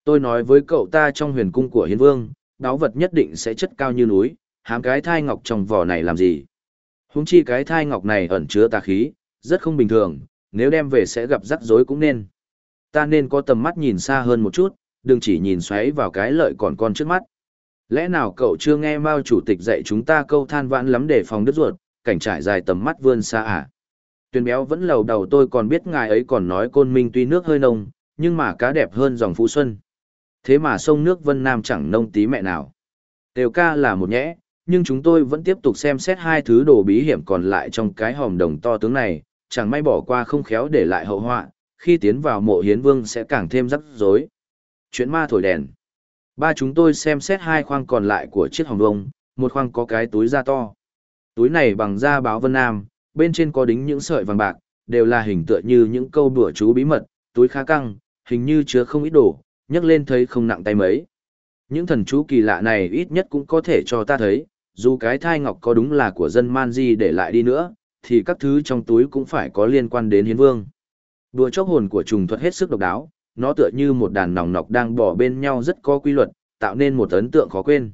Tôi nói với cậu ta trong huyền cung của hiến vương, báu vật nhất định sẽ chất cao như núi, hám cái thai ngọc trong vỏ này làm gì? Huống chi cái thai ngọc này ẩn chứa tà khí, rất không bình thường, nếu đem về sẽ gặp rắc rối cũng nên. Ta nên có tầm mắt nhìn xa hơn một chút, đừng chỉ nhìn xoáy vào cái lợi còn con trước mắt. Lẽ nào cậu chưa nghe Mao chủ tịch dạy chúng ta câu than vãn lắm để phòng đứt ruột, cảnh trải dài tầm mắt vươn xa à? Tuyền béo vẫn lầu đầu tôi còn biết ngài ấy còn nói Côn Minh tuy nước hơi nông, nhưng mà cá đẹp hơn dòng Phú Xuân. Thế mà sông nước Vân Nam chẳng nông tí mẹ nào. Đều ca là một nhẽ, nhưng chúng tôi vẫn tiếp tục xem xét hai thứ đồ bí hiểm còn lại trong cái hòm đồng to tướng này, chẳng may bỏ qua không khéo để lại hậu họa, khi tiến vào mộ hiến vương sẽ càng thêm rắc rối. Chuyện ma thổi đèn. Ba chúng tôi xem xét hai khoang còn lại của chiếc hòm vông, một khoang có cái túi da to. Túi này bằng da báo Vân Nam, bên trên có đính những sợi vàng bạc, đều là hình tựa như những câu đùa chú bí mật, túi khá căng, hình như chứa không ít đồ, nhấc lên thấy không nặng tay mấy. Những thần chú kỳ lạ này ít nhất cũng có thể cho ta thấy, dù cái thai ngọc có đúng là của dân Man Di để lại đi nữa, thì các thứ trong túi cũng phải có liên quan đến hiến vương. Đùa chốc hồn của trùng thuật hết sức độc đáo, nó tựa như một đàn nòng nọc đang bò bên nhau rất có quy luật, tạo nên một ấn tượng khó quên.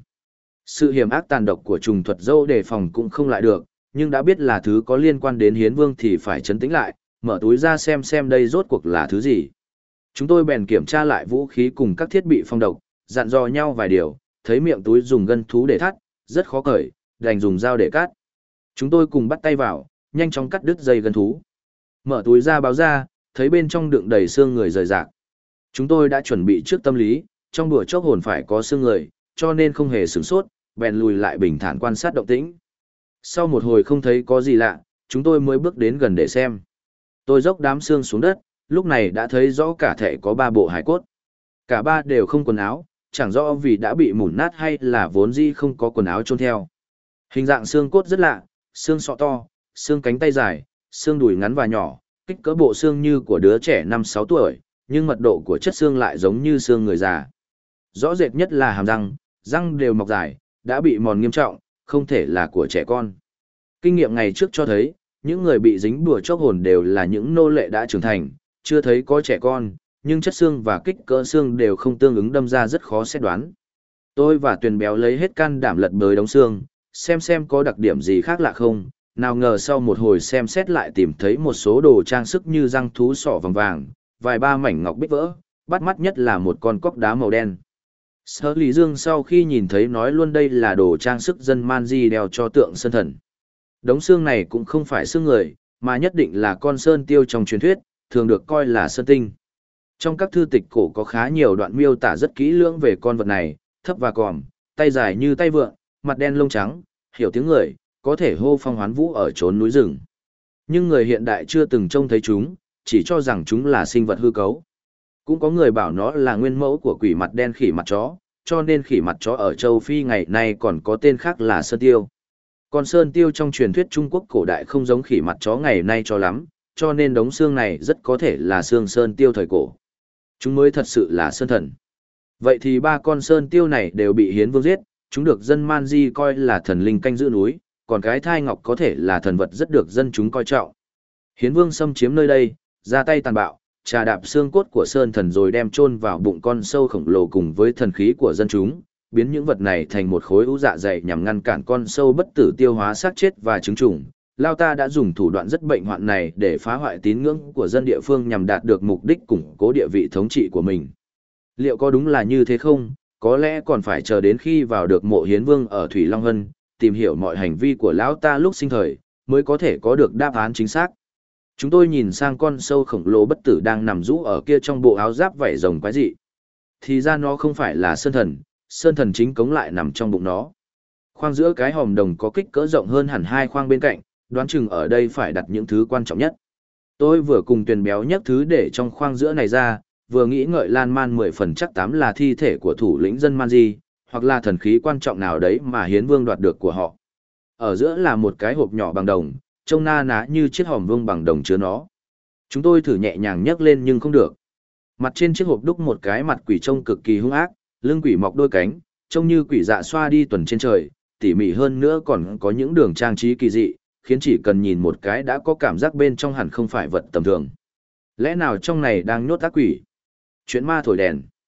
Sự hiểm ác tàn độc của trùng thuật dâu đề phòng cũng không lại được, nhưng đã biết là thứ có liên quan đến hiến vương thì phải trấn tĩnh lại, mở túi ra xem đây rốt cuộc là thứ gì. Chúng tôi bèn kiểm tra lại vũ khí cùng các thiết bị phong độc, dặn dò nhau vài điều, thấy miệng túi dùng gân thú để thắt, rất khó cởi, đành dùng dao để cắt. Chúng tôi cùng bắt tay vào, nhanh chóng cắt đứt dây gân thú. Mở túi ra báo ra, thấy bên trong đựng đầy xương người rời rạc. Chúng tôi đã chuẩn bị trước tâm lý, trong đùa chốc hồn phải có xương người, cho nên không hề sửng sốt, bèn lùi lại bình thản quan sát động tĩnh. Sau một hồi không thấy có gì lạ, chúng tôi mới bước đến gần để xem. Tôi dốc đám xương xuống đất, lúc này đã thấy rõ cả thể có 3 bộ hài cốt. Cả ba đều không quần áo, chẳng rõ vì đã bị mủn nát hay là vốn dĩ không có quần áo chôn theo. Hình dạng xương cốt rất lạ, xương sọ to, xương cánh tay dài, xương đùi ngắn và nhỏ, kích cỡ bộ xương như của đứa trẻ 5-6 tuổi, nhưng mật độ của chất xương lại giống như xương người già. Rõ rệt nhất là hàm răng, răng đều mọc dài, đã bị mòn nghiêm trọng, không thể là của trẻ con. Kinh nghiệm ngày trước cho thấy, những người bị dính bùa chốc hồn đều là những nô lệ đã trưởng thành, chưa thấy có trẻ con, nhưng chất xương và kích cỡ xương đều không tương ứng đâm ra rất khó xét đoán. Tôi và Tuyền béo lấy hết can đảm lật bới đống xương, xem có đặc điểm gì khác lạ không, nào ngờ sau một hồi xem xét lại tìm thấy một số đồ trang sức như răng thú sọ vàng vàng, vài ba mảnh ngọc bích vỡ, bắt mắt nhất là một con cóc đá màu đen. Sở Lý Dương sau khi nhìn thấy nói luôn đây là đồ trang sức dân Man Di đeo cho tượng sơn thần. Đống xương này cũng không phải xương người, mà nhất định là con sơn tiêu trong truyền thuyết, thường được coi là sơn tinh. Trong các thư tịch cổ có khá nhiều đoạn miêu tả rất kỹ lưỡng về con vật này, thấp và còm, tay dài như tay vượn, mặt đen lông trắng, hiểu tiếng người, có thể hô phong hoán vũ ở chốn núi rừng. Nhưng người hiện đại chưa từng trông thấy chúng, chỉ cho rằng chúng là sinh vật hư cấu. Cũng có người bảo nó là nguyên mẫu của quỷ mặt đen khỉ mặt chó, cho nên khỉ mặt chó ở châu Phi ngày nay còn có tên khác là sơn tiêu. Còn sơn tiêu trong truyền thuyết Trung Quốc cổ đại không giống khỉ mặt chó ngày nay cho lắm, cho nên đống xương này rất có thể là xương sơn tiêu thời cổ. Chúng mới thật sự là sơn thần. Vậy thì 3 con sơn tiêu này đều bị hiến vương giết, chúng được dân Man Di coi là thần linh canh giữ núi, còn cái thai ngọc có thể là thần vật rất được dân chúng coi trọng. Hiến vương xâm chiếm nơi đây, ra tay tàn bạo, trà đạp xương cốt của sơn thần rồi đem chôn vào bụng con sâu khổng lồ cùng với thần khí của dân chúng, biến những vật này thành một khối u dạ dày nhằm ngăn cản con sâu bất tử tiêu hóa xác chết và trứng trùng. Lao ta đã dùng thủ đoạn rất bệnh hoạn này để phá hoại tín ngưỡng của dân địa phương nhằm đạt được mục đích củng cố địa vị thống trị của mình. Liệu có đúng là như thế không? Có lẽ còn phải chờ đến khi vào được mộ hiến vương ở Thủy Long Hân, tìm hiểu mọi hành vi của lão ta lúc sinh thời, mới có thể có được đáp án chính xác. Chúng tôi nhìn sang con sâu khổng lồ bất tử đang nằm rũ ở kia trong bộ áo giáp vảy rồng quái dị. Thì ra nó không phải là sơn thần chính cống lại nằm trong bụng nó. Khoang giữa cái hòm đồng có kích cỡ rộng hơn hẳn 2 khoang bên cạnh, đoán chừng ở đây phải đặt những thứ quan trọng nhất. Tôi vừa cùng Tuyền béo nhấc thứ để trong khoang giữa này ra, vừa nghĩ ngợi lan man 10 phần chắc 8 là thi thể của thủ lĩnh dân Man Di, hoặc là thần khí quan trọng nào đấy mà hiến vương đoạt được của họ. Ở giữa là một cái hộp nhỏ bằng đồng, trông na ná như chiếc hòm vương bằng đồng chứa nó. Chúng tôi thử nhẹ nhàng nhấc lên nhưng không được. Mặt trên chiếc hộp đúc một cái mặt quỷ trông cực kỳ hung ác, lưng quỷ mọc đôi cánh, trông như quỷ dạ xoa đi tuần trên trời, tỉ mỉ hơn nữa còn có những đường trang trí kỳ dị, khiến chỉ cần nhìn một cái đã có cảm giác bên trong hẳn không phải vật tầm thường. Lẽ nào trong này đang nhốt ác quỷ? Chuyện ma thổi đèn.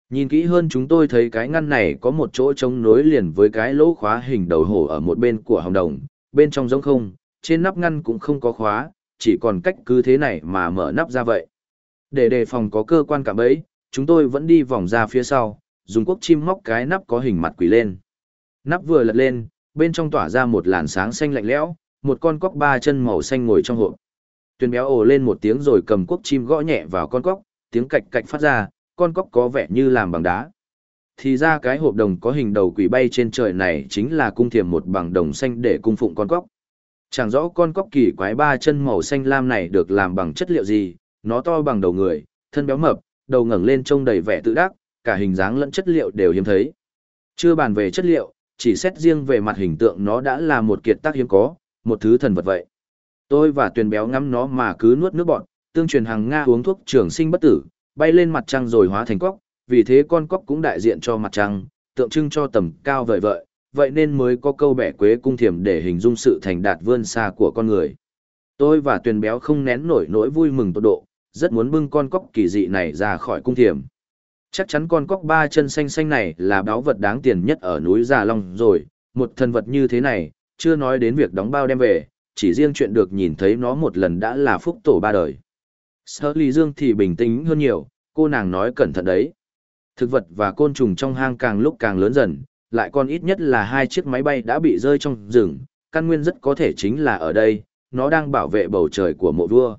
Nhìn kỹ hơn chúng tôi thấy cái ngăn này có một chỗ trống nối liền với cái lỗ khóa hình đầu hổ ở một bên của hồng đồng, bên trong giống không, trên nắp ngăn cũng không có khóa, chỉ còn cách cứ thế này mà mở nắp ra vậy. Để đề phòng có cơ quan cạm bẫy, chúng tôi vẫn đi vòng ra phía sau, dùng cuốc chim móc cái nắp có hình mặt quỷ lên. Nắp vừa lật lên, bên trong tỏa ra một làn sáng xanh lạnh lẽo, một con cóc ba chân màu xanh ngồi trong hộp. Tuyền béo ồ lên một tiếng rồi cầm cuốc chim gõ nhẹ vào con cóc, tiếng cạch cạch phát ra, con cóc có vẻ như làm bằng đá. Thì ra cái hộp đồng có hình đầu quỷ bay trên trời này chính là cung thiềm một bằng đồng xanh để cung phụng con cóc. Chẳng rõ con cóc kỳ quái ba chân màu xanh lam này được làm bằng chất liệu gì, nó to bằng đầu người, thân béo mập, đầu ngẩng lên trông đầy vẻ tự đắc, cả hình dáng lẫn chất liệu đều hiếm thấy. Chưa bàn về chất liệu, chỉ xét riêng về mặt hình tượng nó đã là một kiệt tác hiếm có, một thứ thần vật vậy. Tôi và Tuyền béo ngắm nó mà cứ nuốt nước bọt, tương truyền hàng Nga uống thuốc trường sinh bất tử, bay lên mặt trăng rồi hóa thành cóc, vì thế con cóc cũng đại diện cho mặt trăng, tượng trưng cho tầm cao vời vợi, vậy nên mới có câu bẻ quế cung thiềm để hình dung sự thành đạt vươn xa của con người. Tôi và Tuyền béo không nén nổi nỗi vui mừng tột độ, rất muốn bưng con cóc kỳ dị này ra khỏi cung thiềm. Chắc chắn con cóc ba chân xanh xanh này là báu vật đáng tiền nhất ở núi Già Long rồi, một thần vật như thế này, chưa nói đến việc đóng bao đem về, chỉ riêng chuyện được nhìn thấy nó một lần đã là phúc tổ ba đời. Sở Lý Dương thì bình tĩnh hơn nhiều, cô nàng nói cẩn thận đấy. Thực vật và côn trùng trong hang càng lúc càng lớn dần, lại còn ít nhất là 2 chiếc máy bay đã bị rơi trong rừng, căn nguyên rất có thể chính là ở đây, nó đang bảo vệ bầu trời của mộ vua.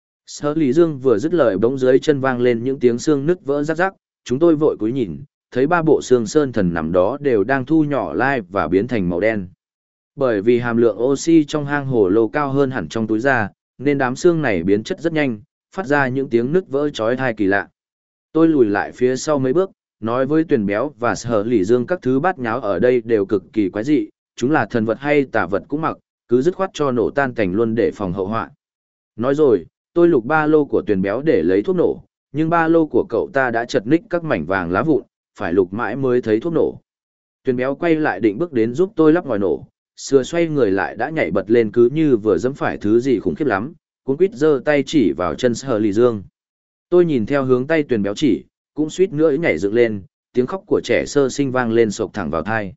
Sở Lý Dương vừa dứt lời bỗng dưới chân vang lên những tiếng xương nứt vỡ rắc rắc, chúng tôi vội cúi nhìn, thấy 3 bộ xương sơn thần nằm đó đều đang thu nhỏ lai và biến thành màu đen. Bởi vì hàm lượng oxy trong hang hồ lô cao hơn hẳn trong túi da, nên đám xương này biến chất rất nhanh, phát ra những tiếng nứt vỡ chói tai kỳ lạ. Tôi lùi lại phía sau mấy bước, nói với Tuyền béo và Sở Lý Dương các thứ bát nháo ở đây đều cực kỳ quái dị, chúng là thần vật hay tà vật cũng mặc, cứ dứt khoát cho nổ tan cảnh luôn để phòng hậu họa. Nói rồi, tôi lục ba lô của Tuyền béo để lấy thuốc nổ, nhưng ba lô của cậu ta đã chật ních các mảnh vàng lá vụn, phải lục mãi mới thấy thuốc nổ. Tuyền béo quay lại định bước đến giúp tôi lắp ngòi nổ, sửa xoay người lại đã nhảy bật lên cứ như vừa dẫm phải thứ gì khủng khiếp lắm, cuống quýt giơ tay chỉ vào chân Sở Lý Dương. Tôi nhìn theo hướng tay Tuyền béo chỉ, cũng suýt nữa nhảy dựng lên, tiếng khóc của trẻ sơ sinh vang lên sộc thẳng vào tai.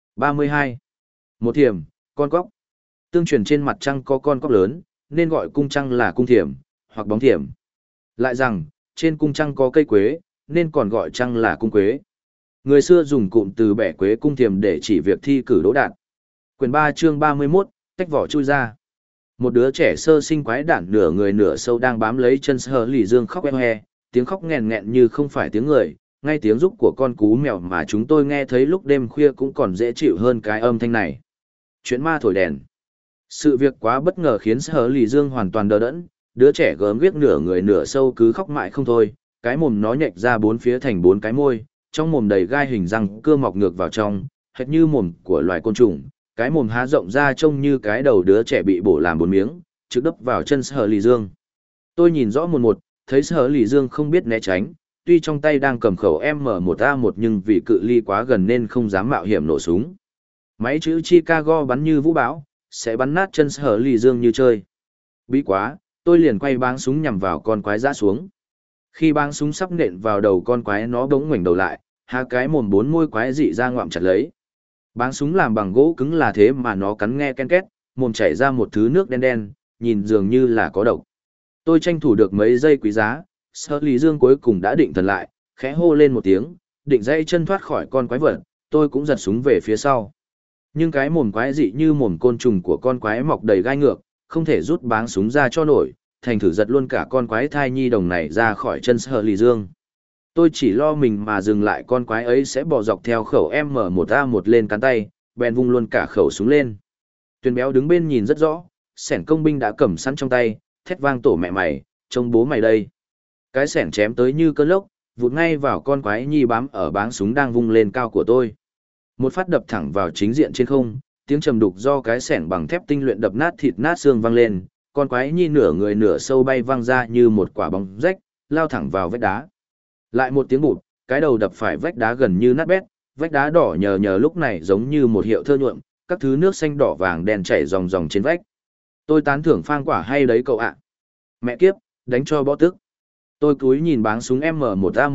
32. Một thiềm, con cóc. Tương truyền trên mặt trăng có con cóc lớn, nên gọi cung trăng là cung thiềm, hoặc bóng thiềm. Lại rằng, trên cung trăng có cây quế, nên còn gọi trăng là cung quế. Người xưa dùng cụm từ bẻ quế cung thiềm để chỉ việc thi cử đỗ đạt. Quyển 3 chương 31, tách vỏ chui ra. Một đứa trẻ sơ sinh quái đản nửa người nửa sâu đang bám lấy chân Sở Lý Dương khóc oe oe, tiếng khóc nghẹn nghẹn như không phải tiếng người, ngay tiếng rúc của con cú mèo mà chúng tôi nghe thấy lúc đêm khuya cũng còn dễ chịu hơn cái âm thanh này. Chuyện ma thổi đèn. Sự việc quá bất ngờ khiến Sở Lý Dương hoàn toàn đờ đẫn, đứa trẻ gớm ghiếc nửa người nửa sâu cứ khóc mãi không thôi, cái mồm nó nhệch ra 4 phía thành 4 cái môi, trong mồm đầy gai hình răng cưa mọc ngược vào trong, hệt như mồm của loài côn trùng, cái mồm há rộng ra trông như cái đầu đứa trẻ bị bổ làm 4 miếng, trực đấp vào chân Sở Lý Dương. Tôi nhìn rõ một, thấy Sở Lý Dương không biết né tránh, tuy trong tay đang cầm khẩu M1A1 nhưng vì cự ly quá gần nên không dám mạo hiểm nổ súng. Máy chữ Chicago bắn như vũ bão, sẽ bắn nát chân Sở Lý Dương như chơi. Bí quá, tôi liền quay báng súng nhằm vào con quái giã xuống. Khi báng súng sắp nện vào đầu con quái nó bỗng ngoảnh đầu lại, há cái mồm 4 môi quái dị ra ngoạm chặt lấy. Báng súng làm bằng gỗ cứng là thế mà nó cắn nghe ken két, mồm chảy ra một thứ nước đen đen, nhìn dường như là có độc. Tôi tranh thủ được mấy giây quý giá, Sở Lý Dương cuối cùng đã định thần lại, khẽ hô lên một tiếng, định dây chân thoát khỏi con quái vật, tôi cũng giật súng về phía sau. Nhưng cái mồm quái dị như mồm côn trùng của con quái mọc đầy gai ngược, không thể rút báng súng ra cho nổi, thành thử giật luôn cả con quái thai nhi đồng này ra khỏi chân Sở Lý Dương. Tôi chỉ lo mình mà dừng lại con quái ấy sẽ bò dọc theo khẩu M1A1 lên cán tay, bèn vung luôn cả khẩu súng lên. Tuyền béo đứng bên nhìn rất rõ, xẻng công binh đã cầm sẵn trong tay, thét vang tổ mẹ mày, trông bố mày đây. Cái xẻng chém tới như cơn lốc, vụt ngay vào con quái nhi bám ở báng súng đang vung lên cao của tôi. Một phát đập thẳng vào chính diện trên không, tiếng trầm đục do cái xẻng bằng thép tinh luyện đập nát thịt nát xương vang lên, con quái nhi nửa người nửa sâu bay văng ra như một quả bóng rách, lao thẳng vào vách đá. Lại một tiếng bụp, cái đầu đập phải vách đá gần như nát bét, vách đá đỏ nhờ lúc này giống như một hiệu thơ nhuộm, các thứ nước xanh đỏ vàng đen chảy ròng ròng trên vách. Tôi tán thưởng phang quả hay đấy cậu ạ. Mẹ kiếp, đánh cho bó tức. Tôi cúi nhìn báng súng M1A1,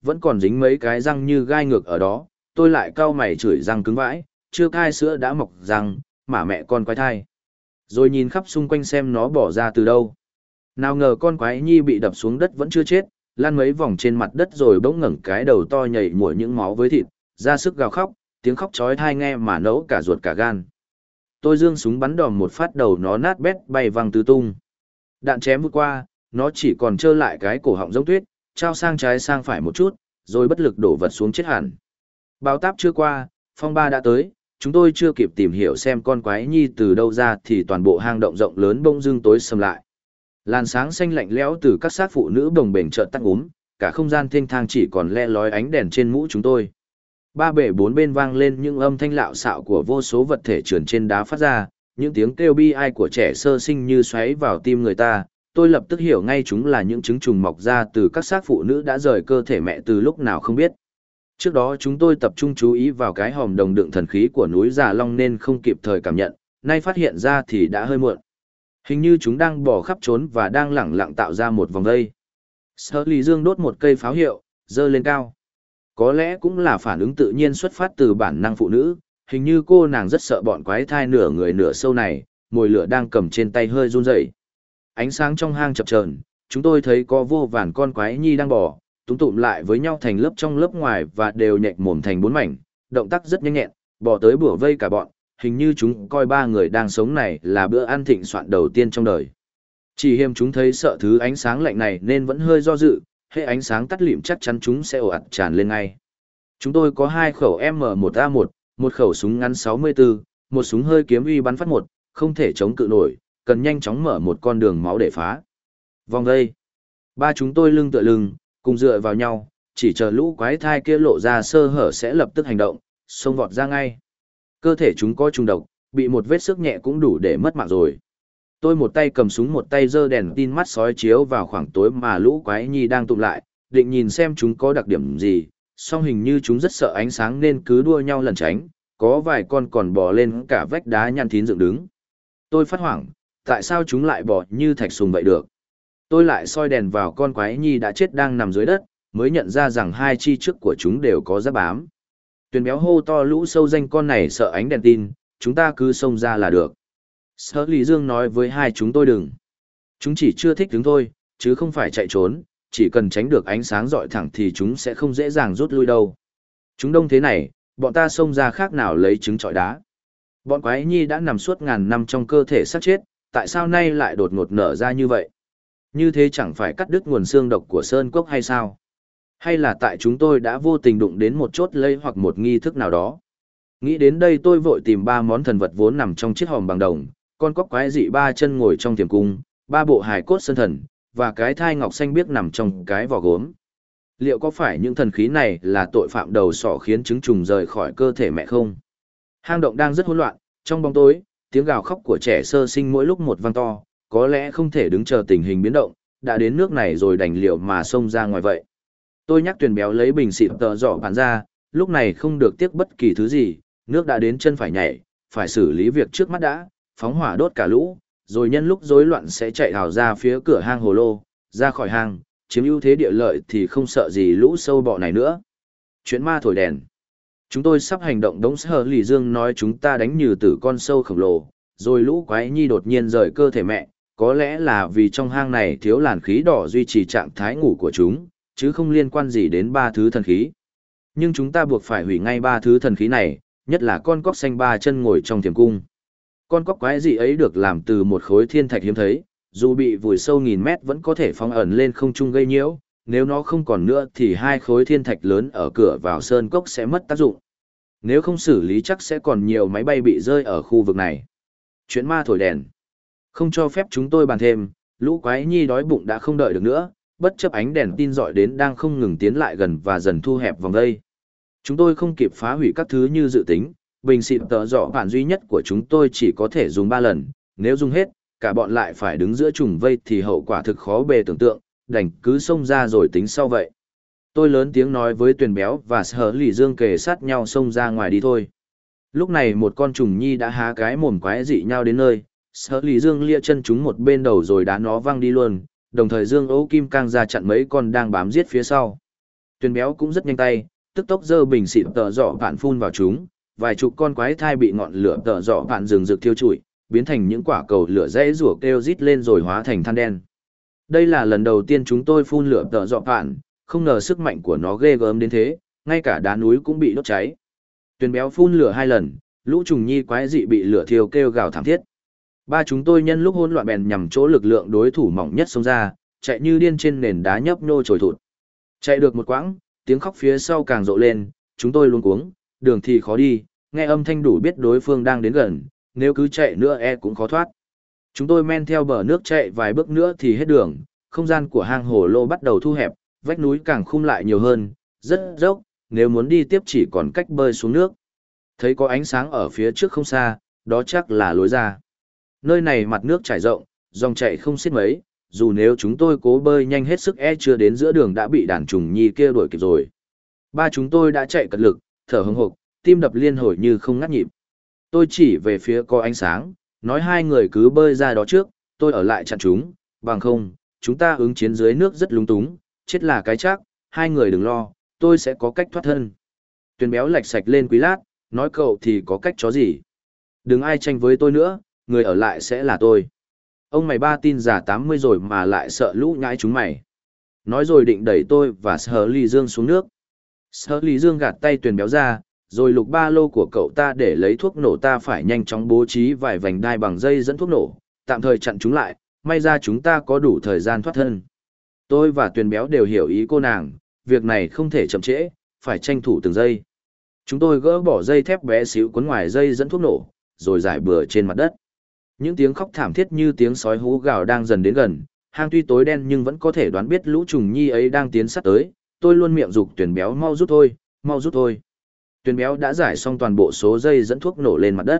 vẫn còn dính mấy cái răng như gai ngược ở đó, tôi lại cau mày chửi răng cứng vãi, chưa cai sữa đã mọc răng, mà mẹ con quái thai. Rồi nhìn khắp xung quanh xem nó bỏ ra từ đâu. Nào ngờ con quái nhi bị đập xuống đất vẫn chưa chết, lăn mấy vòng trên mặt đất rồi bỗng ngẩng cái đầu to nhảy nhủa những máu với thịt, ra sức gào khóc, tiếng khóc chói tai nghe mà nấu cả ruột cả gan. Tôi giương súng bắn đòn một phát đầu nó nát bét bay văng tứ tung. Đạn chém vút qua, nó chỉ còn trơ lại cái cổ họng giống tuyết, trao sang trái sang phải một chút, rồi bất lực đổ vật xuống chết hẳn. Bão táp chưa qua, phong ba đã tới, chúng tôi chưa kịp tìm hiểu xem con quái nhi từ đâu ra thì toàn bộ hang động rộng lớn bỗng dưng tối sầm lại. Làn sáng xanh lạnh lẽo từ các xác phụ nữ bồng bềnh chợt tắt úm, cả không gian thênh thang chỉ còn le lói ánh đèn trên mũ chúng tôi. Ba bể bốn bên vang lên những âm thanh lạo xạo của vô số vật thể trườn trên đá phát ra, những tiếng kêu bi ai của trẻ sơ sinh như xoáy vào tim người ta. Tôi lập tức hiểu ngay chúng là những trứng trùng mọc ra từ các xác phụ nữ đã rời cơ thể mẹ từ lúc nào không biết. Trước đó chúng tôi tập trung chú ý vào cái hòm đồng đựng thần khí của núi Già Long nên không kịp thời cảm nhận, nay phát hiện ra thì đã hơi muộn. Hình như chúng đang bò khắp trốn và đang lẳng lặng tạo ra một vòng vây. Sở Lý Dương đốt một cây pháo hiệu, giơ lên cao. Có lẽ cũng là phản ứng tự nhiên xuất phát từ bản năng phụ nữ, hình như cô nàng rất sợ bọn quái thai nửa người nửa sâu này, mồi lửa đang cầm trên tay hơi run rẩy. Ánh sáng trong hang chập chờn, chúng tôi thấy có vô vàn con quái nhi đang bò, túm tụm lại với nhau thành lớp trong lớp ngoài và đều nhệch mồm thành bốn mảnh, động tác rất nhanh nhẹn, bò tới bủa vây cả bọn, hình như chúng coi ba người đang sống này là bữa ăn thịnh soạn đầu tiên trong đời. Chỉ hiềm chúng thấy sợ thứ ánh sáng lạnh này nên vẫn hơi do dự, hệ ánh sáng tắt lịm chắc chắn chúng sẽ ồ ạt tràn lên ngay. Chúng tôi có 2 khẩu M1A1, một khẩu súng ngắn 64, một súng hơi kiếm uy bắn phát một, không thể chống cự nổi, cần nhanh chóng mở một con đường máu để phá. Vòng đây. Ba chúng tôi lưng tựa lưng, cùng dựa vào nhau, chỉ chờ lũ quái thai kia lộ ra sơ hở sẽ lập tức hành động, xông vọt ra ngay. Cơ thể chúng có trùng độc, bị một vết xước nhẹ cũng đủ để mất mạng rồi. Tôi một tay cầm súng một tay giơ đèn tin mắt sói chiếu vào khoảng tối mà lũ quái nhi đang tụm lại, định nhìn xem chúng có đặc điểm gì, song hình như chúng rất sợ ánh sáng nên cứ đua nhau lẩn tránh, có vài con còn bò lên cả vách đá nhăn thín dựng đứng. Tôi phát hoảng, tại sao chúng lại bò như thạch sùng vậy được? Tôi lại soi đèn vào con quái nhi đã chết đang nằm dưới đất, mới nhận ra rằng hai chi trước của chúng đều có giáp bám. Tuyền béo hô to lũ sâu danh con này sợ ánh đèn tin, chúng ta cứ xông ra là được. Sở Lý Dương nói với hai chúng tôi đừng. Chúng chỉ chưa thích đứng thôi, chứ không phải chạy trốn, chỉ cần tránh được ánh sáng rọi thẳng thì chúng sẽ không dễ dàng rút lui đâu. Chúng đông thế này, bọn ta xông ra khác nào lấy trứng trọi đá. Bọn quái nhi đã nằm suốt ngàn năm trong cơ thể xác chết, tại sao nay lại đột ngột nở ra như vậy? Như thế chẳng phải cắt đứt nguồn xương độc của Sơn Cốc hay sao? Hay là tại chúng tôi đã vô tình đụng đến một chốt lây hoặc một nghi thức nào đó? Nghĩ đến đây tôi vội tìm 3 món thần vật vốn nằm trong chiếc hòm bằng đồng, con cóc quái dị 3 chân ngồi trong thiềm cung, 3 bộ hài cốt sơn thần, và cái thai ngọc xanh biếc nằm trong cái vỏ gốm. Liệu có phải những thần khí này là tội phạm đầu sỏ khiến trứng trùng rời khỏi cơ thể mẹ không? Hang động đang rất hỗn loạn, trong bóng tối, tiếng gào khóc của trẻ sơ sinh mỗi lúc một vang to, có lẽ không thể đứng chờ tình hình biến động, đã đến nước này rồi đành liệu mà xông ra ngoài vậy. Tôi nhắc Tuyền béo lấy bình xịt tờ giỏ bàn ra, lúc này không được tiếc bất kỳ thứ gì, nước đã đến chân phải nhảy, phải xử lý việc trước mắt đã, phóng hỏa đốt cả lũ, rồi nhân lúc rối loạn sẽ chạy hào ra phía cửa hang hồ lô, ra khỏi hang, chiếm ưu thế địa lợi thì không sợ gì lũ sâu bọ này nữa. Chuyện ma thổi đèn. Chúng tôi sắp hành động đống Sở Lý Dương nói chúng ta đánh như tử con sâu khổng lồ, rồi lũ quái nhi đột nhiên rời cơ thể mẹ, có lẽ là vì trong hang này thiếu làn khí đỏ duy trì trạng thái ngủ của chúng, chứ không liên quan gì đến 3 thứ thần khí. Nhưng chúng ta buộc phải hủy ngay 3 thứ thần khí này, nhất là con cóc xanh 3 chân ngồi trong thiềm cung. Con cóc quái dị ấy được làm từ một khối thiên thạch hiếm thấy, dù bị vùi sâu nghìn mét vẫn có thể phóng ẩn lên không trung gây nhiễu, nếu nó không còn nữa thì 2 khối thiên thạch lớn ở cửa vào sơn cốc sẽ mất tác dụng. Nếu không xử lý chắc sẽ còn nhiều máy bay bị rơi ở khu vực này. Chuyện ma thổi đèn. Không cho phép chúng tôi bàn thêm, lũ quái nhi đói bụng đã không đợi được nữa, bất chấp ánh đèn tin rọi đến đang không ngừng tiến lại gần và dần thu hẹp vòng đây. Chúng tôi không kịp phá hủy các thứ như dự tính, bình xịt tờ giỏ bản duy nhất của chúng tôi chỉ có thể dùng 3 lần, nếu dùng hết, cả bọn lại phải đứng giữa trùng vây thì hậu quả thực khó bề tưởng tượng, đành cứ xông ra rồi tính sau vậy. Tôi lớn tiếng nói với Tuyền béo và Sở Lý Dương kề sát nhau xông ra ngoài đi thôi. Lúc này một con trùng nhi đã há cái mồm quái dị nhau đến nơi, Sở Lý Dương lia chân chúng một bên đầu rồi đá nó văng đi luôn, đồng thời Dương Âu Kim Cang ra chặn mấy con đang bám giết phía sau. Tuyền béo cũng rất nhanh tay, tức tốc giơ bình xịt tợ dọ vạn phun vào chúng, vài chục con quái thai bị ngọn lửa tợ dọ vạn rừng rực thiêu trụi, biến thành những quả cầu lửa dãy rủa kêu rít lên rồi hóa thành than đen. Đây là lần đầu tiên chúng tôi phun lửa tợ dọ vạn, không ngờ sức mạnh của nó ghê gớm đến thế, ngay cả đá núi cũng bị đốt cháy. Tuyền béo phun lửa 2 lần, lũ trùng nhi quái dị bị lửa thiêu kêu gào thảm thiết. Ba chúng tôi nhân lúc hỗn loạn bèn nhằm chỗ lực lượng đối thủ mỏng nhất xông ra, chạy như điên trên nền đá nhấp nhô trồi thụt. Chạy được một quãng, tiếng khóc phía sau càng rộ lên, chúng tôi luống cuống, đường thì khó đi, nghe âm thanh đủ biết đối phương đang đến gần, nếu cứ chạy nữa cũng khó thoát. Chúng tôi men theo bờ nước chạy vài bước nữa thì hết đường, không gian của hang hồ lô bắt đầu thu hẹp, vách núi càng khum lại nhiều hơn, rất dốc, nếu muốn đi tiếp chỉ còn cách bơi xuống nước. Thấy có ánh sáng ở phía trước không xa, đó chắc là lối ra. Nơi này mặt nước trải rộng, dòng chảy không xiết mấy, dù nếu chúng tôi cố bơi nhanh hết sức chưa đến giữa đường đã bị đàn trùng nhi kia đuổi kịp rồi. Ba chúng tôi đã chạy cật lực, thở hững hộc, tim đập liên hồi như không ngắt nhịp. Tôi chỉ về phía có ánh sáng, nói 2 người cứ bơi ra đó trước, tôi ở lại chặn chúng, bằng không, chúng ta ứng chiến dưới nước rất lúng túng, chết là cái chắc, 2 người đừng lo, tôi sẽ có cách thoát thân. Tuyền béo lạch sạch lên Quý Lát, nói cậu thì có cách chó gì. Đừng ai tranh với tôi nữa, người ở lại sẽ là tôi. Ông mày ba tin giả 80 rồi mà lại sợ lũ nhãi chúng mày. Nói rồi định đẩy tôi và Sở Lý Dương xuống nước. Sở Lý Dương gạt tay Tuyền béo ra, rồi lục ba lô của cậu ta để lấy thuốc nổ. Ta phải nhanh chóng bố trí vài vành đai bằng dây dẫn thuốc nổ, tạm thời chặn chúng lại, may ra chúng ta có đủ thời gian thoát thân. Tôi và Tuyền béo đều hiểu ý cô nàng, việc này không thể chậm trễ, phải tranh thủ từng giây. Chúng tôi gỡ bỏ dây thép bé xíu cuốn ngoài dây dẫn thuốc nổ, rồi rải bừa trên mặt đất. Những tiếng khóc thảm thiết như tiếng sói hú gào đang dần đến gần, hang tuy tối đen nhưng vẫn có thể đoán biết lũ trùng nhi ấy đang tiến sát tới. Tôi luôn miệng giục Tuyền béo mau rút thôi, mau rút thôi. Tuyền béo đã giải xong toàn bộ số dây dẫn thuốc nổ lên mặt đất.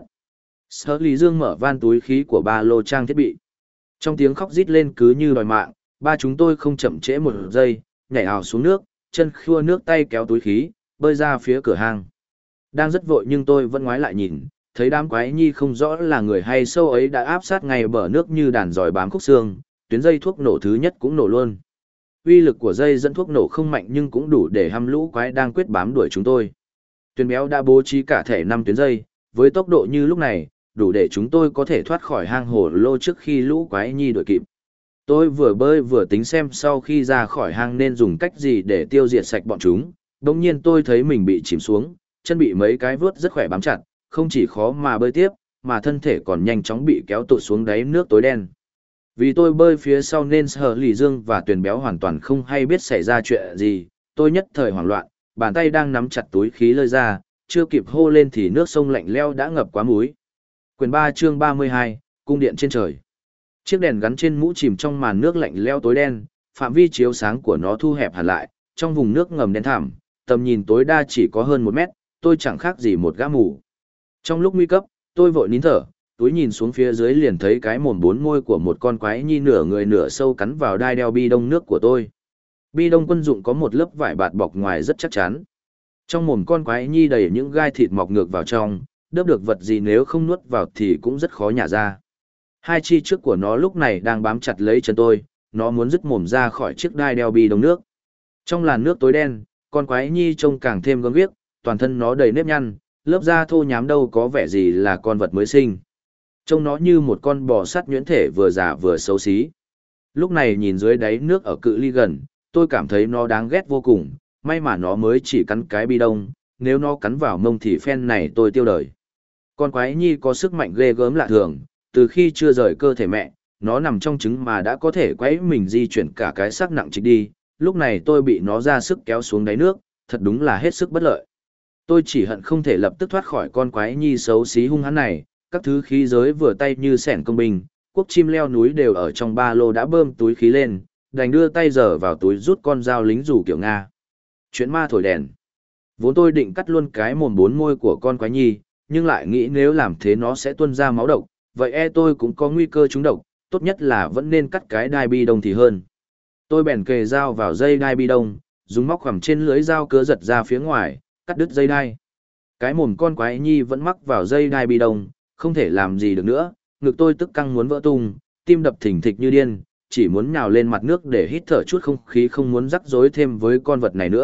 Sở Lý Dương mở van túi khí của ba lô trang thiết bị. Trong tiếng khóc rít lên cứ như đòi mạng, ba chúng tôi không chậm trễ một giây, nhảy ào xuống nước, chân khua nước tay kéo túi khí, bơi ra phía cửa hang. Đang rất vội nhưng tôi vẫn ngoái lại nhìn, thấy đám quái nhi không rõ là người hay sâu ấy đã áp sát ngay bờ nước như đàn giòi bám khúc xương, tuyến dây thuốc nổ thứ nhất cũng nổ luôn. Uy lực của dây dẫn thuốc nổ không mạnh nhưng cũng đủ để hăm lũ quái đang quyết bám đuổi chúng tôi. Tuyền béo đã bố trí cả thể 5 tuyến dây, với tốc độ như lúc này, đủ để chúng tôi có thể thoát khỏi hang hồ lô trước khi lũ quái nhi đuổi kịp. Tôi vừa bơi vừa tính xem sau khi ra khỏi hang nên dùng cách gì để tiêu diệt sạch bọn chúng. Đồng nhiên tôi thấy mình bị chìm xuống, chân bị mấy cái vướt rất khỏe bám chặt, không chỉ khó mà bơi tiếp, mà thân thể còn nhanh chóng bị kéo tụt xuống đáy nước tối đen. Vì tôi bơi phía sau nên Sở Lý Dương và Tuyền béo hoàn toàn không hay biết xảy ra chuyện gì, tôi nhất thời hoảng loạn, bàn tay đang nắm chặt túi khí lơi ra, chưa kịp hô lên thì nước sông lạnh lẽo đã ngập quá múi. Quyển 3 chương 32, Cung điện trên trời. Chiếc đèn gắn trên mũ chìm trong màn nước lạnh lẽo tối đen, phạm vi chiếu sáng của nó thu hẹp hẳn lại, trong vùng nước ngầm đen thẳm, tầm nhìn tối đa chỉ có hơn 1 mét, tôi chẳng khác gì một gã mù. Trong lúc nguy cấp, tôi vội nín thở, túi nhìn xuống phía dưới liền thấy cái mồm 4 môi của một con quái nhi nửa người nửa sâu cắn vào đai đeo bi đông nước của tôi. Bi đông quân dụng có một lớp vải bạt bọc ngoài rất chắc chắn. Trong mồm con quái nhi đầy những gai thịt mọc ngược vào trong, đớp được vật gì nếu không nuốt vào thì cũng rất khó nhả ra. 2 chi trước của nó lúc này đang bám chặt lấy chân tôi, nó muốn dứt mồm ra khỏi chiếc đai đeo bi đông nước. Trong làn nước tối đen, con quái nhi trông càng thêm gớm ghiếc, toàn thân nó đầy nếp nhăn, lớp da thô nhám đâu có vẻ gì là con vật mới sinh. Trông nó như một con bò sát nhuyễn thể vừa già vừa xấu xí. Lúc này nhìn dưới đáy nước ở cự ly gần, tôi cảm thấy nó đáng ghét vô cùng, may mà nó mới chỉ cắn cái bi đông, nếu nó cắn vào mông thì phen này tôi tiêu đời. Con quái nhi có sức mạnh ghê gớm lạ thường, từ khi chưa rời cơ thể mẹ, nó nằm trong trứng mà đã có thể quấy mình di chuyển cả cái xác nặng trịch đi, lúc này tôi bị nó ra sức kéo xuống đáy nước, thật đúng là hết sức bất lợi. Tôi chỉ hận không thể lập tức thoát khỏi con quái nhi xấu xí hung hãn này, các thứ khí giới vừa tay như xẻng công binh, cuốc chim leo núi đều ở trong ba lô đã bơm túi khí lên, đành đưa tay giở vào túi rút con dao lính rủ kiểu Nga. Chuyện ma thổi đèn. Vốn tôi định cắt luôn cái mồm 4 môi của con quái nhi, nhưng lại nghĩ nếu làm thế nó sẽ tuôn ra máu độc, vậy tôi cũng có nguy cơ trúng độc, tốt nhất là vẫn nên cắt cái đai bi đông thì hơn. Tôi bèn kề dao vào dây đai bi đông, dùng móc khoằm trên lưới dao cứa giật ra phía ngoài, cắt đứt dây đai. Cái mồm con quái nhi vẫn mắc vào dây đai bi đông, không thể làm gì được nữa, ngực tôi tức căng muốn vỡ tung, tim đập thình thịch như điên, chỉ muốn nhào lên mặt nước để hít thở chút không khí, không muốn rắc rối thêm với con vật này nữa,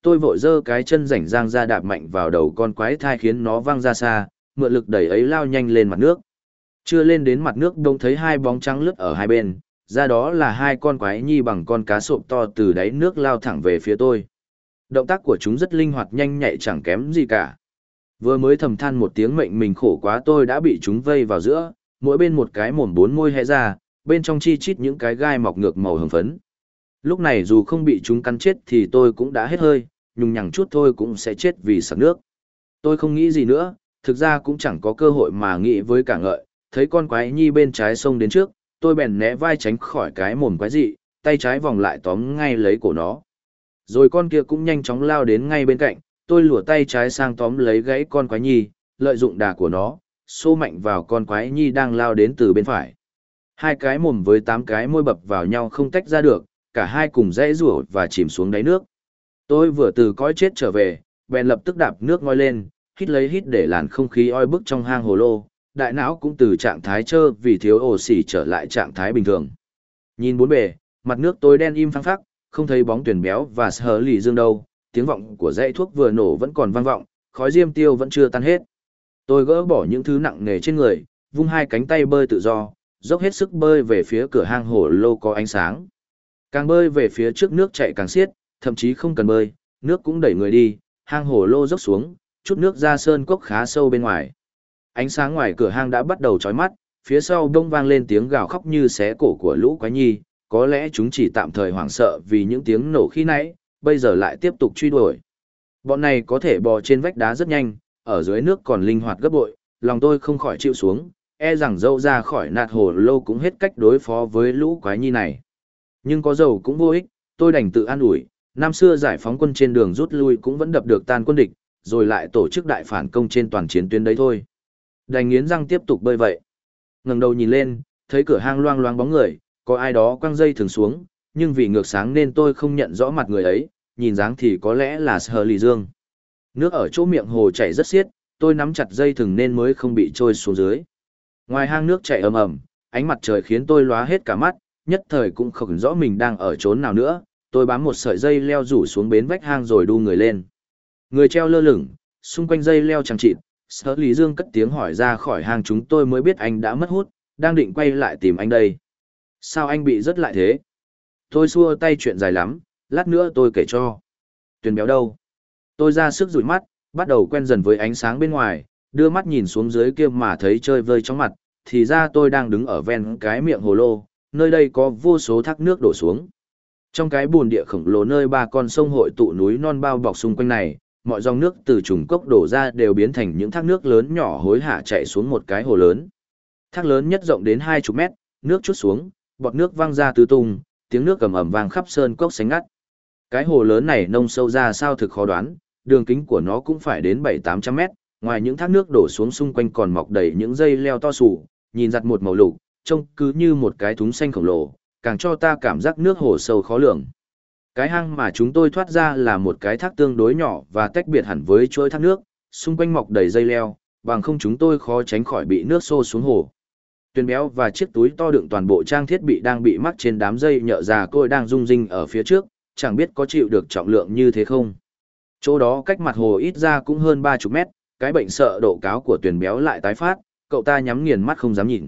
Tôi vội giơ cái chân rảnh rang ra đạp mạnh vào đầu con quái thai khiến nó văng ra xa, mượn lực đẩy ấy lao nhanh lên mặt nước. Chưa lên đến mặt nước đông thấy hai bóng trắng lướt ở hai bên, ra đó là hai con quái nhi bằng con cá sộp to từ đáy nước lao thẳng về phía tôi. Động tác của chúng rất linh hoạt nhanh nhạy chẳng kém gì cả. Vừa mới thầm than một tiếng mệnh mình khổ quá tôi đã bị chúng vây vào giữa, mỗi bên một cái mồm bốn môi hé ra, bên trong chi chít những cái gai mọc ngược màu hồng phấn. Lúc này dù không bị chúng cắn chết thì tôi cũng đã hết hơi, nhùng nhằng chút thôi cũng sẽ chết vì sặc nước. Tôi không nghĩ gì nữa, thực ra cũng chẳng có cơ hội mà nghĩ với cả ngợi, thấy con quái nhi bên trái sông đến trước, tôi bèn né vai tránh khỏi cái mồm quái dị, tay trái vòng lại tóm ngay lấy cổ nó. Rồi con kia cũng nhanh chóng lao đến ngay bên cạnh, tôi lùa tay trái sang tóm lấy gãy con quái nhi, lợi dụng đà của nó, xô mạnh vào con quái nhi đang lao đến từ bên phải. Hai cái mồm với 8 cái môi bập vào nhau không tách ra được, cả hai cùng dãy rủa và chìm xuống đáy nước. Tôi vừa từ cõi chết trở về, bèn lập tức đạp nước ngoi lên, hít lấy hít để làn không khí oi bức trong hang hồ lô, đại não cũng từ trạng thái trơ vì thiếu oxy trở lại trạng thái bình thường. Nhìn bốn bề, mặt nước tối đen im phăng phắc, không thấy bóng tuyển béo và sờ lì dương đâu, tiếng vọng của dãy thuốc vừa nổ vẫn còn vang vọng, khói diêm tiêu vẫn chưa tan hết. Tôi gỡ bỏ những thứ nặng nề trên người, vung hai cánh tay bơi tự do, dốc hết sức bơi về phía cửa hang hồ lô có ánh sáng. Càng bơi về phía trước nước chảy càng xiết, thậm chí không cần bơi, nước cũng đẩy người đi, hang hồ lô dốc xuống, chút nước ra sơn cốc khá sâu bên ngoài. Ánh sáng ngoài cửa hang đã bắt đầu chói mắt, phía sau đông vang lên tiếng gào khóc như xé cổ của lũ quái nhi, có lẽ chúng chỉ tạm thời hoảng sợ vì những tiếng nổ khi nãy, bây giờ lại tiếp tục truy đuổi. Bọn này có thể bò trên vách đá rất nhanh, ở dưới nước còn linh hoạt gấp bội, lòng tôi không khỏi chịu xuống, e rằng dâu ra khỏi nạt hồ lô cũng hết cách đối phó với lũ quái nhi này. Nhưng có dầu cũng vô ích, tôi đành tự an ủi, năm xưa giải phóng quân trên đường rút lui cũng vẫn đập được tan quân địch, rồi lại tổ chức đại phản công trên toàn chiến tuyến đấy thôi. Đành nghiến răng tiếp tục bơi vậy. Ngẩng đầu nhìn lên, thấy cửa hang loang loáng bóng người, có ai đó quăng dây thừng xuống, nhưng vì ngược sáng nên tôi không nhận rõ mặt người ấy, nhìn dáng thì có lẽ là Sở Lì Dương. Nước ở chỗ miệng hồ chảy rất xiết, tôi nắm chặt dây thừng nên mới không bị trôi xuống dưới. Ngoài hang nước chảy ầm ầm, ánh mặt trời khiến tôi lóa hết cả mắt, nhất thời cũng không rõ mình đang ở chốn nào nữa. Tôi bám một sợi dây leo rủ xuống bến vách hang rồi đu người lên. Người treo lơ lửng, xung quanh dây leo chằng chịt. Sở Lý Dương cất tiếng hỏi ra khỏi hang chúng tôi mới biết anh đã mất hút, đang định quay lại tìm anh đây. Sao anh bị rớt lại thế? Tôi xua tay chuyện dài lắm, lát nữa tôi kể cho. Tuyền béo đâu? Tôi ra sức dụi mắt, bắt đầu quen dần với ánh sáng bên ngoài, đưa mắt nhìn xuống dưới kia mà thấy chơi vơi trong mặt, thì ra tôi đang đứng ở ven cái miệng hồ lô, nơi đây có vô số thác nước đổ xuống. Trong cái bùn địa khổng lồ nơi ba con sông hội tụ núi non bao bọc xung quanh này, mọi dòng nước từ trùng cốc đổ ra đều biến thành những thác nước lớn nhỏ hối hả chạy xuống một cái hồ lớn. Thác lớn nhất rộng đến 20 mét, nước trút xuống, bọt nước văng ra tứ tung, tiếng nước ầm ầm vang khắp sơn cốc xanh ngắt. Cái hồ lớn này nông sâu ra sao thực khó đoán, đường kính của nó cũng phải đến 700-800 mét, ngoài những thác nước đổ xuống xung quanh còn mọc đầy những dây leo to sù, nhìn giặt một màu lục, trông cứ như một cái thúng xanh khổng lồ, càng cho ta cảm giác nước hồ sâu khó lường. Cái hang mà chúng tôi thoát ra là một cái thác tương đối nhỏ và tách biệt hẳn với chuỗi thác nước, xung quanh mọc đầy dây leo, bằng không chúng tôi khó tránh khỏi bị nước xô xuống hồ. Tuyền béo và chiếc túi to đựng toàn bộ trang thiết bị đang bị mắc trên đám dây nhợ già côi đang rung rinh ở phía trước, chẳng biết có chịu được trọng lượng như thế không. Chỗ đó cách mặt hồ ít ra cũng hơn 30 mét, cái bệnh sợ độ cáo của Tuyền béo lại tái phát, cậu ta nhắm nghiền mắt không dám nhìn.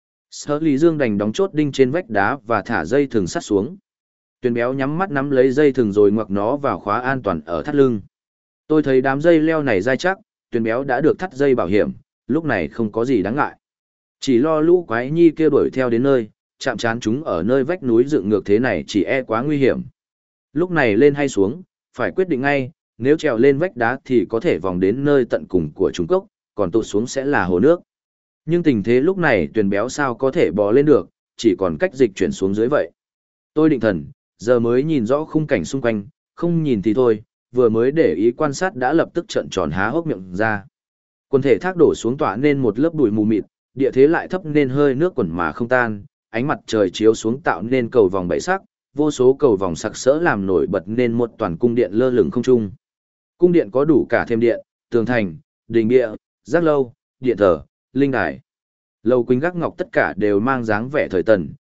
Sở Lý Dương đành đóng chốt đinh trên vách đá và thả dây thừng sắt xuống. Tuyền béo nhắm mắt nắm lấy dây thừng rồi ngoặc nó vào khóa an toàn ở thắt lưng. Tôi thấy đám dây leo này dai chắc, Tuyền béo đã được thắt dây bảo hiểm, lúc này không có gì đáng ngại. Chỉ lo lũ quái nhi kia đuổi theo đến nơi, chạm trán chúng ở nơi vách núi dựng ngược thế này chỉ e quá nguy hiểm. Lúc này lên hay xuống, phải quyết định ngay, nếu trèo lên vách đá thì có thể vòng đến nơi tận cùng của Trung Cốc, còn tụt xuống sẽ là hồ nước. Nhưng tình thế lúc này Tuyền béo sao có thể bò lên được, chỉ còn cách dịch chuyển xuống dưới vậy. Tôi định thần, giờ mới nhìn rõ khung cảnh xung quanh, không nhìn thì thôi, vừa mới để ý quan sát đã lập tức trợn tròn há hốc miệng ra. Quần thể thác đổ xuống tỏa nên một lớp bụi mù mịt, địa thế lại thấp nên hơi nước quẩn mà không tan, ánh mặt trời chiếu xuống tạo nên cầu vòng bảy sắc, vô số cầu vòng sặc sỡ làm nổi bật nên một toàn cung điện lơ lửng không trung. Cung điện có đủ cả thêm điện, tường thành, đình địa, giác lâu, điện thờ, linh đài. Lầu quỳnh gác ngọc tất cả đều mang dáng vẻ thời tần,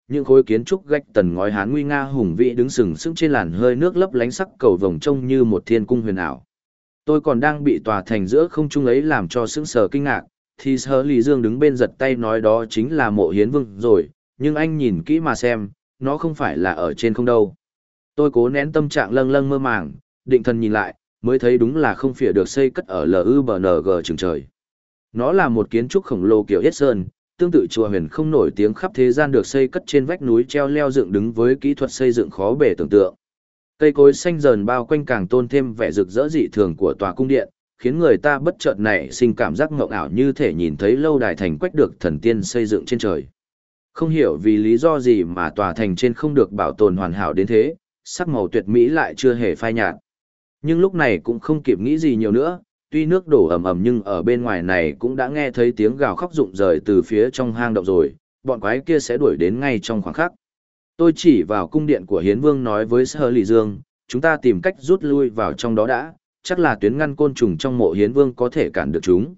Những khối kiến trúc gạch tần ngói Hán nguy nga hùng vĩ đứng sừng sững trên làn hơi nước lấp lánh sắc cầu vồng trông như một thiên cung huyền ảo. Tôi còn đang bị tòa thành giữa không trung ấy làm cho sững sờ kinh ngạc, thì Sở Lý Dương đứng bên giật tay nói đó chính là mộ Hiến Vương rồi, nhưng anh nhìn kỹ mà xem, nó không phải là ở trên không đâu. Tôi cố nén tâm trạng lâng lâng mơ màng, định thần nhìn lại, mới thấy đúng là không phỉa được xây cất ở LUBNG chừng trời. Nó là một kiến trúc khổng lồ kiểu Yết Sơn, tương tự chùa huyền không nổi tiếng khắp thế gian được xây cất trên vách núi treo leo dựng đứng với kỹ thuật xây dựng khó bề tưởng tượng. Cây cối xanh dờn bao quanh càng tôn thêm vẻ rực rỡ dị thường của tòa cung điện, khiến người ta bất chợt nảy sinh cảm giác ngộng ảo như thể nhìn thấy lâu đài thành quách được thần tiên xây dựng trên trời. Không hiểu vì lý do gì mà tòa thành trên không được bảo tồn hoàn hảo đến thế, sắc màu tuyệt mỹ lại chưa hề phai nhạt. Nhưng lúc này cũng không kịp nghĩ gì nhiều nữa, tuy nước đổ ầm ầm nhưng ở bên ngoài này cũng đã nghe thấy tiếng gào khóc rụng rời từ phía trong hang động rồi, bọn quái kia sẽ đuổi đến ngay trong khoảng khắc. Tôi chỉ vào cung điện của Hiến Vương nói với Sở Lý Dương, chúng ta tìm cách rút lui vào trong đó đã, chắc là tuyến ngăn côn trùng trong mộ Hiến Vương có thể cản được chúng.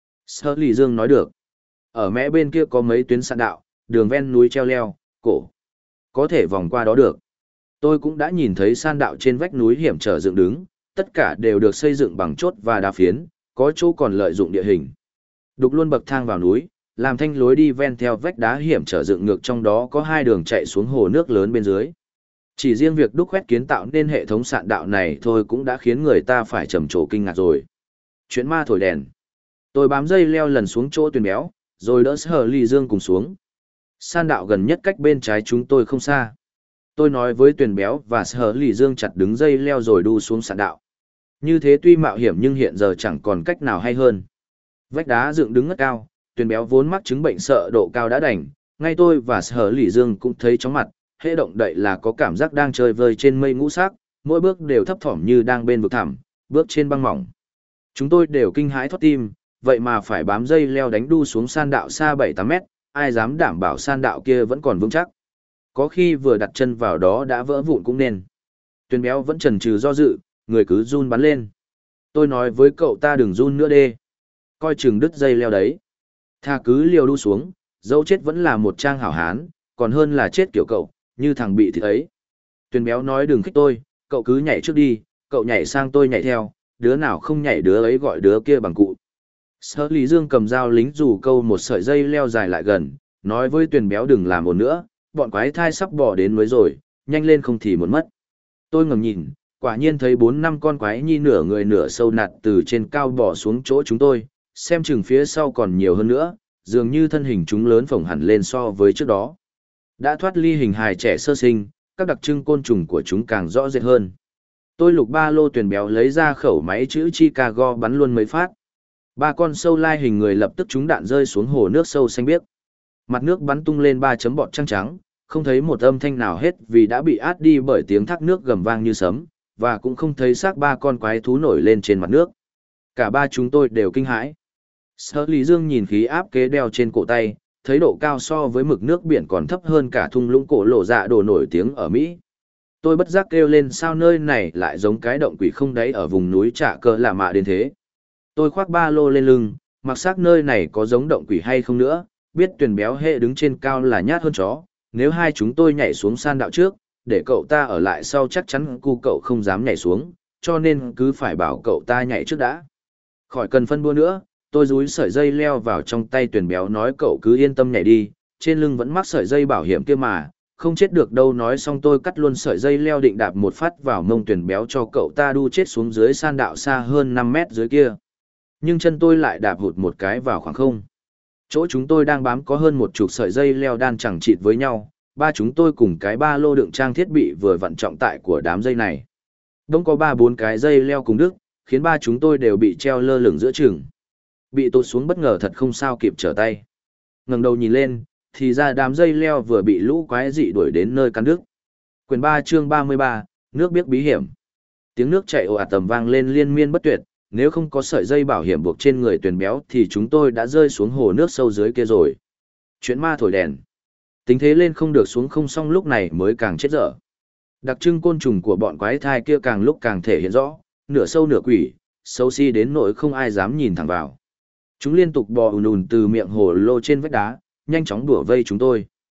Sở Lý Dương nói được. Ở mé bên kia có mấy tuyến sạn đạo, đường ven núi treo leo, cổ. Có thể vòng qua đó được. Tôi cũng đã nhìn thấy san đạo trên vách núi hiểm trở dựng đứng, tất cả đều được xây dựng bằng chốt và đá phiến, có chỗ còn lợi dụng địa hình. Đục luôn bậc thang vào núi, làm thanh lối đi ven theo vách đá hiểm trở dựng ngược trong đó có hai đường chạy xuống hồ nước lớn bên dưới. Chỉ riêng việc đúc khoét kiến tạo nên hệ thống sạn đạo này thôi cũng đã khiến người ta phải trầm trồ kinh ngạc rồi. Chuyện ma thổi đèn. Tôi bám dây leo lần xuống chỗ Tuyền Béo, rồi đỡ Sở Lý Dương cùng xuống. San đạo gần nhất cách bên trái chúng tôi không xa. Tôi nói với Tuyền Béo và Sở Lý Dương chặt đứng dây leo rồi đu xuống sạn đạo. Như thế tuy mạo hiểm nhưng hiện giờ chẳng còn cách nào hay hơn. Vách đá dựng đứng ngất cao, Tuyền Béo vốn mắc chứng bệnh sợ độ cao đã đành, ngay tôi và Sở Lý Dương cũng thấy chóng mặt, hễ động đậy là có cảm giác đang chơi vơi trên mây ngũ sắc, mỗi bước đều thấp thỏm như đang bên vực thẳm, bước trên băng mỏng. Chúng tôi đều kinh hãi thót tim, vậy mà phải bám dây leo đánh đu xuống san đạo xa 7-8 mét, ai dám đảm bảo san đạo kia vẫn còn vững chắc. Có khi vừa đặt chân vào đó đã vỡ vụn cũng nên. Tuyền Béo vẫn chần chừ do dự, người cứ run bắn lên. Tôi nói với cậu ta đừng run nữa đê. Coi chừng đứt dây leo đấy. Tha cứ liều đu xuống, dẫu chết vẫn là một trang hảo hán, còn hơn là chết kiểu cậu, như thằng bị thịt ấy. Tuyền Béo nói đừng khích tôi, cậu cứ nhảy trước đi, cậu nhảy sang tôi nhảy theo, đứa nào không nhảy đứa ấy gọi đứa kia bằng cụ. Sở Lý Dương cầm dao lính dù câu một sợi dây leo dài lại gần, nói với Tuyền Béo đừng làm ồn nữa, bọn quái thai sắp bỏ đến mới rồi, nhanh lên không thì muốn mất. Tôi ngẩng nhìn, quả nhiên thấy 4-5 con quái nhi nửa người nửa sâu nạt từ trên cao bò xuống chỗ chúng tôi, xem chừng phía sau còn nhiều hơn nữa, dường như thân hình chúng lớn phồng hẳn lên so với trước đó. Đã thoát ly hình hài trẻ sơ sinh, các đặc trưng côn trùng của chúng càng rõ rệt hơn. Tôi lục ba lô Tuyền Béo lấy ra khẩu máy chữ Chicago bắn luôn mấy phát. 3 con sâu lai hình người lập tức trúng đạn rơi xuống hồ nước sâu xanh biếc. Mặt nước bắn tung lên 3 chấm bọt trắng trắng, không thấy một âm thanh nào hết vì đã bị át đi bởi tiếng thác nước gầm vang như sấm, và cũng không thấy xác 3 con quái thú nổi lên trên mặt nước. Cả ba chúng tôi đều kinh hãi. Sở Lý Dương nhìn khí áp kế đeo trên cổ tay, thấy độ cao so với mực nước biển còn thấp hơn cả thung lũng cổ lộ dạ đồ nổi tiếng ở Mỹ. Tôi bất giác kêu lên sao nơi này lại giống cái động quỷ không đáy ở vùng núi Trạ Cơ Lạ Mạ đến thế. Tôi khoác ba lô lên lưng, mặc xác nơi này có giống động quỷ hay không nữa, biết Tuyền Béo hệ đứng trên cao là nhát hơn chó, nếu hai chúng tôi nhảy xuống san đạo trước, để cậu ta ở lại sau chắc chắn cu cậu không dám nhảy xuống, cho nên cứ phải bảo cậu ta nhảy trước đã. Khỏi cần phân bua nữa, tôi dúi sợi dây leo vào trong tay Tuyền Béo nói cậu cứ yên tâm nhảy đi, trên lưng vẫn mắc sợi dây bảo hiểm kia mà, không chết được đâu. Nói xong tôi cắt luôn sợi dây leo định đạp một phát vào mông Tuyền Béo cho cậu ta đu chết xuống dưới san đạo xa hơn 5 mét dưới kia. Nhưng chân tôi lại đạp hụt một cái vào khoảng không. Chỗ chúng tôi đang bám có hơn một chục sợi dây leo đan chẳng chịt với nhau, ba chúng tôi cùng cái ba lô đựng trang thiết bị vừa vặn trọng tải của đám dây này. Đông có 3-4 cái dây leo cùng đứt, khiến ba chúng tôi đều bị treo lơ lửng giữa chừng. Bị tụt xuống bất ngờ thật không sao kịp trở tay. Ngẩng đầu nhìn lên, thì ra đám dây leo vừa bị lũ quái dị đuổi đến nơi cắn đứt. Quyển 3 chương 33, nước biếc bí hiểm. Tiếng nước chảy ồ ạt tầm vang lên liên miên bất tuyệt, nếu không có sợi dây bảo hiểm buộc trên người Tuyền Béo thì chúng tôi đã rơi xuống hồ nước sâu dưới kia rồi. Chuyện ma thổi đèn. Tính thế lên không được xuống không xong lúc này mới càng chết dở. Đặc trưng côn trùng của bọn quái thai kia càng lúc càng thể hiện rõ, nửa sâu nửa quỷ, sâu si đến nỗi không ai dám nhìn thẳng vào. Chúng liên tục bò ùn ùn từ miệng hồ lô trên vách đá, nhanh chóng đùa vây chúng tôi.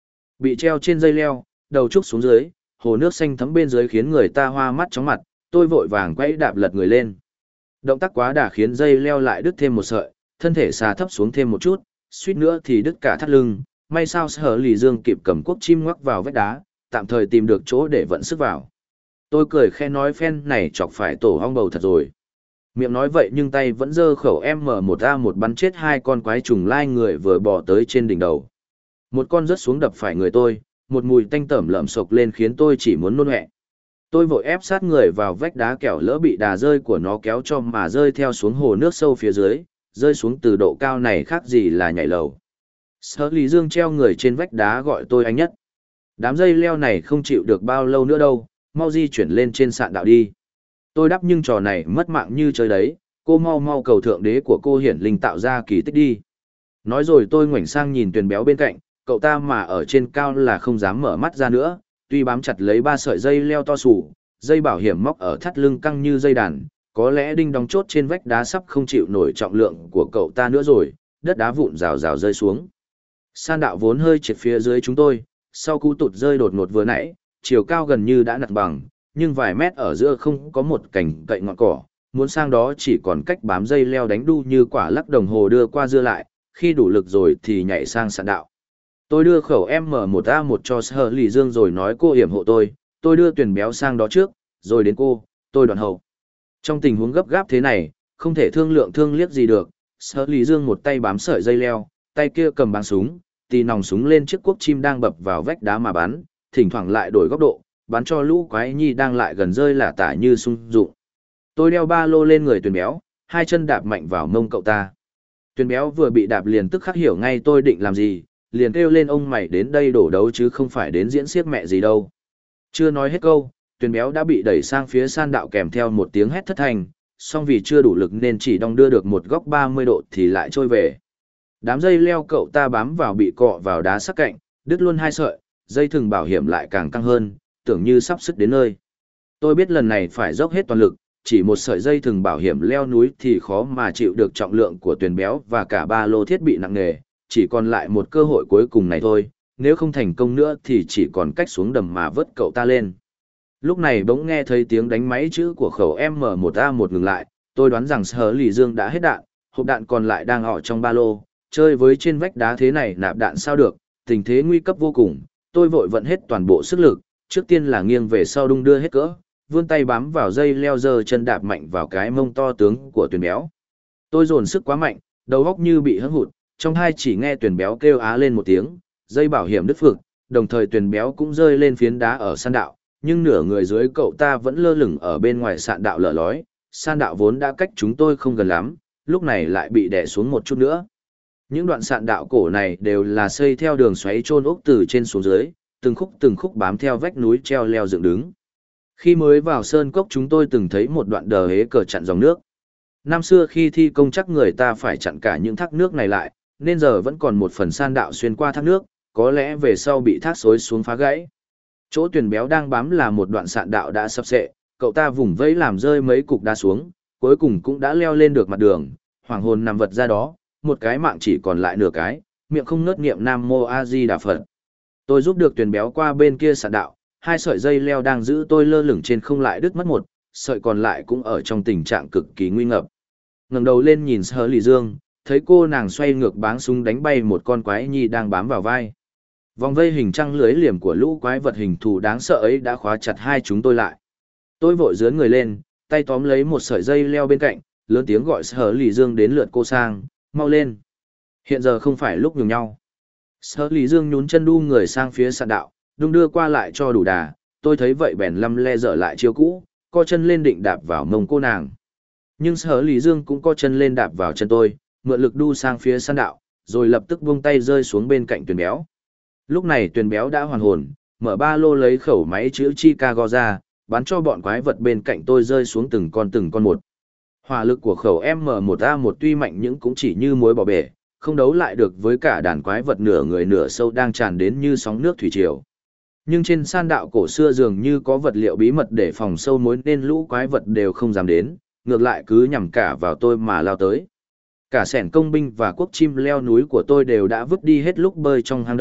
Bị treo trên dây leo, đầu trúc xuống dưới, hồ nước xanh thấm bên dưới khiến người ta hoa mắt chóng mặt, tôi vội vàng quay đạp lật người lên. Động tác quá đà khiến dây leo lại đứt thêm một sợi, thân thể xà thấp xuống thêm một chút, suýt nữa thì đứt cả thắt lưng, may sao Sở Lì Dương kịp cầm cuốc chim ngoắc vào vách đá, tạm thời tìm được chỗ để vận sức vào. Tôi cười khe nói phen này chọc phải tổ hong bầu thật rồi. Miệng nói vậy nhưng tay vẫn giơ khẩu M1A1 bắn chết hai con quái trùng lai người vừa bò tới trên đỉnh đầu. Một con rớt xuống đập phải người tôi, một mùi tanh tẩm lợm sộc lên khiến tôi chỉ muốn nôn ọe. Tôi vội ép sát người vào vách đá kẻo lỡ bị đà rơi của nó kéo cho mà rơi theo xuống hồ nước sâu phía dưới, rơi xuống từ độ cao này khác gì là nhảy lầu. Sở Lý Dương treo người trên vách đá gọi tôi anh nhất. Đám dây leo này không chịu được bao lâu nữa đâu, mau di chuyển lên trên sạn đạo đi. Tôi đáp nhưng trò này mất mạng như chơi đấy, cô mau mau cầu thượng đế của cô hiển linh tạo ra kỳ tích đi. Nói rồi tôi ngoảnh sang nhìn Tuyền Béo bên cạnh, cậu ta mà ở trên cao là không dám mở mắt ra nữa, tuy bám chặt lấy ba sợi dây leo to sù, dây bảo hiểm móc ở thắt lưng căng như dây đàn, có lẽ đinh đóng chốt trên vách đá sắp không chịu nổi trọng lượng của cậu ta nữa rồi, đất đá vụn rào rào rơi xuống. San đạo vốn hơi trượt phía dưới chúng tôi, sau cú tụt rơi đột ngột vừa nãy, chiều cao gần như đã nặt bằng, nhưng vài mét ở giữa không có một cành cậy ngọn cỏ, muốn sang đó chỉ còn cách bám dây leo đánh đu như quả lắc đồng hồ đưa qua đưa lại, khi đủ lực rồi thì nhảy sang sạn đạo. Tôi đưa khẩu M1A1 cho Sở Lì Dương rồi nói cô yểm hộ tôi đưa Tuyền Béo sang đó trước, rồi đến cô, tôi đoạn hậu. Trong tình huống gấp gáp thế này, không thể thương lượng thương liếc gì được, Sở Lì Dương một tay bám sợi dây leo, tay kia cầm báng súng, tì nòng súng lên chiếc cuốc chim đang bập vào vách đá mà bắn, thỉnh thoảng lại đổi góc độ, bắn cho lũ quái nhi đang lại gần rơi lả tả như sung dụng. Tôi đeo ba lô lên người Tuyền Béo, hai chân đạp mạnh vào mông cậu ta. Tuyền Béo vừa bị đạp liền tức khắc hiểu ngay tôi định làm gì, liền kêu lên ông mày đến đây đổ đấu chứ không phải đến diễn xiếc mẹ gì đâu. Chưa nói hết câu, Tuyền Béo đã bị đẩy sang phía san đạo kèm theo một tiếng hét thất thanh, song vì chưa đủ lực nên chỉ đong đưa được một góc 30 độ thì lại trôi về. Đám dây leo cậu ta bám vào bị cọ vào đá sắc cạnh, đứt luôn hai sợi, dây thừng bảo hiểm lại càng căng hơn, tưởng như sắp sứt đến nơi. Tôi biết lần này phải dốc hết toàn lực, chỉ một sợi dây thừng bảo hiểm leo núi thì khó mà chịu được trọng lượng của Tuyền Béo và cả ba lô thiết bị nặng nề, chỉ còn lại một cơ hội cuối cùng này thôi, nếu không thành công nữa thì chỉ còn cách xuống đầm mà vớt cậu ta lên. Lúc này bỗng nghe thấy tiếng đánh máy chữ của khẩu M1A1 ngừng lại, tôi đoán rằng Sở Lì Dương đã hết đạn, hộp đạn còn lại đang ở trong ba lô, chơi với trên vách đá thế này nạp đạn sao được, tình thế nguy cấp vô cùng, tôi vội vận hết toàn bộ sức lực, trước tiên là nghiêng về sau đung đưa hết cỡ, vươn tay bám vào dây leo giơ chân đạp mạnh vào cái mông to tướng của Tuyền Béo. Tôi dồn sức quá mạnh, đầu óc như bị hững hụt, trong hai chỉ nghe Tuyền Béo kêu á lên một tiếng, dây bảo hiểm đứt phược, đồng thời Tuyền Béo cũng rơi lên phiến đá ở san đạo, nhưng nửa người dưới cậu ta vẫn lơ lửng ở bên ngoài sạn đạo lở lói, san đạo vốn đã cách chúng tôi không gần lắm, lúc này lại bị đè xuống một chút nữa. Những đoạn sạn đạo cổ này đều là xây theo đường xoáy chôn ốc từ trên xuống dưới, từng khúc bám theo vách núi treo leo dựng đứng. Khi mới vào sơn cốc chúng tôi từng thấy một đoạn đờ hế cờ chặn dòng nước. Năm xưa khi thi công chắc người ta phải chặn cả những thác nước này lại, nên giờ vẫn còn một phần san đạo xuyên qua thác nước, có lẽ về sau bị thác xối xuống phá gãy. Chỗ Tuyền Béo đang bám là một đoạn sạn đạo đã sập xệ, cậu ta vùng vẫy làm rơi mấy cục đá xuống, cuối cùng cũng đã leo lên được mặt đường, hoàng hồn nằm vật ra đó, một cái mạng chỉ còn lại nửa cái, miệng không ngớt niệm Nam Mô A Di Đà Phật. Tôi giúp được Tuyền Béo qua bên kia sạn đạo, hai sợi dây leo đang giữ tôi lơ lửng trên không lại đứt mất một, sợi còn lại cũng ở trong tình trạng cực kỳ nguy ngập. Ngẩng đầu lên nhìn Sở Lì Dương, thấy cô nàng xoay ngược báng súng đánh bay một con quái nhi đang bám vào vai. Vòng vây hình trăng lưới liềm của lũ quái vật hình thù đáng sợ ấy đã khóa chặt hai chúng tôi lại. Tôi vội dướn người lên, tay tóm lấy một sợi dây leo bên cạnh, lớn tiếng gọi Sở Lì Dương đến lượt cô sang, mau lên. Hiện giờ không phải lúc nhường nhau. Sở Lì Dương nhún chân đu người sang phía sạn đạo, đung đưa qua lại cho đủ đà, tôi thấy vậy bèn lăm le dở lại chiêu cũ, co chân lên định đạp vào mông cô nàng. Nhưng Sở Lì Dương cũng co chân lên đạp vào chân tôi, mượn lực đu sang phía sạn đạo, rồi lập tức buông tay rơi xuống bên cạnh Tuyền Béo. Lúc này Tuyền Béo đã hoàn hồn, mở ba lô lấy khẩu máy chữ Chicago ra, bắn cho bọn quái vật bên cạnh tôi rơi xuống từng con một. Hỏa lực của khẩu M1A1 tuy mạnh nhưng cũng chỉ như muối bỏ bể, không đấu lại được với cả đàn quái vật nửa người nửa sâu đang tràn đến như sóng nước thủy triều. Nhưng trên san đạo cổ xưa dường như có vật liệu bí mật để phòng sâu mối nên lũ quái vật đều không dám đến, ngược lại cứ nhằm cả vào tôi mà lao tới. Cả sẻn công binh và cuốc chim leo núi của tôi đều đã vứt đi hết lúc bơi trong hang động,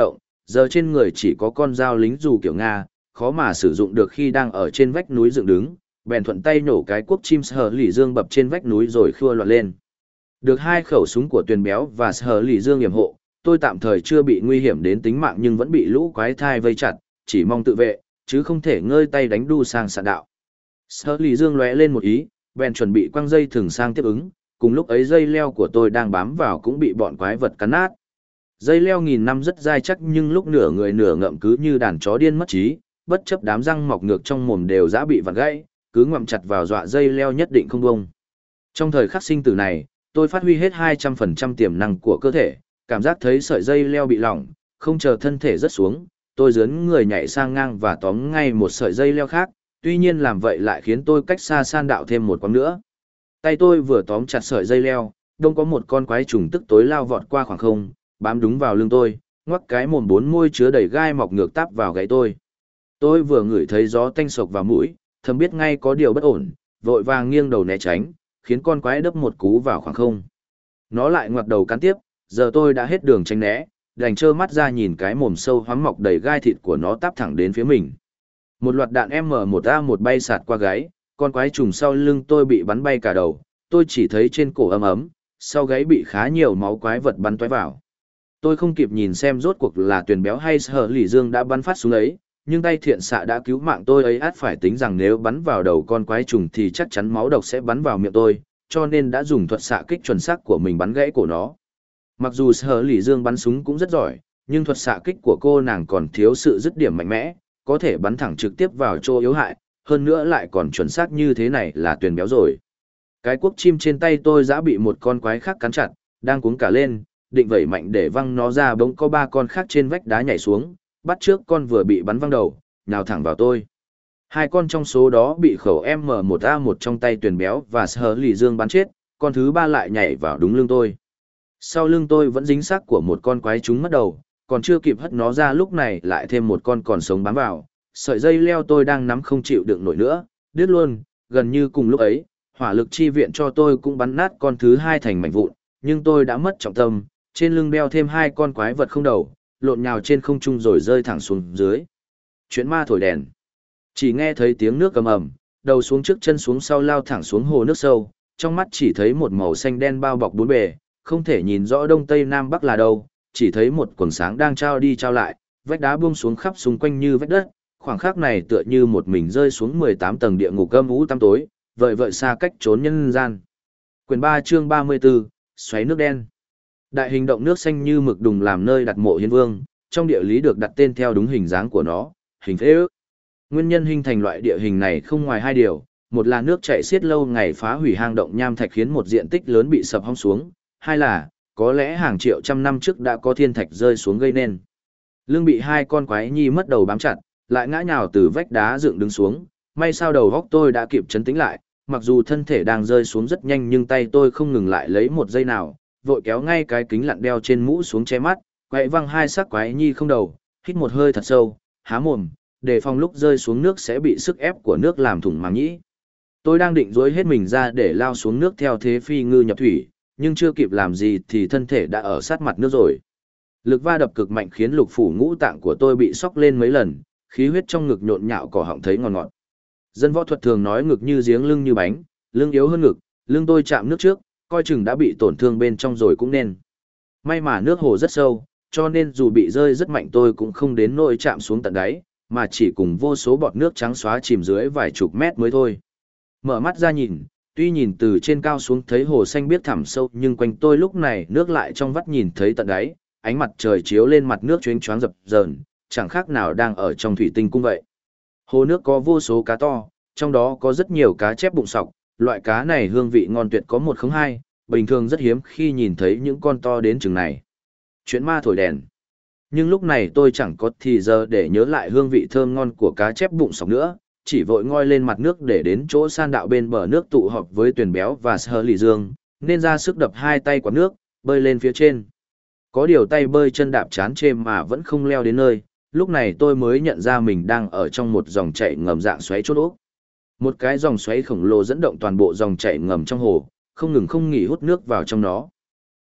giờ trên người chỉ có con dao lính dù kiểu Nga, khó mà sử dụng được khi đang ở trên vách núi dựng đứng, bèn thuận tay nổ cái cuốc chim Sở Lỷ Dương bập trên vách núi rồi khua loạn lên. Được 2 khẩu súng của Tuyền Béo và Sở Lỷ Dương yểm hộ, tôi tạm thời chưa bị nguy hiểm đến tính mạng nhưng vẫn bị lũ quái thai vây chặt, chỉ mong tự vệ, chứ không thể ngơi tay đánh đu sang sạn đạo. Sở Lỷ Dương lóe lên một ý, bèn chuẩn bị quăng dây thừng sang tiếp ứng, cùng lúc ấy dây leo của tôi đang bám vào cũng bị bọn quái vật cắn nát. Dây leo nghìn năm rất dai chắc nhưng lúc nửa người nửa ngậm cứ như đàn chó điên mất trí, bất chấp đám răng mọc ngược trong mồm đều đã bị vặn gãy, cứ ngậm chặt vào dọa dây leo nhất định không bông. Trong thời khắc sinh tử này, tôi phát huy hết 200% tiềm năng của cơ thể, cảm giác thấy sợi dây leo bị lỏng, không chờ thân thể rớt xuống, tôi dướn người nhảy sang ngang và tóm ngay một sợi dây leo khác, tuy nhiên làm vậy lại khiến tôi cách xa san đạo thêm một quãng nữa. Tay tôi vừa tóm chặt sợi dây leo, đông có một con quái trùng tức tối lao vọt qua khoảng không, bám đúng vào lưng tôi, ngoắc cái mồm 4 môi chứa đầy gai mọc ngược tắp vào gáy tôi. Tôi vừa ngửi thấy gió tanh sộc vào mũi, thầm biết ngay có điều bất ổn, vội vàng nghiêng đầu né tránh, khiến con quái đấp một cú vào khoảng không. Nó lại ngoặt đầu cắn tiếp, giờ tôi đã hết đường tránh né, đành trơ mắt ra nhìn cái mồm sâu hoắm mọc đầy gai thịt của nó táp thẳng đến phía mình. Một loạt đạn M1A1 bay sạt qua gáy, con quái trùng sau lưng tôi bị bắn bay cả đầu, tôi chỉ thấy trên cổ ấm ấm, sau gáy bị khá nhiều máu quái vật bắn tóe vào. Tôi không kịp nhìn xem rốt cuộc là Tuyền Béo hay Sở Lỷ Dương đã bắn phát súng ấy, nhưng tay thiện xạ đã cứu mạng tôi ấy át phải tính rằng nếu bắn vào đầu con quái trùng thì chắc chắn máu độc sẽ bắn vào miệng tôi, cho nên đã dùng thuật xạ kích chuẩn xác của mình bắn gãy cổ nó. Mặc dù Sở Lỷ Dương bắn súng cũng rất giỏi, nhưng thuật xạ kích của cô nàng còn thiếu sự dứt điểm mạnh mẽ, có thể bắn thẳng trực tiếp vào chỗ yếu hại, hơn nữa lại còn chuẩn xác như thế này là Tuyền Béo rồi. Cái cuốc chim trên tay tôi đã bị một con quái khác cắn chặt, đang cuống cả lên, định vẩy mạnh để văng nó ra, bỗng có 3 con khác trên vách đá nhảy xuống, bắt trước con vừa bị bắn văng đầu, nhào thẳng vào tôi. 2 con trong số đó bị khẩu M1A1 trong tay Tuyền Béo và Sở Lỷ Dương bắn chết, con thứ 3 lại nhảy vào đúng lưng tôi. Sau lưng tôi vẫn dính xác của một con quái trúng mất đầu, còn chưa kịp hất nó ra lúc này lại thêm một con còn sống bám vào, sợi dây leo tôi đang nắm không chịu đựng nổi nữa, đứt luôn, gần như cùng lúc ấy, hỏa lực chi viện cho tôi cũng bắn nát con thứ 2 thành mảnh vụn, nhưng tôi đã mất trọng tâm, trên lưng đeo thêm 2 con quái vật không đầu, lộn nhào trên không trung rồi rơi thẳng xuống dưới. Chuyện ma thổi đèn. Chỉ nghe thấy tiếng nước ầm ầm, đầu xuống trước chân xuống sau lao thẳng xuống hồ nước sâu, trong mắt chỉ thấy một màu xanh đen bao bọc bốn bề, không thể nhìn rõ đông tây nam bắc là đâu, chỉ thấy một quầng sáng đang trao đi trao lại, vách đá buông xuống khắp xung quanh như vách đất, khoảng khắc này tựa như một mình rơi xuống 18 tầng địa ngục âm u tăm tối, vợi vợi xa cách trốn nhân gian. Quyển 3 chương 34, xoáy nước đen. Đại hình động nước xanh như mực đùng làm nơi đặt mộ Hiến Vương, trong địa lý được đặt tên theo đúng hình dáng của nó, hình phế ước. Nguyên nhân hình thành loại địa hình này không ngoài 2 điều, một là nước chảy xiết lâu ngày phá hủy hang động nham thạch khiến một diện tích lớn bị sập hong xuống, hai là, có lẽ hàng triệu trăm năm trước đã có thiên thạch rơi xuống gây nên. Lưng bị 2 con quái nhi mất đầu bám chặt, lại ngã nhào từ vách đá dựng đứng xuống, may sao đầu góc tôi đã kịp trấn tĩnh lại, mặc dù thân thể đang rơi xuống rất nhanh nhưng tay tôi không ngừng lại lấy một giây nào, vội kéo ngay cái kính lặn đeo trên mũ xuống che mắt, quậy văng 2 xác quái nhi không đầu, hít một hơi thật sâu, há mồm, để phòng lúc rơi xuống nước sẽ bị sức ép của nước làm thủng màng nhĩ. Tôi đang định dối hết mình ra để lao xuống nước theo thế phi ngư nhập thủy, nhưng chưa kịp làm gì thì thân thể đã ở sát mặt nước rồi. Lực va đập cực mạnh khiến lục phủ ngũ tạng của tôi bị sốc lên mấy lần, khí huyết trong ngực nhộn nhạo cỏ họng thấy ngọt ngọt. Dân võ thuật thường nói ngực như giếng lưng như bánh, lưng yếu hơn ngực, lưng tôi chạm nước trước, coi chừng đã bị tổn thương bên trong rồi cũng nên. May mà nước hồ rất sâu, cho nên dù bị rơi rất mạnh tôi cũng không đến nỗi chạm xuống tận đáy, mà chỉ cùng vô số bọt nước trắng xóa chìm dưới vài chục mét mới thôi. Mở mắt ra nhìn, tuy nhìn từ trên cao xuống thấy hồ xanh biếc thẳm sâu nhưng quanh tôi lúc này nước lại trong vắt nhìn thấy tận đáy, ánh mặt trời chiếu lên mặt nước chóe choáng dập dờn, chẳng khác nào đang ở trong thủy tinh cung vậy. Hồ nước có vô số cá to, trong đó có rất nhiều cá chép bụng sọc, loại cá này hương vị ngon tuyệt có một không hai, bình thường rất hiếm khi nhìn thấy những con to đến chừng này. Chuyện ma thổi đèn. Nhưng lúc này tôi chẳng có thì giờ để nhớ lại hương vị thơm ngon của cá chép bụng sọc nữa, chỉ vội ngoi lên mặt nước để đến chỗ san đạo bên bờ nước tụ họp với Tuyền Béo và Sở Lỷ Dương, nên ra sức đập 2 tay quạt nước, bơi lên phía trên. Có điều tay bơi chân đạp chán chêm mà vẫn không leo đến nơi, lúc này tôi mới nhận ra mình đang ở trong một dòng chảy ngầm dạng xoáy chốt ốc. Một cái dòng xoáy khổng lồ dẫn động toàn bộ dòng chảy ngầm trong hồ, không ngừng không nghỉ hút nước vào trong nó.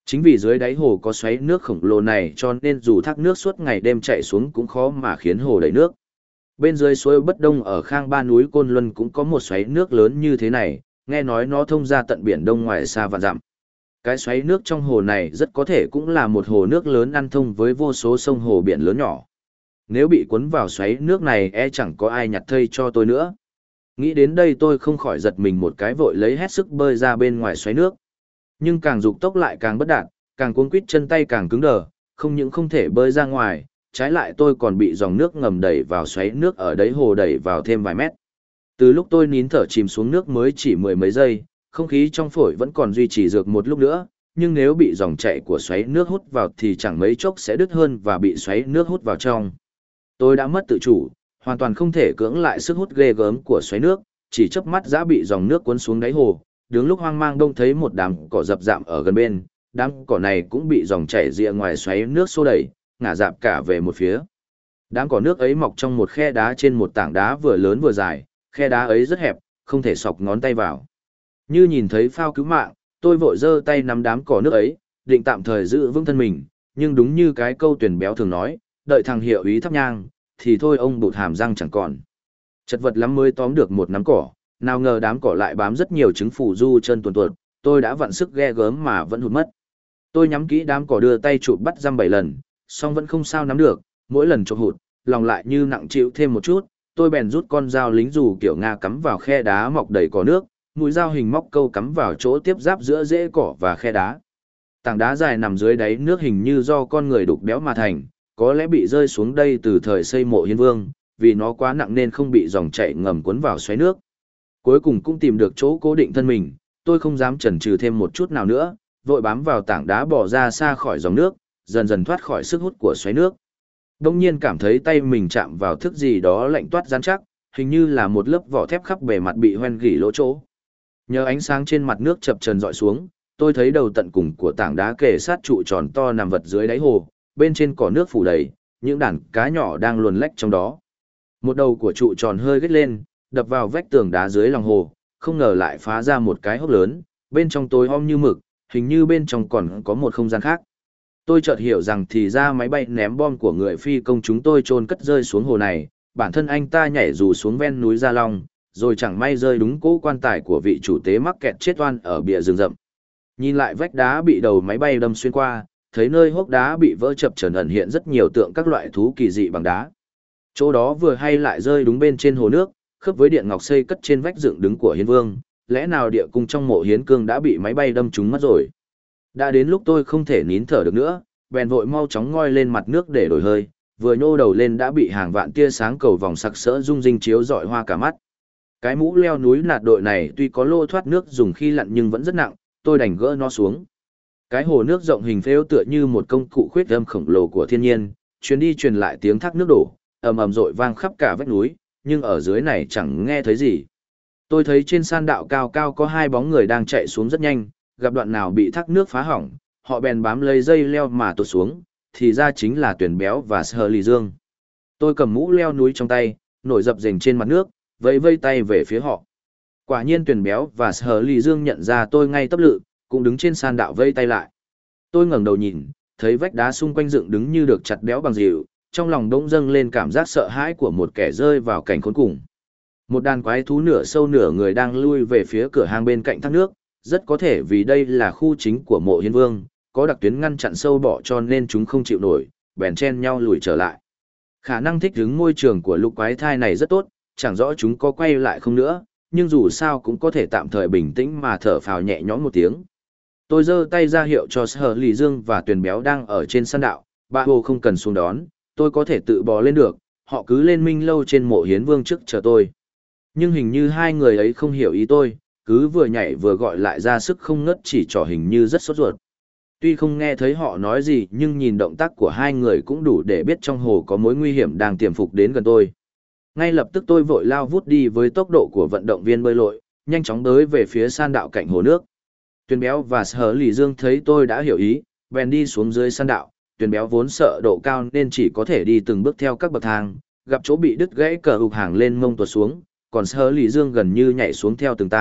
Chính vì dưới đáy hồ có xoáy nước khổng lồ này cho nên dù thác nước suốt ngày đêm chạy xuống cũng khó mà khiến hồ đầy nước. Bên dưới suối Bất Đông ở khang ba núi Côn Luân cũng có một xoáy nước lớn như thế này, nghe nói nó thông ra tận biển Đông ngoài xa vạn dặm. Cái xoáy nước trong hồ này rất có thể cũng là một hồ nước lớn ăn thông với vô số sông hồ biển lớn nhỏ. Nếu bị cuốn vào xoáy nước này chẳng có ai nhặt thây cho tôi nữa. Nghĩ đến đây tôi không khỏi giật mình một cái, vội lấy hết sức bơi ra bên ngoài xoáy nước. Nhưng càng dục tốc lại càng bất đạt, càng cuống quýt chân tay càng cứng đờ, không những không thể bơi ra ngoài, trái lại tôi còn bị dòng nước ngầm đẩy vào xoáy nước ở đáy hồ đẩy vào thêm vài mét. Từ lúc tôi nín thở chìm xuống nước mới chỉ mười mấy giây, không khí trong phổi vẫn còn duy trì được một lúc nữa, nhưng nếu bị dòng chảy của xoáy nước hút vào thì chẳng mấy chốc sẽ đứt hơn và bị xoáy nước hút vào trong. Tôi đã mất tự chủ, hoàn toàn không thể cưỡng lại sức hút ghê gớm của xoáy nước, chỉ chớp mắt đã bị dòng nước cuốn xuống đáy hồ. Đứng lúc hoang mang đông thấy một đám cỏ rậm rạp ở gần bên, đám cỏ này cũng bị dòng chảy rịa ngoài xoáy nước xô đẩy, ngả rạp cả về một phía. Đám cỏ nước ấy mọc trong một khe đá trên một tảng đá vừa lớn vừa dài, khe đá ấy rất hẹp, không thể xọc ngón tay vào. Như nhìn thấy phao cứu mạng, tôi vội giơ tay nắm đám cỏ nước ấy, định tạm thời giữ vững thân mình, nhưng đúng như cái câu tuyển béo thường nói, đợi thằng hiệu úy thắp nhang, thì thôi ông bụt hàm răng chẳng còn. Chật vật lắm mới tóm được một nắm cỏ, nào ngờ đám cỏ lại bám rất nhiều trứng phù du chân tuồn tuột, tôi đã vặn sức ghe gớm mà vẫn hụt mất. Tôi nhắm kỹ đám cỏ đưa tay chụp bắt dăm 7 lần, song vẫn không sao nắm được, mỗi lần chụp hụt, lòng lại như nặng chịu thêm một chút, tôi bèn rút con dao lính dù kiểu Nga cắm vào khe đá mọc đầy cỏ nước, mũi dao hình móc câu cắm vào chỗ tiếp giáp giữa rễ cỏ và khe đá. Tảng đá dài nằm dưới đáy nước hình như do con người đục đẽo mà thành, có lẽ bị rơi xuống đây từ thời xây mộ Hiến Vương, vì nó quá nặng nên không bị dòng chảy ngầm cuốn vào xoáy nước. Cuối cùng cũng tìm được chỗ cố định thân mình, tôi không dám chần chừ thêm một chút nào nữa, vội bám vào tảng đá bò ra xa khỏi dòng nước, dần dần thoát khỏi sức hút của xoáy nước. Đông nhiên cảm thấy tay mình chạm vào thứ gì đó lạnh toát rắn chắc, hình như là một lớp vỏ thép khắp bề mặt bị hoen gỉ lỗ chỗ. Nhờ ánh sáng trên mặt nước chập chờn dọi xuống, tôi thấy đầu tận cùng của tảng đá kề sát trụ tròn to nằm vật dưới đáy hồ, bên trên cỏ nước phủ đầy, những đàn cá nhỏ đang luồn lách trong đó. Một đầu của trụ tròn hơi ghét lên, đập vào vách tường đá dưới lòng hồ, không ngờ lại phá ra một cái hốc lớn, bên trong tối om như mực, hình như bên trong còn có một không gian khác. Tôi chợt hiểu rằng thì ra máy bay ném bom của người phi công chúng tôi chôn cất rơi xuống hồ này, bản thân anh ta nhảy dù xuống ven núi Gia Long, rồi chẳng may rơi đúng cỗ quan tài của vị chủ tế mắc kẹt chết oan ở bìa rừng rậm. Nhìn lại vách đá bị đầu máy bay đâm xuyên qua, thấy nơi hốc đá bị vỡ chập chờn ẩn hiện rất nhiều tượng các loại thú kỳ dị bằng đá. Chỗ đó vừa hay lại rơi đúng bên trên hồ nước, khớp với điện ngọc xây cất trên vách dựng đứng của Hiến Vương, lẽ nào địa cung trong mộ Hiến Cương đã bị máy bay đâm trúng mất rồi. Đã đến lúc tôi không thể nín thở được nữa, bèn vội mau chóng ngoi lên mặt nước để đổi hơi, vừa nhô đầu lên đã bị hàng vạn tia sáng cầu vòng sặc sỡ rung rinh chiếu rọi hoa cả mắt. Cái mũ leo núi nạt đội này tuy có lô thoát nước dùng khi lặn nhưng vẫn rất nặng, tôi đành gỡ nó xuống. Cái hồ nước rộng hình phễu tựa như một công cụ khuyết âm khổng lồ của thiên nhiên, truyền đi truyền lại tiếng thác nước đổ, ầm ầm rội vang khắp cả vách núi, nhưng ở dưới này chẳng nghe thấy gì. Tôi thấy trên san đạo cao cao có hai bóng người đang chạy xuống rất nhanh, gặp đoạn nào bị thác nước phá hỏng, họ bèn bám lấy dây leo mà tuột xuống, thì ra chính là Tuyển Béo và Sở Lì Dương. Tôi cầm mũ leo núi trong tay, nổi dập dềnh trên mặt nước, vẫy vây tay về phía họ. Quả nhiên Tuyển Béo và Sở Lì Dương nhận ra tôi ngay tấp lự, cũng đứng trên san đạo vây tay lại. Tôi ngẩng đầu nhìn, thấy vách đá xung quanh dựng đứng như được chặt đẽo bằng dịu, trong lòng đống dâng lên cảm giác sợ hãi của một kẻ rơi vào cảnh khốn cùng. Một đàn quái thú nửa sâu nửa người đang lui về phía cửa hang bên cạnh thác nước, rất có thể vì đây là khu chính của mộ Hiến Vương, có đặc tuyến ngăn chặn sâu bọ cho nên chúng không chịu nổi, bèn chen nhau lùi trở lại. Khả năng thích ứng môi trường của lũ quái thai này rất tốt, chẳng rõ chúng có quay lại không nữa, nhưng dù sao cũng có thể tạm thời bình tĩnh mà thở phào nhẹ nhõm một tiếng. Tôi giơ tay ra hiệu cho Sở Lì Dương và Tuyền Béo đang ở trên sân đạo, ba hồ không cần xuống đón, tôi có thể tự bò lên được, họ cứ lên minh lâu trên mộ Hiến Vương trước chờ tôi. Nhưng hình như hai người ấy không hiểu ý tôi, cứ vừa nhảy vừa gọi lại ra sức không ngớt, chỉ trỏ hình như rất sốt ruột. Tuy không nghe thấy họ nói gì nhưng nhìn động tác của hai người cũng đủ để biết trong hồ có mối nguy hiểm đang tiềm phục đến gần tôi. Ngay lập tức tôi vội lao vút đi với tốc độ của vận động viên bơi lội, nhanh chóng tới về phía san đạo cạnh hồ nước. Tuyền Béo và Sở Lì Dương thấy tôi đã hiểu ý, bèn đi xuống dưới san đạo. Tuyền Béo vốn sợ độ cao nên chỉ có thể đi từng bước theo các bậc thang, gặp chỗ bị đứt gãy cờ hụt hàng lên mông tuột xuống, còn Sở Lì Dương gần như nhảy xuống theo từng tang,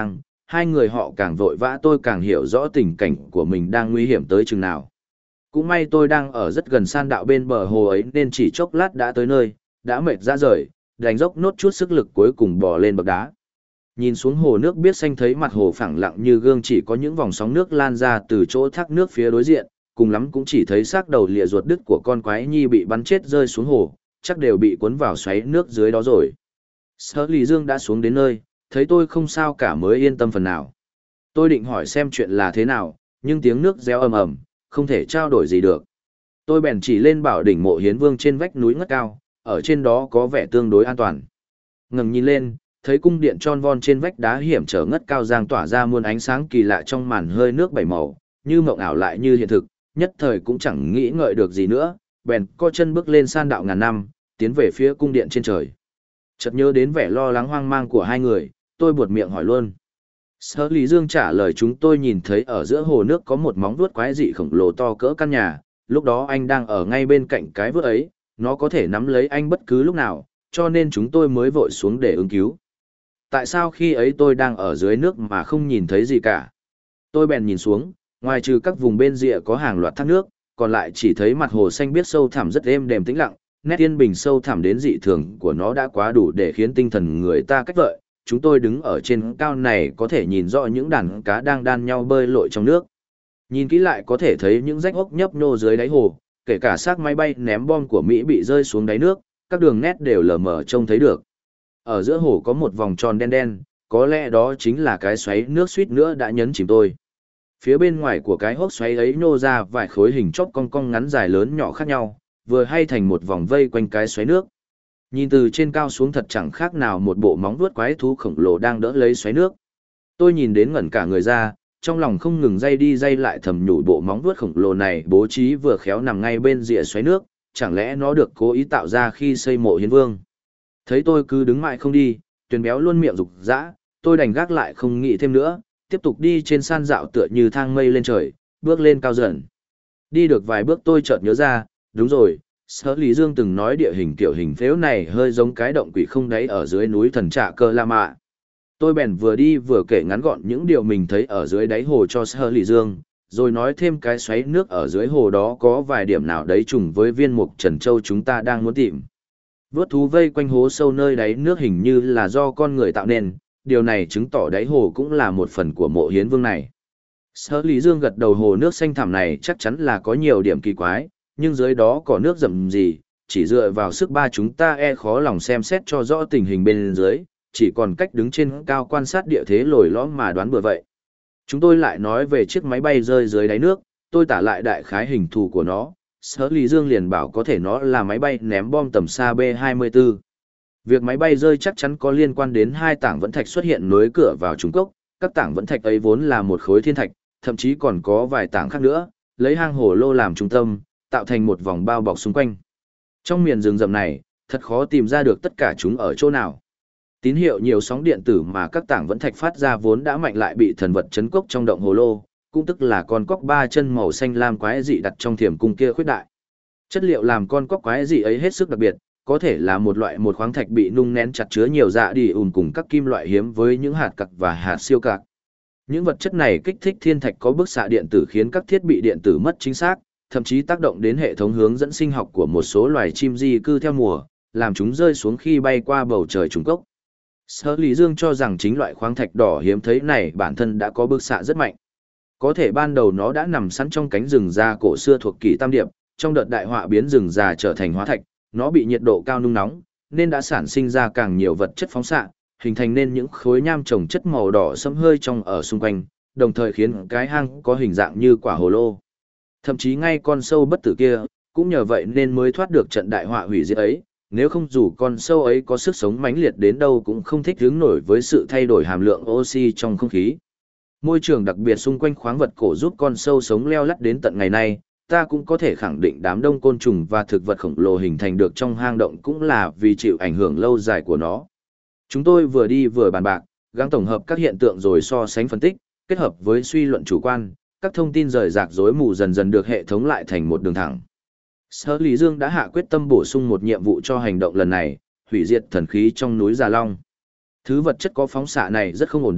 hai người họ càng vội vã tôi càng hiểu rõ tình cảnh của mình đang nguy hiểm tới chừng nào. Cũng may tôi đang ở rất gần san đạo bên bờ hồ ấy nên chỉ chốc lát đã tới nơi, đã mệt ra rời, đành dốc nốt chút sức lực cuối cùng bò lên bậc đá. Nhìn xuống hồ nước biết xanh thấy mặt hồ phẳng lặng như gương, chỉ có những vòng sóng nước lan ra từ chỗ thác nước phía đối diện, cùng lắm cũng chỉ thấy xác đầu lìa ruột đứt của con quái nhi bị bắn chết rơi xuống hồ, chắc đều bị cuốn vào xoáy nước dưới đó rồi. Sở Lý Dương đã xuống đến nơi, thấy tôi không sao cả mới yên tâm phần nào. Tôi định hỏi xem chuyện là thế nào, nhưng tiếng nước reo ầm ầm, không thể trao đổi gì được. Tôi bèn chỉ lên bảo đỉnh mộ Hiến Vương trên vách núi ngất cao, ở trên đó có vẻ tương đối an toàn. Ngẩng nhìn lên, thấy cung điện tròn von trên vách đá hiểm trở ngất cao giang tỏa ra muôn ánh sáng kỳ lạ trong màn hơi nước bảy màu, như mộng ảo lại như hiện thực, nhất thời cũng chẳng nghĩ ngợi được gì nữa, bèn co chân bước lên san đạo ngàn năm, tiến về phía cung điện trên trời. Chợt nhớ đến vẻ lo lắng hoang mang của hai người, tôi buột miệng hỏi luôn. Sở Lý Dương trả lời chúng tôi nhìn thấy ở giữa hồ nước có một móng vuốt quái dị khổng lồ to cỡ căn nhà, lúc đó anh đang ở ngay bên cạnh cái vuốt ấy, nó có thể nắm lấy anh bất cứ lúc nào, cho nên chúng tôi mới vội xuống để ứng cứu. Tại sao khi ấy tôi đang ở dưới nước mà không nhìn thấy gì cả? Tôi bèn nhìn xuống, ngoài trừ các vùng bên rìa có hàng loạt thác nước, còn lại chỉ thấy mặt hồ xanh biếc sâu thẳm rất êm đềm tĩnh lặng, nét yên bình sâu thẳm đến dị thường của nó đã quá đủ để khiến tinh thần người ta cách vợi. Chúng tôi đứng ở trên cao này có thể nhìn rõ những đàn cá đang đan nhau bơi lội trong nước. Nhìn kỹ lại có thể thấy những rách ốc nhấp nhô dưới đáy hồ, kể cả xác máy bay ném bom của Mỹ bị rơi xuống đáy nước, các đường nét đều lờ mờ trông thấy được. Ở giữa hồ có một vòng tròn đen đen, có lẽ đó chính là cái xoáy nước suýt nữa đã nhấn chìm tôi. Phía bên ngoài của cái hốc xoáy ấy nhô ra vài khối hình chóp cong cong ngắn dài lớn nhỏ khác nhau, vừa hay thành một vòng vây quanh cái xoáy nước. Nhìn từ trên cao xuống thật chẳng khác nào một bộ móng vuốt quái thú khổng lồ đang đỡ lấy xoáy nước. Tôi nhìn đến ngẩn cả người ra, trong lòng không ngừng day đi day lại thầm nhủ bộ móng vuốt khổng lồ này bố trí vừa khéo nằm ngay bên rìa xoáy nước, chẳng lẽ nó được cố ý tạo ra khi xây mộ Hiến Vương. Thấy tôi cứ đứng mãi không đi, Tuyền béo luôn miệng rục rã, tôi đành gác lại không nghĩ thêm nữa, tiếp tục đi trên san dạo tựa như thang mây lên trời, bước lên cao dần. Đi được vài bước tôi chợt nhớ ra, đúng rồi, Sở Lý Dương từng nói địa hình kiểu hình phếu này hơi giống cái động quỷ không đáy ở dưới núi thần trạ cơ La Mạ. Tôi bèn vừa đi vừa kể ngắn gọn những điều mình thấy ở dưới đáy hồ cho Sở Lý Dương, rồi nói thêm cái xoáy nước ở dưới hồ đó có vài điểm nào đấy trùng với viên mục Trần Châu chúng ta đang muốn tìm. Vớt thú vây quanh hố sâu nơi đáy nước hình như là do con người tạo nên, điều này chứng tỏ đáy hồ cũng là một phần của mộ Hiến Vương này. Sở Lý Dương gật đầu, hồ nước xanh thẳm này chắc chắn là có nhiều điểm kỳ quái, nhưng dưới đó có nước rầm gì, chỉ dựa vào sức ba chúng ta khó lòng xem xét cho rõ tình hình bên dưới, chỉ còn cách đứng trên cao quan sát địa thế lồi lõm mà đoán bừa vậy. Chúng tôi lại nói về chiếc máy bay rơi dưới đáy nước, tôi tả lại đại khái hình thù của nó. Sở Lý Dương liền bảo có thể nó là máy bay ném bom tầm xa B-24. Việc máy bay rơi chắc chắn có liên quan đến hai tảng vẫn thạch xuất hiện nối cửa vào Trung Cốc, các tảng vẫn thạch ấy vốn là một khối thiên thạch, thậm chí còn có vài tảng khác nữa, lấy hang hồ lô làm trung tâm, tạo thành một vòng bao bọc xung quanh. Trong miền rừng rậm này, thật khó tìm ra được tất cả chúng ở chỗ nào. Tín hiệu nhiều sóng điện tử mà các tảng vẫn thạch phát ra vốn đã mạnh lại bị thần vật chấn cốc trong động hồ lô, cũng tức là con cóc ba chân màu xanh lam quái dị đặt trong thiềm cung kia khuyết đại. Chất liệu làm con cóc quái dị ấy hết sức đặc biệt, có thể là một khoáng thạch bị nung nén chặt chứa nhiều dạ đi cùng các kim loại hiếm với những hạt cặc và hạt siêu cặc. Những vật chất này kích thích thiên thạch có bức xạ điện tử khiến các thiết bị điện tử mất chính xác, thậm chí tác động đến hệ thống hướng dẫn sinh học của một số loài chim di cư theo mùa, làm chúng rơi xuống khi bay qua bầu trời Trung Cốc. Sở Lý Dương cho rằng chính loại khoáng thạch đỏ hiếm thấy này bản thân đã có bức xạ rất mạnh. Có thể ban đầu nó đã nằm sẵn trong cánh rừng già cổ xưa thuộc Kỷ Tam Điệp, trong đợt đại họa biến rừng già trở thành hóa thạch, nó bị nhiệt độ cao nung nóng, nên đã sản sinh ra càng nhiều vật chất phóng xạ, hình thành nên những khối nham trồng chất màu đỏ sẫm hơi trong ở xung quanh, đồng thời khiến cái hang có hình dạng như quả hồ lô. Thậm chí ngay con sâu bất tử kia, cũng nhờ vậy nên mới thoát được trận đại họa hủy diệt ấy, nếu không dù con sâu ấy có sức sống mãnh liệt đến đâu cũng không thích ứng nổi với sự thay đổi hàm lượng oxy trong không khí. Môi trường đặc biệt xung quanh khoáng vật cổ giúp con sâu sống leo lắt đến tận ngày nay, ta cũng có thể khẳng định đám đông côn trùng và thực vật khổng lồ hình thành được trong hang động cũng là vì chịu ảnh hưởng lâu dài của nó. Chúng tôi vừa đi vừa bàn bạc, gắng tổng hợp các hiện tượng rồi so sánh phân tích, kết hợp với suy luận chủ quan, các thông tin rời rạc rối mù dần dần được hệ thống lại thành một đường thẳng. Sở Lý Dương đã hạ quyết tâm bổ sung một nhiệm vụ cho hành động lần này, hủy diệt thần khí trong núi Già Long. Thứ vật chất có phóng xạ này rất không ổn định,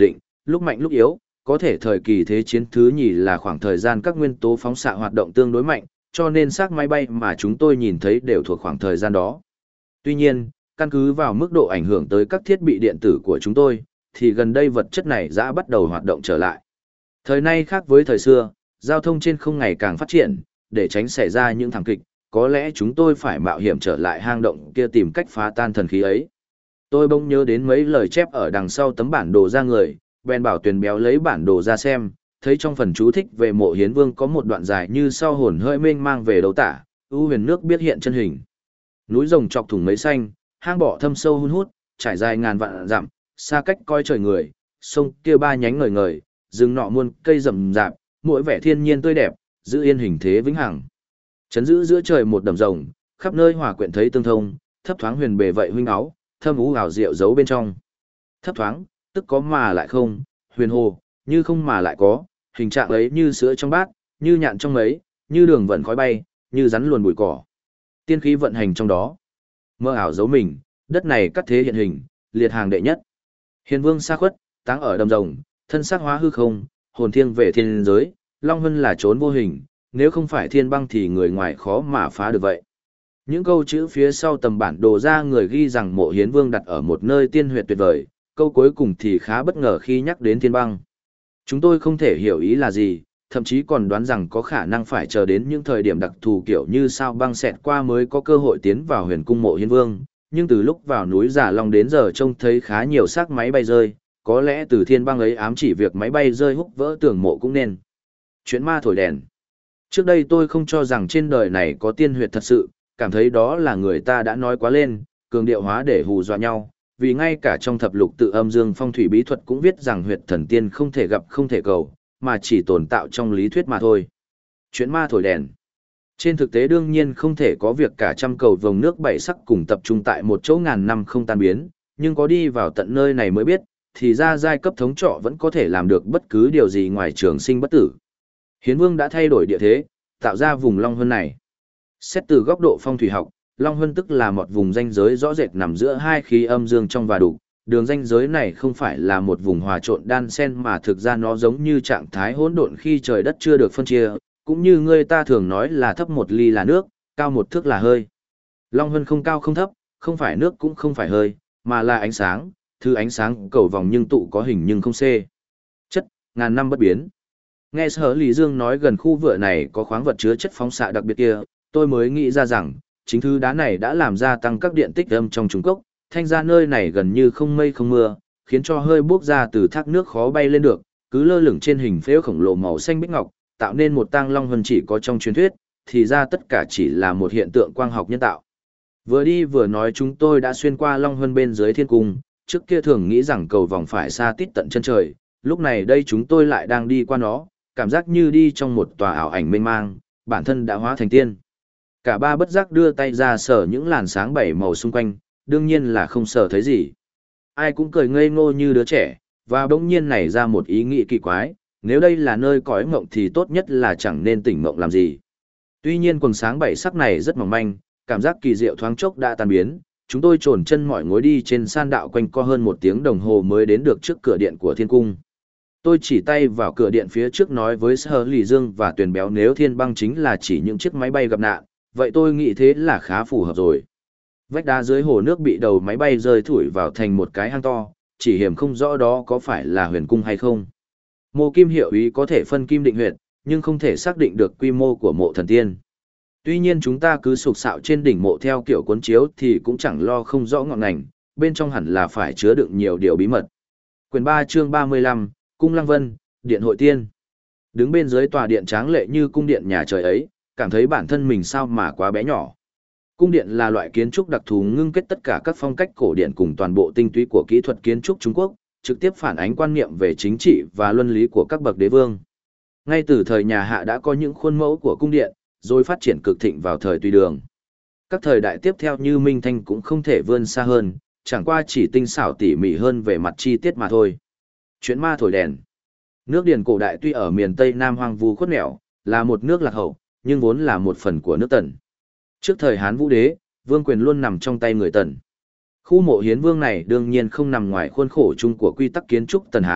lúc mạnh lúc yếu, có thể thời kỳ thế chiến thứ nhì là khoảng thời gian các nguyên tố phóng xạ hoạt động tương đối mạnh, cho nên xác máy bay mà chúng tôi nhìn thấy đều thuộc khoảng thời gian đó. Tuy nhiên, căn cứ vào mức độ ảnh hưởng tới các thiết bị điện tử của chúng tôi, thì gần đây vật chất này đã bắt đầu hoạt động trở lại. Thời nay khác với thời xưa, giao thông trên không ngày càng phát triển, để tránh xảy ra những thảm kịch, có lẽ chúng tôi phải mạo hiểm trở lại hang động kia tìm cách phá tan thần khí ấy. Tôi bỗng nhớ đến mấy lời chép ở đằng sau tấm bản đồ ra người, bèn bảo Tuyền Béo lấy bản đồ ra xem, thấy trong phần chú thích về mộ Hiến Vương có một đoạn dài như sau hồn hơi mênh mang về đấu tả, ưu huyền nước biết hiện chân hình. Núi rồng chọc thủng mấy xanh, hang bọ thâm sâu hun hút, trải dài ngàn vạn dặm, xa cách coi trời người, sông kia ba nhánh ngời ngời, rừng nọ muôn cây rậm rạp, mỗi vẻ thiên nhiên tươi đẹp, giữ yên hình thế vĩnh hằng. Chấn giữ giữa trời một đầm rồng, khắp nơi hòa quyện thấy tương thông, thấp thoáng huyền bề vậy huynh áo, thâm ú ảo diệu giấu bên trong. Thấp thoáng, tức có mà lại không, huyền hồ, như không mà lại có, hình trạng ấy như sữa trong bát, như nhạn trong mấy, như đường vận khói bay, như rắn luồn bụi cỏ. Tiên khí vận hành trong đó. Mơ ảo giấu mình, đất này cắt thế hiện hình, liệt hàng đệ nhất. Hiền vương xa khuất, táng ở đầm rồng, thân xác hóa hư không, hồn thiêng về thiên giới, Long Hân là trốn vô hình, nếu không phải thiên băng thì người ngoài khó mà phá được vậy. Những câu chữ phía sau tầm bản đồ ra người ghi rằng mộ Hiến Vương đặt ở một nơi tiên huyệt tuyệt vời, câu cuối cùng thì khá bất ngờ khi nhắc đến thiên băng. Chúng tôi không thể hiểu ý là gì, thậm chí còn đoán rằng có khả năng phải chờ đến những thời điểm đặc thù kiểu như sao băng xẹt qua mới có cơ hội tiến vào huyền cung mộ Hiến Vương, nhưng từ lúc vào núi Giả Long đến giờ trông thấy khá nhiều xác máy bay rơi, có lẽ từ thiên băng ấy ám chỉ việc máy bay rơi húc vỡ tường mộ cũng nên. Chuyện ma thổi đèn. Trước đây tôi không cho rằng trên đời này có tiên huyệt thật sự, cảm thấy đó là người ta đã nói quá lên, cường điệu hóa để hù dọa nhau, vì ngay cả trong thập lục tự âm dương phong thủy bí thuật cũng viết rằng huyệt thần tiên không thể gặp không thể cầu, mà chỉ tồn tạo trong lý thuyết mà thôi. Chuyện ma thổi đèn. Trên thực tế đương nhiên không thể có việc cả trăm cầu vồng nước bảy sắc cùng tập trung tại một chỗ ngàn năm không tan biến, nhưng có đi vào tận nơi này mới biết, thì ra giai cấp thống trọ vẫn có thể làm được bất cứ điều gì ngoài trường sinh bất tử. Hiến Vương đã thay đổi địa thế, tạo ra vùng Long Hân này. Xét từ góc độ phong thủy học, Long Hân tức là một vùng ranh giới rõ rệt nằm giữa hai khí âm dương trong và đục. Đường ranh giới này không phải là một vùng hòa trộn đan xen mà thực ra nó giống như trạng thái hỗn độn khi trời đất chưa được phân chia, cũng như người ta thường nói là thấp một ly là nước, cao một thước là hơi. Long Hân không cao không thấp, không phải nước cũng không phải hơi, mà là ánh sáng, thứ ánh sáng cầu vòng nhưng tụ có hình nhưng không xê. Chất, ngàn năm bất biến. Nghe Sở Lý Dương nói gần khu vựa này có khoáng vật chứa chất phóng xạ đặc biệt kia, tôi mới nghĩ ra rằng, chính thứ đá này đã làm gia tăng các điện tích âm trong Trung Cốc, thành ra nơi này gần như không mây không mưa, khiến cho hơi bốc ra từ thác nước khó bay lên được, cứ lơ lửng trên hình phễu khổng lồ màu xanh bích ngọc, tạo nên một tang long hân chỉ có trong truyền thuyết, thì ra tất cả chỉ là một hiện tượng quang học nhân tạo. Vừa đi vừa nói chúng tôi đã xuyên qua long hân bên dưới thiên cung, trước kia thường nghĩ rằng cầu vòng phải xa tít tận chân trời, lúc này đây chúng tôi lại đang đi qua nó, cảm giác như đi trong một tòa ảo ảnh mênh mang, bản thân đã hóa thành tiên. Cả ba bất giác đưa tay ra sờ những làn sáng bảy màu xung quanh, đương nhiên là không sờ thấy gì. Ai cũng cười ngây ngô như đứa trẻ, và bỗng nhiên nảy ra một ý nghĩ kỳ quái, nếu đây là nơi cõi mộng thì tốt nhất là chẳng nên tỉnh mộng làm gì. Tuy nhiên quần sáng bảy sắc này rất mỏng manh, cảm giác kỳ diệu thoáng chốc đã tan biến, chúng tôi chồn chân mỏi gối đi trên san đạo quanh co hơn 1 tiếng đồng hồ mới đến được trước cửa điện của thiên cung. Tôi chỉ tay vào cửa điện phía trước nói với Sở Lý Dương và Tuyền Béo nếu thiên băng chính là chỉ những chiếc máy bay gặp nạn, vậy tôi nghĩ thế là khá phù hợp rồi. Vách đá dưới hồ nước bị đầu máy bay rơi thủi vào thành một cái hang to, chỉ hiểm không rõ đó có phải là huyền cung hay không. Mộ kim hiệu ý có thể phân kim định huyệt, nhưng không thể xác định được quy mô của mộ thần tiên. Tuy nhiên chúng ta cứ sục sạo trên đỉnh mộ theo kiểu cuốn chiếu thì cũng chẳng lo không rõ ngọn ngành, bên trong hẳn là phải chứa đựng nhiều điều bí mật. Quyển 3 chương 35, Cung Lăng Vân, Điện Hội Tiên. Đứng bên dưới tòa điện tráng lệ như cung điện nhà trời ấy, cảm thấy bản thân mình sao mà quá bé nhỏ. Cung điện là loại kiến trúc đặc thù ngưng kết tất cả các phong cách cổ điển cùng toàn bộ tinh túy của kỹ thuật kiến trúc Trung Quốc, trực tiếp phản ánh quan niệm về chính trị và luân lý của các bậc đế vương. Ngay từ thời nhà Hạ đã có những khuôn mẫu của cung điện, rồi phát triển cực thịnh vào thời Tùy Đường. Các thời đại tiếp theo như Minh Thanh cũng không thể vươn xa hơn, chẳng qua chỉ tinh xảo tỉ mỉ hơn về mặt chi tiết mà thôi. Chuyện ma thổi đèn. Nước Điền cổ đại tuy ở miền Tây Nam hoang vu khuất nẻo, là một nước lạc hậu, nhưng vốn là một phần của nước Tần. Trước thời Hán Vũ Đế, vương quyền luôn nằm trong tay người Tần. Khu mộ Hiến Vương này đương nhiên không nằm ngoài khuôn khổ chung của quy tắc kiến trúc Tần Hán,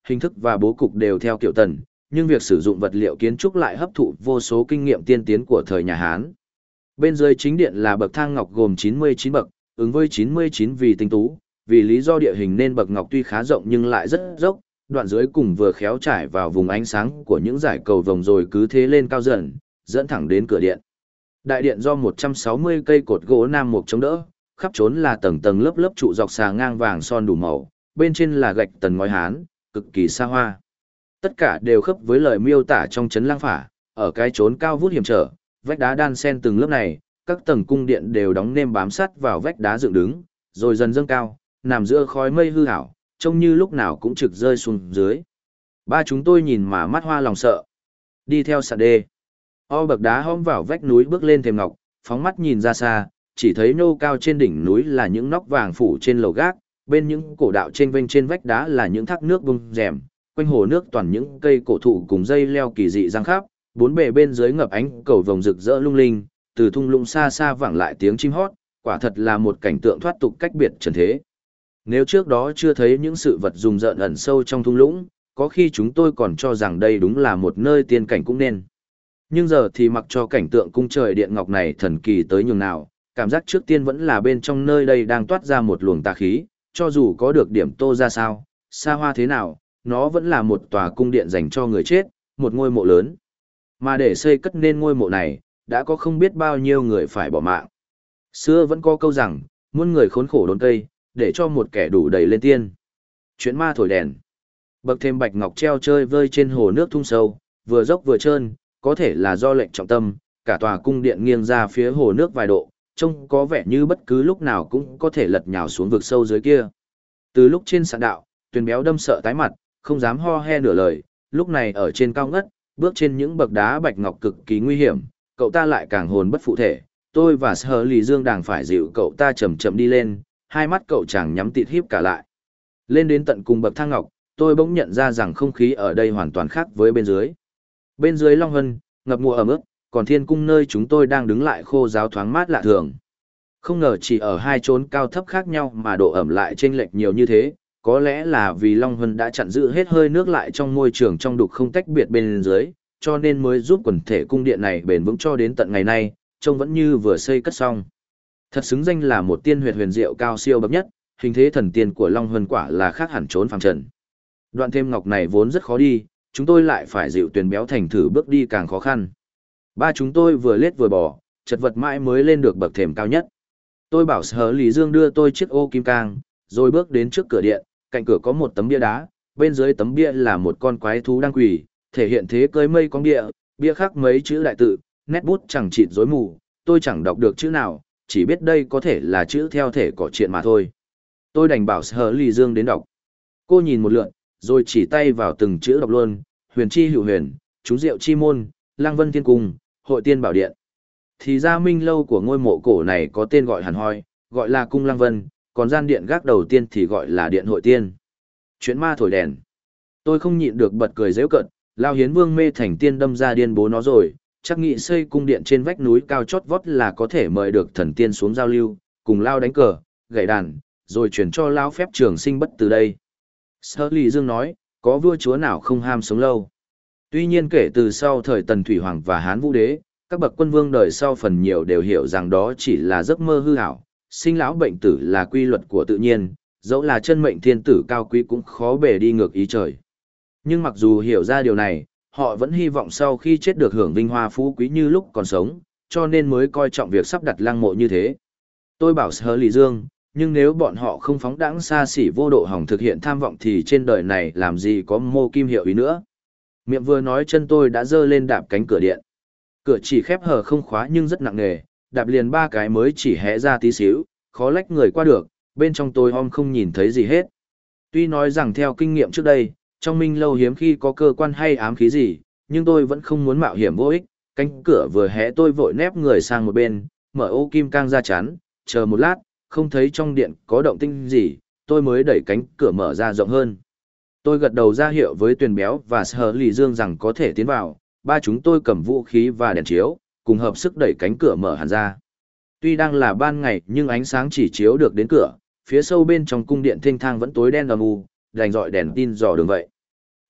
hình thức và bố cục đều theo kiểu Tần, nhưng việc sử dụng vật liệu kiến trúc lại hấp thụ vô số kinh nghiệm tiên tiến của thời nhà Hán. Bên dưới chính điện là bậc thang ngọc gồm 99 bậc, ứng với 99 vì tinh tú, vì lý do địa hình nên bậc ngọc tuy khá rộng nhưng lại rất dốc, đoạn dưới cùng vừa khéo trải vào vùng ánh sáng của những dải cầu vồng rồi cứ thế lên cao dần, dẫn thẳng đến cửa điện. Đại điện do 160 cây cột gỗ nam mục chống đỡ, khắp trốn là tầng tầng lớp lớp trụ dọc xà ngang vàng son đủ màu, bên trên là gạch tần ngói Hán, cực kỳ xa hoa. Tất cả đều khớp với lời miêu tả trong trấn Lăng Phả, ở cái trốn cao vút hiểm trở, vách đá đan xen từng lớp này, các tầng cung điện đều đóng nêm bám sát vào vách đá dựng đứng, rồi dần dâng cao, nằm giữa khói mây hư ảo, trông như lúc nào cũng trực rơi xuống dưới. Ba chúng tôi nhìn mà mắt hoa lòng sợ. Đi theo sàn đê. O bậc đá hõm vào vách núi bước lên thềm ngọc, phóng mắt nhìn ra xa, chỉ thấy nô cao trên đỉnh núi là những nóc vàng phủ trên lầu gác, bên những cổ đạo chênh vênh trên vách đá là những thác nước bung rèm, quanh hồ nước toàn những cây cổ thụ cùng dây leo kỳ dị giăng khắp, bốn bề bên dưới ngập ánh cầu vồng rực rỡ lung linh, từ thung lũng xa xa vẳng lại tiếng chim hót, quả thật là một cảnh tượng thoát tục cách biệt trần thế. Nếu trước đó chưa thấy những sự vật rùng rợn ẩn sâu trong thung lũng, có khi chúng tôi còn cho rằng đây đúng là một nơi tiên cảnh cũng nên. Nhưng giờ thì mặc cho cảnh tượng cung trời điện ngọc này thần kỳ tới nhường nào, cảm giác trước tiên vẫn là bên trong nơi đây đang toát ra một luồng tà khí, cho dù có được điểm tô ra sao, xa hoa thế nào, nó vẫn là một tòa cung điện dành cho người chết, một ngôi mộ lớn. Mà để xây cất nên ngôi mộ này, đã có không biết bao nhiêu người phải bỏ mạng. Xưa vẫn có câu rằng, muôn người khốn khổ đốn cây, để cho một kẻ đủ đầy lên tiên. Chuyện ma thổi đèn. Bậc thềm bạch ngọc treo chơi vơi trên hồ nước thung sâu, vừa dốc vừa trơn, có thể là do lệnh trọng tâm, cả tòa cung điện nghiêng ra phía hồ nước vài độ, trông có vẻ như bất cứ lúc nào cũng có thể lật nhào xuống vực sâu dưới kia. Từ lúc trên sạn đạo, Tuyền Béo đâm sợ tái mặt, không dám ho he nửa lời, lúc này ở trên cao ngất, bước trên những bậc đá bạch ngọc cực kỳ nguy hiểm, cậu ta lại càng hồn bất phụ thể. Tôi và Sở Lì Dương đàng phải dịu cậu ta chậm chậm đi lên, hai mắt cậu chàng nhắm tịt híp cả lại. Lên đến tận cùng bậc thang ngọc, tôi bỗng nhận ra rằng không khí ở đây hoàn toàn khác với bên dưới. Bên dưới Long Hân, ngập mùa ẩm ướt, còn thiên cung nơi chúng tôi đang đứng lại khô ráo thoáng mát lạ thường. Không ngờ chỉ ở hai chốn cao thấp khác nhau mà độ ẩm lại chênh lệch nhiều như thế, có lẽ là vì Long Hân đã chặn giữ hết hơi nước lại trong môi trường trong đục không tách biệt bên dưới, cho nên mới giúp quần thể cung điện này bền vững cho đến tận ngày nay, trông vẫn như vừa xây cất xong. Thật xứng danh là một tiên huyệt huyền diệu cao siêu bậc nhất, hình thế thần tiên của Long Hân quả là khác hẳn trốn phàm trần. Đoạn thêm ngọc này vốn rất khó đi, chúng tôi lại phải dịu Tuyền Béo thành thử bước đi càng khó khăn. Ba chúng tôi vừa lết vừa bò, chật vật mãi mới lên được bậc thềm cao nhất. Tôi bảo Sở Lý Dương đưa tôi chiếc ô kim cang, rồi bước đến trước cửa điện, cạnh cửa có một tấm bia đá, bên dưới tấm bia là một con quái thú đang quỳ, thể hiện thế cưỡi mây con bia, bia khắc mấy chữ đại tự, nét bút chẳng chịt rối mù, tôi chẳng đọc được chữ nào, chỉ biết đây có thể là chữ theo thể cỏ truyện mà thôi. Tôi đành bảo Sở Lý Dương đến đọc. Cô nhìn một lượt, rồi chỉ tay vào từng chữ đọc luôn: huyền chi hữu huyền, chú diệu chi môn, lang vân thiên cung, hội tiên bảo điện. Thì ra minh lâu của ngôi mộ cổ này có tên gọi hẳn hoi, gọi là cung lang vân, còn gian điện gác đầu tiên thì gọi là điện hội tiên. Chuyện ma thổi đèn. Tôi không nhịn được bật cười giễu cợt, Lao Hiến Vương mê thành tiên đâm ra điên bố nó rồi, chắc nghĩ xây cung điện trên vách núi cao chót vót là có thể mời được thần tiên xuống giao lưu, cùng Lao đánh cờ, gảy đàn, rồi chuyển cho Lao phép trường sinh bất từ đây. Sở Lý Dương nói, có vua chúa nào không ham sống lâu. Tuy nhiên kể từ sau thời Tần Thủy Hoàng và Hán Vũ Đế, các bậc quân vương đời sau phần nhiều đều hiểu rằng đó chỉ là giấc mơ hư ảo, sinh lão bệnh tử là quy luật của tự nhiên, dẫu là chân mệnh thiên tử cao quý cũng khó bề đi ngược ý trời. Nhưng mặc dù hiểu ra điều này, họ vẫn hy vọng sau khi chết được hưởng vinh hoa phú quý như lúc còn sống, cho nên mới coi trọng việc sắp đặt lăng mộ như thế. Tôi bảo Sở Lý Dương, nhưng nếu bọn họ không phóng đãng xa xỉ vô độ hỏng thực hiện tham vọng thì trên đời này làm gì có mô kim hiệu ý nữa. Miệng vừa nói chân tôi đã giơ lên đạp cánh cửa điện. Cửa chỉ khép hờ không khóa nhưng rất nặng nề, đạp liền 3 cái mới chỉ hé ra tí xíu, khó lách người qua được, bên trong tôi không nhìn thấy gì hết. Tuy nói rằng theo kinh nghiệm trước đây, trong minh lâu hiếm khi có cơ quan hay ám khí gì, nhưng tôi vẫn không muốn mạo hiểm vô ích, cánh cửa vừa hé tôi vội nép người sang một bên, mở ô kim cang ra chắn, chờ một lát, không thấy trong điện có động tĩnh gì, tôi mới đẩy cánh cửa mở ra rộng hơn. Tôi gật đầu ra hiệu với Tuyền Béo và Sở Lý Dương rằng có thể tiến vào, ba chúng tôi cầm vũ khí và đèn chiếu, cùng hợp sức đẩy cánh cửa mở hẳn ra. Tuy đang là ban ngày nhưng ánh sáng chỉ chiếu được đến cửa, phía sâu bên trong cung điện thênh thang vẫn tối đen âm u, đành dọi đèn tin dò đường vậy.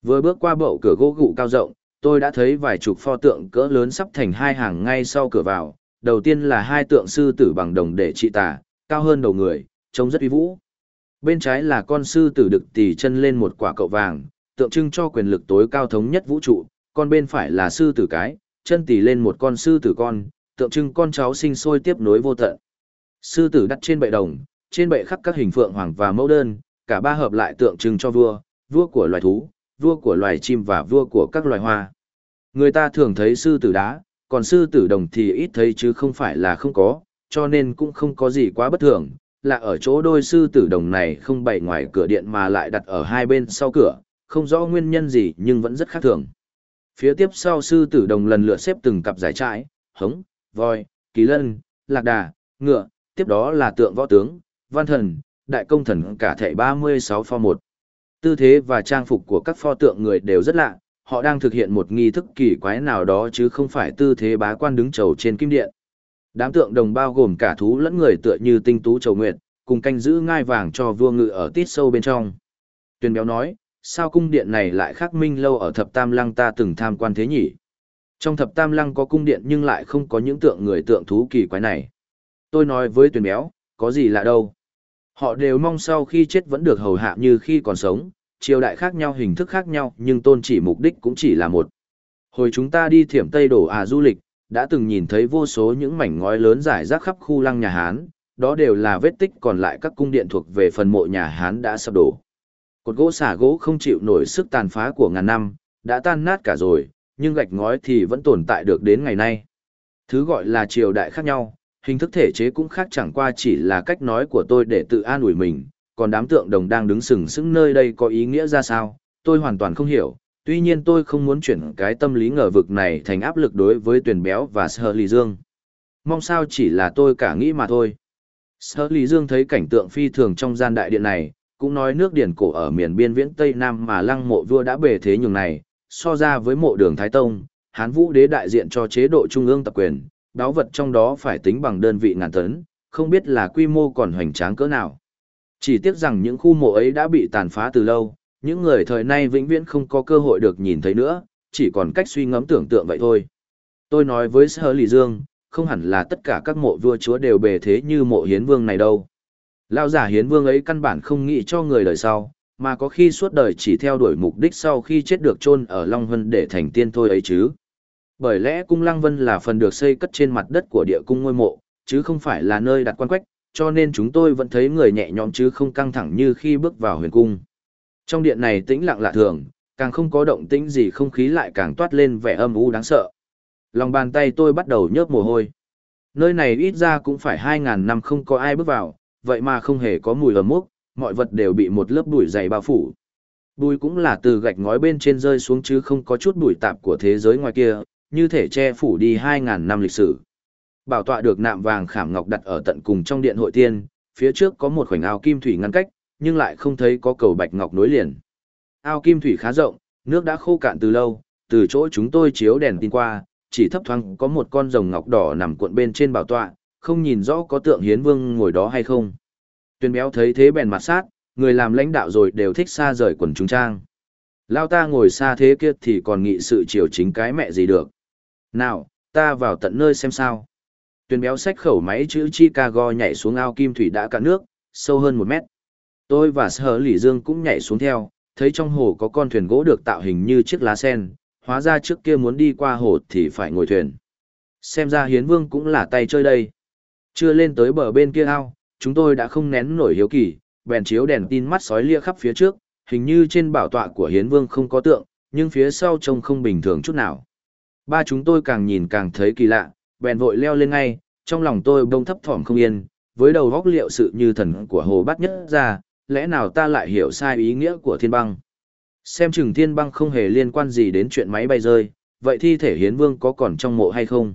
Vừa bước qua bậu cửa gỗ gụ cao rộng, tôi đã thấy vài chục pho tượng cỡ lớn sắp thành hai hàng ngay sau cửa vào. Đầu tiên là hai tượng sư tử bằng đồng để trị tà, cao hơn đầu người, trông rất uy vũ. Bên trái là con sư tử đực tỉ chân lên một quả cậu vàng, tượng trưng cho quyền lực tối cao thống nhất vũ trụ, còn bên phải là sư tử cái, chân tỉ lên một con sư tử con, tượng trưng con cháu sinh sôi tiếp nối vô tận. Sư tử đặt trên bệ đồng, trên bệ khắc các hình phượng hoàng và mẫu đơn, cả ba hợp lại tượng trưng cho vua, vua của loài thú, vua của loài chim và vua của các loài hoa. Người ta thường thấy sư tử đá, còn sư tử đồng thì ít thấy chứ không phải là không có, cho nên cũng không có gì quá bất thường, là ở chỗ đôi sư tử đồng này không bày ngoài cửa điện mà lại đặt ở hai bên sau cửa, không rõ nguyên nhân gì nhưng vẫn rất khác thường. Phía tiếp sau sư tử đồng lần lượt xếp từng cặp giải trãi, hống, voi, kỳ lân, lạc đà, ngựa, tiếp đó là tượng võ tướng, văn thần, đại công thần cả thảy 36 pho một. Tư thế và trang phục của các pho tượng người đều rất lạ, họ đang thực hiện một nghi thức kỳ quái nào đó chứ không phải tư thế bá quan đứng chầu trên kim điện. Đám tượng đồng bao gồm cả thú lẫn người tựa như tinh tú chầu nguyệt, cùng canh giữ ngai vàng cho vua ngự ở tít sâu bên trong. Tuyền Béo nói, sao cung điện này lại khác Minh Lâu ở Thập Tam Lăng ta từng tham quan thế nhỉ? Trong Thập Tam Lăng có cung điện nhưng lại không có những tượng người tượng thú kỳ quái này. Tôi nói với Tuyền Béo, có gì lạ đâu. Họ đều mong sau khi chết vẫn được hầu hạ như khi còn sống, triều đại khác nhau hình thức khác nhau nhưng tôn chỉ mục đích cũng chỉ là một. Hồi chúng ta đi Thiểm Tây Đổ du lịch, đã từng nhìn thấy vô số những mảnh ngói lớn rải rác khắp khu lăng nhà Hán, đó đều là vết tích còn lại các cung điện thuộc về phần mộ nhà Hán đã sập đổ. Cột gỗ xả gỗ không chịu nổi sức tàn phá của ngàn năm, đã tan nát cả rồi, nhưng gạch ngói thì vẫn tồn tại được đến ngày nay. Thứ gọi là triều đại khác nhau, hình thức thể chế cũng khác, chẳng qua chỉ là cách nói của tôi để tự an ủi mình, còn đám tượng đồng đang đứng sừng sững nơi đây có ý nghĩa ra sao, tôi hoàn toàn không hiểu. Tuy nhiên tôi không muốn chuyển cái tâm lý ngờ vực này thành áp lực đối với Tuyền Béo và Sở Lý Dương. Mong sao chỉ là tôi cả nghĩ mà thôi. Sở Lý Dương thấy cảnh tượng phi thường trong gian đại điện này, cũng nói nước điển cổ ở miền biên viễn Tây Nam mà lăng mộ vua đã bề thế nhường này, so ra với mộ Đường Thái Tông, Hán Vũ Đế đại diện cho chế độ trung ương tập quyền, báu vật trong đó phải tính bằng đơn vị ngàn tấn, không biết là quy mô còn hoành tráng cỡ nào. Chỉ tiếc rằng những khu mộ ấy đã bị tàn phá từ lâu, những người thời nay vĩnh viễn không có cơ hội được nhìn thấy nữa, chỉ còn cách suy ngẫm tưởng tượng vậy thôi. Tôi nói với Sở Lý Dương, không hẳn là tất cả các mộ vua chúa đều bề thế như mộ Hiến Vương này đâu. Lão giả Hiến Vương ấy căn bản không nghĩ cho người đời sau, mà có khi suốt đời chỉ theo đuổi mục đích sau khi chết được chôn ở Long Vân để thành tiên thôi ấy chứ. Bởi lẽ cung Lăng Vân là phần được xây cất trên mặt đất của địa cung ngôi mộ, chứ không phải là nơi đặt quan quách, cho nên chúng tôi vẫn thấy người nhẹ nhõm chứ không căng thẳng như khi bước vào huyền cung. Trong điện này tĩnh lặng lạ thường, càng không có động tĩnh gì, không khí lại càng toát lên vẻ âm u đáng sợ. Lòng bàn tay tôi bắt đầu nhớp mồ hôi. Nơi này ít ra cũng phải 2.000 năm không có ai bước vào, vậy mà không hề có mùi ẩm mốc, mọi vật đều bị một lớp bụi dày bao phủ. Bụi cũng là từ gạch ngói bên trên rơi xuống chứ không có chút bụi tạp của thế giới ngoài kia, như thể che phủ đi 2.000 năm lịch sử. Bảo tọa được nạm vàng khảm ngọc đặt ở tận cùng trong điện hội tiên, phía trước có một khoảnh ao kim thủy ngăn cách, nhưng lại không thấy có cầu bạch ngọc nối liền. Ao kim thủy khá rộng, nước đã khô cạn từ lâu, từ chỗ chúng tôi chiếu đèn tin qua, chỉ thấp thoáng có một con rồng ngọc đỏ nằm cuộn bên trên bảo tọa, không nhìn rõ có tượng Hiến Vương ngồi đó hay không. Tuyền Béo thấy thế bèn mặt sát, người làm lãnh đạo rồi đều thích xa rời quần chúng trang. Lao ta ngồi xa thế kia thì còn nghị sự chiều chính cái mẹ gì được. Nào, ta vào tận nơi xem sao. Tuyền Béo xách khẩu máy chữ Chicago nhảy xuống ao kim thủy đã cạn nước, sâu hơn 1 mét. Tôi và Sở Lý Dương cũng nhảy xuống theo, thấy trong hồ có con thuyền gỗ được tạo hình như chiếc lá sen, hóa ra trước kia muốn đi qua hồ thì phải ngồi thuyền. Xem ra Hiến Vương cũng là tay chơi đây. Chưa lên tới bờ bên kia ao, chúng tôi đã không nén nổi hiếu kỳ, bèn chiếu đèn tin mắt sói lia khắp phía trước, hình như trên bảo tọa của Hiến Vương không có tượng, nhưng phía sau trông không bình thường chút nào. Ba chúng tôi càng nhìn càng thấy kỳ lạ, bèn vội leo lên ngay, trong lòng tôi bỗng thấp thỏm không yên, với đầu góc liệu sự như thần của Hồ Bát Nhất ra, lẽ nào ta lại hiểu sai ý nghĩa của thiên băng. Xem chừng thiên băng không hề liên quan gì đến chuyện máy bay rơi, vậy thi thể Hiến Vương có còn trong mộ hay không?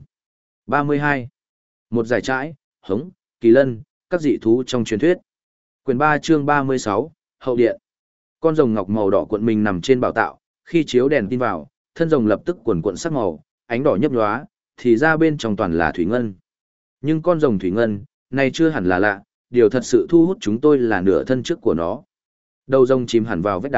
32. Một giải trãi, hống, kỳ lân, các dị thú trong truyền thuyết. Quyển 3 chương 36, Hậu Điện. Con rồng ngọc màu đỏ cuộn mình nằm trên bảo tạo, khi chiếu đèn tin vào, thân rồng lập tức cuộn sắc màu, ánh đỏ nhấp nhóa, thì ra bên trong toàn là thủy ngân. Nhưng con rồng thủy ngân, này chưa hẳn là lạ, điều thật sự thu hút chúng tôi là nửa thân trước của nó. Đầu rồng chìm hẳn vào vách đá,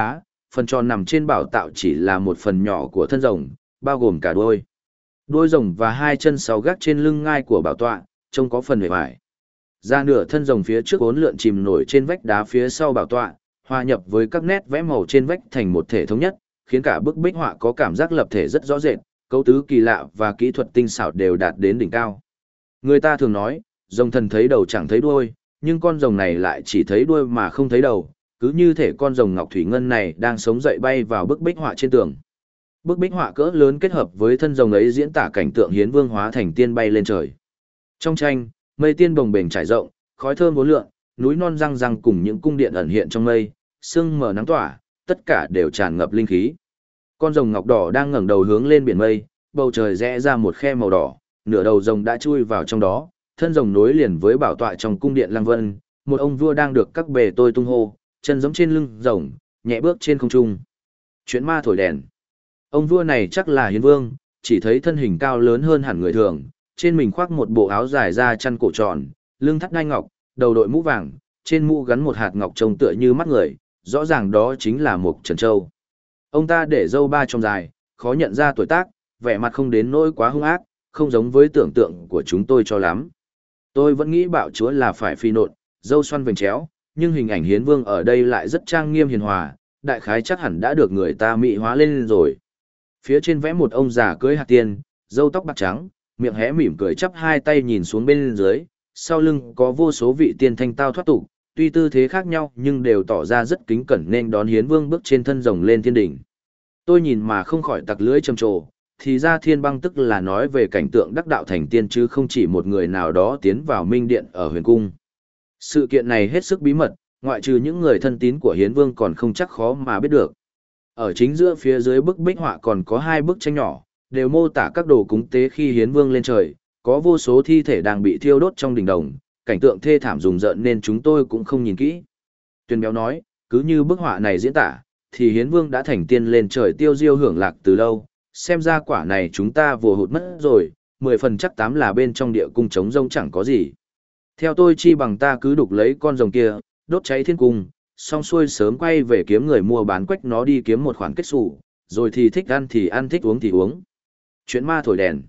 phần tròn nằm trên bảo tạo chỉ là một phần nhỏ của thân rồng, bao gồm cả đuôi. Đuôi rồng và hai chân sáu gác trên lưng ngai của bảo tọa, trông có phần hề hoài. Ra nửa thân rồng phía trước uốn lượn chìm nổi trên vách đá phía sau bảo tọa, hòa nhập với các nét vẽ màu trên vách thành một thể thống nhất, khiến cả bức bích họa có cảm giác lập thể rất rõ rệt, cấu tứ kỳ lạ và kỹ thuật tinh xảo đều đạt đến đỉnh cao. Người ta thường nói, rồng thần thấy đầu chẳng thấy đuôi, nhưng con rồng này lại chỉ thấy đuôi mà không thấy đầu, cứ như thể con rồng ngọc thủy ngân này đang sống dậy bay vào bức bích họa trên tường. Bức bích họa cỡ lớn kết hợp với thân rồng ấy diễn tả cảnh tượng Hiến Vương hóa thành tiên bay lên trời. Trong tranh, mây tiên bồng bềnh trải rộng, khói thơm uốn lượn, núi non răng răng cùng những cung điện ẩn hiện trong mây, sương mờ nắng tỏa, tất cả đều tràn ngập linh khí. Con rồng ngọc đỏ đang ngẩng đầu hướng lên biển mây, bầu trời rẽ ra một khe màu đỏ, nửa đầu rồng đã chui vào trong đó, thân rồng nối liền với bảo tọa trong cung điện Lăng Vân, một ông vua đang được các bề tôi tung hô, chân giẫm trên lưng rồng, nhẹ bước trên không trung. Chuyện ma thổi đèn. Ông vua này chắc là Hiến Vương, chỉ thấy thân hình cao lớn hơn hẳn người thường, trên mình khoác một bộ áo dài da chăn cổ tròn, lưng thắt đai ngọc, đầu đội mũ vàng, trên mũ gắn một hạt ngọc trông tựa như mắt người, rõ ràng đó chính là Mục Trần Châu. Ông ta để râu ba trong dài, khó nhận ra tuổi tác, vẻ mặt không đến nỗi quá hung ác, không giống với tưởng tượng của chúng tôi cho lắm. Tôi vẫn nghĩ bạo chúa là phải phi nộn, râu xoăn vành chéo, nhưng hình ảnh Hiến Vương ở đây lại rất trang nghiêm hiền hòa, đại khái chắc hẳn đã được người ta mỹ hóa lên rồi. Phía trên vẽ một ông già cưỡi hạc tiên, râu tóc bạc trắng, miệng hé mỉm cười chắp hai tay nhìn xuống bên dưới, sau lưng có vô số vị tiên thanh tao thoát tục, tuy tư thế khác nhau nhưng đều tỏ ra rất kính cẩn nên đón Hiến Vương bước trên thân rồng lên thiên đỉnh. Tôi nhìn mà không khỏi tặc lưỡi trầm trồ, thì ra Thiên Băng tức là nói về cảnh tượng đắc đạo thành tiên chứ không chỉ một người nào đó tiến vào minh điện ở huyền cung. Sự kiện này hết sức bí mật, ngoại trừ những người thân tín của Hiến Vương còn không chắc khó mà biết được. Ở chính giữa phía dưới bức bích họa còn có hai bức tranh nhỏ, đều mô tả các đồ cúng tế khi Hiến Vương lên trời, có vô số thi thể đang bị thiêu đốt trong đình đồng, cảnh tượng thê thảm rùng rợn nên chúng tôi cũng không nhìn kỹ. Tuyền Béo nói, cứ như bức họa này diễn tả, thì Hiến Vương đã thành tiên lên trời tiêu diêu hưởng lạc từ lâu, xem ra quả này chúng ta vừa hụt mất rồi, 10 phần chắc 8 là bên trong địa cung trống rông chẳng có gì. Theo tôi chi bằng ta cứ đục lấy con rồng kia, đốt cháy thiên cung, xong xuôi sớm quay về kiếm người mua bán quách nó đi kiếm một khoản kết xù, rồi thì thích ăn thì ăn thích uống thì uống. Chuyện ma thổi đèn.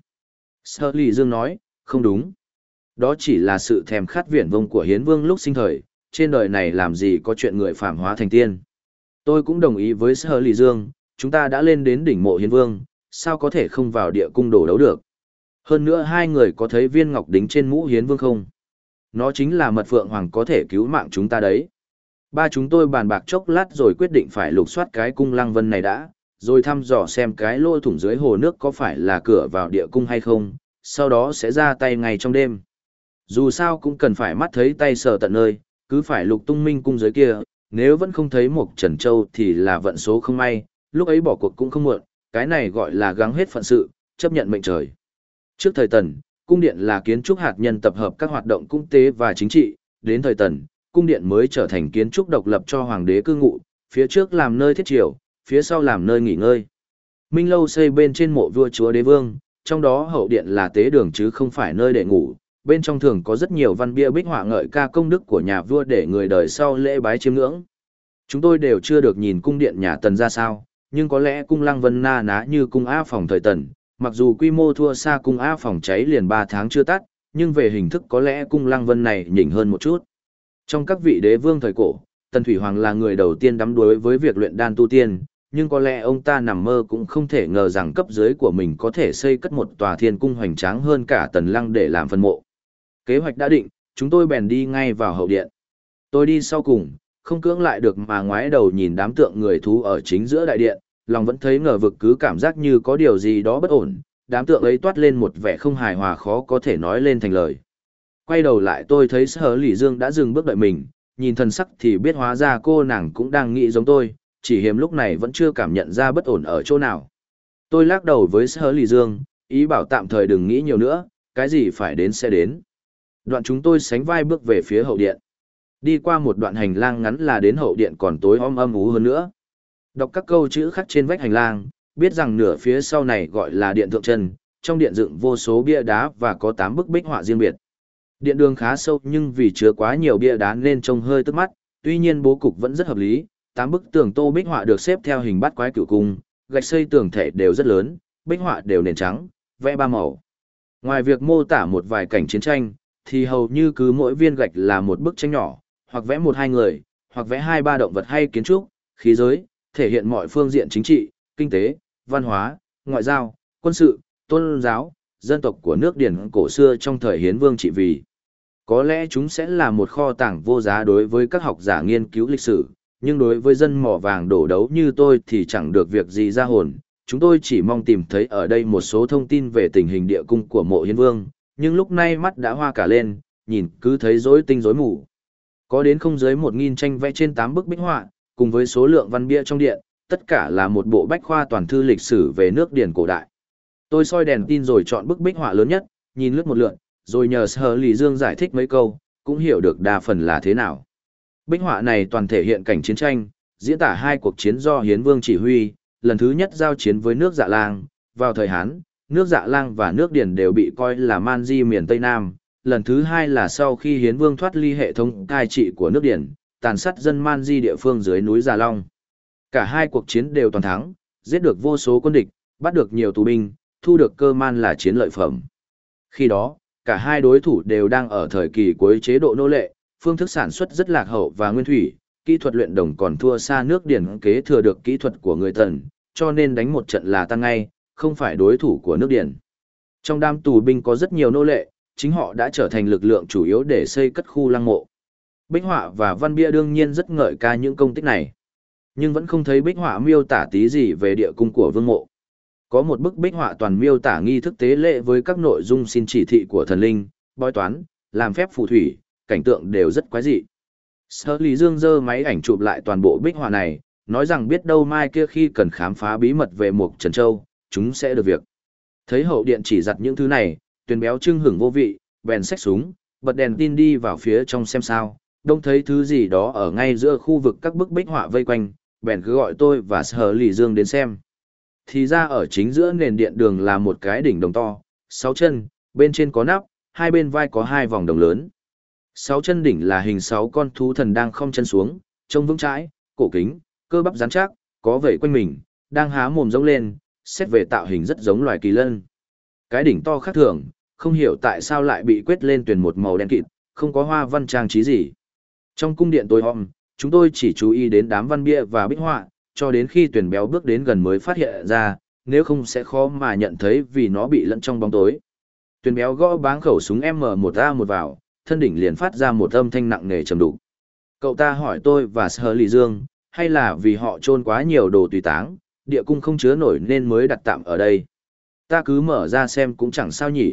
Sơ Lì Dương nói, không đúng. Đó chỉ là sự thèm khát viển vông của Hiến Vương lúc sinh thời, trên đời này làm gì có chuyện người phàm hóa thành tiên. Tôi cũng đồng ý với Sơ Lì Dương, chúng ta đã lên đến đỉnh mộ Hiến Vương, sao có thể không vào địa cung đổ đấu được. Hơn nữa hai người có thấy viên ngọc đính trên mũ Hiến Vương không? Nó chính là mật phượng hoàng có thể cứu mạng chúng ta đấy. Ba chúng tôi bàn bạc chốc lát rồi quyết định phải lục soát cái cung Lăng Vân này đã, rồi thăm dò xem cái lỗ thủng dưới hồ nước có phải là cửa vào địa cung hay không, sau đó sẽ ra tay ngay trong đêm. Dù sao cũng cần phải mắt thấy tay sờ tận nơi, cứ phải lục tung minh cung dưới kia, nếu vẫn không thấy một Trần Châu thì là vận số không may, lúc ấy bỏ cuộc cũng không muộn, cái này gọi là gắng hết phận sự, chấp nhận mệnh trời. Trước thời Tần, cung điện là kiến trúc hạt nhân tập hợp các hoạt động cung tế và chính trị, đến thời Tần, cung điện mới trở thành kiến trúc độc lập cho hoàng đế cư ngụ, phía trước làm nơi thiết triều, phía sau làm nơi nghỉ ngơi. Minh lâu xây bên trên mộ vua chúa đế vương, trong đó hậu điện là tế đường chứ không phải nơi để ngủ, bên trong thường có rất nhiều văn bia bích họa ngợi ca công đức của nhà vua để người đời sau lễ bái chiêm ngưỡng. Chúng tôi đều chưa được nhìn cung điện nhà Tần ra sao, nhưng có lẽ cung Lăng Vân na ná như cung A Phòng thời Tần, mặc dù quy mô thua xa cung A Phòng cháy liền 3 tháng chưa tắt, nhưng về hình thức có lẽ cung Lăng Vân này nhỉnh hơn một chút. Trong các vị đế vương thời cổ, Tần Thủy Hoàng là người đầu tiên đắm đuối với việc luyện đan tu tiên, nhưng có lẽ ông ta nằm mơ cũng không thể ngờ rằng cấp dưới của mình có thể xây cất một tòa thiên cung hoành tráng hơn cả Tần Lăng để làm phân mộ. Kế hoạch đã định, chúng tôi bèn đi ngay vào hậu điện. Tôi đi sau cùng, không cưỡng lại được mà ngoái đầu nhìn đám tượng người thú ở chính giữa đại điện, lòng vẫn thấy ngờ vực cứ cảm giác như có điều gì đó bất ổn, đám tượng ấy toát lên một vẻ không hài hòa khó có thể nói lên thành lời. Quay đầu lại tôi thấy Sở Lỷ Dương đã dừng bước đợi mình, nhìn thần sắc thì biết hóa ra cô nàng cũng đang nghĩ giống tôi, chỉ hiếm lúc này vẫn chưa cảm nhận ra bất ổn ở chỗ nào. Tôi lắc đầu với Sở Lỷ Dương, ý bảo tạm thời đừng nghĩ nhiều nữa, cái gì phải đến sẽ đến. Đoạn chúng tôi sánh vai bước về phía hậu điện. Đi qua một đoạn hành lang ngắn là đến hậu điện còn tối âm ú hơn nữa. Đọc các câu chữ khắc trên vách hành lang, biết rằng nửa phía sau này gọi là điện thượng chân, trong điện dựng vô số bia đá và có 8 bức bích họa riêng biệt. Điện đường khá sâu nhưng vì chứa quá nhiều bia đá nên trông hơi tức mắt, tuy nhiên bố cục vẫn rất hợp lý, 8 bức tường tô bích họa được xếp theo hình bát quái cửu cung, gạch xây tường thể đều rất lớn, bích họa đều nền trắng, vẽ ba màu. Ngoài việc mô tả một vài cảnh chiến tranh, thì hầu như cứ mỗi viên gạch là một bức tranh nhỏ, hoặc vẽ một hai người, hoặc vẽ hai ba động vật hay kiến trúc, khí giới, thể hiện mọi phương diện chính trị, kinh tế, văn hóa, ngoại giao, quân sự, tôn giáo, dân tộc của nước Điền cổ xưa trong thời Hiến Vương trị vì. Có lẽ chúng sẽ là một kho tàng vô giá đối với các học giả nghiên cứu lịch sử, nhưng đối với dân mỏ vàng đổ đấu như tôi thì chẳng được việc gì ra hồn. Chúng tôi chỉ mong tìm thấy ở đây một số thông tin về tình hình địa cung của mộ Hiến Vương, nhưng lúc này mắt đã hoa cả lên, nhìn cứ thấy rối tinh rối mù. Có đến không dưới 1.000 tranh vẽ trên 8 bức bích họa, cùng với số lượng văn bia trong điện, tất cả là một bộ bách khoa toàn thư lịch sử về nước Điền cổ đại. Tôi soi đèn tin rồi chọn bức bích họa lớn nhất, nhìn lướt một lượt, rồi nhờ Sở Lì Dương giải thích mấy câu, cũng hiểu được đa phần là thế nào. Bích họa này toàn thể hiện cảnh chiến tranh, diễn tả hai cuộc chiến do Hiến Vương chỉ huy, lần thứ nhất giao chiến với nước Dạ Lang, vào thời Hán, nước Dạ Lang và nước Điền đều bị coi là man di miền Tây Nam, lần thứ hai là sau khi Hiến Vương thoát ly hệ thống cai trị của nước Điền, tàn sát dân man di địa phương dưới núi Già Long. Cả hai cuộc chiến đều toàn thắng, giết được vô số quân địch, bắt được nhiều tù binh, thu được cơ man là chiến lợi phẩm. Khi đó, cả hai đối thủ đều đang ở thời kỳ cuối chế độ nô lệ, phương thức sản xuất rất lạc hậu và nguyên thủy, kỹ thuật luyện đồng còn thua xa nước Điền kế thừa được kỹ thuật của người Tần, cho nên đánh một trận là tan ngay, không phải đối thủ của nước Điền. Trong đám tù binh có rất nhiều nô lệ, chính họ đã trở thành lực lượng chủ yếu để xây cất khu lăng mộ. Bích họa và văn bia đương nhiên rất ngợi ca những công tích này, nhưng vẫn không thấy bích họa miêu tả tí gì về địa cung của vương mộ. Có một bức bích họa toàn miêu tả nghi thức tế lễ với các nội dung xin chỉ thị của thần linh, bói toán, làm phép phù thủy, cảnh tượng đều rất quái dị. Sở Lý Dương giơ máy ảnh chụp lại toàn bộ bích họa này, nói rằng biết đâu mai kia khi cần khám phá bí mật về Mộc Trần Châu, chúng sẽ được việc. Thấy hậu điện chỉ giặt những thứ này, Tuyền Béo trưng hửng vô vị, bèn xách súng, bật đèn tin đi vào phía trong xem sao, đông thấy thứ gì đó ở ngay giữa khu vực các bức bích họa vây quanh, bèn cứ gọi tôi và Sở Lý Dương đến xem. Thì ra ở chính giữa nền điện đường là một cái đỉnh đồng to, 6 chân, bên trên có nắp, hai bên vai có 2 vòng đồng lớn. 6 chân đỉnh là hình 6 con thú thần đang khom chân xuống, trông vững chãi, cổ kính, cơ bắp rắn chắc, có vảy quanh mình, đang há mồm rống lên, xét về tạo hình rất giống loài kỳ lân. Cái đỉnh to khác thường, không hiểu tại sao lại bị quét lên tuyền một màu đen kịt, không có hoa văn trang trí gì. Trong cung điện tối om, chúng tôi chỉ chú ý đến đám văn bia và bích họa, cho đến khi Tuyền Béo bước đến gần mới phát hiện ra, nếu không sẽ khó mà nhận thấy vì nó bị lẫn trong bóng tối. Tuyền Béo gõ báng khẩu súng M1A1 vào, thân đỉnh liền phát ra một âm thanh nặng nề trầm đục. Cậu ta hỏi tôi và Sở Lì Dương, hay là vì họ chôn quá nhiều đồ tùy táng, địa cung không chứa nổi nên mới đặt tạm ở đây. Ta cứ mở ra xem cũng chẳng sao nhỉ.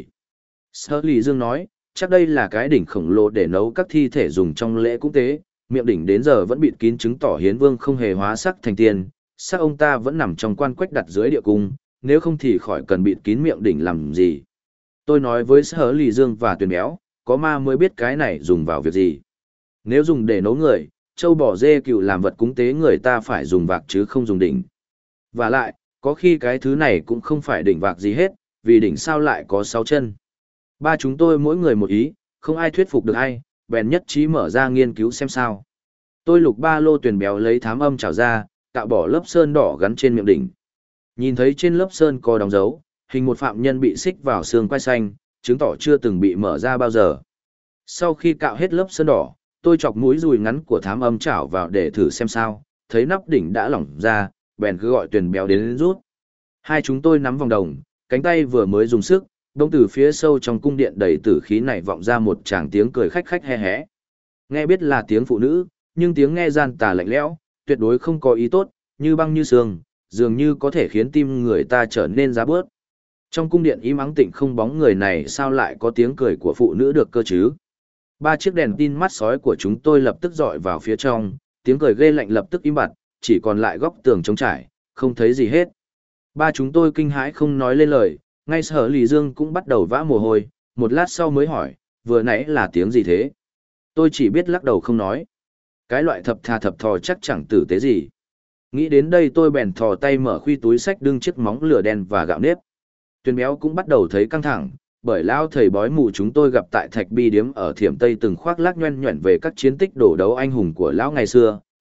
Sở Lì Dương nói, chắc đây là cái đỉnh khổng lồ để nấu các thi thể dùng trong lễ cúng tế, miệng đỉnh đến giờ vẫn bịt kín chứng tỏ Hiến Vương không hề hóa sắc thành tiên, xác ông ta vẫn nằm trong quan quách đặt dưới địa cung, nếu không thì khỏi cần bịt kín miệng đỉnh làm gì. Tôi nói với Sở Lì Dương và Tuyền Béo, có ma mới biết cái này dùng vào việc gì. Nếu dùng để nấu người, trâu bò dê cừu làm vật cúng tế người ta phải dùng vạc chứ không dùng đỉnh. Và lại, có khi cái thứ này cũng không phải đỉnh vạc gì hết, vì đỉnh sao lại có 6 chân. Ba chúng tôi mỗi người một ý, không ai thuyết phục được ai, bèn nhất trí mở ra nghiên cứu xem sao. Tôi lục ba lô Tuyền Béo lấy thám âm trào ra, cạo bỏ lớp sơn đỏ gắn trên miệng đỉnh. Nhìn thấy trên lớp sơn có đóng dấu, hình một phạm nhân bị xích vào xương quai xanh, chứng tỏ chưa từng bị mở ra bao giờ. Sau khi cạo hết lớp sơn đỏ, tôi chọc mũi dùi ngắn của thám âm chảo vào để thử xem sao, thấy nắp đỉnh đã lỏng ra, bèn cứ gọi Tuyền Béo đến rút. Hai chúng tôi nắm vòng đồng, cánh tay vừa mới dùng sức, bỗng từ phía sâu trong cung điện đầy tử khí này vọng ra một tràng tiếng cười khách khách he hé. Nghe biết là tiếng phụ nữ, nhưng tiếng nghe gian tà lạnh lẽo, tuyệt đối không có ý tốt, như băng như sương, dường như có thể khiến tim người ta trở nên giá bớt. Trong cung điện im ắng tịnh không bóng người này sao lại có tiếng cười của phụ nữ được cơ chứ? Ba chiếc đèn tin mắt sói của chúng tôi lập tức dọi vào phía trong, tiếng cười ghê lạnh lập tức im bặt, chỉ còn lại góc tường trống trải, không thấy gì hết. Ba chúng tôi kinh hãi không nói lên lời, ngay Sở Lì Dương cũng bắt đầu vã mồ hôi, một lát sau mới hỏi, vừa nãy là tiếng gì thế? Tôi chỉ biết lắc đầu không nói. Cái loại thập thà thập thò chắc chẳng tử tế gì. Nghĩ đến đây tôi bèn thò tay mở khuy túi sách đương chiếc móng lửa đen và gạo nếp. Tuyền Béo cũng bắt đầu thấy căng thẳng, bởi lão thầy bói mù chúng tôi gặp tại Thạch Bi Điếm ở Thiểm Tây từng khoác lác nhoẻn nhoẻn về các chiến tích đổ đấu anh hùng của lão ngày xưa,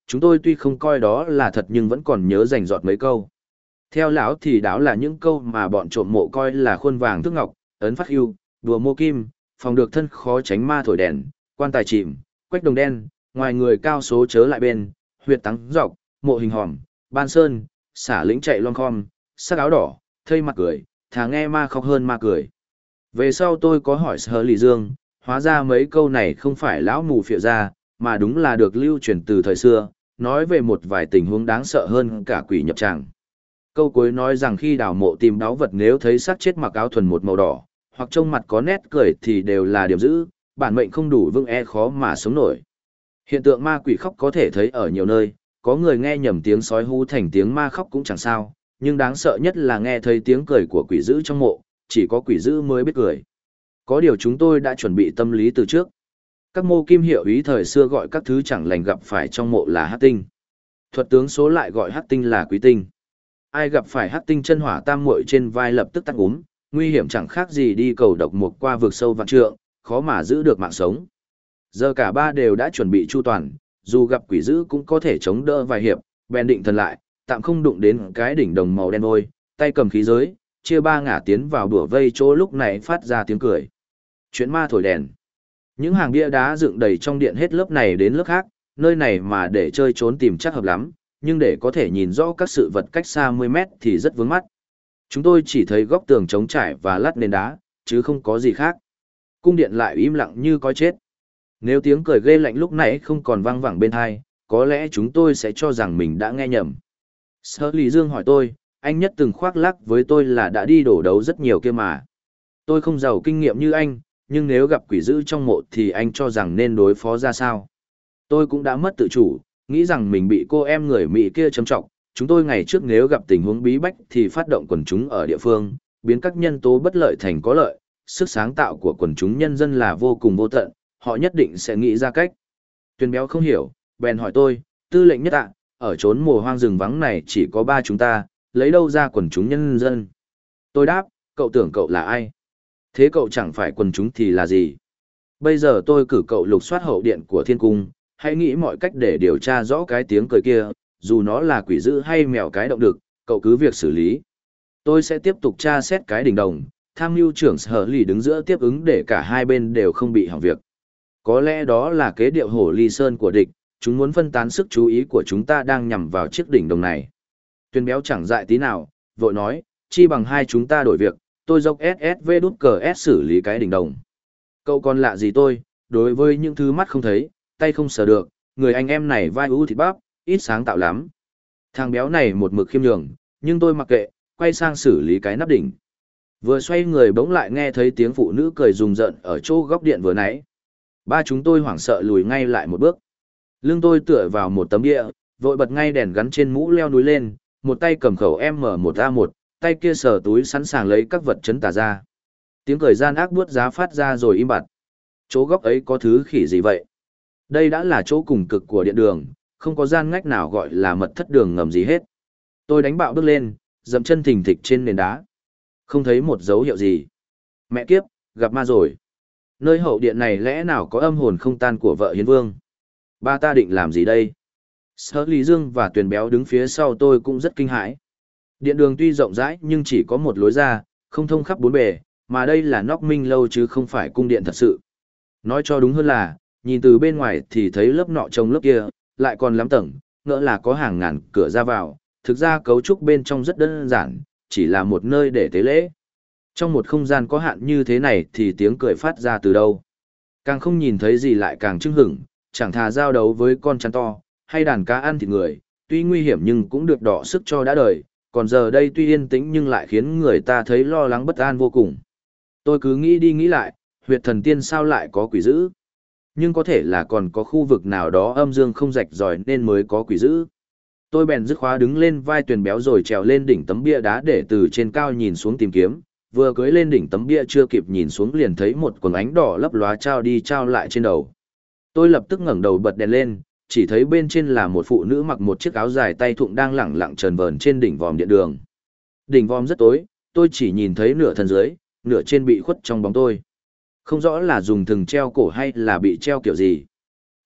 Chúng tôi tuy không coi đó là thật nhưng vẫn còn nhớ rành rọt mấy câu. Theo lão thì đó là những câu mà bọn trộm mộ coi là khuôn vàng thước ngọc, ấn phát hưu, đùa mô kim, phòng được thân khó tránh ma thổi đèn, quan tài chìm, quách đồng đen, ngoài người cao số chớ lại bên, huyệt tắng dọc, mộ hình hòm, ban sơn, xả lĩnh chạy lon khom, sắc áo đỏ, thây mặt cười, thà nghe ma khóc hơn ma cười. Về sau tôi có hỏi Sở Lì Dương, hóa ra mấy câu này không phải lão mù phịa ra, mà đúng là được lưu truyền từ thời xưa, nói về một vài tình huống đáng sợ hơn cả quỷ nhập tràng. Câu cuối nói rằng khi đào mộ tìm đáo vật nếu thấy xác chết mặc áo thuần một màu đỏ, hoặc trông mặt có nét cười thì đều là điểm dữ, bản mệnh không đủ vững khó mà sống nổi. Hiện tượng ma quỷ khóc có thể thấy ở nhiều nơi, có người nghe nhầm tiếng sói hú thành tiếng ma khóc cũng chẳng sao, nhưng đáng sợ nhất là nghe thấy tiếng cười của quỷ dữ trong mộ, chỉ có quỷ dữ mới biết cười. Có điều chúng tôi đã chuẩn bị tâm lý từ trước. Các mô kim hiệu ý thời xưa gọi các thứ chẳng lành gặp phải trong mộ là hắc tinh. Thuật tướng số lại gọi hắc tinh là quý tinh. Ai gặp phải hắc tinh chân hỏa tam muội trên vai lập tức tắt úm, nguy hiểm chẳng khác gì đi cầu độc mục qua vực sâu vạn trượng, khó mà giữ được mạng sống. Giờ cả ba đều đã chuẩn bị chu toàn, dù gặp quỷ dữ cũng có thể chống đỡ vài hiệp, bèn định thần lại, tạm không đụng đến cái đỉnh đồng màu đen vôi, tay cầm khí giới, chia ba ngả tiến vào đùa vây chỗ lúc này phát ra tiếng cười. Chuyện ma thổi đèn. Những hàng bia đá dựng đầy trong điện hết lớp này đến lớp khác, nơi này mà để chơi trốn tìm chắc hợp lắm, nhưng để có thể nhìn rõ các sự vật cách xa 10 mét thì rất vướng mắt. Chúng tôi chỉ thấy góc tường trống trải và lát nền đá, chứ không có gì khác. Cung điện lại im lặng như coi chết. Nếu tiếng cười ghê lạnh lúc nãy không còn vang vẳng bên tai, có lẽ chúng tôi sẽ cho rằng mình đã nghe nhầm. Sở Lý Dương hỏi tôi, anh nhất từng khoác lác với tôi là đã đi đổ đấu rất nhiều kia mà. Tôi không giàu kinh nghiệm như anh, nhưng nếu gặp quỷ dữ trong mộ thì anh cho rằng nên đối phó ra sao? Tôi cũng đã mất tự chủ, nghĩ rằng mình bị cô em người Mỹ kia châm trọng. Chúng tôi ngày trước nếu gặp tình huống bí bách thì phát động quần chúng ở địa phương, biến các nhân tố bất lợi thành có lợi. Sức sáng tạo của quần chúng nhân dân là vô cùng vô tận, họ nhất định sẽ nghĩ ra cách. Tuyền Béo không hiểu, bèn hỏi tôi, tư lệnh nhất ạ, ở chốn mùa hoang rừng vắng này chỉ có ba chúng ta, lấy đâu ra quần chúng nhân dân? Tôi đáp, cậu tưởng cậu là ai? Thế cậu chẳng phải quần chúng thì là gì? Bây giờ tôi cử cậu lục soát hậu điện của thiên cung, hãy nghĩ mọi cách để điều tra rõ cái tiếng cười kia, dù nó là quỷ dữ hay mèo cái động đực, cậu cứ việc xử lý. Tôi sẽ tiếp tục tra xét cái đỉnh đồng, tham mưu trưởng Sở Lì đứng giữa tiếp ứng để cả hai bên đều không bị hỏng việc. Có lẽ đó là kế điệu hổ ly sơn của địch, chúng muốn phân tán sức chú ý của chúng ta đang nhằm vào chiếc đỉnh đồng này. Tuyền Béo chẳng dại tí nào, vội nói, chi bằng hai chúng ta đổi việc, tôi dốc SSV đút cờ S xử lý cái đỉnh đồng. Cậu còn lạ gì tôi, đối với những thứ mắt không thấy, tay không sờ được, người anh em này vai ú thịt bắp, ít sáng tạo lắm. Thằng béo này một mực khiêm nhường, nhưng tôi mặc kệ, quay sang xử lý cái nắp đỉnh. Vừa xoay người bỗng lại nghe thấy tiếng phụ nữ cười rùng rợn ở chỗ góc điện vừa nãy. Ba chúng tôi hoảng sợ lùi ngay lại một bước. Lưng tôi tựa vào một tấm địa, vội bật ngay đèn gắn trên mũ leo núi lên, một tay cầm khẩu M1A1, tay kia sờ túi sẵn sàng lấy các vật chấn tà ra. Tiếng cười gian ác buốt giá phát ra rồi im bặt. Chỗ góc ấy có thứ khỉ gì vậy? Đây đã là chỗ cùng cực của điện đường, không có gian ngách nào gọi là mật thất đường ngầm gì hết. Tôi đánh bạo bước lên, dậm chân thình thịch trên nền đá. Không thấy một dấu hiệu gì. Mẹ kiếp, gặp ma rồi. Nơi hậu điện này lẽ nào có âm hồn không tan của vợ Hiến Vương? Ba ta định làm gì đây? Sở Lý Dương và Tuyền Béo đứng phía sau tôi cũng rất kinh hãi. Điện đường tuy rộng rãi nhưng chỉ có một lối ra, không thông khắp bốn bề, mà đây là nóc minh lâu chứ không phải cung điện thật sự. Nói cho đúng hơn là, nhìn từ bên ngoài thì thấy lớp nọ trông lớp kia, lại còn lắm tầng, ngỡ là có hàng ngàn cửa ra vào, thực ra cấu trúc bên trong rất đơn giản, chỉ là một nơi để tế lễ. Trong một không gian có hạn như thế này thì tiếng cười phát ra từ đâu? Càng không nhìn thấy gì lại càng chưng hửng, chẳng thà giao đấu với con chăn to, hay đàn cá ăn thịt người, tuy nguy hiểm nhưng cũng được đọ sức cho đã đời, còn giờ đây tuy yên tĩnh nhưng lại khiến người ta thấy lo lắng bất an vô cùng. Tôi cứ nghĩ đi nghĩ lại, huyệt thần tiên sao lại có quỷ dữ? Nhưng có thể là còn có khu vực nào đó âm dương không rạch ròi nên mới có quỷ dữ. Tôi bèn dứt khoát đứng lên vai Tuyền Béo rồi trèo lên đỉnh tấm bia đá để từ trên cao nhìn xuống tìm kiếm, vừa cưỡi lên đỉnh tấm bia chưa kịp nhìn xuống liền thấy một quần ánh đỏ lấp lóa trao đi trao lại trên đầu. Tôi lập tức ngẩng đầu bật đèn lên, chỉ thấy bên trên là một phụ nữ mặc một chiếc áo dài tay thụng đang lẳng lặng trần vờn trên đỉnh vòm điện đường. Đỉnh vòm rất tối, tôi chỉ nhìn thấy nửa thân dưới, nửa trên bị khuất trong bóng tôi. Không rõ là dùng thừng treo cổ hay là bị treo kiểu gì.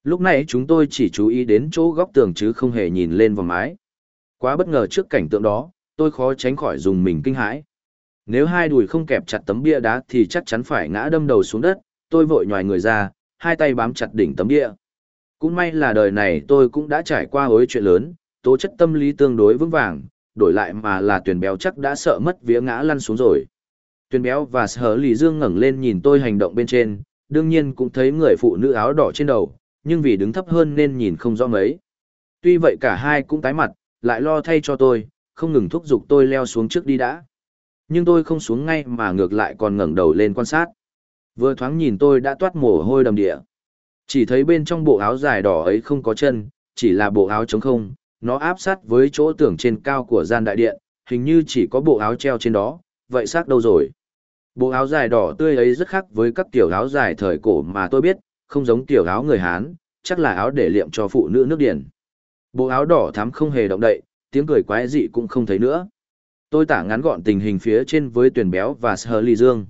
Lúc này chúng tôi chỉ chú ý đến chỗ góc tường chứ không hề nhìn lên vào mái. Quá bất ngờ trước cảnh tượng đó, tôi khó tránh khỏi dùng mình kinh hãi. Nếu hai đùi không kẹp chặt tấm bia đá thì chắc chắn phải ngã đâm đầu xuống đất, tôi vội nhoài người ra, hai tay bám chặt đỉnh tấm bia. Cũng may là đời này tôi cũng đã trải qua hối chuyện lớn, tố chất tâm lý tương đối vững vàng, đổi lại mà là Tuyền Béo chắc đã sợ mất vía ngã lăn xuống rồi. Tuyền Béo và Sở Lì Dương ngẩng lên nhìn tôi hành động bên trên, đương nhiên cũng thấy người phụ nữ áo đỏ trên đầu, nhưng vì đứng thấp hơn nên nhìn không rõ mấy. Tuy vậy cả hai cũng tái mặt, lại lo thay cho tôi, không ngừng thúc giục tôi leo xuống trước đi đã. Nhưng tôi không xuống ngay mà ngược lại còn ngẩng đầu lên quan sát. Vừa thoáng nhìn tôi đã toát mồ hôi đầm địa. Chỉ thấy bên trong bộ áo dài đỏ ấy không có chân, chỉ là bộ áo trống không, nó áp sát với chỗ tường trên cao của gian đại điện, hình như chỉ có bộ áo treo trên đó, vậy xác đâu rồi? Bộ áo dài đỏ tươi ấy rất khác với các kiểu áo dài thời cổ mà tôi biết, không giống kiểu áo người Hán, chắc là áo để liệm cho phụ nữ nước Điền. Bộ áo đỏ thắm không hề động đậy, tiếng cười quái dị cũng không thấy nữa. Tôi tả ngắn gọn tình hình phía trên với Tuyền Béo và Sở Lì Dương.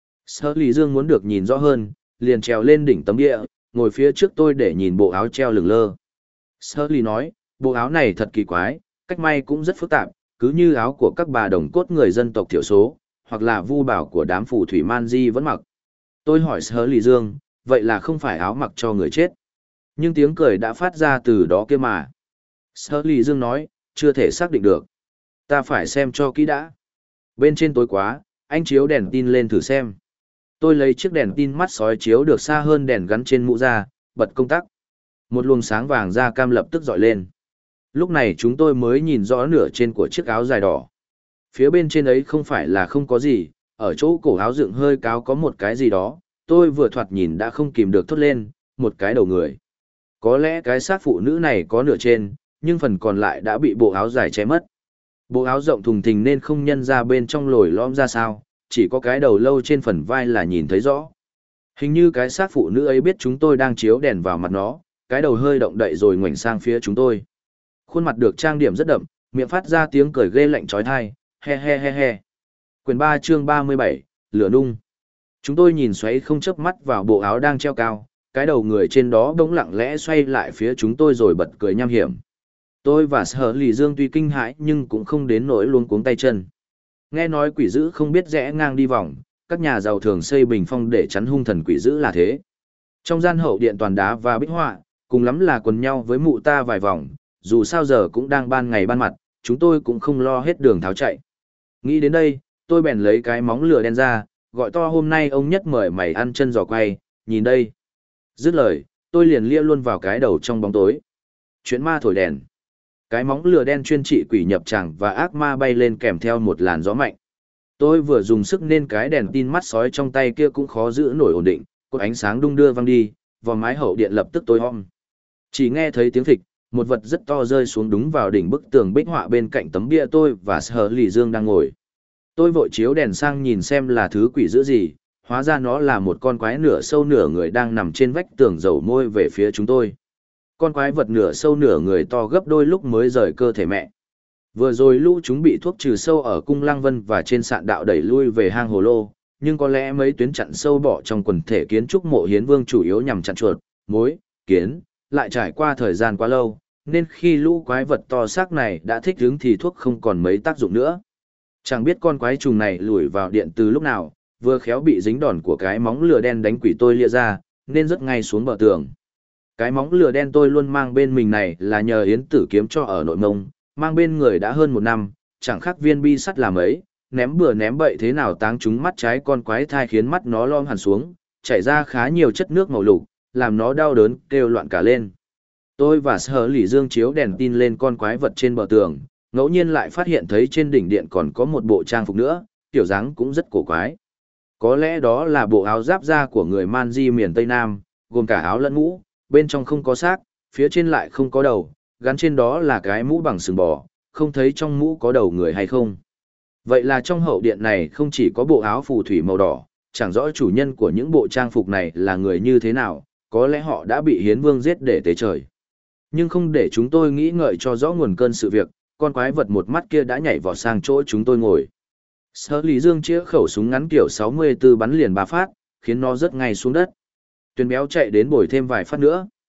Sở Lì Dương muốn được nhìn rõ hơn, liền trèo lên đỉnh tấm địa, ngồi phía trước tôi để nhìn bộ áo treo lửng lơ. Sở Lì nói, bộ áo này thật kỳ quái, cách may cũng rất phức tạp, cứ như áo của các bà đồng cốt người dân tộc thiểu số, hoặc là vu bảo của đám phù thủy man di vẫn mặc. Tôi hỏi Sở Lì Dương, vậy là không phải áo mặc cho người chết. Nhưng tiếng cười đã phát ra từ đó kia mà. Sở Lì Dương nói, chưa thể xác định được. Ta phải xem cho kỹ đã. Bên trên tối quá, anh chiếu đèn tin lên thử xem. Tôi lấy chiếc đèn tin mắt sói chiếu được xa hơn đèn gắn trên mũ ra, bật công tắc. Một luồng sáng vàng da cam lập tức dọi lên. Lúc này chúng tôi mới nhìn rõ nửa trên của chiếc áo dài đỏ. Phía bên trên ấy không phải là không có gì, ở chỗ cổ áo dựng hơi cao có một cái gì đó, tôi vừa thoạt nhìn đã không kìm được thốt lên, một cái đầu người. Có lẽ cái xác phụ nữ này có nửa trên, nhưng phần còn lại đã bị bộ áo dài che mất. Bộ áo rộng thùng thình nên không nhân ra bên trong lồi lõm ra sao, chỉ có cái đầu lâu trên phần vai là nhìn thấy rõ. Hình như cái xác phụ nữ ấy biết chúng tôi đang chiếu đèn vào mặt nó, cái đầu hơi động đậy rồi ngoảnh sang phía chúng tôi. Khuôn mặt được trang điểm rất đậm, miệng phát ra tiếng cười ghê lạnh trói thai, he he he he. Quyển 3 chương 37, lửa nung. Chúng tôi nhìn xoáy không chớp mắt vào bộ áo đang treo cao, cái đầu người trên đó bỗng lặng lẽ xoay lại phía chúng tôi rồi bật cười nham hiểm. Tôi và Sở Lì Dương tuy kinh hãi nhưng cũng không đến nỗi luống cuống tay chân. Nghe nói quỷ dữ không biết rẽ ngang đi vòng, các nhà giàu thường xây bình phong để chắn hung thần quỷ dữ là thế. Trong gian hậu điện toàn đá và bích họa, cùng lắm là quần nhau với mụ ta vài vòng, dù sao giờ cũng đang ban ngày ban mặt, chúng tôi cũng không lo hết đường tháo chạy. Nghĩ đến đây, tôi bèn lấy cái móng lửa đen ra, gọi to hôm nay ông nhất mời mày ăn chân giò quay, nhìn đây. Dứt lời, tôi liền lia luôn vào cái đầu trong bóng tối. Chuyện ma thổi đèn. Cái móng lửa đen chuyên trị quỷ nhập tràng và ác ma bay lên kèm theo một làn gió mạnh. Tôi vừa dùng sức nên cái đèn tin mắt sói trong tay kia cũng khó giữ nổi ổn định, cột ánh sáng đung đưa văng đi, vòng mái hậu điện lập tức tối om. Chỉ nghe thấy tiếng phịch, một vật rất to rơi xuống đúng vào đỉnh bức tường bích họa bên cạnh tấm bia tôi và Sở Lì Dương đang ngồi. Tôi vội chiếu đèn sang nhìn xem là thứ quỷ dữ gì, hóa ra nó là một con quái nửa sâu nửa người đang nằm trên vách tường dầu môi về phía chúng tôi. Con quái vật nửa sâu nửa người to gấp đôi lúc mới rời cơ thể mẹ. Vừa rồi lũ chúng bị thuốc trừ sâu ở cung Lăng Vân và trên sạn đạo đẩy lui về hang hồ lô, nhưng có lẽ mấy tuyến chặn sâu bỏ trong quần thể kiến trúc mộ Hiến Vương chủ yếu nhằm chặn chuột, mối, kiến, lại trải qua thời gian quá lâu, nên khi lũ quái vật to xác này đã thích ứng thì thuốc không còn mấy tác dụng nữa. Chẳng biết con quái trùng này lủi vào điện từ lúc nào, vừa khéo bị dính đòn của cái móng lửa đen đánh quỷ tôi lia ra, nên rất ngay xuống bờ tường. Cái móng lửa đen tôi luôn mang bên mình này là nhờ Yến Tử kiếm cho ở Nội Mông, mang bên người đã hơn 1 năm, chẳng khác viên bi sắt làm ấy, ném bừa ném bậy thế nào táng trúng mắt trái con quái thai khiến mắt nó lom hẳn xuống, chảy ra khá nhiều chất nước màu lục, làm nó đau đớn kêu loạn cả lên. Tôi và Sở Lì Dương chiếu đèn tin lên con quái vật trên bờ tường, ngẫu nhiên lại phát hiện thấy trên đỉnh điện còn có một bộ trang phục nữa, kiểu dáng cũng rất cổ quái. Có lẽ đó là bộ áo giáp da của người Man Di miền Tây Nam, gồm cả áo lẫn mũ, bên trong không có xác, phía trên lại không có đầu, gắn trên đó là cái mũ bằng sừng bò, không thấy trong mũ có đầu người hay không. Vậy là trong hậu điện này không chỉ có bộ áo phù thủy màu đỏ, chẳng rõ chủ nhân của những bộ trang phục này là người như thế nào, có lẽ họ đã bị Hiến Vương giết để tế trời. Nhưng không để chúng tôi nghĩ ngợi cho rõ nguồn cơn sự việc, con quái vật một mắt kia đã nhảy vọt sang chỗ chúng tôi ngồi. Sở Lý Dương chĩa khẩu súng ngắn kiểu 64 bắn liền 3 phát, khiến nó rớt ngay xuống đất. Tuyền Béo chạy đến bồi thêm vài phát nữa.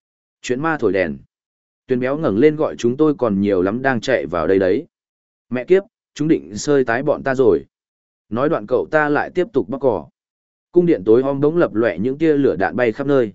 Chuyện ma thổi đèn. Tuyền béo ngẩng lên gọi chúng tôi còn nhiều lắm đang chạy vào đây đấy. Mẹ kiếp, chúng định sơi tái bọn ta rồi. Nói đoạn cậu ta lại tiếp tục bóc cỏ. Cung điện tối om đống lập lòe những tia lửa đạn bay khắp nơi.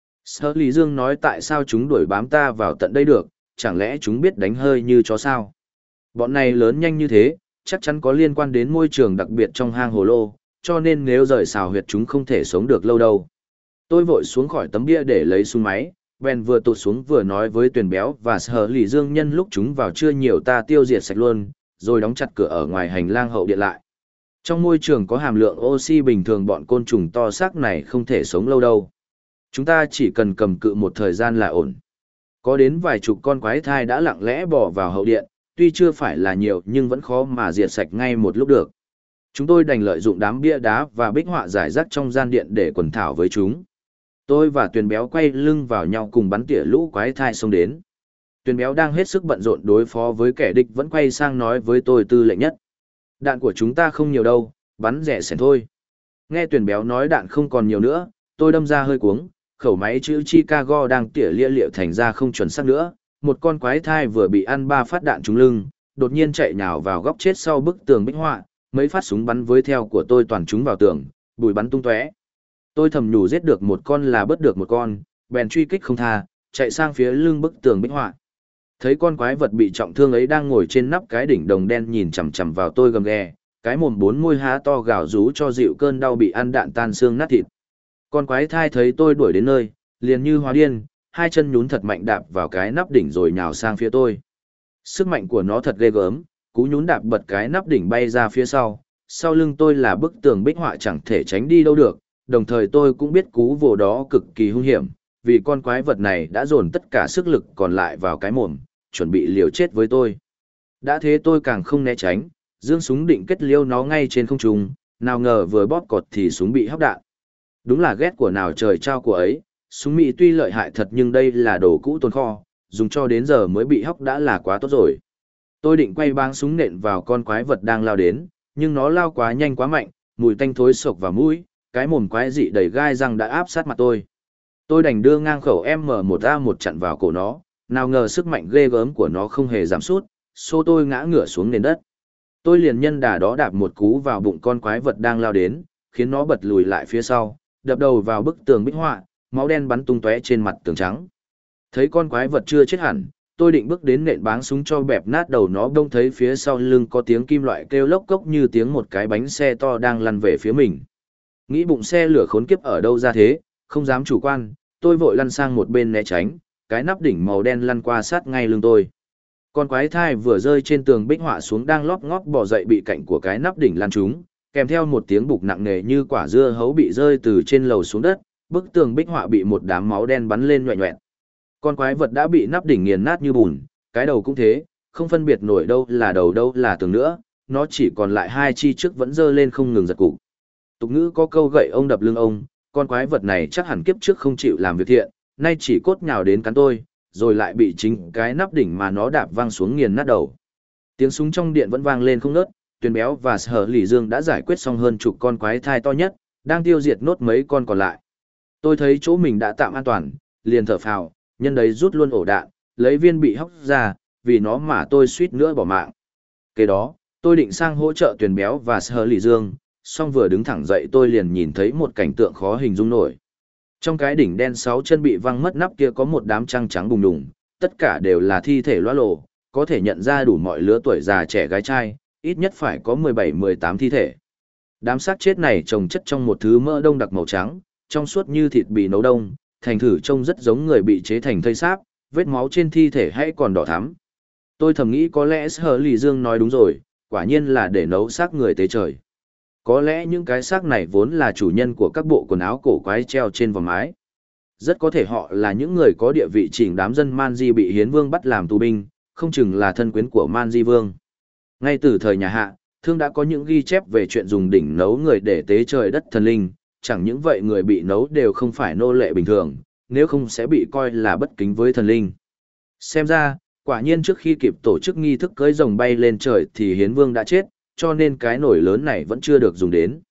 Sở Lý Dương nói tại sao chúng đuổi bám ta vào tận đây được, chẳng lẽ chúng biết đánh hơi như chó sao? Bọn này lớn nhanh như thế, chắc chắn có liên quan đến môi trường đặc biệt trong hang hồ lô, cho nên nếu rời xào huyệt chúng không thể sống được lâu đâu. Tôi vội xuống khỏi tấm bia để lấy súng máy, bèn vừa tụt xuống vừa nói với Tuyền béo và Sở Lý Dương nhân lúc chúng vào chưa nhiều ta tiêu diệt sạch luôn, rồi đóng chặt cửa ở ngoài hành lang hậu điện lại. Trong môi trường có hàm lượng oxy bình thường bọn côn trùng to xác này không thể sống lâu đâu. Chúng ta chỉ cần cầm cự một thời gian là ổn. Có đến vài chục con quái thai đã lặng lẽ bỏ vào hậu điện, tuy chưa phải là nhiều nhưng vẫn khó mà diệt sạch ngay một lúc được. Chúng tôi đành lợi dụng đám bia đá và bích họa rải rác trong gian điện để quần thảo với chúng. Tôi và Tuyền béo quay lưng vào nhau cùng bắn tỉa lũ quái thai xông đến. Tuyền béo đang hết sức bận rộn đối phó với kẻ địch vẫn quay sang nói với tôi tư lệnh nhất. Đạn của chúng ta không nhiều đâu, bắn rẻ sẻn thôi. Nghe Tuyền béo nói đạn không còn nhiều nữa, tôi đâm ra hơi cuống, khẩu máy chữ Chicago đang tỉa lia lịa thành ra không chuẩn xác nữa. Một con quái thai vừa bị ăn 3 phát đạn trúng lưng, đột nhiên chạy nhào vào góc chết sau bức tường bích họa, mấy phát súng bắn với theo của tôi toàn trúng vào tường, bụi bắn tung tóe. Tôi thầm nhủ giết được một con là bớt được một con, bèn truy kích không tha, chạy sang phía lưng bức tường bích họa. Thấy con quái vật bị trọng thương ấy đang ngồi trên nắp cái đỉnh đồng đen nhìn chằm chằm vào tôi gầm ghè, cái mồm 4 môi há to gào rú cho dịu cơn đau bị ăn đạn tan xương nát thịt. Con quái thai thấy tôi đuổi đến nơi, liền như hóa điên, hai chân nhún thật mạnh đạp vào cái nắp đỉnh rồi nhào sang phía tôi. Sức mạnh của nó thật ghê gớm, cú nhún đạp bật cái nắp đỉnh bay ra phía sau lưng tôi là bức tường bích họa chẳng thể tránh đi đâu được, đồng thời tôi cũng biết cú vồ đó cực kỳ hung hiểm, vì con quái vật này đã dồn tất cả sức lực còn lại vào cái mồm, chuẩn bị liều chết với tôi. Đã thế tôi càng không né tránh, giương súng định kết liêu nó ngay trên không trung, nào ngờ vừa bóp cột thì súng bị hóc đạn. Đúng là ghét của nào trời trao của ấy, súng Mỹ tuy lợi hại thật nhưng đây là đồ cũ tồn kho, dùng cho đến giờ mới bị hóc đã là quá tốt rồi. Tôi định quay báng súng nện vào con quái vật đang lao đến, nhưng nó lao quá nhanh quá mạnh, mùi tanh thối sộc vào mũi, cái mồm quái dị đầy gai răng đã áp sát mặt tôi. Tôi đành đưa ngang khẩu M1A1 chặn vào cổ nó, nào ngờ sức mạnh ghê gớm của nó không hề giảm sút, xô tôi ngã ngửa xuống nền đất. Tôi liền nhân đà đó đạp một cú vào bụng con quái vật đang lao đến, khiến nó bật lùi lại phía sau, đập đầu vào bức tường bích họa, máu đen bắn tung tóe trên mặt tường trắng. Thấy con quái vật chưa chết hẳn, tôi định bước đến nện báng súng cho bẹp nát đầu nó, bỗng thấy phía sau lưng có tiếng kim loại kêu lốc cốc như tiếng một cái bánh xe to đang lăn về phía mình. Nghĩ bụng xe lửa khốn kiếp ở đâu ra thế, không dám chủ quan, tôi vội lăn sang một bên né tránh, cái nắp đỉnh màu đen lăn qua sát ngay lưng tôi. Con quái thai vừa rơi trên tường bích họa xuống đang lóp ngóp bò dậy bị cạnh của cái nắp đỉnh lăn trúng, kèm theo một tiếng bục nặng nề như quả dưa hấu bị rơi từ trên lầu xuống đất, bức tường bích họa bị một đám máu đen bắn lên nhoẹn nhoẹn. Con quái vật đã bị nắp đỉnh nghiền nát như bùn, cái đầu cũng thế, không phân biệt nổi đâu là đầu đâu là tường nữa, nó chỉ còn lại hai chi trước vẫn dơ lên không ngừng giật cục. Tục ngữ có câu gậy ông đập lưng ông, con quái vật này chắc hẳn kiếp trước không chịu làm việc thiện, nay chỉ cốt nhào đến cắn tôi, rồi lại bị chính cái nắp đỉnh mà nó đạp văng xuống nghiền nát đầu. Tiếng súng trong điện vẫn vang lên không ngớt, Tuyền béo và Sở Lý Dương đã giải quyết xong hơn chục con quái thai to nhất, đang tiêu diệt nốt mấy con còn lại. Tôi thấy chỗ mình đã tạm an toàn, liền thở phào, nhân đấy rút luôn ổ đạn, lấy viên bị hóc ra, vì nó mà tôi suýt nữa bỏ mạng. Kế đó, tôi định sang hỗ trợ Tuyền béo và Sở Lý Dương, song vừa đứng thẳng dậy tôi liền nhìn thấy một cảnh tượng khó hình dung nổi. Trong cái đỉnh đen 6 chân bị văng mất nắp kia có một đám trăng trắng bùng đùng, tất cả đều là thi thể loá lổ, có thể nhận ra đủ mọi lứa tuổi già trẻ gái trai, ít nhất phải có 17-18 thi thể. Đám xác chết này chồng chất trong một thứ mỡ đông đặc màu trắng, trong suốt như thịt bị nấu đông, thành thử trông rất giống người bị chế thành thây xác, vết máu trên thi thể hay còn đỏ thắm. Tôi thầm nghĩ có lẽ Sở Lý Dương nói đúng rồi, quả nhiên là để nấu xác người tế trời. Có lẽ những cái xác này vốn là chủ nhân của các bộ quần áo cổ quái treo trên vòng mái. Rất có thể họ là những người có địa vị chỉnh đám dân Man Di bị Hiến Vương bắt làm tù binh, không chừng là thân quyến của Man Di Vương. Ngay từ thời nhà Hạ, Thương đã có những ghi chép về chuyện dùng đỉnh nấu người để tế trời đất thần linh, chẳng những vậy người bị nấu đều không phải nô lệ bình thường, nếu không sẽ bị coi là bất kính với thần linh. Xem ra, quả nhiên trước khi kịp tổ chức nghi thức cưỡi rồng bay lên trời thì Hiến Vương đã chết, cho nên cái nồi lớn này vẫn chưa được dùng đến.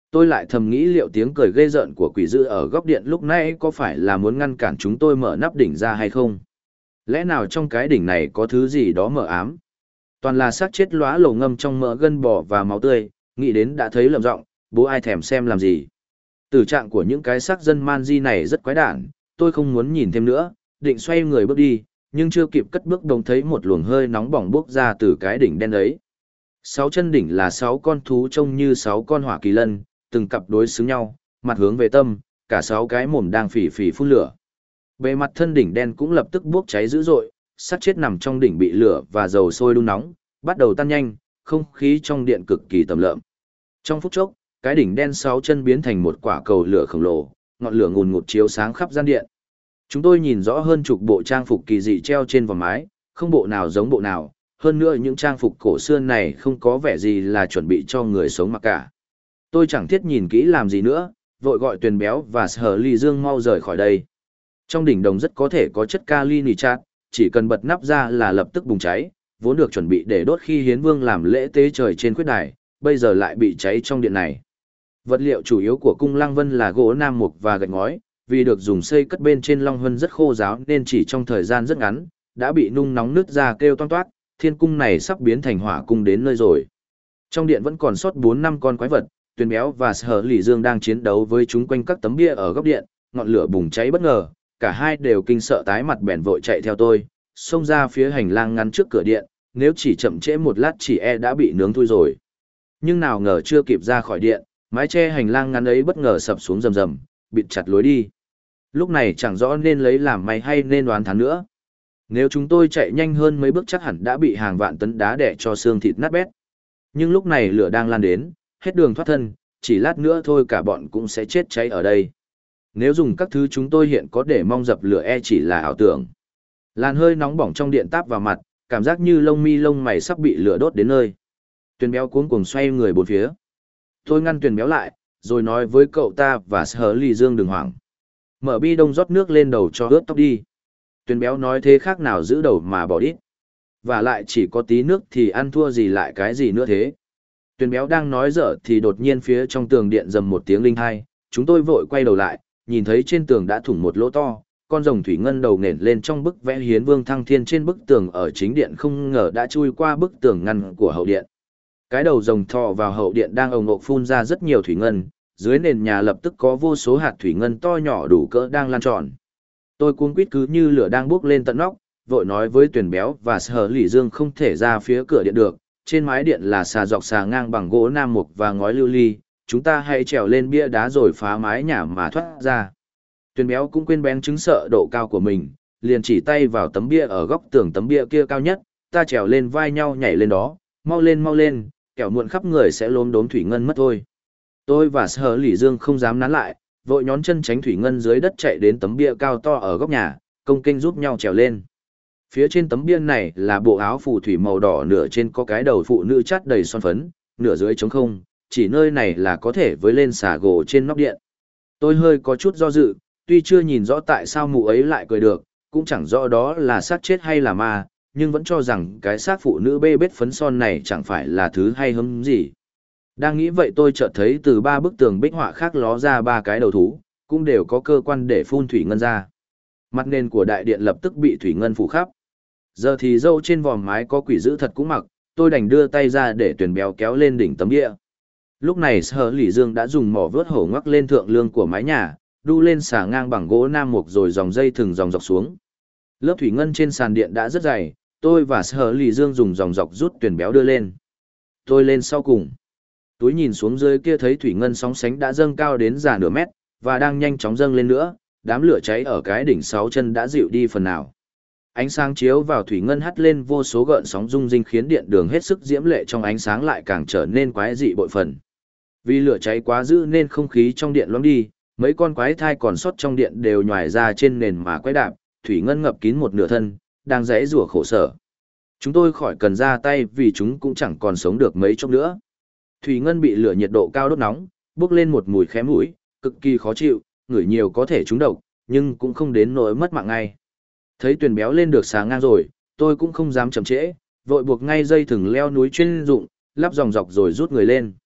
Tôi lại thầm nghĩ liệu tiếng cười ghê rợn của quỷ dữ ở góc điện lúc nãy có phải là muốn ngăn cản chúng tôi mở nắp đỉnh ra hay không? Lẽ nào trong cái đỉnh này có thứ gì đó mờ ám? Toàn là xác chết lóa lổ ngâm trong mỡ gân bò và máu tươi, nghĩ đến đã thấy lợm giọng, bố ai thèm xem làm gì. Tử trạng của những cái xác dân man di này rất quái đản, tôi không muốn nhìn thêm nữa, định xoay người bước đi, nhưng chưa kịp cất bước đồng thấy một luồng hơi nóng bỏng bốc ra từ cái đỉnh đen ấy. 6 chân đỉnh là 6 con thú trông như 6 con hỏa kỳ lân, từng cặp đối xứng nhau, mặt hướng về tâm, cả 6 cái mồm đang phì phì phun lửa. Bề mặt thân đỉnh đen cũng lập tức bốc cháy dữ dội, xác chết nằm trong đỉnh bị lửa và dầu sôi đun nóng, bắt đầu tan nhanh, không khí trong điện cực kỳ tầm lợm. Trong phút chốc, cái đỉnh đen 6 chân biến thành một quả cầu lửa khổng lồ, ngọn lửa ngùn ngụt chiếu sáng khắp gian điện. Chúng tôi nhìn rõ hơn chục bộ trang phục kỳ dị treo trên vòng mái, không bộ nào giống bộ nào, hơn nữa những trang phục cổ xưa này không có vẻ gì là chuẩn bị cho người sống mặc cả. Tôi chẳng thiết nhìn kỹ làm gì nữa, vội gọi Tuyền Béo và Sở Ly Dương mau rời khỏi đây. Trong đỉnh đồng rất có thể có chất kali nitrat, chỉ cần bật nắp ra là lập tức bùng cháy, vốn được chuẩn bị để đốt khi Hiến Vương làm lễ tế trời trên khuyết đài, bây giờ lại bị cháy trong điện này. Vật liệu chủ yếu của cung Lăng Vân là gỗ nam mục và gạch ngói, vì được dùng xây cất bên trên Long Hân rất khô ráo nên chỉ trong thời gian rất ngắn, đã bị nung nóng nứt ra kêu toang toát, thiên cung này sắp biến thành hỏa cung đến nơi rồi. Trong điện vẫn còn sót 4-5 con quái vật, Tuyền Béo và Sở Lỷ Dương đang chiến đấu với chúng quanh các tấm bia ở góc điện, ngọn lửa bùng cháy bất ngờ, cả hai đều kinh sợ tái mặt bèn vội chạy theo tôi, xông ra phía hành lang ngăn trước cửa điện, nếu chỉ chậm trễ một lát chỉ đã bị nướng thui rồi. Nhưng nào ngờ chưa kịp ra khỏi điện, mái che hành lang ngăn ấy bất ngờ sập xuống rầm rầm, bịt chặt lối đi. Lúc này chẳng rõ nên lấy làm may hay nên đoán thán nữa. Nếu chúng tôi chạy nhanh hơn mấy bước chắc hẳn đã bị hàng vạn tấn đá đè cho xương thịt nát bét. Nhưng lúc này lửa đang lan đến, hết đường thoát thân, chỉ lát nữa thôi cả bọn cũng sẽ chết cháy ở đây. Nếu dùng các thứ chúng tôi hiện có để mong dập lửa chỉ là ảo tưởng. Làn hơi nóng bỏng trong điện táp vào mặt, cảm giác như lông mi lông mày sắp bị lửa đốt đến nơi. Tuyền Béo cuống cuồng xoay người bốn phía. Tôi ngăn Tuyền Béo lại, rồi nói với cậu ta và Sở Ly Dương đừng hoảng. Mở bi đông rót nước lên đầu cho ướt tóc đi. Tuyền Béo nói thế khác nào giữ đầu mà bỏ đít. Và lại chỉ có tí nước thì ăn thua gì lại cái gì nữa thế. Tuyền Béo đang nói dở thì đột nhiên phía trong tường điện rầm một tiếng linh hai, chúng tôi vội quay đầu lại, nhìn thấy trên tường đã thủng một lỗ to, con rồng thủy ngân đầu nền lên trong bức vẽ Hiến Vương thăng thiên trên bức tường ở chính điện không ngờ đã chui qua bức tường ngăn của hậu điện. Cái đầu rồng thò vào hậu điện đang ồng ộc phun ra rất nhiều thủy ngân, dưới nền nhà lập tức có vô số hạt thủy ngân to nhỏ đủ cỡ đang lan tròn. Tôi cuống quýt cứ như lửa đang bốc lên tận nóc, vội nói với Tuyền Béo và Sở Lỷ Dương không thể ra phía cửa điện được, trên mái điện là xà dọc xà ngang bằng gỗ nam mục và ngói lưu ly, chúng ta hãy trèo lên bia đá rồi phá mái nhà mà thoát ra. Tuyền Béo cũng quên bén chứng sợ độ cao của mình, liền chỉ tay vào tấm bia ở góc tường tấm bia kia cao nhất, ta trèo lên vai nhau nhảy lên đó, mau lên, kẻo muộn khắp người sẽ lốm đốm thủy ngân mất thôi. Tôi và Sở Lỷ Dương không dám nán lại, vội nhón chân tránh thủy ngân dưới đất chạy đến tấm bia cao to ở góc nhà, công kênh giúp nhau trèo lên. Phía trên tấm bia này là bộ áo phù thủy màu đỏ, nửa trên có cái đầu phụ nữ chát đầy son phấn, nửa dưới trống không, chỉ nơi này là có thể với lên xà gỗ trên nóc điện. Tôi hơi có chút do dự, tuy chưa nhìn rõ tại sao mụ ấy lại cười được, cũng chẳng rõ đó là xác chết hay là ma, nhưng vẫn cho rằng cái xác phụ nữ bê bết phấn son này chẳng phải là thứ hay hứng gì. Đang nghĩ vậy tôi chợt thấy từ 3 bức tường bích họa khác ló ra 3 cái đầu thú, cũng đều có cơ quan để phun thủy ngân ra. Mặt nền của đại điện lập tức bị thủy ngân phủ khắp. Giờ thì dâu trên vòm mái có quỷ dữ thật cũng mặc, tôi đành đưa tay ra để Tuyền Béo kéo lên đỉnh tấm bia. Lúc này Sở Lỷ Dương đã dùng mỏ vớt hổ ngoắc lên thượng lương của mái nhà, đu lên xà ngang bằng gỗ nam mục rồi dòng dây thừng dòng dọc xuống. Lớp thủy ngân trên sàn điện đã rất dày, tôi và Sở Lỷ Dương dùng dòng dọc rút Tuyền Béo đưa lên. Tôi lên sau cùng. Túi nhìn xuống dưới kia thấy thủy ngân sóng sánh đã dâng cao đến già nửa mét, và đang nhanh chóng dâng lên nữa, đám lửa cháy ở cái đỉnh 6 chân đã dịu đi phần nào. Ánh sáng chiếu vào thủy ngân hắt lên vô số gợn sóng rung rinh khiến điện đường hết sức diễm lệ, trong ánh sáng lại càng trở nên quái dị bội phần. Vì lửa cháy quá dữ nên không khí trong điện loãng đi, mấy con quái thai còn sót trong điện đều nhòi ra trên nền mà quái đạp, thủy ngân ngập kín một nửa thân, đang giãy giụa khổ sở. Chúng tôi khỏi cần ra tay vì chúng cũng chẳng còn sống được mấy chốc nữa. Thủy ngân bị lửa nhiệt độ cao đốt nóng, bốc lên một mùi khé mũi, cực kỳ khó chịu, ngửi nhiều có thể trúng độc, nhưng cũng không đến nỗi mất mạng ngay. Thấy Tuyền Béo lên được xà ngang rồi, tôi cũng không dám chậm trễ, vội buộc ngay dây thừng leo núi chuyên dụng, lắp dòng dọc rồi rút người lên.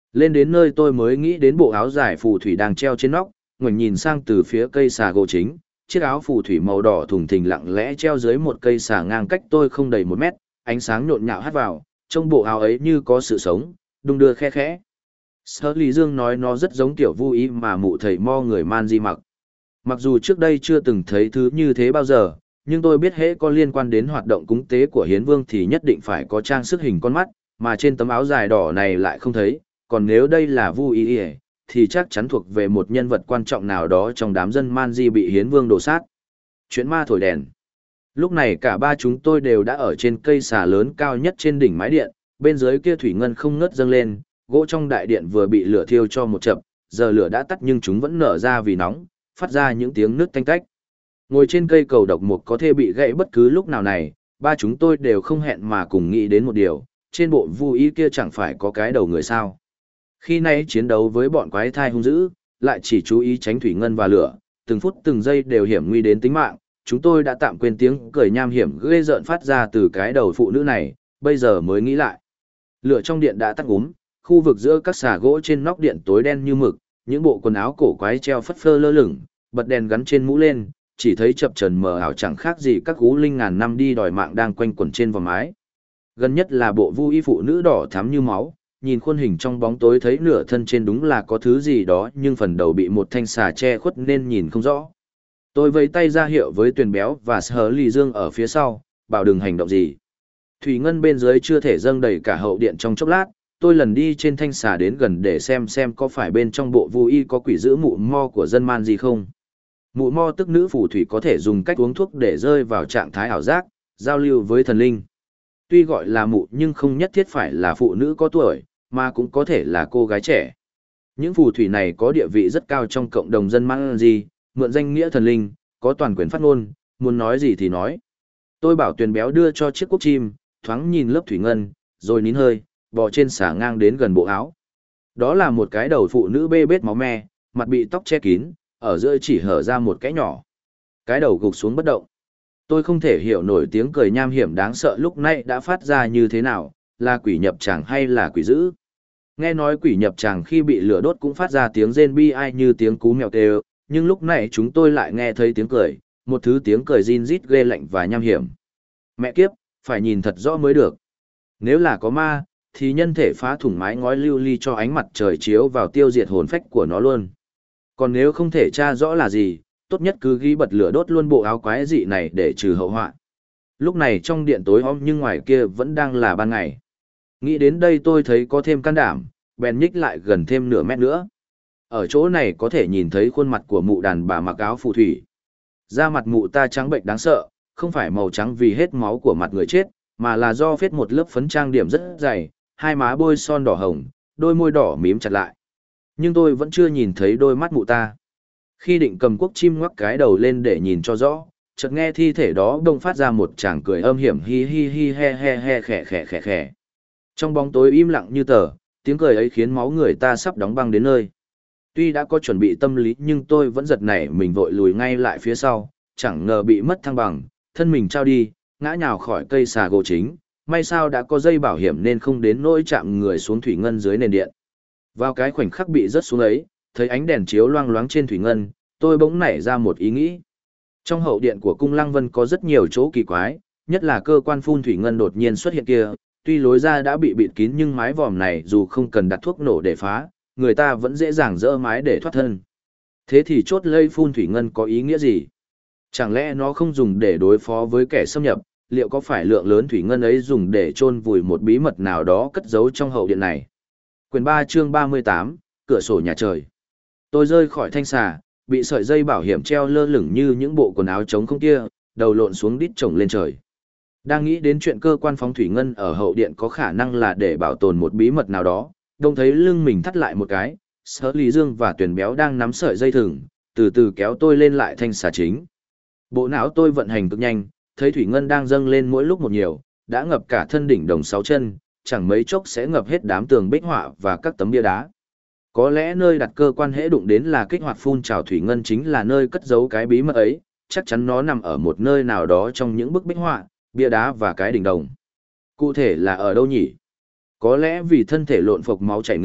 Lên đến nơi tôi mới nghĩ đến bộ áo dài phù thủy đang treo trên nóc, ngoảnh nhìn sang từ phía cây xà gỗ chính, chiếc áo phù thủy màu đỏ thùng thình lặng lẽ treo dưới một cây xà ngang cách tôi không đầy 1 mét, ánh sáng nhộn nhạo hắt vào, trong bộ áo ấy như có sự sống, đung đưa khe khẽ. Sở Lý Dương nói nó rất giống tiểu vui ý mà mụ thầy mo người Man Di mặc. Mặc dù trước đây chưa từng thấy thứ như thế bao giờ, nhưng tôi biết hễ có liên quan đến hoạt động cúng tế của Hiến Vương thì nhất định phải có trang sức hình con mắt, mà trên tấm áo dài đỏ này lại không thấy, còn nếu đây là vui ý thì chắc chắn thuộc về một nhân vật quan trọng nào đó trong đám dân Man Di bị Hiến Vương đổ sát. Chuyện ma thổi đèn. Lúc này cả ba chúng tôi đều đã ở trên cây xà lớn cao nhất trên đỉnh mái điện, bên dưới kia thủy ngân không ngớt dâng lên, gỗ trong đại điện vừa bị lửa thiêu cho một chập, giờ lửa đã tắt nhưng chúng vẫn nở ra vì nóng, phát ra những tiếng nứt tanh tách. Ngồi trên cây cầu độc mục có thể bị gãy bất cứ lúc nào này, ba chúng tôi đều không hẹn mà cùng nghĩ đến một điều, trên bộ vui y kia chẳng phải có cái đầu người sao. Khi nay chiến đấu với bọn quái thai hung dữ, lại chỉ chú ý tránh thủy ngân và lửa, từng phút từng giây đều hiểm nguy đến tính mạng, chúng tôi đã tạm quên tiếng cười nham hiểm ghê rợn phát ra từ cái đầu phụ nữ này, bây giờ mới nghĩ lại. Lửa trong điện đã tắt ngúm, khu vực giữa các xà gỗ trên nóc điện tối đen như mực, những bộ quần áo cổ quái treo phất phơ lơ lửng, bật đèn gắn trên mũ lên, chỉ thấy chập chờn mờ ảo chẳng khác gì các gú linh ngàn năm đi đòi mạng đang quanh quẩn trên vòm mái. Gần nhất là bộ vui y phụ nữ đỏ thắm như máu, nhìn khuôn hình trong bóng tối thấy nửa thân trên đúng là có thứ gì đó nhưng phần đầu bị một thanh xà che khuất nên nhìn không rõ. Tôi vẫy tay ra hiệu với Tuyền Béo và Sở Lý Dương ở phía sau, bảo đừng hành động gì. Thủy ngân bên dưới chưa thể dâng đầy cả hậu điện trong chốc lát, tôi lần đi trên thanh xà đến gần để xem có phải bên trong bộ vui y có quỷ giữ mụ mo của dân man gì không. Mụ mo tức nữ phù thủy có thể dùng cách uống thuốc để rơi vào trạng thái ảo giác, giao lưu với thần linh. Tuy gọi là mụ nhưng không nhất thiết phải là phụ nữ có tuổi, mà cũng có thể là cô gái trẻ. Những phù thủy này có địa vị rất cao trong cộng đồng dân man gì, mượn danh nghĩa thần linh, có toàn quyền phát ngôn, muốn nói gì thì nói. Tôi bảo Tuyền Béo đưa cho chiếc cuốc chim, thoáng nhìn lớp thủy ngân, rồi nín hơi, bò trên xà ngang đến gần bộ áo. Đó là một cái đầu phụ nữ bê bết máu me, mặt bị tóc che kín, ở giữa chỉ hở ra một cái nhỏ. Cái đầu gục xuống bất động. Tôi không thể hiểu nổi tiếng cười nham hiểm đáng sợ lúc nãy đã phát ra như thế nào, là quỷ nhập tràng hay là quỷ dữ. Nghe nói quỷ nhập tràng khi bị lửa đốt cũng phát ra tiếng rên bi ai như tiếng cú mèo kêu, nhưng lúc này chúng tôi lại nghe thấy tiếng cười, một thứ tiếng cười rin rít ghê lạnh và nham hiểm. Mẹ kiếp, phải nhìn thật rõ mới được. Nếu là có ma, thì nhân thể phá thủng mái ngói lưu ly cho ánh mặt trời chiếu vào tiêu diệt hồn phách của nó luôn. Còn nếu không thể tra rõ là gì, tốt nhất cứ ghi bật lửa đốt luôn bộ áo quái dị này để trừ hậu họa. Lúc này trong điện tối om nhưng ngoài kia vẫn đang là ban ngày. Nghĩ đến đây tôi thấy có thêm can đảm, bèn nhích lại gần thêm nửa mét nữa. Ở chỗ này có thể nhìn thấy khuôn mặt của mụ đàn bà mặc áo phù thủy. Da mặt mụ ta trắng bệnh đáng sợ, không phải màu trắng vì hết máu của mặt người chết, mà là do phết một lớp phấn trang điểm rất dày, hai má bôi son đỏ hồng, đôi môi đỏ mím chặt lại. Nhưng tôi vẫn chưa nhìn thấy đôi mắt mụ ta. Khi định cầm cuốc chim ngoắc cái đầu lên để nhìn cho rõ, chợt nghe thi thể đó bỗng phát ra một tràng cười âm hiểm hi hi hi he he he khẽ khẽ khẽ khẽ. Trong bóng tối im lặng như tờ, tiếng cười ấy khiến máu người ta sắp đóng băng đến nơi. Tuy đã có chuẩn bị tâm lý nhưng tôi vẫn giật nảy mình vội lùi ngay lại phía sau, chẳng ngờ bị mất thăng bằng, thân mình trao đi, ngã nhào khỏi cây xà gỗ chính, may sao đã có dây bảo hiểm nên không đến nỗi chạm người xuống thủy ngân dưới nền điện. Vào cái khoảnh khắc bị rớt xuống ấy, thấy ánh đèn chiếu loang loáng trên thủy ngân, tôi bỗng nảy ra một ý nghĩ. Trong hậu điện của cung Lăng Vân có rất nhiều chỗ kỳ quái, nhất là cơ quan phun thủy ngân đột nhiên xuất hiện kia, tuy lối ra đã bị bịt kín nhưng mái vòm này dù không cần đặt thuốc nổ để phá, người ta vẫn dễ dàng dỡ mái để thoát thân. Thế thì chốt lây phun thủy ngân có ý nghĩa gì? Chẳng lẽ nó không dùng để đối phó với kẻ xâm nhập, liệu có phải lượng lớn thủy ngân ấy dùng để chôn vùi một bí mật nào đó cất giấu trong hậu điện này? Quyển 3 chương 38, cửa sổ nhà trời. Tôi rơi khỏi thanh xà, bị sợi dây bảo hiểm treo lơ lửng như những bộ quần áo trống không kia, đầu lộn xuống đít chồng lên trời. Đang nghĩ đến chuyện cơ quan phóng thủy ngân ở hậu điện có khả năng là để bảo tồn một bí mật nào đó, đồng thấy lưng mình thắt lại một cái, Sở Lý Dương và Tuyền Béo đang nắm sợi dây thừng, từ từ kéo tôi lên lại thanh xà chính. Bộ não tôi vận hành cực nhanh, thấy thủy ngân đang dâng lên mỗi lúc một nhiều, đã ngập cả thân đỉnh đồng 6 chân, chẳng mấy chốc sẽ ngập hết đám tường bích họa và các tấm bia đá. Có lẽ nơi đặt cơ quan hễ đụng đến là kích hoạt phun trào thủy ngân chính là nơi cất giấu cái bí mật ấy, chắc chắn nó nằm ở một nơi nào đó trong những bức bích họa, bia đá và cái đỉnh đồng. Cụ thể là ở đâu nhỉ? Có lẽ vì thân thể lộn phộc máu chảy ngược,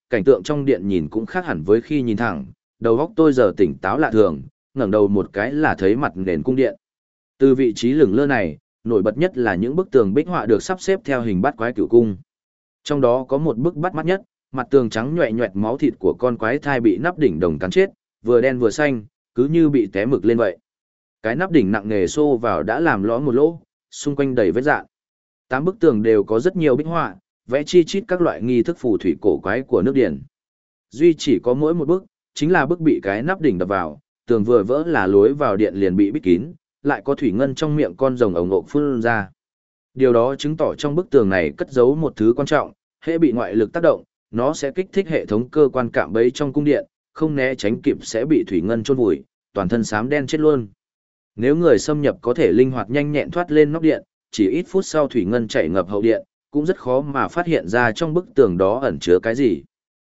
cảnh tượng trong điện nhìn cũng khác hẳn với khi nhìn thẳng, đầu óc tôi giờ tỉnh táo lạ thường, ngẩng đầu một cái là thấy mặt nền cung điện. Từ vị trí lửng lơ này, nổi bật nhất là những bức tường bích họa được sắp xếp theo hình bát quái cửu cung. Trong đó có một bức bắt mắt nhất, mặt tường trắng nhoẹ nhoẹt máu thịt của con quái thai bị nắp đỉnh đồng cắn chết, vừa đen vừa xanh, cứ như bị té mực lên vậy. Cái nắp đỉnh nặng nề xô vào đã làm lõm một lỗ, xung quanh đầy vết rạn. 8 bức tường đều có rất nhiều bích họa, vẽ chi chít các loại nghi thức phù thủy cổ quái của nước Điển. Duy chỉ có mỗi một bức, chính là bức bị cái nắp đỉnh đập vào, tường vừa vỡ là lối vào điện liền bị bít kín, lại có thủy ngân trong miệng con rồng ống ộp phun ra. Điều đó chứng tỏ trong bức tường này cất giấu một thứ quan trọng, hễ bị ngoại lực tác động, nó sẽ kích thích hệ thống cơ quan cạm bẫy trong cung điện, không né tránh kịp sẽ bị thủy ngân chôn vùi, toàn thân xám đen chết luôn. Nếu người xâm nhập có thể linh hoạt nhanh nhẹn thoát lên nóc điện, chỉ ít phút sau thủy ngân chảy ngập hậu điện, cũng rất khó mà phát hiện ra trong bức tường đó ẩn chứa cái gì.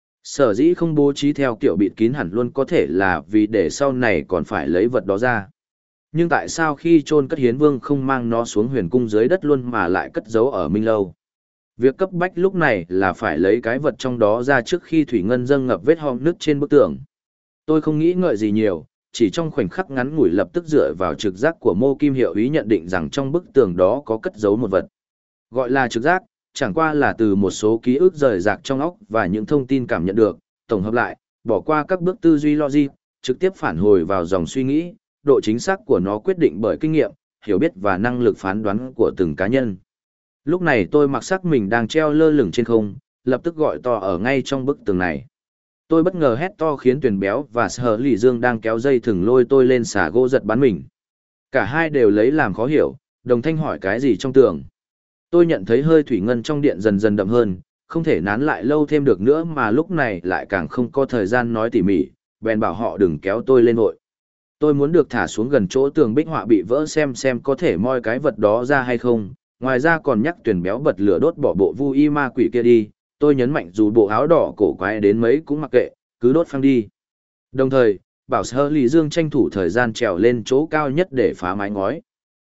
Sở dĩ không bố trí theo kiểu bịt kín hẳn luôn có thể là vì để sau này còn phải lấy vật đó ra. Nhưng tại sao khi chôn cất Hiến Vương không mang nó xuống huyền cung dưới đất luôn mà lại cất giấu ở Minh Lâu? Việc cấp bách lúc này là phải lấy cái vật trong đó ra trước khi thủy ngân dâng ngập vết hõm nứt trên bức tường. Tôi không nghĩ ngợi gì nhiều, chỉ trong khoảnh khắc ngắn ngủi lập tức dựa vào trực giác của Mô Kim Hiệu ý nhận định rằng trong bức tường đó có cất giấu một vật. Gọi là trực giác, chẳng qua là từ một số ký ức rời rạc trong óc và những thông tin cảm nhận được, tổng hợp lại, bỏ qua các bước tư duy logic, trực tiếp phản hồi vào dòng suy nghĩ, độ chính xác của nó quyết định bởi kinh nghiệm, hiểu biết và năng lực phán đoán của từng cá nhân. Lúc này tôi mặc sắc mình đang treo lơ lửng trên không, lập tức gọi to ở ngay trong bức tường này. Tôi bất ngờ hét to khiến Tuyền Béo và Sở Lỷ Dương đang kéo dây thừng lôi tôi lên xà gỗ giật bắn mình. Cả hai đều lấy làm khó hiểu, đồng thanh hỏi cái gì trong tường. Tôi nhận thấy hơi thủy ngân trong điện dần dần đậm hơn, không thể nán lại lâu thêm được nữa mà lúc này lại càng không có thời gian nói tỉ mỉ, bèn bảo họ đừng kéo tôi lên vội. Tôi muốn được thả xuống gần chỗ tường bích họa bị vỡ xem có thể moi cái vật đó ra hay không, ngoài ra còn nhắc Tuyền Béo bật lửa đốt bỏ bộ vu y ma quỷ kia đi, tôi nhấn mạnh dù bộ áo đỏ cổ quái đến mấy cũng mặc kệ, cứ đốt phăng đi. Đồng thời, bảo Sở Lý Dương tranh thủ thời gian trèo lên chỗ cao nhất để phá mái ngói.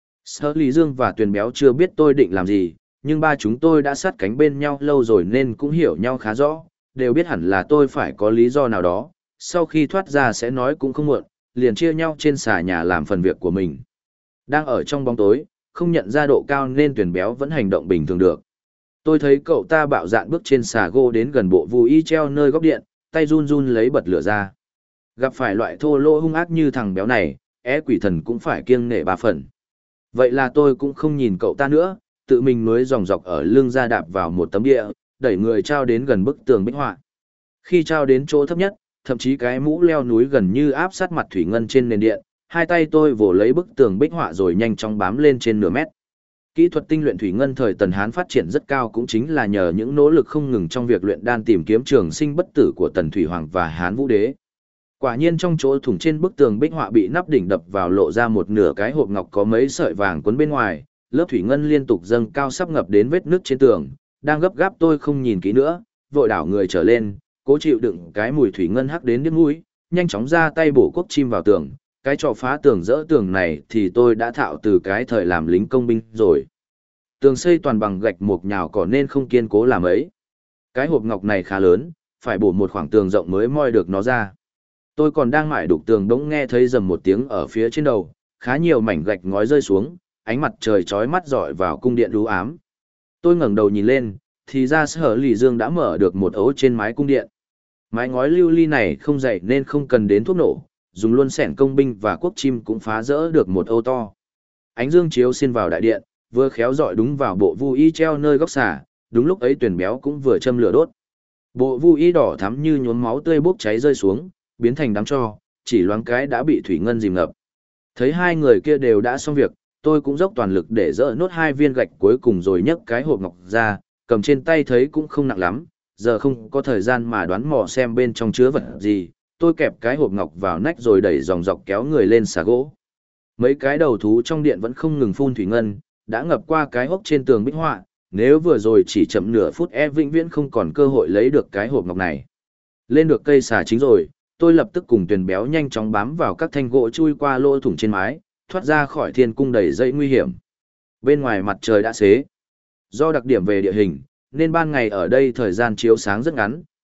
Sở Lý Dương và Tuyền Béo chưa biết tôi định làm gì, nhưng ba chúng tôi đã sát cánh bên nhau lâu rồi nên cũng hiểu nhau khá rõ, đều biết hẳn là tôi phải có lý do nào đó, sau khi thoát ra sẽ nói cũng không muộn, liền chia nhau trên xà nhà làm phần việc của mình. Đang ở trong bóng tối, không nhận ra độ cao nên Tuyền Béo vẫn hành động bình thường được. Tôi thấy cậu ta bạo dạn bước trên xà gỗ đến gần bộ vu y treo nơi góc điện, tay run run lấy bật lửa ra. Gặp phải loại thô lỗ hung ác như thằng béo này, quỷ thần cũng phải kiêng nể 3 phần. Vậy là tôi cũng không nhìn cậu ta nữa, tự mình nối dòng dọc ở lưng ra đạp vào một tấm địa, đẩy người trao đến gần bức tường bích họa. Khi trao đến chỗ thấp nhất, thậm chí cái mũ leo núi gần như áp sát mặt thủy ngân trên nền điện, hai tay tôi vồ lấy bức tường bích họa rồi nhanh chóng bám lên trên nửa mét. Kỹ thuật tinh luyện thủy ngân thời Tần Hán phát triển rất cao cũng chính là nhờ những nỗ lực không ngừng trong việc luyện đan tìm kiếm trường sinh bất tử của Tần Thủy Hoàng và Hán Vũ Đế. Quả nhiên trong chỗ thủng trên bức tường bích họa bị nắp đỉnh đập vào lộ ra một nửa cái hộp ngọc có mấy sợi vàng quấn bên ngoài, lớp thủy ngân liên tục dâng cao sắp ngập đến vết nứt trên tường, đang gấp gáp tôi không nhìn kỹ nữa, vội đảo người trở lên, cố chịu đựng cái mùi thủy ngân hắc đến điếc mũi, nhanh chóng ra tay bổ quốc chim vào tường. Cái trò phá tường dỡ tường này thì tôi đã thạo từ cái thời làm lính công binh rồi. Tường xây toàn bằng gạch mộc nhào cỏ nên không kiên cố làm ấy. Cái hộp ngọc này khá lớn, phải bổ một khoảng tường rộng mới moi được nó ra. Tôi còn đang mải đục tường đống nghe thấy rầm một tiếng ở phía trên đầu, khá nhiều mảnh gạch ngói rơi xuống, ánh mặt trời chói mắt rọi vào cung điện u ám. Tôi ngẩng đầu nhìn lên, thì ra Sở Lỷ Dương đã mở được một ấu trên mái cung điện. Mái ngói lưu ly này không dày nên không cần đến thuốc nổ, dùng luôn xẻng công binh và cuốc chim cũng phá rỡ được một ấu to. Ánh dương chiếu xin vào đại điện, vừa khéo dọi đúng vào bộ vu y treo nơi góc xà, đúng lúc ấy Tuyền Béo cũng vừa châm lửa đốt. Bộ vu y đỏ thắm như nhuốm máu tươi bốc cháy rơi xuống, biến thành đám tro, chỉ loáng cái đã bị thủy ngân dìm ngập. Thấy hai người kia đều đã xong việc, tôi cũng dốc toàn lực để dỡ nốt 2 viên gạch cuối cùng rồi nhấc cái hộp ngọc ra, cầm trên tay thấy cũng không nặng lắm, giờ không có thời gian mà đoán mò xem bên trong chứa vật gì, tôi kẹp cái hộp ngọc vào nách rồi đẩy dòng dọc kéo người lên xà gỗ. Mấy cái đầu thú trong điện vẫn không ngừng phun thủy ngân, đã ngập qua cái hốc trên tường bích họa, nếu vừa rồi chỉ chậm nửa phút vĩnh viễn không còn cơ hội lấy được cái hộp ngọc này. Lên được cây xà chính rồi, tôi lập tức cùng Tuyền Béo nhanh chóng bám vào các thanh gỗ chui qua lỗ thủng trên mái, thoát ra khỏi thiên cung đầy dãy nguy hiểm. Bên ngoài mặt trời đã xế. Do đặc điểm về địa hình, nên ban ngày ở đây thời gian chiếu sáng rất ngắn,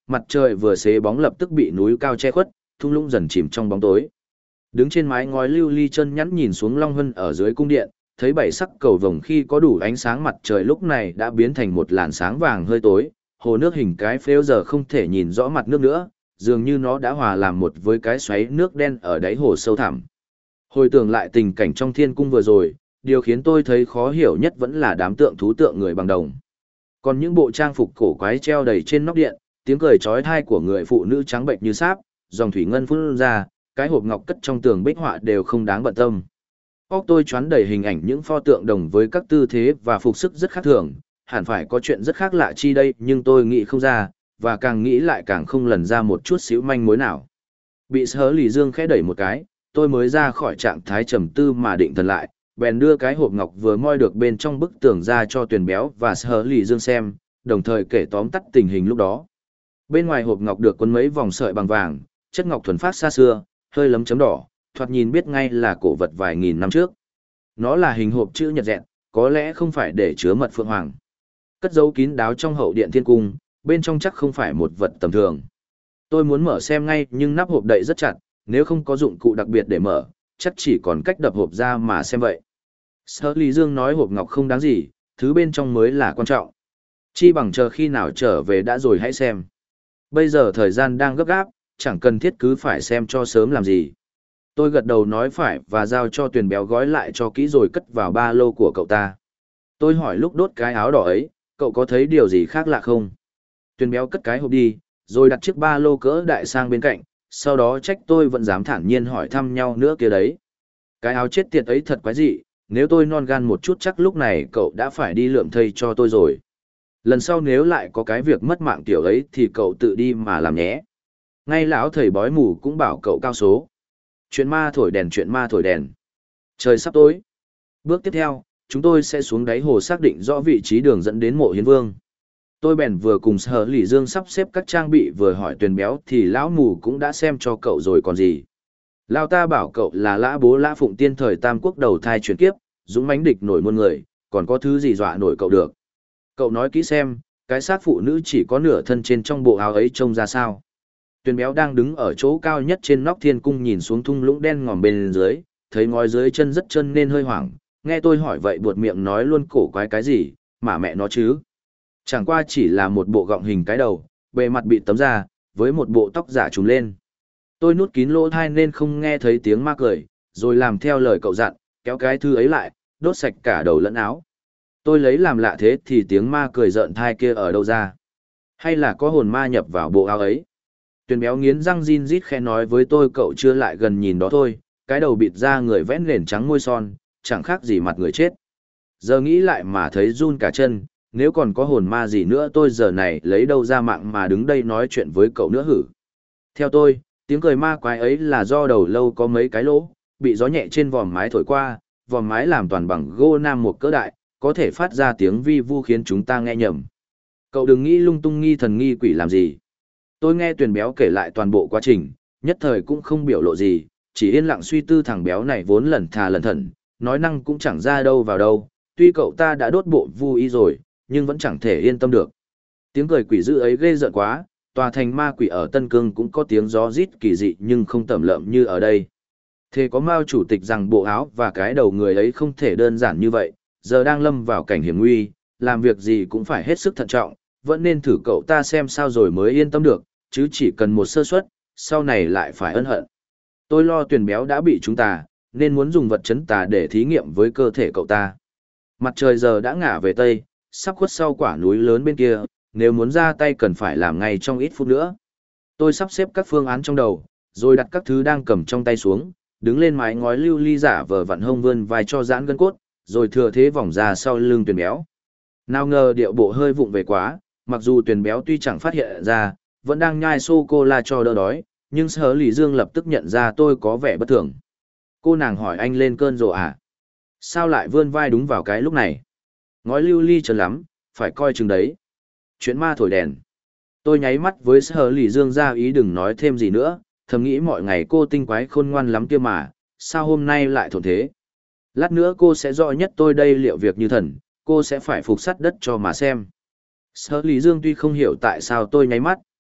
mặt trời vừa xế bóng lập tức bị núi cao che khuất, thung lũng dần chìm trong bóng tối. Đứng trên mái ngói lưu ly chân nhắn nhìn xuống Long Hân ở dưới cung điện, thấy bảy sắc cầu vồng khi có đủ ánh sáng mặt trời lúc này đã biến thành một làn sáng vàng hơi tối, hồ nước hình cái phếu giờ không thể nhìn rõ mặt nước nữa, dường như nó đã hòa làm một với cái xoáy nước đen ở đáy hồ sâu thẳm. Hồi tưởng lại tình cảnh trong thiên cung vừa rồi, điều khiến tôi thấy khó hiểu nhất vẫn là đám tượng thú tượng người bằng đồng. Còn những bộ trang phục cổ quái treo đầy trên nóc điện, tiếng cười trói thai của người phụ nữ trắng bệnh như sáp, dòng thủy ngân phun ra, cái hộp ngọc cất trong tường bích họa đều không đáng bận tâm. Óc tôi choán đầy hình ảnh những pho tượng đồng với các tư thế và phục sức rất khác thường, hẳn phải có chuyện rất khác lạ chi đây, nhưng tôi nghĩ không ra, và càng nghĩ lại càng không lần ra một chút xíu manh mối nào. Bị Sở Lì Dương khẽ đẩy một cái, tôi mới ra khỏi trạng thái trầm tư mà định thần lại, bèn đưa cái hộp ngọc vừa moi được bên trong bức tường ra cho Tuyền Béo và Sở Lì Dương xem, đồng thời kể tóm tắt tình hình lúc đó. Bên ngoài hộp ngọc được quấn mấy vòng sợi bằng vàng, chất ngọc thuần phát xa xưa, hơi lấm chấm đỏ, thoạt nhìn biết ngay là cổ vật vài nghìn năm trước. Nó là hình hộp chữ nhật dẹn, có lẽ không phải để chứa mật phượng hoàng. Cất giấu kín đáo trong hậu điện thiên cung, bên trong chắc không phải một vật tầm thường. Tôi muốn mở xem ngay nhưng nắp hộp đậy rất chặt, nếu không có dụng cụ đặc biệt để mở, chắc chỉ còn cách đập hộp ra mà xem vậy. Sở Lý Dương nói hộp ngọc không đáng gì, thứ bên trong mới là quan trọng. Chi bằng chờ khi nào trở về đã rồi hãy xem. Bây giờ thời gian đang gấp gáp, chẳng cần thiết cứ phải xem cho sớm làm gì. Tôi gật đầu nói phải và giao cho Tuyền Béo gói lại cho kỹ rồi cất vào ba lô của cậu ta. Tôi hỏi lúc đốt cái áo đỏ ấy, cậu có thấy điều gì khác lạ không? Tuyền Béo cất cái hộp đi, rồi đặt chiếc ba lô cỡ đại sang bên cạnh, sau đó trách tôi vẫn dám thản nhiên hỏi thăm nhau nữa kia đấy. Cái áo chết tiệt ấy thật quái dị, nếu tôi non gan một chút chắc lúc này cậu đã phải đi lượm thây cho tôi rồi. Lần sau nếu lại có cái việc mất mạng tiểu ấy thì cậu tự đi mà làm nhé. Ngay lão thầy bói mù cũng bảo cậu cao số. Chuyện ma thổi đèn, chuyện ma thổi đèn. Trời sắp tối. Bước tiếp theo, chúng tôi sẽ xuống đáy hồ xác định rõ vị trí đường dẫn đến mộ Hiến Vương. Tôi bèn vừa cùng Sở Lỷ Dương sắp xếp các trang bị vừa hỏi Tuyền Béo thì lão mù cũng đã xem cho cậu rồi còn gì. Lão ta bảo cậu là Lã Bố Lã Phụng Tiên thời Tam Quốc đầu thai chuyển kiếp, dũng mãnh địch nổi muôn người, còn có thứ gì dọa nổi cậu được. Cậu nói kỹ xem, cái xác phụ nữ chỉ có nửa thân trên trong bộ áo ấy trông ra sao. Tuyền Béo đang đứng ở chỗ cao nhất trên nóc thiên cung nhìn xuống thung lũng đen ngòm bên dưới, thấy ngói dưới chân rất chân nên hơi hoảng, nghe tôi hỏi vậy buột miệng nói luôn cổ quái cái gì, mà mẹ nó chứ. Chẳng qua chỉ là một bộ gọng hình cái đầu, bề mặt bị tấm ra, với một bộ tóc giả trùm lên. Tôi nuốt kín lỗ tai nên không nghe thấy tiếng ma cười, rồi làm theo lời cậu dặn, kéo cái thư ấy lại, đốt sạch cả đầu lẫn áo. Tôi lấy làm lạ thế thì tiếng ma cười rợn thai kia ở đâu ra? Hay là có hồn ma nhập vào bộ áo ấy? Tuyền Béo nghiến răng rin rít khẽ nói với tôi cậu chưa lại gần nhìn đó thôi, cái đầu bịt ra người vẽ nền trắng môi son, chẳng khác gì mặt người chết. Giờ nghĩ lại mà thấy run cả chân, nếu còn có hồn ma gì nữa tôi giờ này lấy đâu ra mạng mà đứng đây nói chuyện với cậu nữa hử. Theo tôi, tiếng cười ma quái ấy là do đầu lâu có mấy cái lỗ, bị gió nhẹ trên vòm mái thổi qua, vòm mái làm toàn bằng gỗ nam một cỡ đại, có thể phát ra tiếng vi vu khiến chúng ta nghe nhầm. Cậu đừng nghĩ lung tung nghi thần nghi quỷ làm gì. Tôi nghe Tuyền Béo kể lại toàn bộ quá trình, nhất thời cũng không biểu lộ gì, chỉ yên lặng suy tư thằng béo này vốn lẩn thà lẩn thẩn, nói năng cũng chẳng ra đâu vào đâu, tuy cậu ta đã đốt bộ vu y rồi, nhưng vẫn chẳng thể yên tâm được. Tiếng cười quỷ dữ ấy ghê rợn quá, tòa thành ma quỷ ở Tân Cương cũng có tiếng gió rít kỳ dị nhưng không tẩm lợm như ở đây. Thế có Mao chủ tịch rằng bộ áo và cái đầu người ấy không thể đơn giản như vậy, giờ đang lâm vào cảnh hiểm nguy, làm việc gì cũng phải hết sức thận trọng, vẫn nên thử cậu ta xem sao rồi mới yên tâm được, chứ chỉ cần một sơ suất, sau này lại phải ân hận. Tôi lo Tuyền Béo đã bị chúng ta, nên muốn dùng vật chấn tà để thí nghiệm với cơ thể cậu ta. Mặt trời giờ đã ngả về Tây, sắp khuất sau quả núi lớn bên kia, nếu muốn ra tay cần phải làm ngay trong ít phút nữa. Tôi sắp xếp các phương án trong đầu, rồi đặt các thứ đang cầm trong tay xuống, đứng lên mái ngói lưu ly giả vờ vặn hông vươn vai cho giãn gân cốt, rồi thừa thế vòng ra sau lưng Tuyền Béo. Nào ngờ điệu bộ hơi vụng về quá, mặc dù Tuyền Béo tuy chẳng phát hiện ra, vẫn đang nhai sô-cô-la cho đỡ đói, nhưng Sở Lỷ Dương lập tức nhận ra tôi có vẻ bất thường. Cô nàng hỏi anh lên cơn rồi à? Sao lại vươn vai đúng vào cái lúc này? Ngói lưu ly trơn lắm, phải coi chừng đấy. Chuyện ma thổi đèn. Tôi nháy mắt với Sở Lỷ Dương ra ý đừng nói thêm gì nữa, thầm nghĩ mọi ngày cô tinh quái khôn ngoan lắm kia mà, sao hôm nay lại thổn thế? Lát nữa cô sẽ rõ nhất tôi đây liệu việc như thần, cô sẽ phải phục sắt đất cho mà xem. Sở Lý Dương tuy không hiểu tại sao tôi nháy mắt,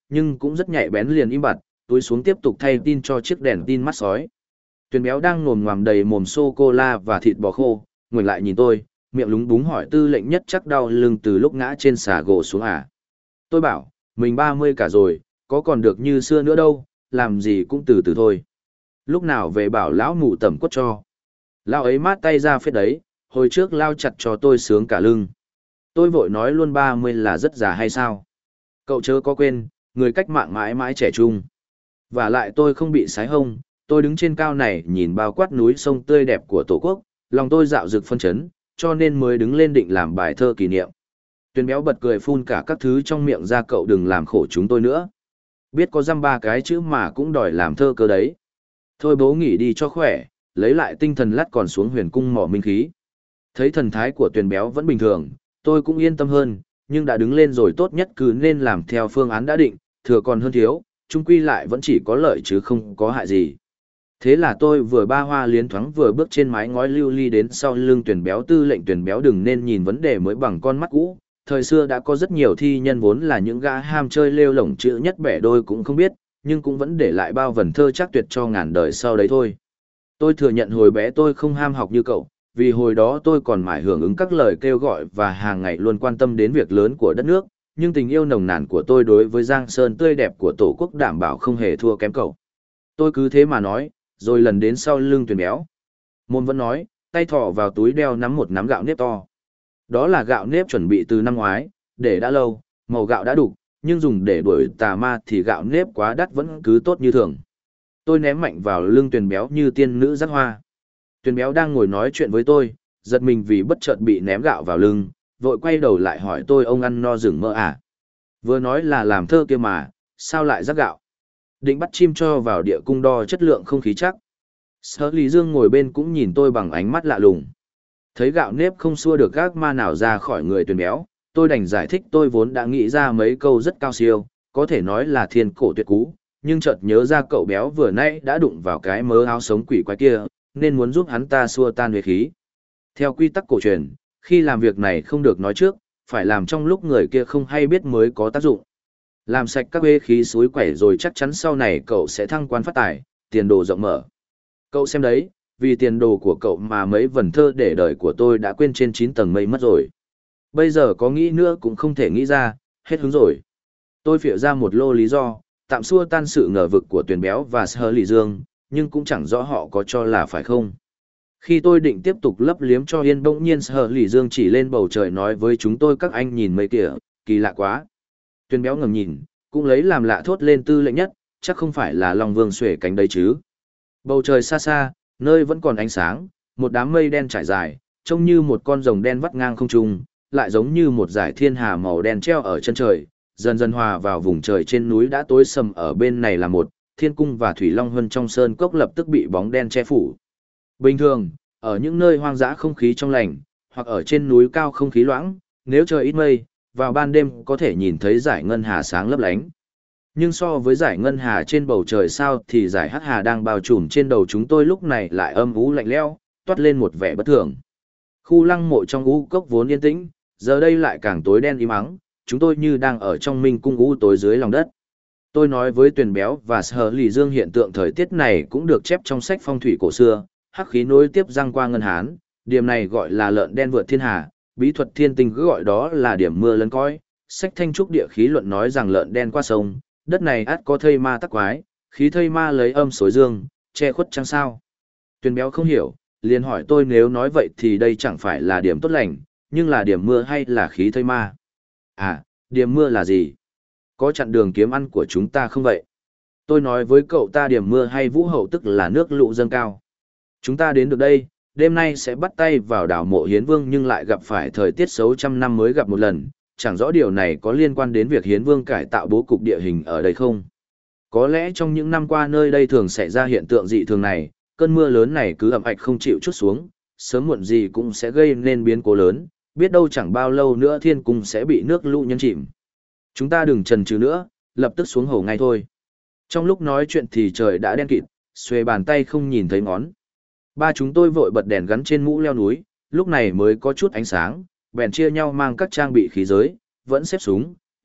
nhưng cũng rất nhạy bén liền im bặt, túi xuống tiếp tục thay tin cho chiếc đèn tin mắt sói. Tuyền béo đang ngồm ngoàm đầy mồm sô-cô-la và thịt bò khô, ngoảnh lại nhìn tôi, miệng lúng búng hỏi Tư lệnh nhất chắc đau lưng từ lúc ngã trên xà gỗ xuống à. Tôi bảo, mình 30 cả rồi, có còn được như xưa nữa đâu, làm gì cũng từ từ thôi. Lúc nào về bảo lão mụ tẩm quất cho. Lão ấy mát tay ra phết đấy, hồi trước lao chặt cho tôi sướng cả lưng. Tôi vội nói luôn 30 là rất già hay sao? Cậu chớ có quên, người cách mạng mãi mãi trẻ trung. Và lại tôi không bị sái hông, tôi đứng trên cao này nhìn bao quát núi sông tươi đẹp của Tổ quốc, lòng tôi dạo dực phân chấn, cho nên mới đứng lên định làm bài thơ kỷ niệm. Tuyền béo bật cười phun cả các thứ trong miệng ra, cậu đừng làm khổ chúng tôi nữa. Biết có dăm ba cái chữ mà cũng đòi làm thơ cơ đấy. Thôi bố nghỉ đi cho khỏe, lấy lại tinh thần lát còn xuống huyền cung mỏ minh khí. Thấy thần thái của Tuyền béo vẫn bình thường, tôi cũng yên tâm hơn, nhưng đã đứng lên rồi tốt nhất cứ nên làm theo phương án đã định, thừa còn hơn thiếu, chung quy lại vẫn chỉ có lợi chứ không có hại gì. Thế là tôi vừa ba hoa liến thoáng vừa bước trên mái ngói lưu ly đến sau lưng Tuyền béo. Tư lệnh Tuyền béo đừng nên nhìn vấn đề mới bằng con mắt cũ. Thời xưa đã có rất nhiều thi nhân vốn là những gã ham chơi lêu lổng chữ nhất bẻ đôi cũng không biết, nhưng cũng vẫn để lại bao vần thơ chắc tuyệt cho ngàn đời sau đấy thôi. Tôi thừa nhận hồi bé tôi không ham học như cậu, vì hồi đó tôi còn mải hưởng ứng các lời kêu gọi và hàng ngày luôn quan tâm đến việc lớn của đất nước, nhưng tình yêu nồng nàn của tôi đối với Giang Sơn tươi đẹp của Tổ quốc đảm bảo không hề thua kém cậu. Tôi cứ thế mà nói, rồi lần đến sau lưng Tuyền béo. Môn vẫn nói, tay thỏ vào túi đeo nắm một nắm gạo nếp to. Đó là gạo nếp chuẩn bị từ năm ngoái, để đã lâu, màu gạo đã đục, nhưng dùng để đuổi tà ma thì gạo nếp quá đắt vẫn cứ tốt như thường. Tôi ném mạnh vào lưng Tuyền béo như tiên nữ dắt hoa. Tuyền béo đang ngồi nói chuyện với tôi, giật mình vì bất chợt bị ném gạo vào lưng, vội quay đầu lại hỏi tôi, ông ăn no rừng mơ à? Vừa nói là làm thơ kia mà, sao lại rắc gạo? Định bắt chim cho vào địa cung đo chất lượng không khí chắc. Sở Lý Dương ngồi bên cũng nhìn tôi bằng ánh mắt lạ lùng. Thấy gạo nếp không xua được gác ma nào ra khỏi người Tuyền béo, tôi đành giải thích tôi vốn đã nghĩ ra mấy câu rất cao siêu, có thể nói là thiên cổ tuyệt cú, nhưng chợt nhớ ra cậu béo vừa nãy đã đụng vào cái mớ áo sống quỷ quái kia, nên muốn giúp hắn ta xua tan huế khí. Theo quy tắc cổ truyền, khi làm việc này không được nói trước, phải làm trong lúc người kia không hay biết mới có tác dụng. Làm sạch các huế khí suối quẩy rồi chắc chắn sau này cậu sẽ thăng quan phát tài, tiền đồ rộng mở. Cậu xem đấy, vì tiền đồ của cậu mà mấy vần thơ để đời của tôi đã quên trên 9 tầng mây mất rồi. Bây giờ có nghĩ nữa cũng không thể nghĩ ra, hết hứng rồi. Tôi phịa ra một lô lý do, tạm xua tan sự ngờ vực của Tuyền béo và Sở Lý Dương, nhưng cũng chẳng rõ họ có cho là phải không. Khi tôi định tiếp tục lấp liếm cho yên, bỗng nhiên Sở Lý Dương chỉ lên bầu trời nói với chúng tôi, các anh nhìn mây kìa, kỳ lạ quá. Tuyền béo ngầm nhìn, cũng lấy làm lạ thốt lên, Tư lệnh nhất, chắc không phải là Long Vương xuể cánh đấy chứ. Bầu trời xa xa, nơi vẫn còn ánh sáng, một đám mây đen trải dài, trông như một con rồng đen vắt ngang không trung, lại giống như một dải thiên hà màu đen treo ở chân trời, dần dần hòa vào vùng trời trên núi đã tối sầm. Ở bên này là một thiên cung và thủy long huân trong sơn cốc lập tức bị bóng đen che phủ. Bình thường, ở những nơi hoang dã không khí trong lành, hoặc ở trên núi cao không khí loãng, nếu trời ít mây, vào ban đêm có thể nhìn thấy dải ngân hà sáng lấp lánh. Nhưng so với dải ngân hà trên bầu trời sao thì dải hắc hà đang bao trùm trên đầu chúng tôi lúc này lại âm u lạnh lẽo, toát lên một vẻ bất thường. Khu lăng mộ trong u cốc vốn yên tĩnh, giờ đây lại càng tối đen im ắng, chúng tôi như đang ở trong minh cung u tối dưới lòng đất. Tôi nói với Tuyền béo và Sở Lý Dương hiện tượng thời tiết này cũng được chép trong sách phong thủy cổ xưa, hắc khí nối tiếp giăng qua ngân hán, điểm này gọi là lợn đen vượt thiên hà, bí thuật thiên tinh cứ gọi đó là điểm mưa lấn cõi. Sách Thanh Trúc Địa Khí Luận nói rằng lợn đen qua sông, đất này ắt có thây ma tắc quái, khí thây ma lấy âm xối dương, che khuất chăng sao. Tuyền béo không hiểu, liền hỏi tôi, nếu nói vậy thì đây chẳng phải là điểm tốt lành, nhưng là điểm mưa hay là khí thây ma? À, điểm mưa là gì? Có chặn đường kiếm ăn của chúng ta không vậy? Tôi nói với cậu ta, điểm mưa hay vũ hậu tức là nước lũ dâng cao. Chúng ta đến được đây, đêm nay sẽ bắt tay vào đào mộ Hiến Vương nhưng lại gặp phải thời tiết xấu, trăm năm mới gặp một lần, chẳng rõ điều này có liên quan đến việc Hiến Vương cải tạo bố cục địa hình ở đây không? Có lẽ trong những năm qua nơi đây thường xảy ra hiện tượng dị thường này, cơn mưa lớn này cứ ẩm ạch không chịu trút xuống, sớm muộn gì cũng sẽ gây nên biến cố lớn, biết đâu chẳng bao lâu nữa thiên cung sẽ bị nước lũ nhấn chìm. Chúng ta đừng chần chừ nữa, lập tức xuống hồ ngay thôi. Trong lúc nói chuyện thì trời đã đen kịt, xuề bàn tay không nhìn thấy ngón. Ba chúng tôi vội bật đèn gắn trên mũ leo núi, lúc này mới có chút ánh sáng, bèn chia nhau mang các trang bị khí giới, vẫn xếp súng,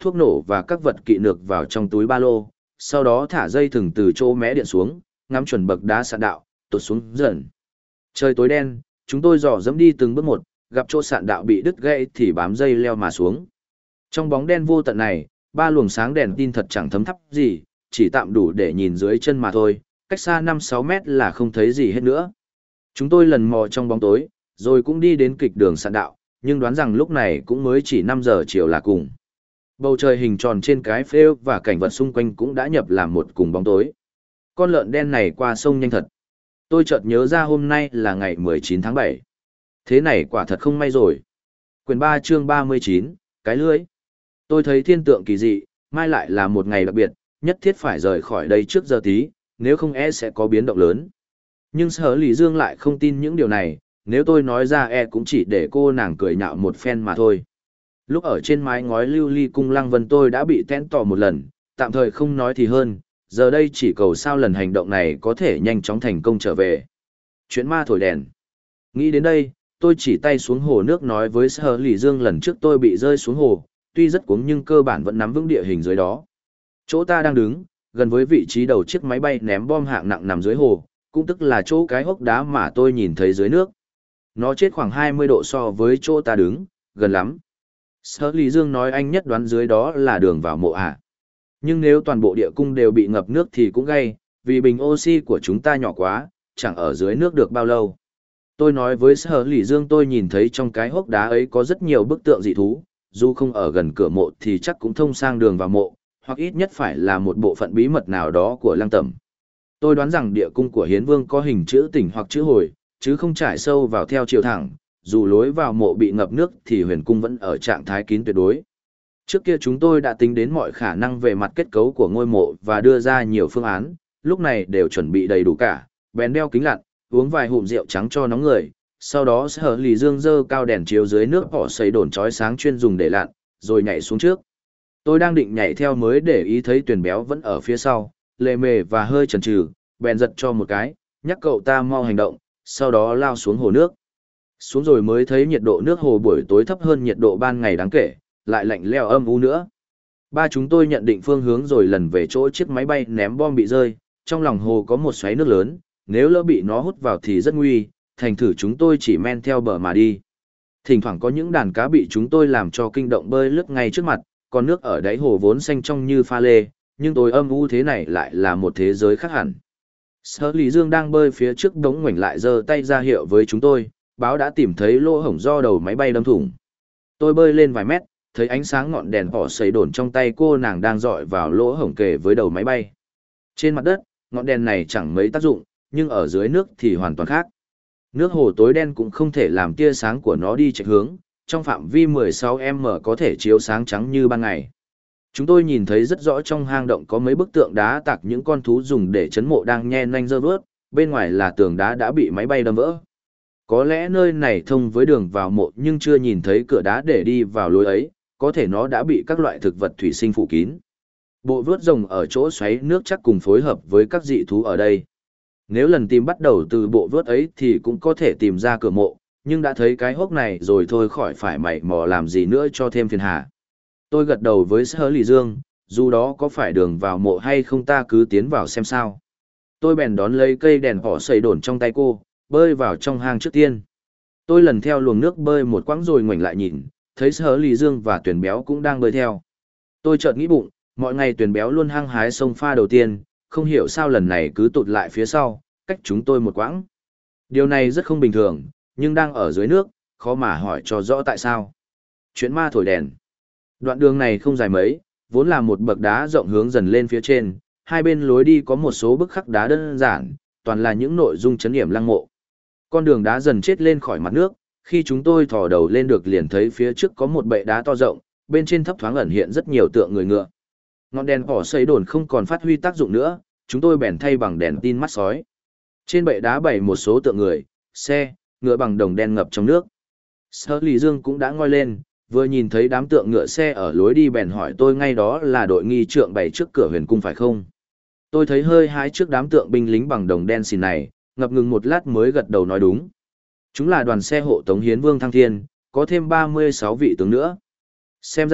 thuốc nổ và các vật kỵ nược vào trong túi ba lô, sau đó thả dây thừng từ chỗ mé điện xuống, ngắm chuẩn bậc đá sạn đạo, tụt xuống dần. Trời tối đen, chúng tôi dò dẫm đi từng bước một, gặp chỗ sạn đạo bị đứt gãy thì bám dây leo mà xuống. Trong bóng đen vô tận này, ba luồng sáng đèn tin thật chẳng thấm thắp gì, chỉ tạm đủ để nhìn dưới chân mà thôi, cách xa 5-6 mét là không thấy gì hết nữa. Chúng tôi lần mò trong bóng tối, rồi cũng đi đến kịch đường sạn đạo, nhưng đoán rằng lúc này cũng mới chỉ 5 giờ chiều là cùng. Bầu trời hình tròn trên cái phêu và cảnh vật xung quanh cũng đã nhập làm một cùng bóng tối. Con lợn đen này qua sông nhanh thật. Tôi chợt nhớ ra hôm nay là ngày 19 tháng 7. Thế này quả thật không may rồi. Quyển 3 chương 39, cái lưới. Tôi thấy thiên tượng kỳ dị, mai lại là một ngày đặc biệt, nhất thiết phải rời khỏi đây trước giờ tí, nếu không sẽ có biến động lớn. Nhưng Sở Lý Dương lại không tin những điều này, nếu tôi nói ra cũng chỉ để cô nàng cười nhạo một phen mà thôi. Lúc ở trên mái ngói lưu ly cung Lăng Vân tôi đã bị tén tỏ một lần, tạm thời không nói thì hơn, giờ đây chỉ cầu sao lần hành động này có thể nhanh chóng thành công trở về. Chuyện ma thổi đèn. Nghĩ đến đây, tôi chỉ tay xuống hồ nước nói với Sở Lý Dương lần trước tôi bị rơi xuống hồ, tuy rất cuống nhưng cơ bản vẫn nắm vững địa hình dưới đó. Chỗ ta đang đứng, gần với vị trí đầu chiếc máy bay ném bom hạng nặng nằm dưới hồ, cũng tức là chỗ cái hốc đá mà tôi nhìn thấy dưới nước. Nó chết khoảng 20 độ so với chỗ ta đứng, gần lắm. Sở Lý Dương nói anh nhất đoán dưới đó là đường vào mộ à. Nhưng nếu toàn bộ địa cung đều bị ngập nước thì cũng gay, vì bình oxy của chúng ta nhỏ quá, chẳng ở dưới nước được bao lâu. Tôi nói với Sở Lý Dương tôi nhìn thấy trong cái hốc đá ấy có rất nhiều bức tượng dị thú, dù không ở gần cửa mộ thì chắc cũng thông sang đường vào mộ, hoặc ít nhất phải là một bộ phận bí mật nào đó của Lăng Tẩm. Tôi đoán rằng địa cung của Hiến Vương có hình chữ tỉnh hoặc chữ hồi, chứ không trải sâu vào theo chiều thẳng, dù lối vào mộ bị ngập nước thì huyền cung vẫn ở trạng thái kín tuyệt đối. Trước kia chúng tôi đã tính đến mọi khả năng về mặt kết cấu của ngôi mộ và đưa ra nhiều phương án, lúc này đều chuẩn bị đầy đủ cả, bèn đeo kính lặn, uống vài hụm rượu trắng cho nóng người, sau đó Sở Lý Dương dơ cao đèn chiếu dưới nước họ xây đồn chói sáng chuyên dùng để lặn, rồi nhảy xuống trước. Tôi đang định nhảy theo mới để ý thấy Tuyền Béo vẫn ở phía sau, lề mề và hơi chần chừ, bèn giật cho một cái, nhắc cậu ta mau hành động, sau đó lao xuống hồ nước. Xuống rồi mới thấy nhiệt độ nước hồ buổi tối thấp hơn nhiệt độ ban ngày đáng kể, lại lạnh lẽo âm u nữa. Ba chúng tôi nhận định phương hướng rồi lần về chỗ chiếc máy bay ném bom bị rơi, trong lòng hồ có một xoáy nước lớn, nếu lỡ bị nó hút vào thì rất nguy, thành thử chúng tôi chỉ men theo bờ mà đi. Thỉnh thoảng có những đàn cá bị chúng tôi làm cho kinh động bơi lướt ngay trước mặt, còn nước ở đáy hồ vốn xanh trong như pha lê, nhưng tối âm u thế này lại là một thế giới khác hẳn. Sở Lý Dương đang bơi phía trước đống ngoảnh lại giơ tay ra hiệu với chúng tôi, báo đã tìm thấy lỗ hổng do đầu máy bay đâm thủng. Tôi bơi lên vài mét, thấy ánh sáng ngọn đèn họ sấy đồn trong tay cô nàng đang dọi vào lỗ hổng kề với đầu máy bay. Trên mặt đất, ngọn đèn này chẳng mấy tác dụng, nhưng ở dưới nước thì hoàn toàn khác. Nước hồ tối đen cũng không thể làm tia sáng của nó đi chệch hướng, trong phạm vi 16m có thể chiếu sáng trắng như ban ngày. Chúng tôi nhìn thấy rất rõ trong hang động có mấy bức tượng đá tạc những con thú dùng để chấn mộ đang nhe nanh giơ vớt, bên ngoài là tường đá đã bị máy bay đâm vỡ. Có lẽ nơi này thông với đường vào mộ nhưng chưa nhìn thấy cửa đá để đi vào lối ấy, có thể nó đã bị các loại thực vật thủy sinh phủ kín. Bộ vớt rồng ở chỗ xoáy nước chắc cùng phối hợp với các dị thú ở đây. Nếu lần tìm bắt đầu từ bộ vớt ấy thì cũng có thể tìm ra cửa mộ, nhưng đã thấy cái hốc này rồi thôi khỏi phải mày mò làm gì nữa cho thêm phiền hà. Tôi gật đầu với Sở Lý Dương, dù đó có phải đường vào mộ hay không ta cứ tiến vào xem sao. Tôi bèn đón lấy cây đèn họ xây đồn trong tay cô, bơi vào trong hang trước tiên. Tôi lần theo luồng nước bơi một quãng rồi ngoảnh lại nhìn, thấy Sở Lý Dương và Tuyền Béo cũng đang bơi theo. Tôi chợt nghĩ bụng, mọi ngày Tuyền Béo luôn hăng hái sông pha đầu tiên, không hiểu sao lần này cứ tụt lại phía sau, cách chúng tôi một quãng. Điều này rất không bình thường, nhưng đang ở dưới nước, khó mà hỏi cho rõ tại sao. Chuyện ma thổi đèn. Đoạn đường này không dài mấy, vốn là một bậc đá rộng hướng dần lên phía trên, hai bên lối đi có một số bức khắc đá đơn giản, toàn là những nội dung trấn yểm lăng mộ. Con đường đá dần chết lên khỏi mặt nước, khi chúng tôi thò đầu lên được liền thấy phía trước có một bệ đá to rộng, bên trên thấp thoáng ẩn hiện rất nhiều tượng người ngựa. Ngọn đèn họ xây đồn không còn phát huy tác dụng nữa, chúng tôi bèn thay bằng đèn tin mắt sói. Trên bệ đá bày một số tượng người, xe, ngựa bằng đồng đen ngập trong nước. Sở Lý Dương cũng đã ngoi lên, vừa nhìn thấy đám tượng ngựa xe ở lối đi bèn hỏi tôi ngay đó là đội nghi trượng bày trước cửa huyền cung phải không? Tôi thấy hơi hái trước đám tượng binh lính bằng đồng đen xìn này, ngập ngừng một lát mới gật đầu nói đúng. Chúng là đoàn xe hộ tống Hiến Vương thăng thiên, có thêm 36 vị tướng nữa. Xem ra,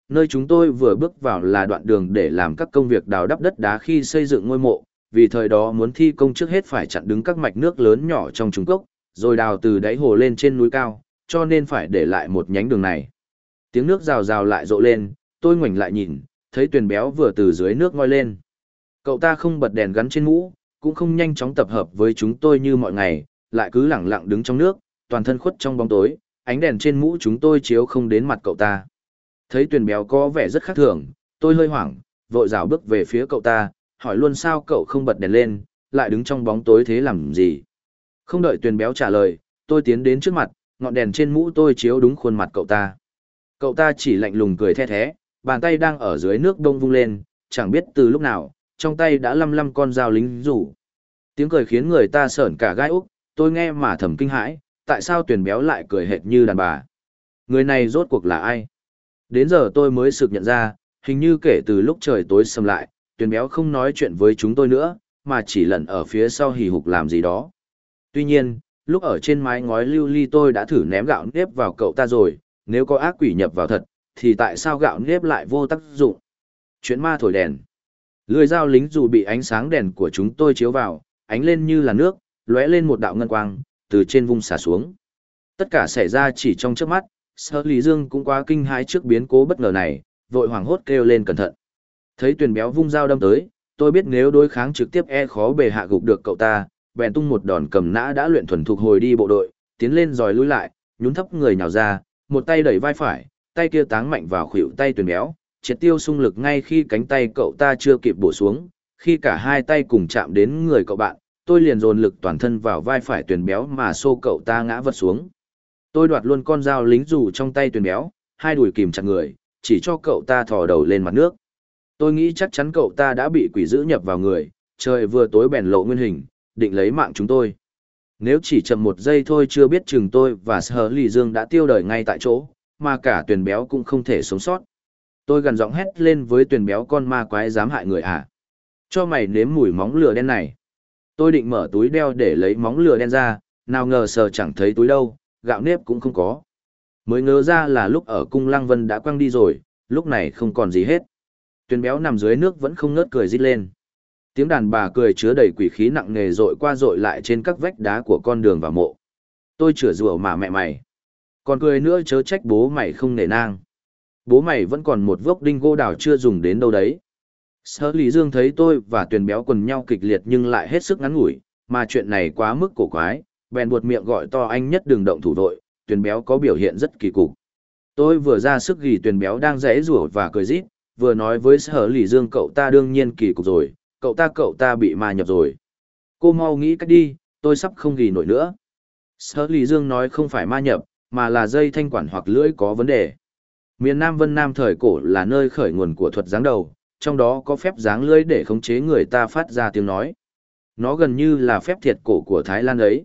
Nơi chúng tôi vừa bước vào là đoạn đường để làm các công việc đào đắp đất đá khi xây dựng ngôi mộ, vì thời đó muốn thi công trước hết phải chặn đứng các mạch nước lớn nhỏ trong Trung Cốc, rồi đào từ đáy hồ lên trên núi cao, cho nên phải để lại một nhánh đường này. Tiếng nước rào rào lại rộ lên, tôi ngoảnh lại nhìn, thấy Tuyền Béo vừa từ dưới nước ngoi lên. Cậu ta không bật đèn gắn trên mũ, cũng không nhanh chóng tập hợp với chúng tôi như mọi ngày, lại cứ lẳng lặng đứng trong nước, toàn thân khuất trong bóng tối, ánh đèn trên mũ chúng tôi chiếu không đến mặt cậu ta. Thấy Tuyền Béo có vẻ rất khác thường, tôi hơi hoảng, vội rảo bước về phía cậu ta, hỏi luôn sao cậu không bật đèn lên, lại đứng trong bóng tối thế làm gì. Không đợi Tuyền Béo trả lời, tôi tiến đến trước mặt, ngọn đèn trên mũ tôi chiếu đúng khuôn mặt cậu ta. Cậu ta chỉ lạnh lùng cười the thé, bàn tay đang ở dưới nước đông vung lên, chẳng biết từ lúc nào, trong tay đã lăm lăm con dao lính rủ. Tiếng cười khiến người ta sởn cả gai úc, tôi nghe mà thầm kinh hãi, tại sao Tuyền Béo lại cười hệt như đàn bà. Người này rốt cuộc là ai? Đến giờ tôi mới sực nhận ra, hình như kể từ lúc trời tối sầm lại, Tuyền Béo không nói chuyện với chúng tôi nữa, mà chỉ lẩn ở phía sau hì hục làm gì đó. Tuy nhiên, lúc ở trên mái ngói lưu ly tôi đã thử ném gạo nếp vào cậu ta rồi, nếu có ác quỷ nhập vào thật, thì tại sao gạo nếp lại vô tác dụng? Chuyện ma thổi đèn. Lưỡi dao lính dù bị ánh sáng đèn của chúng tôi chiếu vào, ánh lên như là nước, lóe lên một đạo ngân quang, từ trên vung xả xuống. Tất cả xảy ra chỉ trong chớp mắt, Sở Lý Dương cũng quá kinh hãi trước biến cố bất ngờ này, vội hoảng hốt kêu lên cẩn thận. Thấy Tuyền Béo vung dao đâm tới, tôi biết nếu đối kháng trực tiếp khó bề hạ gục được cậu ta, bèn tung một đòn cầm nã đã luyện thuần thục hồi đi bộ đội, tiến lên rồi lùi lại, nhún thấp người nhào ra, một tay đẩy vai phải, tay kia táng mạnh vào khuỷu tay Tuyền Béo, triệt tiêu xung lực ngay khi cánh tay cậu ta chưa kịp bổ xuống, khi cả hai tay cùng chạm đến người cậu bạn, tôi liền dồn lực toàn thân vào vai phải Tuyền Béo mà xô cậu ta ngã vật xuống. Tôi đoạt luôn con dao lính dù trong tay Tuyền Béo, hai đùi kìm chặt người, chỉ cho cậu ta thò đầu lên mặt nước. Tôi nghĩ chắc chắn cậu ta đã bị quỷ dữ nhập vào người, trời vừa tối bèn lộ nguyên hình, định lấy mạng chúng tôi. Nếu chỉ chậm một giây thôi chưa biết chừng tôi và Sở Lý Dương đã tiêu đời ngay tại chỗ, mà cả Tuyền Béo cũng không thể sống sót. Tôi gần giọng hét lên với Tuyền Béo con ma quái dám hại người à. Cho mày nếm mùi móng lừa đen này. Tôi định mở túi đeo để lấy móng lừa đen ra, nào ngờ sờ chẳng thấy túi đâu, gạo nếp cũng không có. Mới ngớ ra là lúc ở cung Lăng Vân đã quăng đi rồi, lúc này không còn gì hết. Tuyền Béo nằm dưới nước vẫn không ngớt cười rít lên. Tiếng đàn bà cười chứa đầy quỷ khí nặng nề dội qua dội lại trên các vách đá của con đường vào mộ. Tôi chửi rủa mà mẹ mày. Còn cười nữa chớ trách bố mày không nể nang. Bố mày vẫn còn một vốc đinh gỗ đào chưa dùng đến đâu đấy. Sở Lý Dương thấy tôi và Tuyền Béo quần nhau kịch liệt nhưng lại hết sức ngắn ngủi, mà chuyện này quá mức cổ quái, bèn buột miệng gọi to anh nhất đừng động thủ vội, Tuyền Béo có biểu hiện rất kỳ cục. Tôi vừa ra sức gỉ Tuyền Béo đang giãy giụa và cười rít, vừa nói với Sở Lý Dương cậu ta đương nhiên kỳ cục rồi, cậu ta bị ma nhập rồi. Cô mau nghĩ cách đi, tôi sắp không gỉ nổi nữa. Sở Lý Dương nói không phải ma nhập, mà là dây thanh quản hoặc lưỡi có vấn đề. Miền Nam Vân Nam thời cổ là nơi khởi nguồn của thuật giáng đầu, trong đó có phép giáng lưỡi để khống chế người ta phát ra tiếng nói. Nó gần như là phép thiệt cổ của Thái Lan ấy.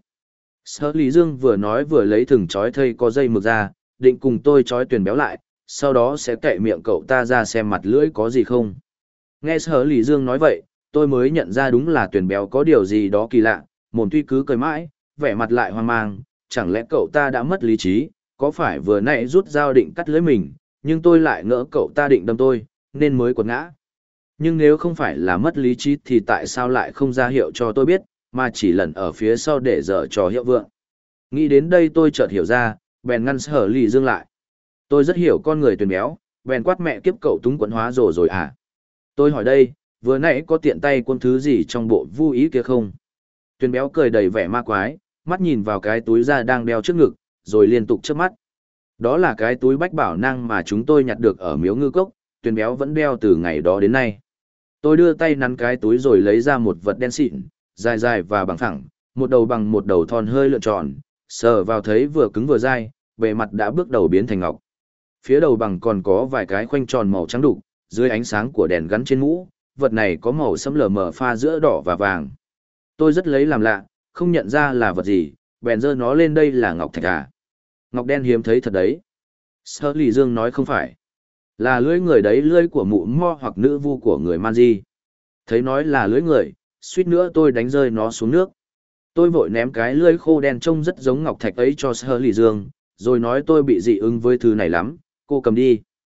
Sở Lý Dương vừa nói vừa lấy thừng chói thây có dây mực ra, định cùng tôi chói Tuyền Béo lại, sau đó sẽ cậy miệng cậu ta ra xem mặt lưỡi có gì không. Nghe Sở Lý Dương nói vậy, tôi mới nhận ra đúng là Tuyền Béo có điều gì đó kỳ lạ, mồm tuy cứ cười mãi, vẻ mặt lại hoang mang, chẳng lẽ cậu ta đã mất lý trí, có phải vừa nãy rút dao định cắt lưỡi mình, nhưng tôi lại ngỡ cậu ta định đâm tôi, nên mới quật ngã. Nhưng nếu không phải là mất lý trí thì tại sao lại không ra hiệu cho tôi biết, mà chỉ lẩn ở phía sau để dở trò hiệu vượng. Nghĩ đến đây tôi chợt hiểu ra, bèn ngăn Sở Lý Dương lại. Tôi rất hiểu con người Tuyền Béo, bèn quát mẹ kiếp cậu túng quẫn hóa rồi à. Tôi hỏi đây, vừa nãy có tiện tay quân thứ gì trong bộ vu ý kia không? Tuyền Béo cười đầy vẻ ma quái, mắt nhìn vào cái túi da đang đeo trước ngực, rồi liên tục chớp mắt. Đó là cái túi bách bảo năng mà chúng tôi nhặt được ở miếu ngư cốc, Tuyền Béo vẫn đeo từ ngày đó đến nay. Tôi đưa tay nắn cái túi rồi lấy ra một vật đen xịn, dài dài và bằng phẳng, một đầu bằng một đầu thon hơi lượn tròn, sờ vào thấy vừa cứng vừa dai, bề mặt đã bước đầu biến thành ngọc. Phía đầu bằng còn có vài cái khoanh tròn màu trắng đục, dưới ánh sáng của đèn gắn trên mũ, vật này có màu sẫm lờ mờ pha giữa đỏ và vàng. Tôi rất lấy làm lạ, không nhận ra là vật gì, bèn giơ nó lên đây là ngọc thạch à. Ngọc đen hiếm thấy thật đấy. Sở Lý Dương nói không phải. Là lưỡi người đấy, lưỡi của mụ mo hoặc nữ vu của người man di. Thấy nói là lưỡi người, suýt nữa tôi đánh rơi nó xuống nước. Tôi vội ném cái lưỡi khô đen trông rất giống ngọc thạch ấy cho Sở Lý Dương, rồi nói tôi bị dị ứng với thứ này lắm, cô cầm đi.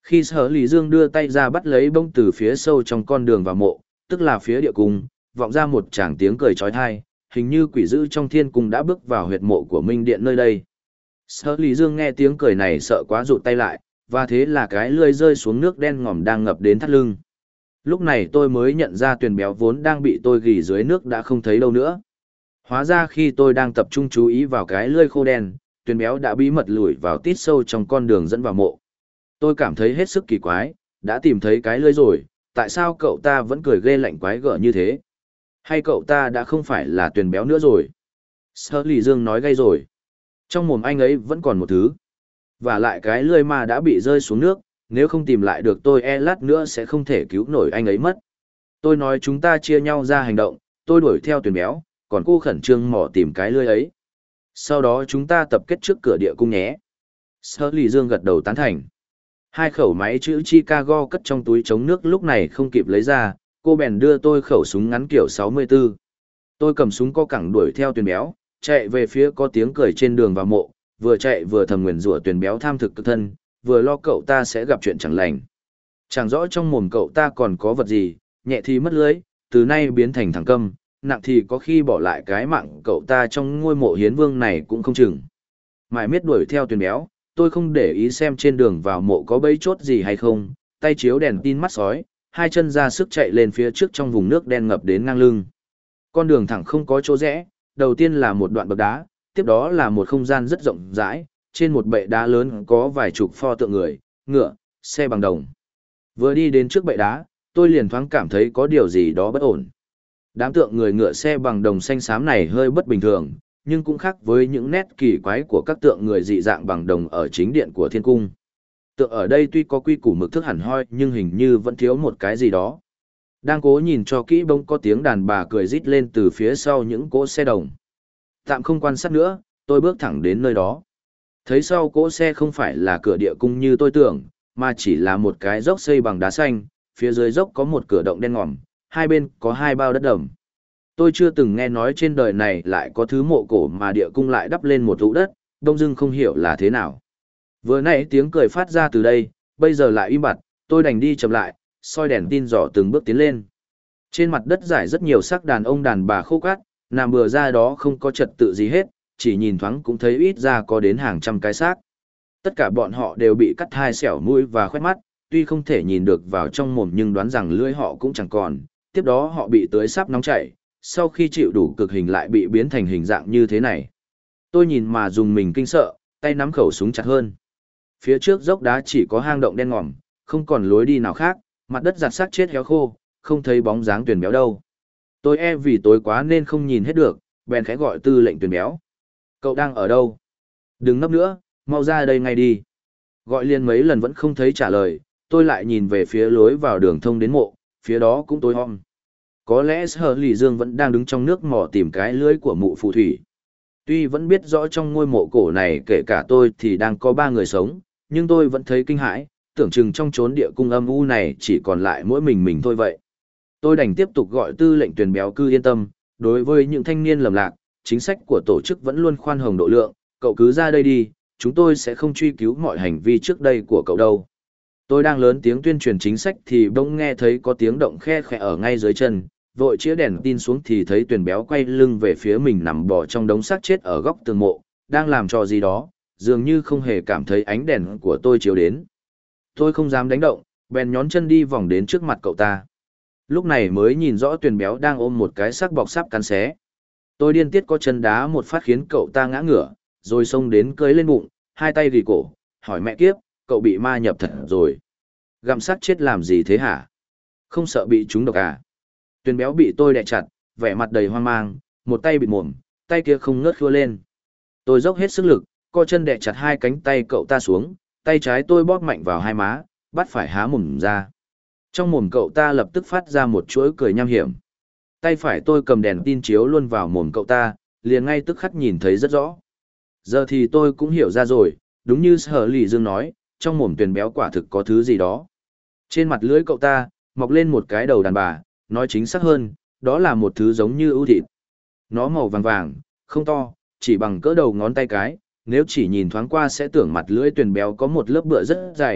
Khi Sở Lý Dương đưa tay ra bắt lấy bông từ phía sâu trong con đường vào mộ, tức là phía địa cung, vọng ra một tràng tiếng cười trói thai, hình như quỷ dữ trong thiên cung đã bước vào huyệt mộ của Minh Điện nơi đây. Sở Lý Dương nghe tiếng cười này sợ quá rụt tay lại, và thế là cái lưỡi rơi xuống nước đen ngòm đang ngập đến thắt lưng. Lúc này tôi mới nhận ra Tuyền Béo vốn đang bị tôi ghì dưới nước đã không thấy đâu nữa. Hóa ra khi tôi đang tập trung chú ý vào cái lưỡi khô đen, Tuyền Béo đã bí mật lủi vào tít sâu trong con đường dẫn vào mộ. Tôi cảm thấy hết sức kỳ quái, đã tìm thấy cái lưỡi rồi, tại sao cậu ta vẫn cười ghê lạnh quái gở như thế? Hay cậu ta đã không phải là Tuyền Béo nữa rồi? Sở Lý Dương nói gay rồi. Trong mồm anh ấy vẫn còn một thứ. Và lại cái lưỡi ma đã bị rơi xuống nước, nếu không tìm lại được tôi lát nữa sẽ không thể cứu nổi anh ấy mất. Tôi nói chúng ta chia nhau ra hành động, tôi đuổi theo Tuyền Béo, còn cô khẩn trương mò tìm cái lưỡi ấy. Sau đó chúng ta tập kết trước cửa địa cung nhé. Sở Lý Dương gật đầu tán thành. Hai khẩu máy chữ Chicago cất trong túi chống nước lúc này không kịp lấy ra, cô bèn đưa tôi khẩu súng ngắn kiểu 64. Tôi cầm súng co cẳng đuổi theo Tuyền Béo, chạy về phía có tiếng cười trên đường vào mộ, vừa chạy vừa thầm nguyền rủa Tuyền Béo tham thực cực thân, vừa lo cậu ta sẽ gặp chuyện chẳng lành. Chẳng rõ trong mồm cậu ta còn có vật gì, nhẹ thì mất lưới, từ nay biến thành thằng câm, nặng thì có khi bỏ lại cái mạng cậu ta trong ngôi mộ hiến vương này cũng không chừng. Mãi miết đuổi theo Tuyền Béo, tôi không để ý xem trên đường vào mộ có bẫy chốt gì hay không, tay chiếu đèn tin mắt sói, hai chân ra sức chạy lên phía trước trong vùng nước đen ngập đến ngang lưng. Con đường thẳng không có chỗ rẽ, đầu tiên là một đoạn bậc đá, tiếp đó là một không gian rất rộng rãi, trên một bệ đá lớn có vài chục pho tượng người, ngựa, xe bằng đồng. Vừa đi đến trước bệ đá, tôi liền thoáng cảm thấy có điều gì đó bất ổn. Đám tượng người ngựa xe bằng đồng xanh xám này hơi bất bình thường, nhưng cũng khác với những nét kỳ quái của các tượng người dị dạng bằng đồng ở chính điện của thiên cung. Tượng ở đây tuy có quy củ mực thước hẳn hoi nhưng hình như vẫn thiếu một cái gì đó. Đang cố nhìn cho kỹ bỗng có tiếng đàn bà cười rít lên từ phía sau những cỗ xe đồng. Tạm không quan sát nữa, tôi bước thẳng đến nơi đó. Thấy sau cỗ xe không phải là cửa địa cung như tôi tưởng, mà chỉ là một cái dốc xây bằng đá xanh, phía dưới dốc có một cửa động đen ngòm, hai bên có hai bao đất đầm. Tôi chưa từng nghe nói trên đời này lại có thứ mộ cổ mà địa cung lại đắp lên một hũ đất, đông dưng không hiểu là thế nào. Vừa nãy tiếng cười phát ra từ đây, bây giờ lại im bặt, tôi đành đi chậm lại, soi đèn tin dò từng bước tiến lên. Trên mặt đất rải rất nhiều xác đàn ông đàn bà khô cát, nằm bừa ra đó không có trật tự gì hết, chỉ nhìn thoáng cũng thấy ít ra có đến hàng trăm cái xác. Tất cả bọn họ đều bị cắt hai xẻo mũi và khoét mắt, tuy không thể nhìn được vào trong mồm nhưng đoán rằng lưỡi họ cũng chẳng còn, tiếp đó họ bị tưới sáp nóng chảy, sau khi chịu đủ cực hình lại bị biến thành hình dạng như thế này. Tôi nhìn mà dùng mình kinh sợ, tay nắm khẩu súng chặt hơn. Phía trước dốc đá chỉ có hang động đen ngòm, không còn lối đi nào khác, mặt đất giặt xác chết héo khô, không thấy bóng dáng Tuyền Béo đâu. Tôi vì tối quá nên không nhìn hết được, bèn khẽ gọi tư lệnh Tuyền Béo. Cậu đang ở đâu? Đừng nấp nữa, mau ra đây ngay đi. Gọi liên mấy lần vẫn không thấy trả lời, tôi lại nhìn về phía lối vào đường thông đến mộ, phía đó cũng tối om. Có lẽ Sở Lý Dương vẫn đang đứng trong nước mò tìm cái lưới của mụ phù thủy. Tuy vẫn biết rõ trong ngôi mộ cổ này kể cả tôi thì đang có 3 người sống, nhưng tôi vẫn thấy kinh hãi, tưởng chừng trong chốn địa cung âm u này chỉ còn lại mỗi mình thôi vậy. Tôi đành tiếp tục gọi tư lệnh Tuyền Béo cứ yên tâm, đối với những thanh niên lầm lạc, chính sách của tổ chức vẫn luôn khoan hồng độ lượng, cậu cứ ra đây đi, chúng tôi sẽ không truy cứu mọi hành vi trước đây của cậu đâu. Tôi đang lớn tiếng tuyên truyền chính sách thì bỗng nghe thấy có tiếng động khe khẽ ở ngay dưới chân, vội chĩa đèn tin xuống thì thấy Tuyền Béo quay lưng về phía mình nằm bò trong đống xác chết ở góc tường mộ, đang làm trò gì đó, dường như không hề cảm thấy ánh đèn của tôi chiếu đến. Tôi không dám đánh động, bèn nhón chân đi vòng đến trước mặt cậu ta. Lúc này mới nhìn rõ Tuyền Béo đang ôm một cái xác bọc sáp cắn xé. Tôi điên tiết có chân đá một phát khiến cậu ta ngã ngửa, rồi xông đến cưỡi lên bụng, hai tay gỉ cổ, hỏi mẹ kiếp, cậu bị ma nhập thật rồi. Gặm xác chết làm gì thế hả? Không sợ bị trúng độc à? Tuyền Béo bị tôi đè chặt, vẻ mặt đầy hoang mang, một tay bịt mồm, tay kia không ngớt khua lên. Tôi dốc hết sức lực, co chân đè chặt hai cánh tay cậu ta xuống, tay trái tôi bóp mạnh vào hai má, bắt phải há mồm ra. Trong mồm cậu ta lập tức phát ra một chuỗi cười nham hiểm. Tay phải tôi cầm đèn tin chiếu luôn vào mồm cậu ta, liền ngay tức khắc nhìn thấy rất rõ. Giờ thì tôi cũng hiểu ra rồi, đúng như Sở Lý Dương nói, trong mồm Tuyền Béo quả thực có thứ gì đó. Trên mặt lưỡi cậu ta, mọc lên một cái đầu đàn bà, nói chính xác hơn, đó là một thứ giống như ưu thịt. Nó màu vàng vàng, không to, chỉ bằng cỡ đầu ngón tay cái, nếu chỉ nhìn thoáng qua sẽ tưởng mặt lưỡi Tuyền Béo có một lớp bựa rất dày,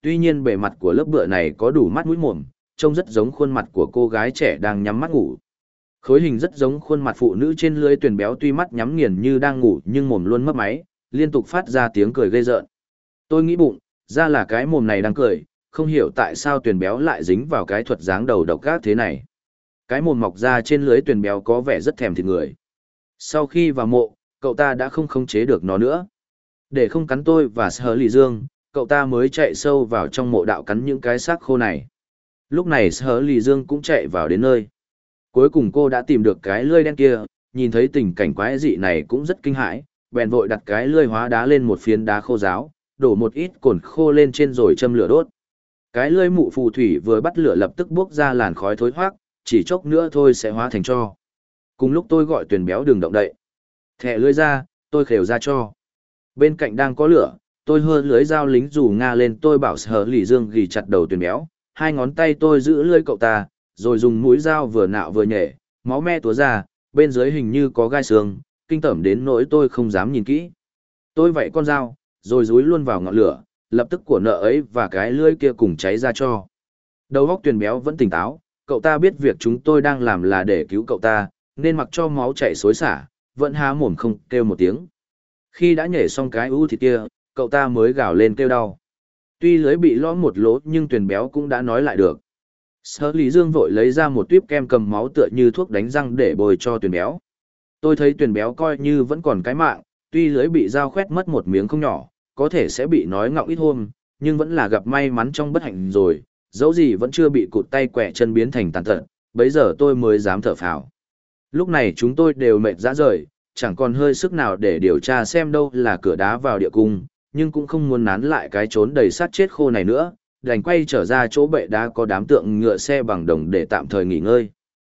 Tuy nhiên bề mặt của lớp bựa này có đủ mắt mũi mồm, trông rất giống khuôn mặt của cô gái trẻ đang nhắm mắt ngủ. Khối hình rất giống khuôn mặt phụ nữ trên lưới tuyển béo, tuy mắt nhắm nghiền như đang ngủ nhưng mồm luôn mấp máy, liên tục phát ra tiếng cười ghê rợn. Tôi nghĩ bụng, ra là cái mồm này đang cười, không hiểu tại sao tuyển béo lại dính vào cái thuật dáng đầu độc ác thế này. Cái mồm mọc ra trên lưới tuyển béo có vẻ rất thèm thịt người. Sau khi vào mộ, cậu ta đã không khống chế được nó nữa. Để không cắn tôi và Sở Lì Dương, cậu ta mới chạy sâu vào trong mộ đạo cắn những cái xác khô này. Lúc này Sở Lì Dương cũng chạy vào đến nơi. Cuối cùng cô đã tìm được cái lưỡi đen kia, nhìn thấy tình cảnh quái dị này cũng rất kinh hãi, bèn vội đặt cái lưỡi hóa đá lên một phiến đá khô ráo, đổ một ít cồn khô lên trên rồi châm lửa đốt. Cái lưỡi mụ phù thủy vừa bắt lửa lập tức bốc ra làn khói thối thoát, chỉ chốc nữa thôi sẽ hóa thành tro. Cùng lúc tôi gọi tuyển béo đừng động đậy. Thẻ lưỡi ra, tôi khều ra cho. Bên cạnh đang có lửa, tôi hơ lưới dao lính dù Nga lên, tôi bảo Sở Lì Dương gỉ chặt đầu tuyển béo, hai ngón tay tôi giữ lưỡi cậu ta, rồi dùng mũi dao vừa nạo vừa nhẹ, máu me túa ra, bên dưới hình như có gai xương, kinh tởm đến nỗi tôi không dám nhìn kỹ. Tôi vạy con dao, rồi dúi luôn vào ngọn lửa, lập tức của nợ ấy và cái lưỡi kia cùng cháy ra cho. Đầu óc tuyển béo vẫn tỉnh táo, cậu ta biết việc chúng tôi đang làm là để cứu cậu ta, nên mặc cho máu chảy xối xả, vẫn há mồm không kêu một tiếng. Khi đã nhảy xong cái thịt kia, cậu ta mới gào lên kêu đau. Tuy lưới bị lõm một lỗ nhưng tuyển béo cũng đã nói lại được. Sở Lý Dương vội lấy ra một tuyếp kem cầm máu tựa như thuốc đánh răng để bôi cho tuyển béo. Tôi thấy tuyển béo coi như vẫn còn cái mạng, tuy lưới bị dao khoét mất một miếng không nhỏ, có thể sẽ bị nói ngọng ít hôm, nhưng vẫn là gặp may mắn trong bất hạnh rồi, dẫu gì vẫn chưa bị cụt tay quẹ chân biến thành tàn tật, bấy giờ tôi mới dám thở phào. Lúc này chúng tôi đều mệt rã rời, chẳng còn hơi sức nào để điều tra xem đâu là cửa đá vào địa cung, nhưng cũng không muốn nán lại cái trốn đầy sát chết khô này nữa, đành quay trở ra chỗ bệ đá có đám tượng ngựa xe bằng đồng để tạm thời nghỉ ngơi.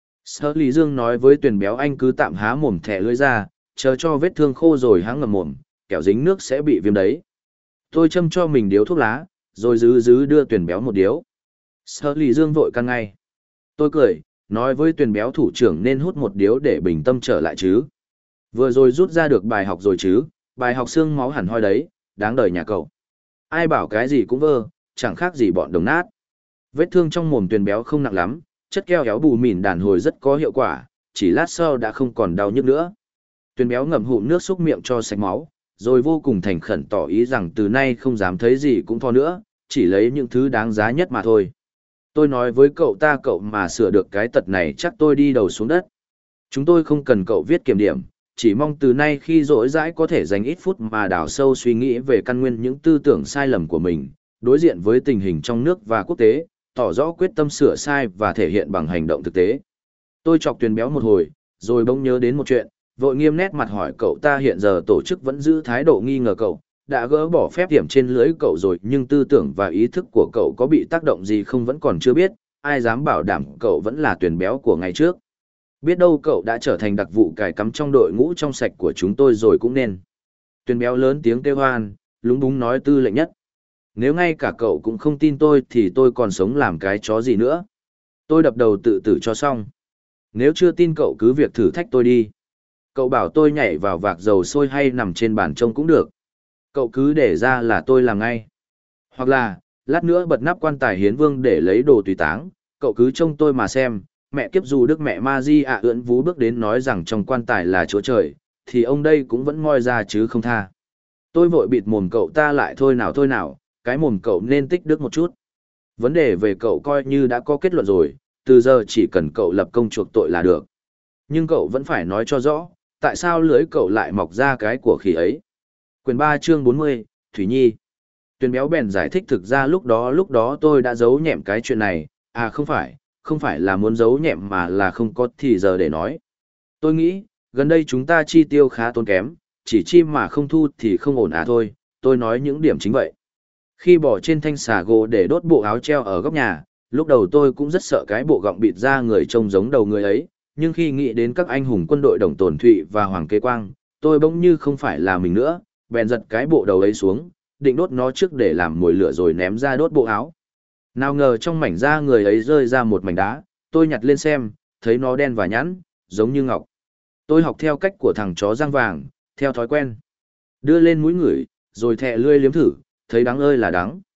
Sở Lý Dương nói với tuyển béo anh cứ tạm há mồm thẻ lưỡi ra, chờ cho vết thương khô rồi hãng ngậm mồm, kẻo dính nước sẽ bị viêm đấy. Tôi châm cho mình điếu thuốc lá, rồi đưa tuyển béo một điếu. Sở Lý Dương vội căn ngay. Tôi cười, nói với tuyển béo thủ trưởng nên hút một điếu để bình tâm trở lại chứ. Vừa rồi rút ra được bài học rồi chứ, bài học xương máu hẳn hoi đấy, đáng đời nhà cậu. Ai bảo cái gì cũng vơ, chẳng khác gì bọn đồng nát. Vết thương trong mồm tuyển béo không nặng lắm, chất keo héo bù mỉn đàn hồi rất có hiệu quả, chỉ lát sau đã không còn đau nhức nữa. Tuyển béo ngậm hụm nước xúc miệng cho sạch máu, rồi vô cùng thành khẩn tỏ ý rằng từ nay không dám thấy gì cũng tho nữa, chỉ lấy những thứ đáng giá nhất mà thôi. Tôi nói với cậu ta cậu mà sửa được cái tật này chắc tôi đi đầu xuống đất. Chúng tôi không cần cậu viết kiểm điểm, chỉ mong từ nay khi rỗi rãi có thể dành ít phút mà đào sâu suy nghĩ về căn nguyên những tư tưởng sai lầm của mình, đối diện với tình hình trong nước và quốc tế, tỏ rõ quyết tâm sửa sai và thể hiện bằng hành động thực tế. Tôi chọc tuyển béo một hồi, rồi bỗng nhớ đến một chuyện, vội nghiêm nét mặt hỏi cậu ta hiện giờ tổ chức vẫn giữ thái độ nghi ngờ cậu, đã gỡ bỏ phép điểm trên lưới cậu rồi nhưng tư tưởng và ý thức của cậu có bị tác động gì không vẫn còn chưa biết, ai dám bảo đảm cậu vẫn là tuyển béo của ngày trước. Biết đâu cậu đã trở thành đặc vụ cài cắm trong đội ngũ trong sạch của chúng tôi rồi cũng nên. Tuyển béo lớn tiếng kêu hoan, lúng búng nói tư lệnh nhất. Nếu ngay cả cậu cũng không tin tôi thì tôi còn sống làm cái chó gì nữa. Tôi đập đầu tự tử cho xong. Nếu chưa tin cậu cứ việc thử thách tôi đi. Cậu bảo tôi nhảy vào vạc dầu sôi hay nằm trên bàn trông cũng được. Cậu cứ để ra là tôi làm ngay. Hoặc là, lát nữa bật nắp quan tài hiến vương để lấy đồ tùy táng, cậu cứ trông tôi mà xem. Mẹ kiếp dù đức mẹ ma di ạ ưỡn vú bước đến nói rằng trong quan tài là chúa trời, thì ông đây cũng vẫn moi ra chứ không tha. Tôi vội bịt mồm cậu ta lại thôi nào, cái mồm cậu nên tích đức một chút. Vấn đề về cậu coi như đã có kết luận rồi, từ giờ chỉ cần cậu lập công chuộc tội là được. Nhưng cậu vẫn phải nói cho rõ, tại sao lưới cậu lại mọc ra cái của khỉ ấy. Quyển 3 chương 40, Thủy Nhi. Tuyền béo bèn giải thích thực ra lúc đó tôi đã giấu nhẹm cái chuyện này, à không phải là muốn giấu nhẹm mà là không có thì giờ để nói. Tôi nghĩ, gần đây chúng ta chi tiêu khá tốn kém, chỉ chi mà không thu thì không ổn à thôi, tôi nói những điểm chính vậy. Khi bỏ trên thanh xà gỗ để đốt bộ áo treo ở góc nhà, lúc đầu tôi cũng rất sợ cái bộ gọng bịt ra người trông giống đầu người ấy, nhưng khi nghĩ đến các anh hùng quân đội Đồng Tồn Thụy và Hoàng Kế Quang, tôi bỗng như không phải là mình nữa, bèn giật cái bộ đầu ấy xuống, định đốt nó trước để làm mồi lửa rồi ném ra đốt bộ áo. Nào ngờ trong mảnh da người ấy rơi ra một mảnh đá, tôi nhặt lên xem, thấy nó đen và nhẵn, giống như ngọc. Tôi học theo cách của thằng chó răng vàng, theo thói quen. Đưa lên mũi ngửi, rồi thẹ lưỡi liếm thử, thấy đắng ơi là đắng.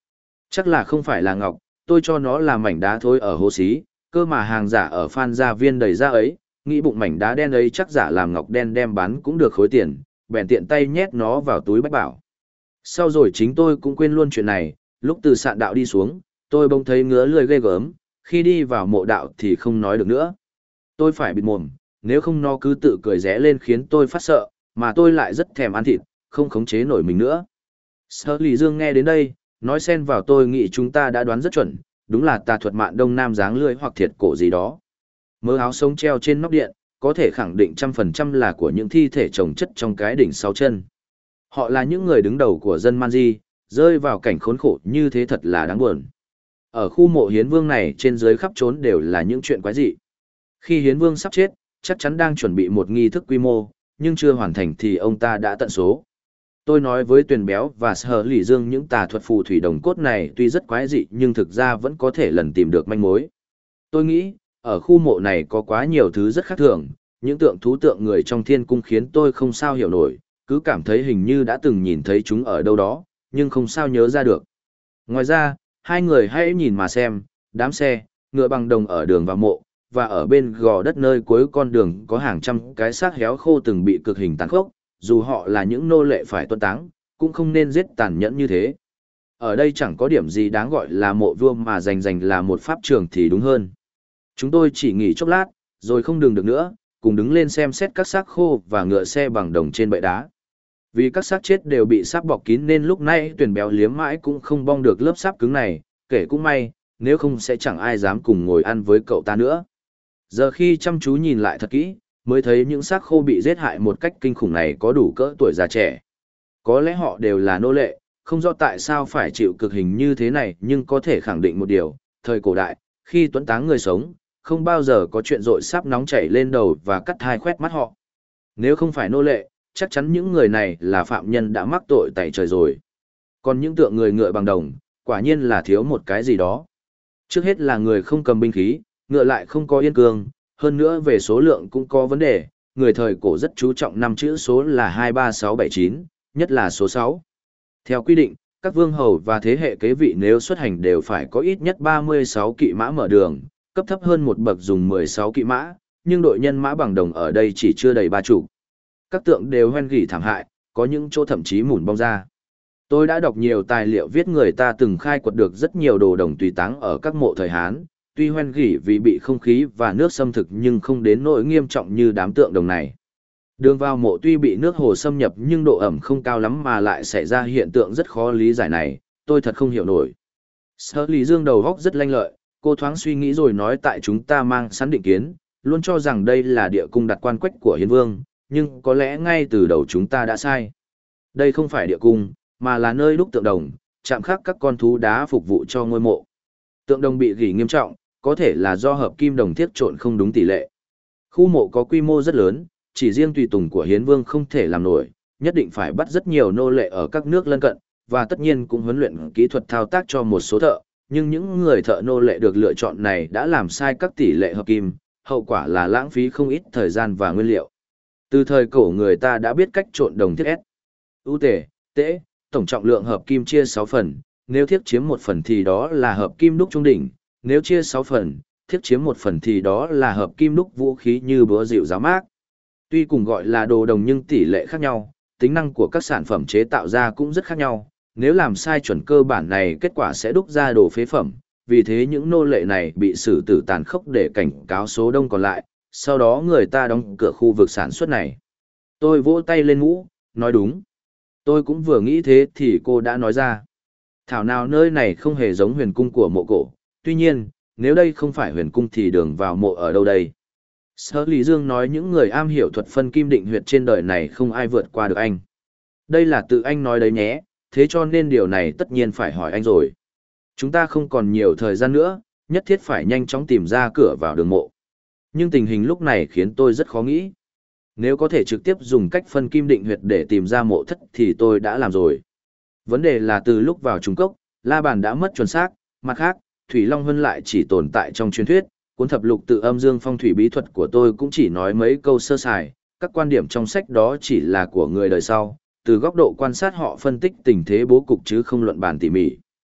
Chắc là không phải là ngọc, tôi cho nó là mảnh đá thôi ở hồ xí, cơ mà hàng giả ở Phan Gia Viên đầy ra ấy, nghĩ bụng mảnh đá đen ấy chắc giả làm ngọc đen đem bán cũng được khối tiền, bèn tiện tay nhét nó vào túi bách bảo. Sau rồi chính tôi cũng quên luôn chuyện này, lúc từ sạn đạo đi xuống, tôi bỗng thấy ngứa lười ghê gớm, khi đi vào mộ đạo thì không nói được nữa. Tôi phải bịt mồm, nếu không nó cứ tự cười rẽ lên khiến tôi phát sợ, mà tôi lại rất thèm ăn thịt, không khống chế nổi mình nữa. Sở Lý Dương nghe đến đây, nói xen vào tôi nghĩ chúng ta đã đoán rất chuẩn, đúng là tà thuật mạn Đông Nam dáng lưỡi hoặc thiệt cổ gì đó. Mớ áo sống treo trên nóc điện, có thể khẳng định 100% là của những thi thể chồng chất trong cái đỉnh sáu chân. Họ là những người đứng đầu của dân Manji, rơi vào cảnh khốn khổ như thế thật là đáng buồn. Ở khu mộ Hiến Vương này trên dưới khắp trốn đều là những chuyện quái dị. Khi Hiến Vương sắp chết, chắc chắn đang chuẩn bị một nghi thức quy mô, nhưng chưa hoàn thành thì ông ta đã tận số. Tôi nói với Tuyền Béo và Sở Lý Dương những tà thuật phù thủy đồng cốt này tuy rất quái dị nhưng thực ra vẫn có thể lần tìm được manh mối. Tôi nghĩ, ở khu mộ này có quá nhiều thứ rất khác thường, những tượng thú tượng người trong thiên cung khiến tôi không sao hiểu nổi, cứ cảm thấy hình như đã từng nhìn thấy chúng ở đâu đó, nhưng không sao nhớ ra được. Ngoài ra, hai người hãy nhìn mà xem, đám xe, ngựa bằng đồng ở đường vào mộ, và ở bên gò đất nơi cuối con đường có hàng trăm cái xác héo khô từng bị cực hình tàn khốc, dù họ là những nô lệ phải tuân táng, cũng không nên giết tàn nhẫn như thế. Ở đây chẳng có điểm gì đáng gọi là mộ vua mà rành là một pháp trường thì đúng hơn. Chúng tôi chỉ nghỉ chốc lát, rồi không đừng được nữa, cùng đứng lên xem xét các xác khô và ngựa xe bằng đồng trên bệ đá. Vì các xác chết đều bị sáp bọc kín nên lúc này Tuyền Béo liếm mãi cũng không bong được lớp sáp cứng này, kể cũng may, nếu không sẽ chẳng ai dám cùng ngồi ăn với cậu ta nữa. Giờ khi chăm chú nhìn lại thật kỹ, mới thấy những xác khô bị giết hại một cách kinh khủng này có đủ cỡ tuổi già trẻ. Có lẽ họ đều là nô lệ, không rõ tại sao phải chịu cực hình như thế này nhưng có thể khẳng định một điều, thời cổ đại, khi tuẫn táng người sống, không bao giờ có chuyện rội sáp nóng chảy lên đầu và cắt hai khoét mắt họ. Nếu không phải nô lệ, chắc chắn những người này là phạm nhân đã mắc tội tày trời rồi. Còn những tượng người ngựa bằng đồng, quả nhiên là thiếu một cái gì đó. Trước hết là người không cầm binh khí, ngựa lại không có yên cương, hơn nữa về số lượng cũng có vấn đề, người thời cổ rất chú trọng năm chữ số là 23679, nhất là số 6. Theo quy định, các vương hầu và thế hệ kế vị nếu xuất hành đều phải có ít nhất 36 kỵ mã mở đường, cấp thấp hơn một bậc dùng 16 kỵ mã, nhưng đội nhân mã bằng đồng ở đây chỉ chưa đầy 30. Các tượng đều hoen gỉ thảm hại, có những chỗ thậm chí mủn bong ra. Tôi đã đọc nhiều tài liệu viết người ta từng khai quật được rất nhiều đồ đồng tùy táng ở các mộ thời Hán, tuy hoen gỉ vì bị không khí và nước xâm thực nhưng không đến nỗi nghiêm trọng như đám tượng đồng này. Đường vào mộ tuy bị nước hồ xâm nhập nhưng độ ẩm không cao lắm mà lại xảy ra hiện tượng rất khó lý giải này, tôi thật không hiểu nổi. Sở Lý Dương đầu góc rất lanh lợi, cô thoáng suy nghĩ rồi nói tại chúng ta mang sẵn định kiến, luôn cho rằng đây là địa cung đặt quan quách của Hiến Vương, nhưng có lẽ ngay từ đầu chúng ta đã sai. Đây không phải địa cung, mà là nơi đúc tượng đồng, chạm khắc các con thú đá phục vụ cho ngôi mộ. Tượng đồng bị gỉ nghiêm trọng, có thể là do hợp kim đồng thiết trộn không đúng tỷ lệ. Khu mộ có quy mô rất lớn, chỉ riêng tùy tùng của Hiến Vương không thể làm nổi, nhất định phải bắt rất nhiều nô lệ ở các nước lân cận, và tất nhiên cũng huấn luyện kỹ thuật thao tác cho một số thợ, nhưng những người thợ nô lệ được lựa chọn này đã làm sai các tỷ lệ hợp kim, hậu quả là lãng phí không ít thời gian và nguyên liệu. Từ thời cổ người ta đã biết cách trộn đồng thiết S, U tể, tễ, tổng trọng lượng hợp kim chia 6 phần, nếu thiết chiếm 1 phần thì đó là hợp kim đúc trung đỉnh, nếu chia 6 phần, thiết chiếm 1 phần thì đó là hợp kim đúc vũ khí như búa rìu giáo mác. Tuy cùng gọi là đồ đồng nhưng tỷ lệ khác nhau, tính năng của các sản phẩm chế tạo ra cũng rất khác nhau, nếu làm sai chuẩn cơ bản này kết quả sẽ đúc ra đồ phế phẩm, vì thế những nô lệ này bị xử tử tàn khốc để cảnh cáo số đông còn lại, sau đó người ta đóng cửa khu vực sản xuất này. Tôi vỗ tay lên mũ, nói đúng. Tôi cũng vừa nghĩ thế thì cô đã nói ra. Thảo nào nơi này không hề giống huyền cung của mộ cổ, tuy nhiên, nếu đây không phải huyền cung thì đường vào mộ ở đâu đây? Sở Lý Dương nói những người am hiểu thuật phân kim định huyệt trên đời này không ai vượt qua được anh. Đây là tự anh nói đấy nhé, thế cho nên điều này tất nhiên phải hỏi anh rồi. Chúng ta không còn nhiều thời gian nữa, nhất thiết phải nhanh chóng tìm ra cửa vào đường mộ. Nhưng tình hình lúc này khiến tôi rất khó nghĩ. Nếu có thể trực tiếp dùng cách phân kim định huyệt để tìm ra mộ thất thì tôi đã làm rồi. Vấn đề là từ lúc vào Trung Cốc, La Bàn đã mất chuẩn xác, mặt khác, Thủy Long Hân lại chỉ tồn tại trong truyền thuyết, cuốn thập lục tự âm dương phong thủy bí thuật của tôi cũng chỉ nói mấy câu sơ sài, các quan điểm trong sách đó chỉ là của người đời sau, từ góc độ quan sát họ phân tích tình thế bố cục chứ không luận bàn tỉ mỉ.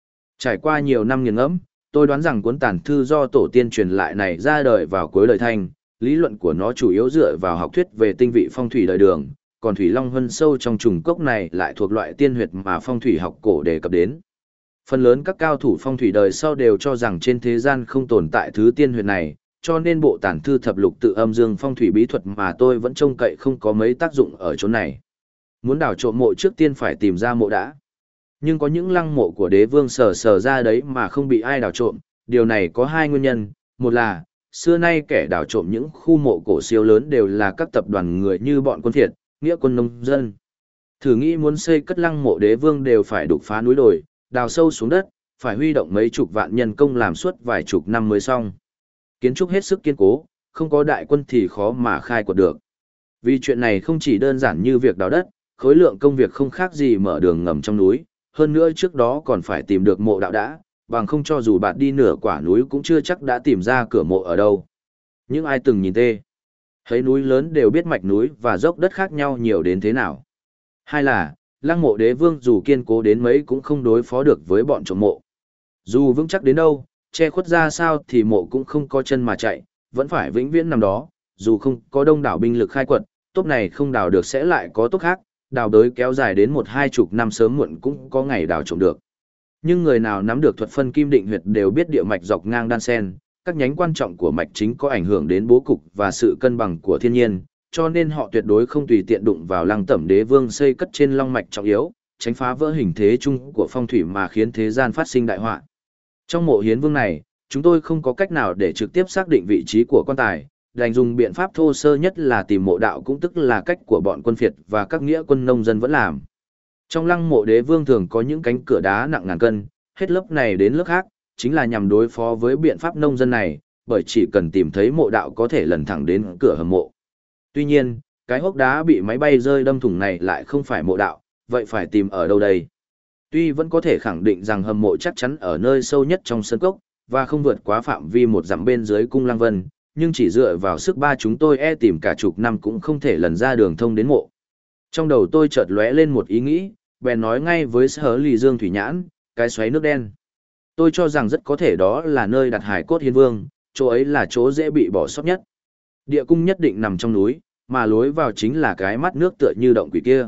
Trải qua nhiều năm nghiền ngẫm, tôi đoán rằng cuốn tản thư do tổ tiên truyền lại này ra đời vào cuối đời Thanh, lý luận của nó chủ yếu dựa vào học thuyết về tinh vị phong thủy đời Đường, còn thủy long hân sâu trong trùng cốc này lại thuộc loại tiên huyệt mà phong thủy học cổ đề cập đến. Phần lớn các cao thủ phong thủy đời sau đều cho rằng trên thế gian không tồn tại thứ tiên huyệt này, cho nên bộ tản thư thập lục tự âm dương phong thủy bí thuật mà tôi vẫn trông cậy không có mấy tác dụng ở chỗ này. Muốn đào trộm mộ trước tiên phải tìm ra mộ đã. Nhưng có những lăng mộ của đế vương sờ ra đấy mà không bị ai đào trộm, điều này có hai nguyên nhân. Một là, xưa nay kẻ đào trộm những khu mộ cổ siêu lớn đều là các tập đoàn người như bọn quân thiệt, nghĩa quân nông dân. Thử nghĩ muốn xây cất lăng mộ đế vương đều phải đục phá núi đồi, đào sâu xuống đất, phải huy động mấy chục vạn nhân công làm suốt vài chục năm mới xong. Kiến trúc hết sức kiên cố, không có đại quân thì khó mà khai quật được. Vì chuyện này không chỉ đơn giản như việc đào đất, khối lượng công việc không khác gì mở đường ngầm trong núi, hơn nữa trước đó còn phải tìm được mộ đạo đã, bằng không cho dù bạn đi nửa quả núi cũng chưa chắc đã tìm ra cửa mộ ở đâu. Những ai từng nhìn thấy núi lớn đều biết mạch núi và dốc đất khác nhau nhiều đến thế nào. Hai là, lăng mộ đế vương dù kiên cố đến mấy cũng không đối phó được với bọn trộm mộ. Dù vững chắc đến đâu, che khuất ra sao thì mộ cũng không có chân mà chạy, vẫn phải vĩnh viễn nằm đó, dù không có đông đảo binh lực khai quật, tốp này không đào được sẽ lại có tốp khác, đào đới kéo dài đến 1-20 năm sớm muộn cũng có ngày đào trộm được. Nhưng người nào nắm được thuật phân kim định huyệt đều biết địa mạch dọc ngang đan sen, các nhánh quan trọng của mạch chính có ảnh hưởng đến bố cục và sự cân bằng của thiên nhiên, cho nên họ tuyệt đối không tùy tiện đụng vào lăng tẩm đế vương xây cất trên long mạch trọng yếu, tránh phá vỡ hình thế chung của phong thủy mà khiến thế gian phát sinh đại họa. Trong mộ hiến vương này, chúng tôi không có cách nào để trực tiếp xác định vị trí của quan tài, đành dùng biện pháp thô sơ nhất là tìm mộ đạo, cũng tức là cách của bọn quân phiệt và các nghĩa quân nông dân vẫn làm. Trong lăng mộ đế vương thường có những cánh cửa đá nặng ngàn cân, hết lớp này đến lớp khác, chính là nhằm đối phó với biện pháp nông dân này, bởi chỉ cần tìm thấy mộ đạo có thể lần thẳng đến cửa hầm mộ. Tuy nhiên, cái hốc đá bị máy bay rơi đâm thủng này lại không phải mộ đạo, vậy phải tìm ở đâu đây? Tuy vẫn có thể khẳng định rằng hầm mộ chắc chắn ở nơi sâu nhất trong sân cốc, và không vượt quá phạm vi 1 dặm bên dưới cung Lăng Vân, nhưng chỉ dựa vào sức ba chúng tôi tìm cả chục năm cũng không thể lần ra đường thông đến mộ. Trong đầu tôi chợt lóe lên một ý nghĩ, bèn nói ngay với Sở Lì Dương Thủy Nhãn, cái xoáy nước đen. Tôi cho rằng rất có thể đó là nơi đặt hài cốt hiến vương, chỗ ấy là chỗ dễ bị bỏ sót nhất. Địa cung nhất định nằm trong núi, mà lối vào chính là cái mắt nước tựa như động quỷ kia.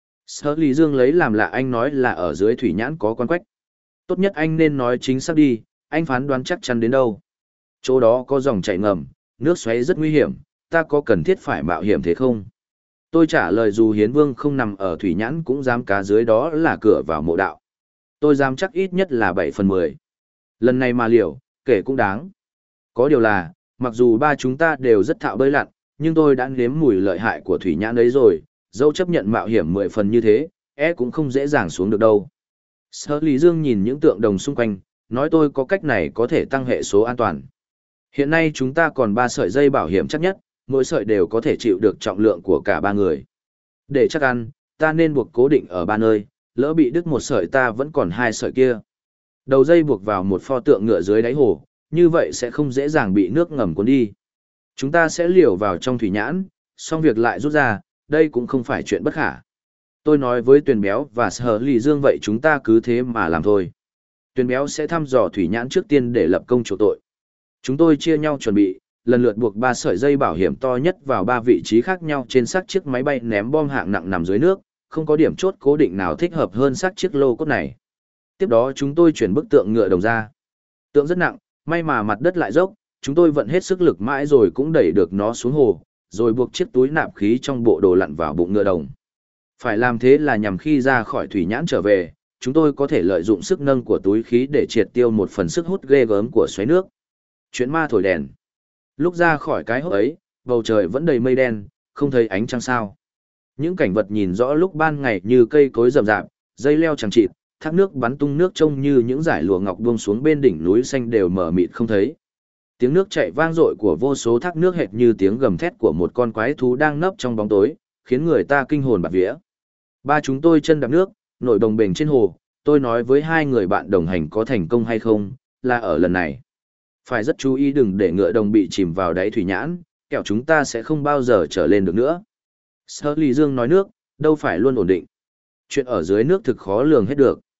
Sở Lý Dương lấy làm lạ, anh nói là ở dưới Thủy Nhãn có quan quách. Tốt nhất anh nên nói chính xác đi, anh phán đoán chắc chắn đến đâu. Chỗ đó có dòng chảy ngầm, nước xoáy rất nguy hiểm, ta có cần thiết phải mạo hiểm thế không? Tôi trả lời dù hiến vương không nằm ở Thủy Nhãn cũng dám cá dưới đó là cửa vào mộ đạo. Tôi dám chắc ít nhất là 7/10. Lần này mà liều, kể cũng đáng. Có điều là, mặc dù ba chúng ta đều rất thạo bơi lặn, nhưng tôi đã nếm mùi lợi hại của Thủy Nhãn đấy rồi, dẫu chấp nhận mạo hiểm 10 phần như thế, cũng không dễ dàng xuống được đâu. Sở Lý Dương nhìn những tượng đồng xung quanh, nói tôi có cách này có thể tăng hệ số an toàn. Hiện nay chúng ta còn 3 sợi dây bảo hiểm chắc nhất, mỗi sợi đều có thể chịu được trọng lượng của cả 3 người. Để chắc ăn, ta nên buộc cố định ở 3 nơi, lỡ bị đứt một sợi ta vẫn còn 2 sợi kia. Đầu dây buộc vào một pho tượng ngựa dưới đáy hồ, như vậy sẽ không dễ dàng bị nước ngầm cuốn đi. Chúng ta sẽ liều vào trong Thủy Nhãn, xong việc lại rút ra, đây cũng không phải chuyện bất khả. Tôi nói với Tuyền Béo và Sở Lì Dương vậy chúng ta cứ thế mà làm thôi. Tuyền Béo sẽ thăm dò Thủy Nhãn trước tiên để lập công chuộc tội. Chúng tôi chia nhau chuẩn bị, lần lượt buộc 3 sợi dây bảo hiểm to nhất vào 3 vị trí khác nhau trên xác chiếc máy bay ném bom hạng nặng nằm dưới nước, không có điểm chốt cố định nào thích hợp hơn xác chiếc lô cốt này. Tiếp đó chúng tôi chuyển bức tượng ngựa đồng ra. Tượng rất nặng, may mà mặt đất lại dốc, chúng tôi vận hết sức lực mãi rồi cũng đẩy được nó xuống hồ, rồi buộc chiếc túi nạp khí trong bộ đồ lặn vào bụng ngựa đồng. Phải làm thế là nhằm khi ra khỏi Thủy Nhãn trở về, chúng tôi có thể lợi dụng sức nâng của túi khí để triệt tiêu một phần sức hút ghê gớm của xoáy nước. Chuyện ma thổi đèn. Lúc ra khỏi cái hốc ấy, bầu trời vẫn đầy mây đen, không thấy ánh trăng sao. Những cảnh vật nhìn rõ lúc ban ngày như cây cối rậm rạp, dây leo chằng chịt, thác nước bắn tung nước trông như những dải lụa ngọc buông xuống bên đỉnh núi xanh đều mờ mịt không thấy. Tiếng nước chảy vang dội của vô số thác nước hệt như tiếng gầm thét của một con quái thú đang nấp trong bóng tối, khiến người ta kinh hồn bạt vía. Ba chúng tôi chân đạp nước, nổi đồng bềnh trên hồ, tôi nói với 2 người bạn đồng hành có thành công hay không, là ở lần này. Phải rất chú ý đừng để ngựa đồng bị chìm vào đáy Thủy Nhãn, kẻo chúng ta sẽ không bao giờ trở lên được nữa. Sở Lý Dương nói nước, đâu phải luôn ổn định. Chuyện ở dưới nước thực khó lường hết được.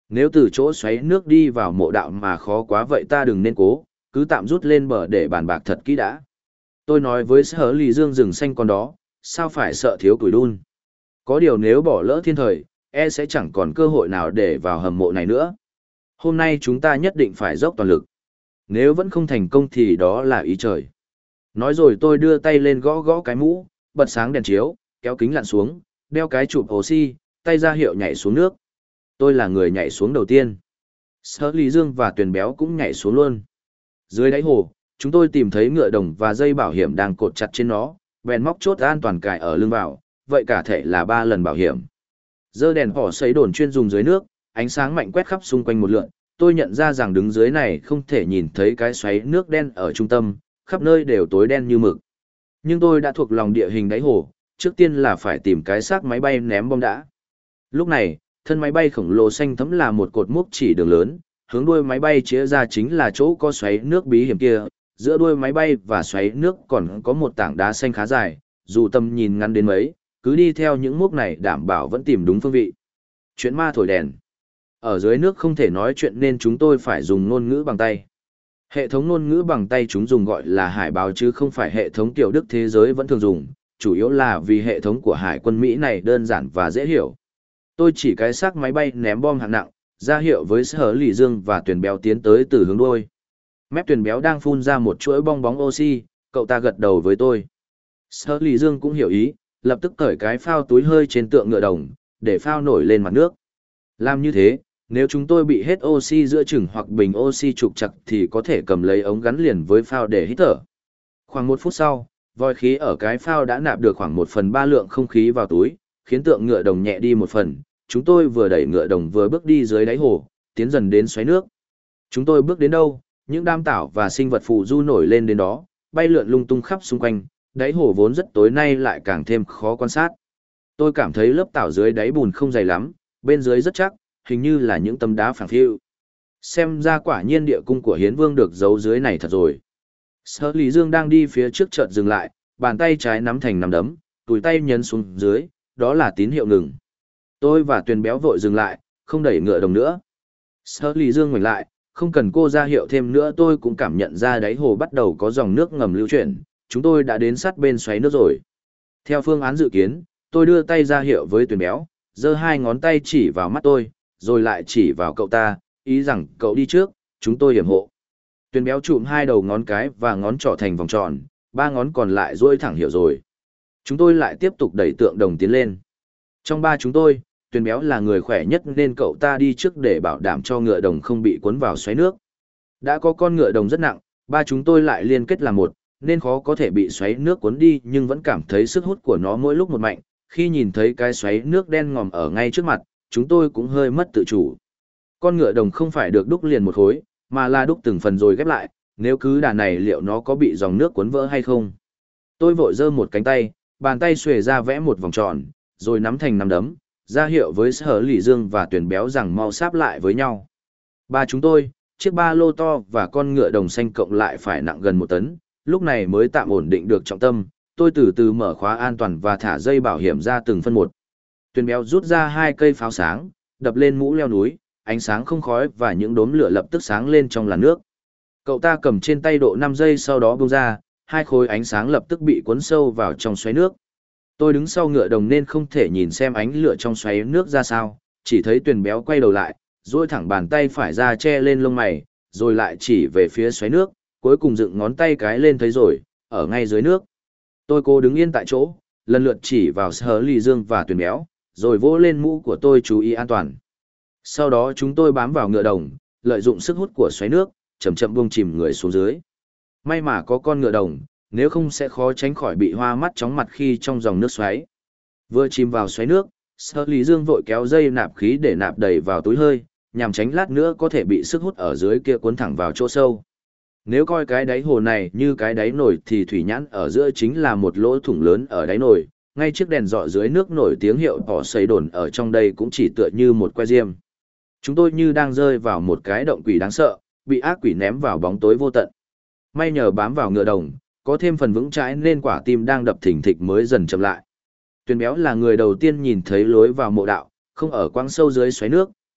Nếu từ chỗ xoáy nước đi vào mộ đạo mà khó quá vậy ta đừng nên cố, cứ tạm rút lên bờ để bàn bạc thật kỹ đã. Tôi nói với Sở Lì Dương rừng xanh con đó, sao phải sợ thiếu củi đun. Có điều nếu bỏ lỡ thiên thời, sẽ chẳng còn cơ hội nào để vào hầm mộ này nữa. Hôm nay chúng ta nhất định phải dốc toàn lực. Nếu vẫn không thành công thì đó là ý trời. Nói rồi tôi đưa tay lên gõ gõ cái mũ, bật sáng đèn chiếu, kéo kính lặn xuống, đeo cái chụp oxy, tay ra hiệu nhảy xuống nước. Tôi là người nhảy xuống đầu tiên. Sở Lý Dương và Tuyền Béo cũng nhảy xuống luôn. Dưới đáy hồ, chúng tôi tìm thấy ngựa đồng và dây bảo hiểm đang cột chặt trên nó, bèn móc chốt an toàn cài ở lưng vào, vậy cả thể là 3 lần bảo hiểm. Giơ đèn họ sấy đồn chuyên dùng dưới nước, ánh sáng mạnh quét khắp xung quanh một lượn, tôi nhận ra rằng đứng dưới này không thể nhìn thấy cái xoáy nước đen ở trung tâm, khắp nơi đều tối đen như mực. Nhưng tôi đã thuộc lòng địa hình đáy hồ, trước tiên là phải tìm cái xác máy bay ném bom đã. Lúc này, thân máy bay khổng lồ xanh thẫm là một cột mốc chỉ đường lớn, hướng đuôi máy bay chĩa ra chính là chỗ có xoáy nước bí hiểm kia, giữa đuôi máy bay và xoáy nước còn có một tảng đá xanh khá dài, dù tầm nhìn ngắn đến mấy, cứ đi theo những mốc này đảm bảo vẫn tìm đúng phương vị. Chuyện ma thổi đèn. Ở dưới nước không thể nói chuyện nên chúng tôi phải dùng ngôn ngữ bằng tay. Hệ thống ngôn ngữ bằng tay chúng dùng gọi là hải báo chứ không phải hệ thống tiểu đức thế giới vẫn thường dùng, chủ yếu là vì hệ thống của hải quân Mỹ này đơn giản và dễ hiểu. Tôi chỉ cái xác máy bay ném bom hạng nặng, ra hiệu với Sở Lì Dương và Tuyền Béo tiến tới từ hướng đuôi. Mép Tuyền Béo đang phun ra một chuỗi bong bóng oxy, cậu ta gật đầu với tôi. Sở Lì Dương cũng hiểu ý, lập tức cởi cái phao túi hơi trên tượng ngựa đồng, để phao nổi lên mặt nước. Làm như thế, nếu chúng tôi bị hết oxy giữa chừng hoặc bình oxy trục chặt thì có thể cầm lấy ống gắn liền với phao để hít thở. Khoảng 1 phút sau, vòi khí ở cái phao đã nạp được khoảng 1/3 lượng không khí vào túi, khiến tượng ngựa đồng nhẹ đi 1 phần. Chúng tôi vừa đẩy ngựa đồng vừa bước đi dưới đáy hồ, tiến dần đến xoáy nước. Chúng tôi bước đến đâu, những đam tảo và sinh vật phù du nổi lên đến đó, bay lượn lung tung khắp xung quanh, đáy hồ vốn rất tối nay lại càng thêm khó quan sát. Tôi cảm thấy lớp tảo dưới đáy bùn không dày lắm, bên dưới rất chắc, hình như là những tấm đá phẳng phiu. Xem ra quả nhiên địa cung của Hiến Vương được giấu dưới này thật rồi. Sở Lý Dương đang đi phía trước chợt dừng lại, bàn tay trái nắm thành nắm đấm, tùi tay nhấn xuống dưới, đó là tín hiệu ngừng. Tôi và Tuyền Béo vội dừng lại, không đẩy ngựa đồng nữa. Sở Lý Dương ngoảnh lại, không cần cô ra hiệu thêm nữa tôi cũng cảm nhận ra đáy hồ bắt đầu có dòng nước ngầm lưu chuyển, chúng tôi đã đến sát bên xoáy nước rồi. Theo phương án dự kiến, tôi đưa tay ra hiệu với Tuyền Béo, giơ 2 ngón tay chỉ vào mắt tôi, rồi lại chỉ vào cậu ta, ý rằng cậu đi trước, chúng tôi hiểm hộ. Tuyền Béo chụm 2 đầu ngón cái và ngón trỏ thành vòng tròn, 3 ngón còn lại duỗi thẳng hiểu rồi. Chúng tôi lại tiếp tục đẩy tượng đồng tiến lên. Trong 3 chúng tôi, Tuyền Béo là người khỏe nhất nên cậu ta đi trước để bảo đảm cho ngựa đồng không bị cuốn vào xoáy nước. Đã có con ngựa đồng rất nặng, 3 chúng tôi lại liên kết làm một, nên khó có thể bị xoáy nước cuốn đi nhưng vẫn cảm thấy sức hút của nó mỗi lúc một mạnh. Khi nhìn thấy cái xoáy nước đen ngòm ở ngay trước mặt, chúng tôi cũng hơi mất tự chủ. Con ngựa đồng không phải được đúc liền một khối, mà là đúc từng phần rồi ghép lại, nếu cứ đà này liệu nó có bị dòng nước cuốn vỡ hay không? Tôi vội giơ một cánh tay, bàn tay xuề ra vẽ một vòng tròn, rồi nắm thành nắm đấm, ra hiệu với Sở Lỷ Dương và Tuyền Béo rằng mau sáp lại với nhau. 3 chúng tôi, chiếc ba lô to và con ngựa đồng xanh cộng lại phải nặng gần 1 tấn, lúc này mới tạm ổn định được trọng tâm. Tôi từ từ mở khóa an toàn và thả dây bảo hiểm ra từng phân một. Tuyền Béo rút ra 2 cây pháo sáng, đập lên mũ leo núi, ánh sáng không khói và những đốm lửa lập tức sáng lên trong làn nước. Cậu ta cầm trên tay độ 5 giây sau đó buông ra, 2 khối ánh sáng lập tức bị cuốn sâu vào trong xoáy nước. Tôi đứng sau ngựa đồng nên không thể nhìn xem ánh lửa trong xoáy nước ra sao, chỉ thấy Tuyền Béo quay đầu lại, duỗi thẳng bàn tay phải ra che lên lông mày, rồi lại chỉ về phía xoáy nước, cuối cùng dựng ngón tay cái lên thấy rồi, ở ngay dưới nước. Tôi cố đứng yên tại chỗ, lần lượt chỉ vào Sở Lì Dương và Tuyền Béo, rồi vỗ lên mũ của tôi chú ý an toàn. Sau đó chúng tôi bám vào ngựa đồng, lợi dụng sức hút của xoáy nước, chậm chậm buông chìm người xuống dưới. May mà có con ngựa đồng, nếu không sẽ khó tránh khỏi bị hoa mắt chóng mặt khi trong dòng nước xoáy. Vừa chìm vào xoáy nước, Sở Lý Dương vội kéo dây nạp khí để nạp đầy vào túi hơi, nhằm tránh lát nữa có thể bị sức hút ở dưới kia cuốn thẳng vào chỗ sâu. Nếu coi cái đáy hồ này như cái đáy nồi thì thủy nhãn ở giữa chính là một lỗ thủng lớn ở đáy nồi, ngay chiếc đèn rọi dưới nước nổi tiếng hiệu bỏ xây đồn ở trong đây cũng chỉ tựa như một que diêm. Chúng tôi như đang rơi vào một cái động quỷ đáng sợ, bị ác quỷ ném vào bóng tối vô tận. May nhờ bám vào ngựa đồng, có thêm phần vững chãi nên quả tim đang đập thình thịch mới dần chậm lại. Tuyền Béo là người đầu tiên nhìn thấy lối vào mộ đạo, không ở quãng sâu dưới xoáy nước,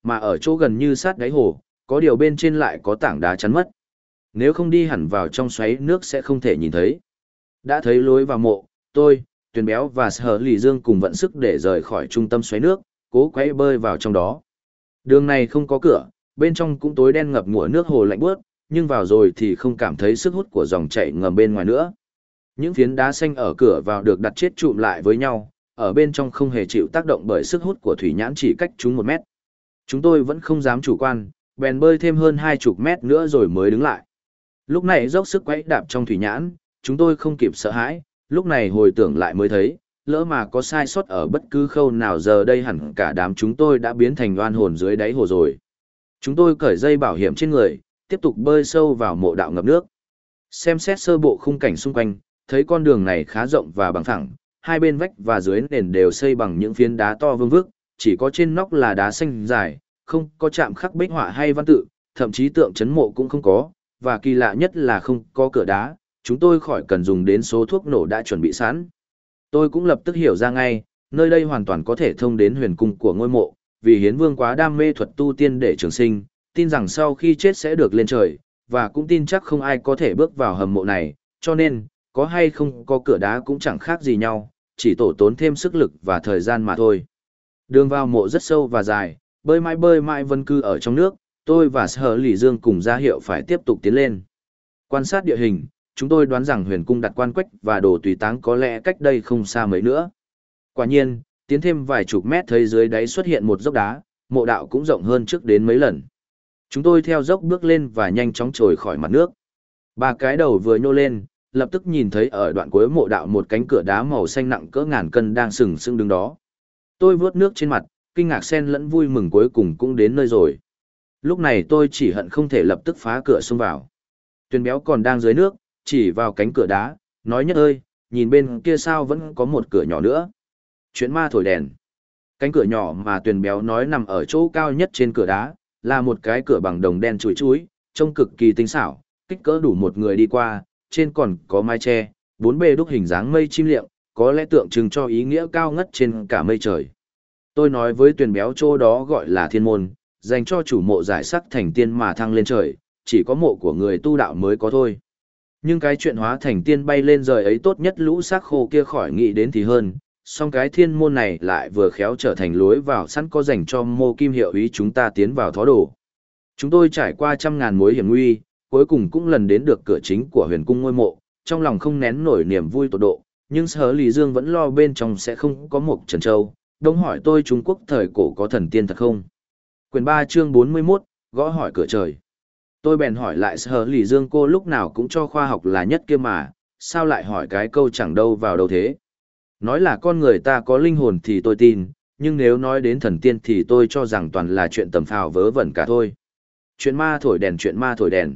mà ở chỗ gần như sát đáy hồ, có điều bên trên lại có tảng đá chắn mất. Nếu không đi hẳn vào trong xoáy nước sẽ không thể nhìn thấy. Đã thấy lối vào mộ, tôi, Tuyền Béo và Sở Lì Dương cùng vận sức để rời khỏi trung tâm xoáy nước, cố quay bơi vào trong đó. Đường này không có cửa, bên trong cũng tối đen ngập ngụa nước hồ lạnh buốt, nhưng vào rồi thì không cảm thấy sức hút của dòng chảy ngầm bên ngoài nữa. Những phiến đá xanh ở cửa vào được đặt chết chụm lại với nhau, ở bên trong không hề chịu tác động bởi sức hút của thủy nhãn chỉ cách chúng 1 mét. Chúng tôi vẫn không dám chủ quan, bèn bơi thêm hơn 20 mét nữa rồi mới đứng lại. Lúc này dốc sức quẫy đạp trong thủy nhãn, chúng tôi không kịp sợ hãi, lúc này hồi tưởng lại mới thấy, lỡ mà có sai sót ở bất cứ khâu nào giờ đây hẳn cả đám chúng tôi đã biến thành oan hồn dưới đáy hồ rồi. Chúng tôi cởi dây bảo hiểm trên người, tiếp tục bơi sâu vào mộ đạo ngập nước. Xem xét sơ bộ khung cảnh xung quanh, thấy con đường này khá rộng và bằng phẳng, hai bên vách và dưới nền đều xây bằng những phiến đá to vương vức, chỉ có trên nóc là đá xanh dài, không có chạm khắc bích họa hay văn tự, thậm chí tượng trấn mộ cũng không có, và kỳ lạ nhất là không có cửa đá, chúng tôi khỏi cần dùng đến số thuốc nổ đã chuẩn bị sẵn. Tôi cũng lập tức hiểu ra ngay, nơi đây hoàn toàn có thể thông đến huyền cung của ngôi mộ, vì Hiến Vương quá đam mê thuật tu tiên để trường sinh, tin rằng sau khi chết sẽ được lên trời, và cũng tin chắc không ai có thể bước vào hầm mộ này, cho nên, có hay không có cửa đá cũng chẳng khác gì nhau, chỉ tổ tốn thêm sức lực và thời gian mà thôi. Đường vào mộ rất sâu và dài, bơi mãi vẫn cứ ở trong nước, tôi và Sở Lỷ Dương cùng ra hiệu phải tiếp tục tiến lên. Quan sát địa hình, chúng tôi đoán rằng huyền cung đặt quan quách và đồ tùy táng có lẽ cách đây không xa mấy nữa. Quả nhiên, tiến thêm vài chục mét thấy dưới đáy xuất hiện một dốc đá, mộ đạo cũng rộng hơn trước đến mấy lần. Chúng tôi theo dốc bước lên và nhanh chóng trồi khỏi mặt nước. 3 cái đầu vừa nhô lên, lập tức nhìn thấy ở đoạn cuối mộ đạo một cánh cửa đá màu xanh nặng cỡ ngàn cân đang sừng sững đứng đó. Tôi vớt nước trên mặt, kinh ngạc xen lẫn vui mừng cuối cùng cũng đến nơi rồi. Lúc này tôi chỉ hận không thể lập tức phá cửa xông vào. Tuyền Béo còn đang dưới nước, chỉ vào cánh cửa đá, nói: Nhất ơi, nhìn bên kia sao vẫn có một cửa nhỏ nữa. Chuyện ma thổi đèn. Cánh cửa nhỏ mà Tuyền Béo nói nằm ở chỗ cao nhất trên cửa đá, là một cái cửa bằng đồng đen chùi chũi, trông cực kỳ tinh xảo, kích cỡ đủ một người đi qua, trên còn có mái che, 4 bề đúc hình dáng mây chim liệng, có lẽ tượng trưng cho ý nghĩa cao ngất trên cả mây trời. Tôi nói với Tuyền Béo chỗ đó gọi là thiên môn, dành cho chủ mộ giải sắc thành tiên mà thăng lên trời, chỉ có mộ của người tu đạo mới có thôi. Nhưng cái chuyện hóa thành tiên bay lên rời ấy tốt nhất lũ xác khô kia khỏi nghĩ đến thì hơn, song cái thiên môn này lại vừa khéo trở thành lối vào sẵn có dành cho mô kim hiệu ý chúng ta tiến vào thó đồ. Chúng tôi trải qua trăm ngàn mối hiểm nguy, cuối cùng cũng lần đến được cửa chính của huyền cung ngôi mộ, trong lòng không nén nổi niềm vui tột độ, nhưng Sở Lì Dương vẫn lo bên trong sẽ không có một trần châu. Đông hỏi tôi Trung Quốc thời cổ có thần tiên thật không? Quyển 3 chương 41, gõ hỏi cửa trời. Tôi bèn hỏi lại Sở Lì Dương cô lúc nào cũng cho khoa học là nhất kia mà, sao lại hỏi cái câu chẳng đâu vào đâu thế? Nói là con người ta có linh hồn thì tôi tin, nhưng nếu nói đến thần tiên thì tôi cho rằng toàn là chuyện tầm phào vớ vẩn cả thôi. Chuyện ma thổi đèn, chuyện ma thổi đèn.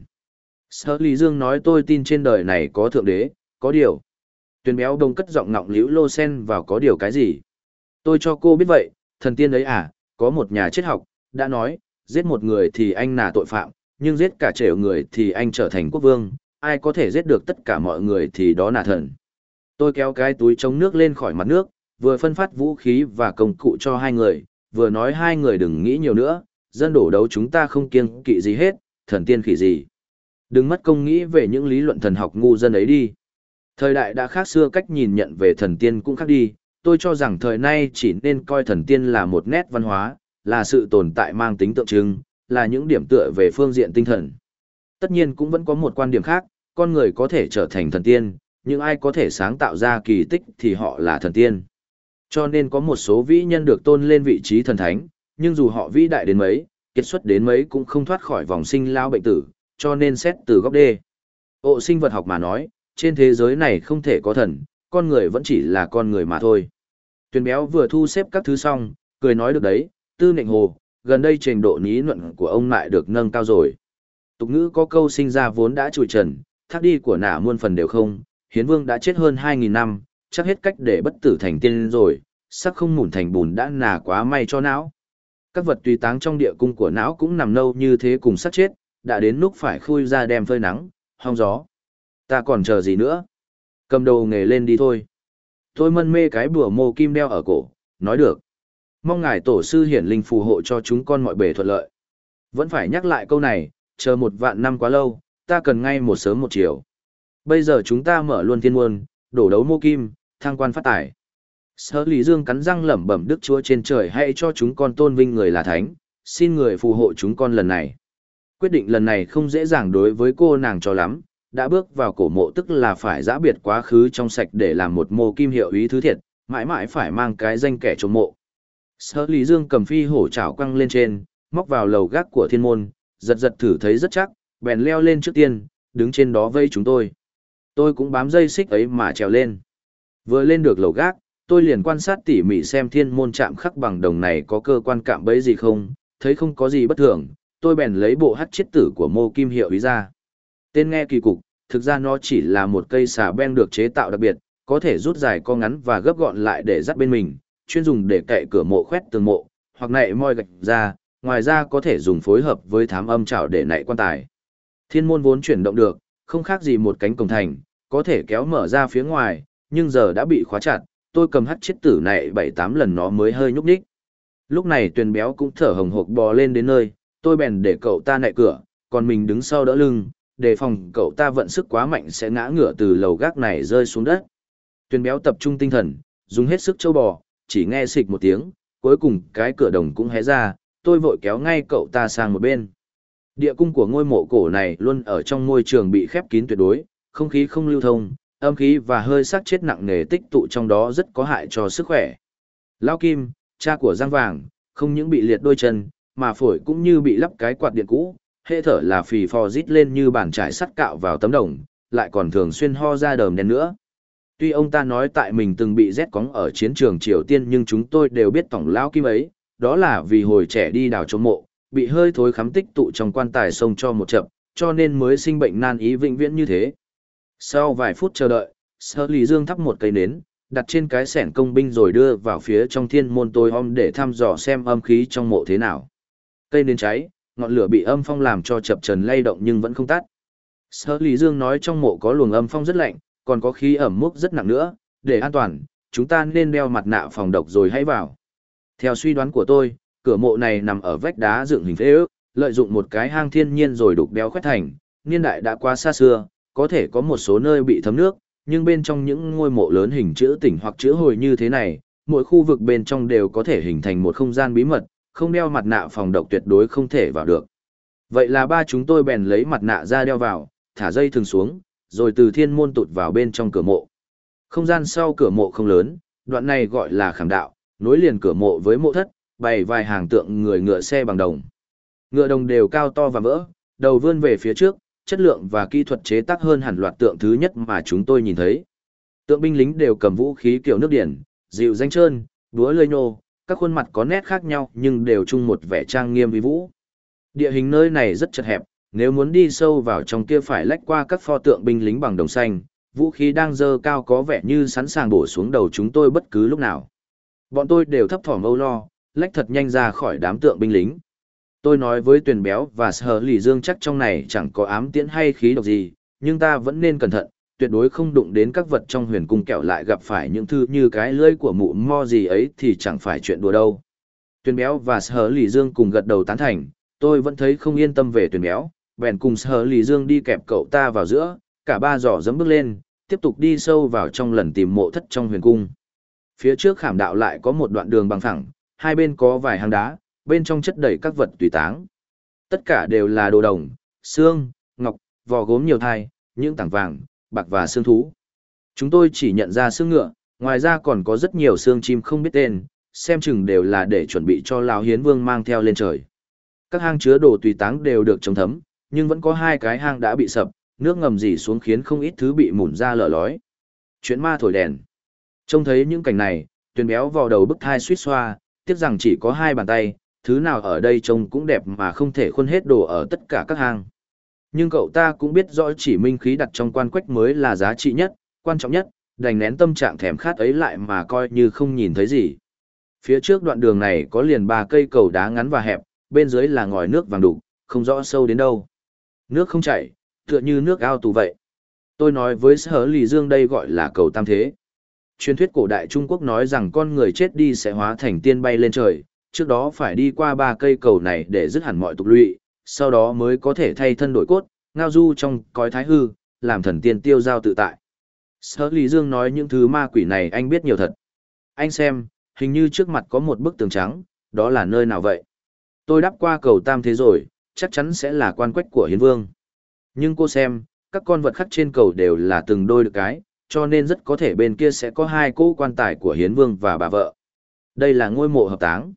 Sở Lý Dương nói tôi tin trên đời này có thượng đế, có điều. Tuyền Béo đông cất giọng ngọng liễu lô sen vào có điều cái gì. Tôi cho cô biết vậy, thần tiên ấy à, có một nhà triết học, đã nói, giết một người thì anh là tội phạm, nhưng giết cả triệu người thì anh trở thành quốc vương, ai có thể giết được tất cả mọi người thì đó là thần. Tôi kéo cái túi chống nước lên khỏi mặt nước, vừa phân phát vũ khí và công cụ cho hai người, vừa nói hai người đừng nghĩ nhiều nữa, dân đổ đấu chúng ta không kiêng kỵ gì hết, thần tiên khỉ gì. Đừng mất công nghĩ về những lý luận thần học ngu dân ấy đi. Thời đại đã khác xưa, cách nhìn nhận về thần tiên cũng khác đi, tôi cho rằng thời nay chỉ nên coi thần tiên là một nét văn hóa, là sự tồn tại mang tính tượng trưng, là những điểm tựa về phương diện tinh thần. Tất nhiên cũng vẫn có một quan điểm khác, con người có thể trở thành thần tiên, nhưng ai có thể sáng tạo ra kỳ tích thì họ là thần tiên. Cho nên có một số vĩ nhân được tôn lên vị trí thần thánh, nhưng dù họ vĩ đại đến mấy, kiệt xuất đến mấy cũng không thoát khỏi vòng sinh lao bệnh tử, cho nên xét từ góc đê. Ộ sinh vật học mà nói, trên thế giới này không thể có thần, con người vẫn chỉ là con người mà thôi. Tuyền Béo vừa thu xếp các thứ xong, cười nói được đấy, Tư Nịnh Hồ, gần đây trình độ lý luận của ông lại được nâng cao rồi. Tục ngữ có câu sinh ra vốn đã trụi trần, thác đi của nả muôn phần đều không, Hiến Vương đã chết hơn 2.000 năm, chắc hết cách để bất tử thành tiên rồi, sắc không mủn thành bùn đã nà quá may cho não. Các vật tùy táng trong địa cung của não cũng nằm nâu như thế cùng sắc chết, đã đến lúc phải khui ra đem phơi nắng, hong gió. Ta còn chờ gì nữa? Cầm đầu nghề lên đi thôi. Tôi mân mê cái bùa mô kim đeo ở cổ, nói được. Mong ngài tổ sư hiển linh phù hộ cho chúng con mọi bề thuận lợi. Vẫn phải nhắc lại câu này, chờ 1.000 năm quá lâu, ta cần ngay một sớm một chiều. Bây giờ chúng ta mở luôn thiên môn, đổ đấu mô kim, thăng quan phát tài. Sở Lý Dương cắn răng lẩm bẩm Đức Chúa trên trời hãy cho chúng con tôn vinh người là thánh, xin người phù hộ chúng con lần này. Quyết định lần này không dễ dàng đối với cô nàng cho lắm, đã bước vào cổ mộ tức là phải giã biệt quá khứ trong sạch để làm một mô kim hiệu ý thứ thiệt, mãi mãi phải mang cái danh kẻ trộm mộ. Sở Lý Dương cầm phi hổ chảo quăng lên trên, móc vào lầu gác của thiên môn, giật giật thử thấy rất chắc, bèn leo lên trước tiên, đứng trên đó vây chúng tôi. Tôi cũng bám dây xích ấy mà trèo lên. Vừa lên được lầu gác, tôi liền quan sát tỉ mỉ xem thiên môn chạm khắc bằng đồng này có cơ quan cạm bẫy gì không, thấy không có gì bất thường, tôi bèn lấy bộ hắc chiết tử của mô kim hiệu ý ra. Tên nghe kỳ cục, thực ra nó chỉ là một cây xà beng được chế tạo đặc biệt, có thể rút dài co ngắn và gấp gọn lại để dắt bên mình, chuyên dùng để cậy cửa mộ khoét tường mộ, hoặc nạy moi gạch ra, ngoài ra có thể dùng phối hợp với thám âm chảo để nạy quan tài. Thiên môn vốn chuyển động được, không khác gì một cánh cổng thành, có thể kéo mở ra phía ngoài, nhưng giờ đã bị khóa chặt, tôi cầm hắc chiết tử nạy 7-8 lần nó mới hơi nhúc nhích. Lúc này Tuyền Béo cũng thở hồng hộc bò lên đến nơi, tôi bèn để cậu ta nạy cửa, còn mình đứng sau đỡ lưng, đề phòng cậu ta vận sức quá mạnh sẽ ngã ngửa từ lầu gác này rơi xuống đất. Tuyền Béo tập trung tinh thần, dùng hết sức trâu bò, chỉ nghe xịch một tiếng, cuối cùng cái cửa đồng cũng hé ra, tôi vội kéo ngay cậu ta sang một bên. Địa cung của ngôi mộ cổ này luôn ở trong môi trường bị khép kín tuyệt đối, không khí không lưu thông, âm khí và hơi xác chết nặng nề tích tụ trong đó rất có hại cho sức khỏe. Lao Kim, cha của Giang Vàng, không những bị liệt đôi chân, mà phổi cũng như bị lắp cái quạt điện cũ, hệ thở là phì phò rít lên như bàn chải sắt cạo vào tấm đồng, lại còn thường xuyên ho ra đờm đen nữa. Tuy ông ta nói tại mình từng bị rét cóng ở chiến trường Triều Tiên nhưng chúng tôi đều biết tổng Lao Kim ấy, đó là vì hồi trẻ đi đào trộm mộ, bị hơi thối khắm tích tụ trong quan tài xông cho một chậm, cho nên mới sinh bệnh nan y vĩnh viễn như thế. Sau vài phút chờ đợi, Sở Lý Dương thắp một cây nến, đặt trên cái xẻng công binh rồi đưa vào phía trong thiên môn tối om để thăm dò xem âm khí trong mộ thế nào. Cây nến cháy, ngọn lửa bị âm phong làm cho chập chờn lay động nhưng vẫn không tắt. Sở Lý Dương nói trong mộ có luồng âm phong rất lạnh, còn có khí ẩm mốc rất nặng nữa, để an toàn, chúng ta nên đeo mặt nạ phòng độc rồi hãy vào. Theo suy đoán của tôi, cửa mộ này nằm ở vách đá dựng hình phế ước, lợi dụng một cái hang thiên nhiên rồi đục đẽo khoét thành, niên đại đã quá xa xưa, có thể có một số nơi bị thấm nước, nhưng bên trong những ngôi mộ lớn hình chữ tỉnh hoặc chữ hồi như thế này, mỗi khu vực bên trong đều có thể hình thành một không gian bí mật, không đeo mặt nạ phòng độc tuyệt đối không thể vào được. Vậy là ba chúng tôi bèn lấy mặt nạ ra đeo vào, thả dây thừng xuống, rồi từ thiên môn tụt vào bên trong cửa mộ. Không gian sau cửa mộ không lớn, đoạn này gọi là khảm đạo, nối liền cửa mộ với mộ thất, bày vài hàng tượng người ngựa xe bằng đồng. Ngựa đồng đều cao to và vỡ, đầu vươn về phía trước, chất lượng và kỹ thuật chế tác hơn hẳn loạt tượng thứ nhất mà chúng tôi nhìn thấy. Tượng binh lính đều cầm vũ khí kiểu nước điển, dịu danh trơn, búa lơi nhô, các khuôn mặt có nét khác nhau nhưng đều chung một vẻ trang nghiêm vi vũ. Địa hình nơi này rất chật hẹp, nếu muốn đi sâu vào trong kia phải lách qua các pho tượng binh lính bằng đồng xanh, vũ khí đang giơ cao có vẻ như sẵn sàng bổ xuống đầu chúng tôi bất cứ lúc nào. Bọn tôi đều thấp thỏm âu lo, lách thật nhanh ra khỏi đám tượng binh lính. Tôi nói với Tuyền Béo và Sở Lý Dương chắc trong này chẳng có ám tiễn hay khí độc gì, nhưng ta vẫn nên cẩn thận, tuyệt đối không đụng đến các vật trong huyền cung kẻo lại gặp phải những thứ như cái lưỡi của mụ mo gì ấy thì chẳng phải chuyện đùa đâu. Tuyền Béo và Sở Lý Dương cùng gật đầu tán thành, tôi vẫn thấy không yên tâm về Tuyền Béo, bèn cùng Sở Lý Dương đi kẹp cậu ta vào giữa, cả ba giỏ dẫm bước lên, tiếp tục đi sâu vào trong lần tìm mộ thất trong huyền cung. Phía trước khảm đạo lại có một đoạn đường bằng phẳng, hai bên có vài hang đá, bên trong chất đầy các vật tùy táng. Tất cả đều là đồ đồng, xương, ngọc, vò gốm nhiều thai, những tảng vàng, bạc và xương thú. Chúng tôi chỉ nhận ra xương ngựa, ngoài ra còn có rất nhiều xương chim không biết tên, xem chừng đều là để chuẩn bị cho Lão Hiến Vương mang theo lên trời. Các hang chứa đồ tùy táng đều được chống thấm, nhưng vẫn có hai cái hang đã bị sập, nước ngầm rỉ xuống khiến không ít thứ bị mủn ra lở lói. Chuyện ma thổi đèn. Trông thấy những cảnh này, Tuyền Béo vào đầu bức thai suýt xoa, tiếc rằng chỉ có hai bàn tay, thứ nào ở đây trông cũng đẹp mà không thể khuân hết đồ ở tất cả các hang. Nhưng cậu ta cũng biết rõ chỉ minh khí đặt trong quan quách mới là giá trị nhất, quan trọng nhất, đành nén tâm trạng thèm khát ấy lại mà coi như không nhìn thấy gì. Phía trước đoạn đường này có liền 3 cây cầu đá ngắn và hẹp, bên dưới là ngòi nước vàng đục, không rõ sâu đến đâu. Nước không chảy, tựa như nước ao tù vậy. Tôi nói với Sở Lý Dương đây gọi là cầu tam thế. Truyền thuyết cổ đại Trung Quốc nói rằng con người chết đi sẽ hóa thành tiên bay lên trời, trước đó phải đi qua 3 cây cầu này để dứt hẳn mọi tục lụy, sau đó mới có thể thay thân đổi cốt, ngao du trong cõi thái hư, làm thần tiên tiêu giao tự tại. Sở Lý Dương nói những thứ ma quỷ này anh biết nhiều thật. Anh xem, hình như trước mặt có một bức tường trắng, đó là nơi nào vậy? Tôi đáp qua cầu Tam Thế rồi, chắc chắn sẽ là quan quách của Hiến Vương. Nhưng cô xem, các con vật khắc trên cầu đều là từng đôi được cái, cho nên rất có thể bên kia sẽ có 2 cỗ quan tài của Hiến Vương và bà vợ. Đây là ngôi mộ hợp táng.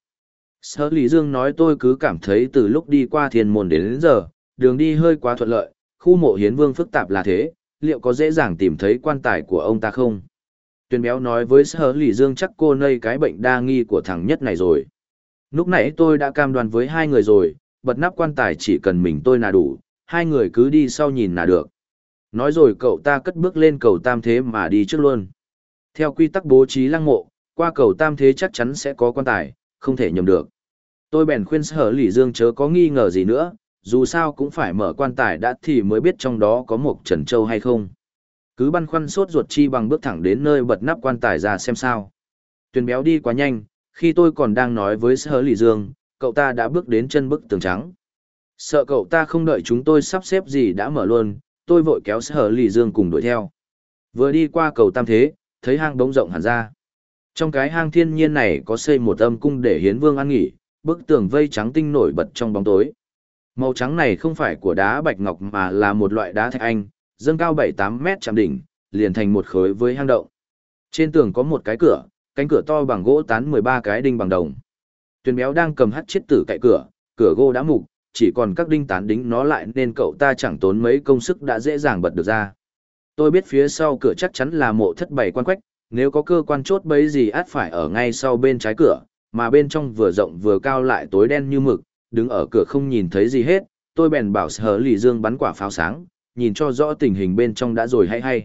Sở Lý Dương nói tôi cứ cảm thấy từ lúc đi qua thiên môn đến giờ, đường đi hơi quá thuận lợi, khu mộ Hiến Vương phức tạp là thế, liệu có dễ dàng tìm thấy quan tài của ông ta không? Tuyền Béo nói với Sở Lý Dương chắc cô nây cái bệnh đa nghi của thằng nhất này rồi. Lúc nãy tôi đã cam đoan với 2 người rồi, bật nắp quan tài chỉ cần mình tôi là đủ, 2 người cứ đi sau nhìn là được. Nói rồi cậu ta cất bước lên cầu Tam Thế mà đi trước luôn. Theo quy tắc bố trí lăng mộ, qua cầu Tam Thế chắc chắn sẽ có quan tài, không thể nhầm được. Tôi bèn khuyên Sở Lý Dương chớ có nghi ngờ gì nữa, dù sao cũng phải mở quan tài đã thì mới biết trong đó có một trần châu hay không. Cứ băn khoăn sốt ruột chi bằng bước thẳng đến nơi bật nắp quan tài ra xem sao. Tuyền Béo đi quá nhanh, khi tôi còn đang nói với Sở Lý Dương, cậu ta đã bước đến chân bức tường trắng. Sợ cậu ta không đợi chúng tôi sắp xếp gì đã mở luôn, tôi vội kéo Sở Lý Dương cùng đuổi theo. Vừa đi qua cầu Tam Thế, thấy hang đống rộng hẳn ra. Trong cái hang thiên nhiên này có xây một âm cung để Hiến Vương ăn nghỉ, bức tường vây trắng tinh nổi bật trong bóng tối. Màu trắng này không phải của đá bạch ngọc mà là một loại đá thạch anh, dâng cao 7-8 mét chạm đỉnh, liền thành một khối với hang động. Trên tường có một cái cửa, cánh cửa to bằng gỗ tán 13 cái đinh bằng đồng. Tuyền Béo đang cầm hắt chiết tử cậy cửa, cửa gỗ đã mục, chỉ còn các đinh tán đính nó lại nên cậu ta chẳng tốn mấy công sức đã dễ dàng bật được ra. Tôi biết phía sau cửa chắc chắn là mộ thất bày quan quách, nếu có cơ quan chốt bấy gì ắt phải ở ngay sau bên trái cửa, mà bên trong vừa rộng vừa cao lại tối đen như mực, đứng ở cửa không nhìn thấy gì hết, tôi bèn bảo Sở Lý Dương bắn quả pháo sáng, nhìn cho rõ tình hình bên trong đã rồi hay.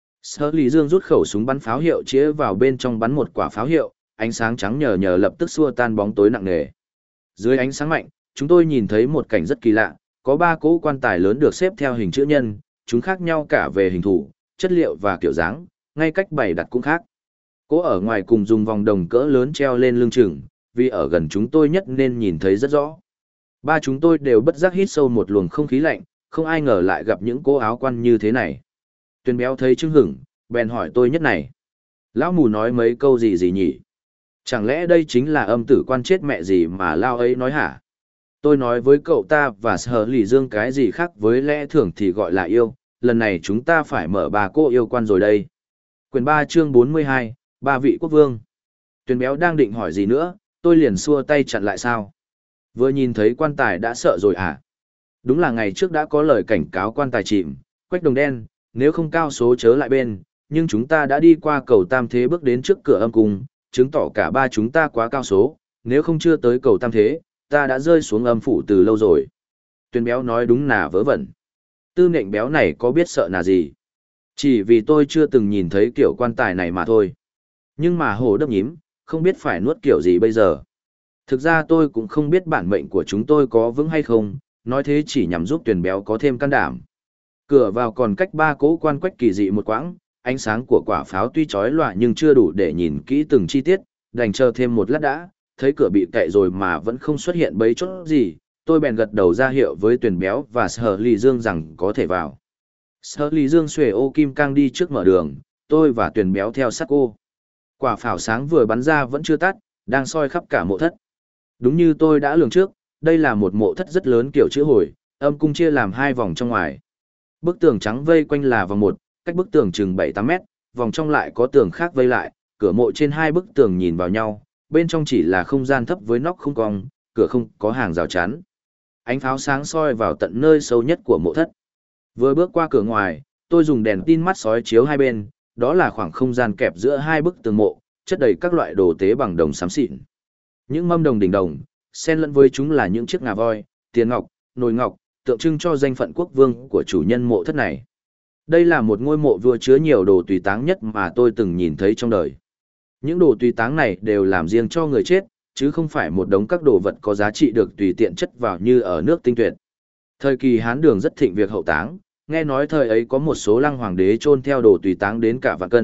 Sở Lý Dương rút khẩu súng bắn pháo hiệu chĩa vào bên trong bắn một quả pháo hiệu, ánh sáng trắng nhờ nhờ lập tức xua tan bóng tối nặng nề. Dưới ánh sáng mạnh, chúng tôi nhìn thấy một cảnh rất kỳ lạ, có 3 cỗ quan tài lớn được xếp theo hình chữ nhân, chúng khác nhau cả về hình thù, chất liệu và kiểu dáng, ngay cách bày đặt cũng khác. Cỗ ở ngoài cùng dùng vòng đồng cỡ lớn treo lên lưng chừng, vì ở gần chúng tôi nhất nên nhìn thấy rất rõ. 3 chúng tôi đều bất giác hít sâu một luồng không khí lạnh, không ai ngờ lại gặp những cỗ áo quan như thế này. Tuyền Béo thấy chưng hửng, bèn hỏi tôi nhất này. Lão mù nói mấy câu gì nhỉ? Chẳng lẽ đây chính là âm tử quan chết mẹ gì mà lao ấy nói hả? Tôi nói với cậu ta và Sở Lý Dương cái gì khác với lẽ thường thì gọi là yêu, lần này chúng ta phải mở 3 cỗ yêu quan rồi đây. Quyển 3 chương 42, 3 vị quốc vương. Tuyền Béo đang định hỏi gì nữa, tôi liền xua tay chặn lại sao. Vừa nhìn thấy quan tài đã sợ rồi à? Đúng là ngày trước đã có lời cảnh cáo quan tài chìm, quách đồng đen, nếu không cao số chớ lại bên, nhưng chúng ta đã đi qua cầu Tam Thế bước đến trước cửa âm cung, chứng tỏ cả 3 chúng ta quá cao số, nếu không chưa tới cầu Tam Thế, ta đã rơi xuống âm phủ từ lâu rồi. Tuyền Béo nói đúng nà vớ vẩn. Tư Nện Béo này có biết sợ nà gì? Chỉ vì tôi chưa từng nhìn thấy kiểu quan tài này mà thôi. Nhưng mà Hồ Đấp nhím, không biết phải nuốt kiểu gì bây giờ. Thực ra tôi cũng không biết bản mệnh của chúng tôi có vững hay không, nói thế chỉ nhằm giúp Tuyền Béo có thêm can đảm. Cửa vào còn cách 3 cỗ quan quách kỳ dị một quãng, ánh sáng của quả pháo tuy chói lòa nhưng chưa đủ để nhìn kỹ từng chi tiết, đành chờ thêm một lát đã, thấy cửa bị cậy rồi mà vẫn không xuất hiện bấy chốt gì, tôi bèn gật đầu ra hiệu với Tuyền Béo và Sở Lý Dương rằng có thể vào. Sở Lý Dương xuề ô kim cang đi trước mở đường, tôi và Tuyền Béo theo sát cô. Quả pháo sáng vừa bắn ra vẫn chưa tắt, đang soi khắp cả mộ thất. Đúng như tôi đã lường trước, đây là một mộ thất rất lớn kiểu chữ hồi, âm cung chia làm 2 vòng trong ngoài. Bức tường trắng vây quanh là vòng 1, cách bức tường chừng 7-8 mét, vòng trong lại có tường khác vây lại, cửa mộ trên 2 bức tường nhìn vào nhau, bên trong chỉ là không gian thấp với nóc không cong, cửa không có hàng rào chắn. Ánh pháo sáng soi vào tận nơi sâu nhất của mộ thất. Vừa bước qua cửa ngoài, tôi dùng đèn tin mắt soi chiếu hai bên, đó là khoảng không gian kẹp giữa 2 bức tường mộ, chất đầy các loại đồ tế bằng đồng xám xịn. Những mâm đồng đỉnh đồng, xen lẫn với chúng là những chiếc ngà voi, tiền ngọc, nồi ngọc, tượng trưng cho danh phận quốc vương của chủ nhân mộ thất này. Đây là một ngôi mộ vừa chứa nhiều đồ tùy táng nhất mà tôi từng nhìn thấy trong đời. Những đồ tùy táng này đều làm riêng cho người chết, chứ không phải một đống các đồ vật có giá trị được tùy tiện chất vào như ở nước Tinh Tuyệt. Thời kỳ Hán Đường rất thịnh việc hậu táng, nghe nói thời ấy có một số lăng hoàng đế chôn theo đồ tùy táng đến cả vạn cân,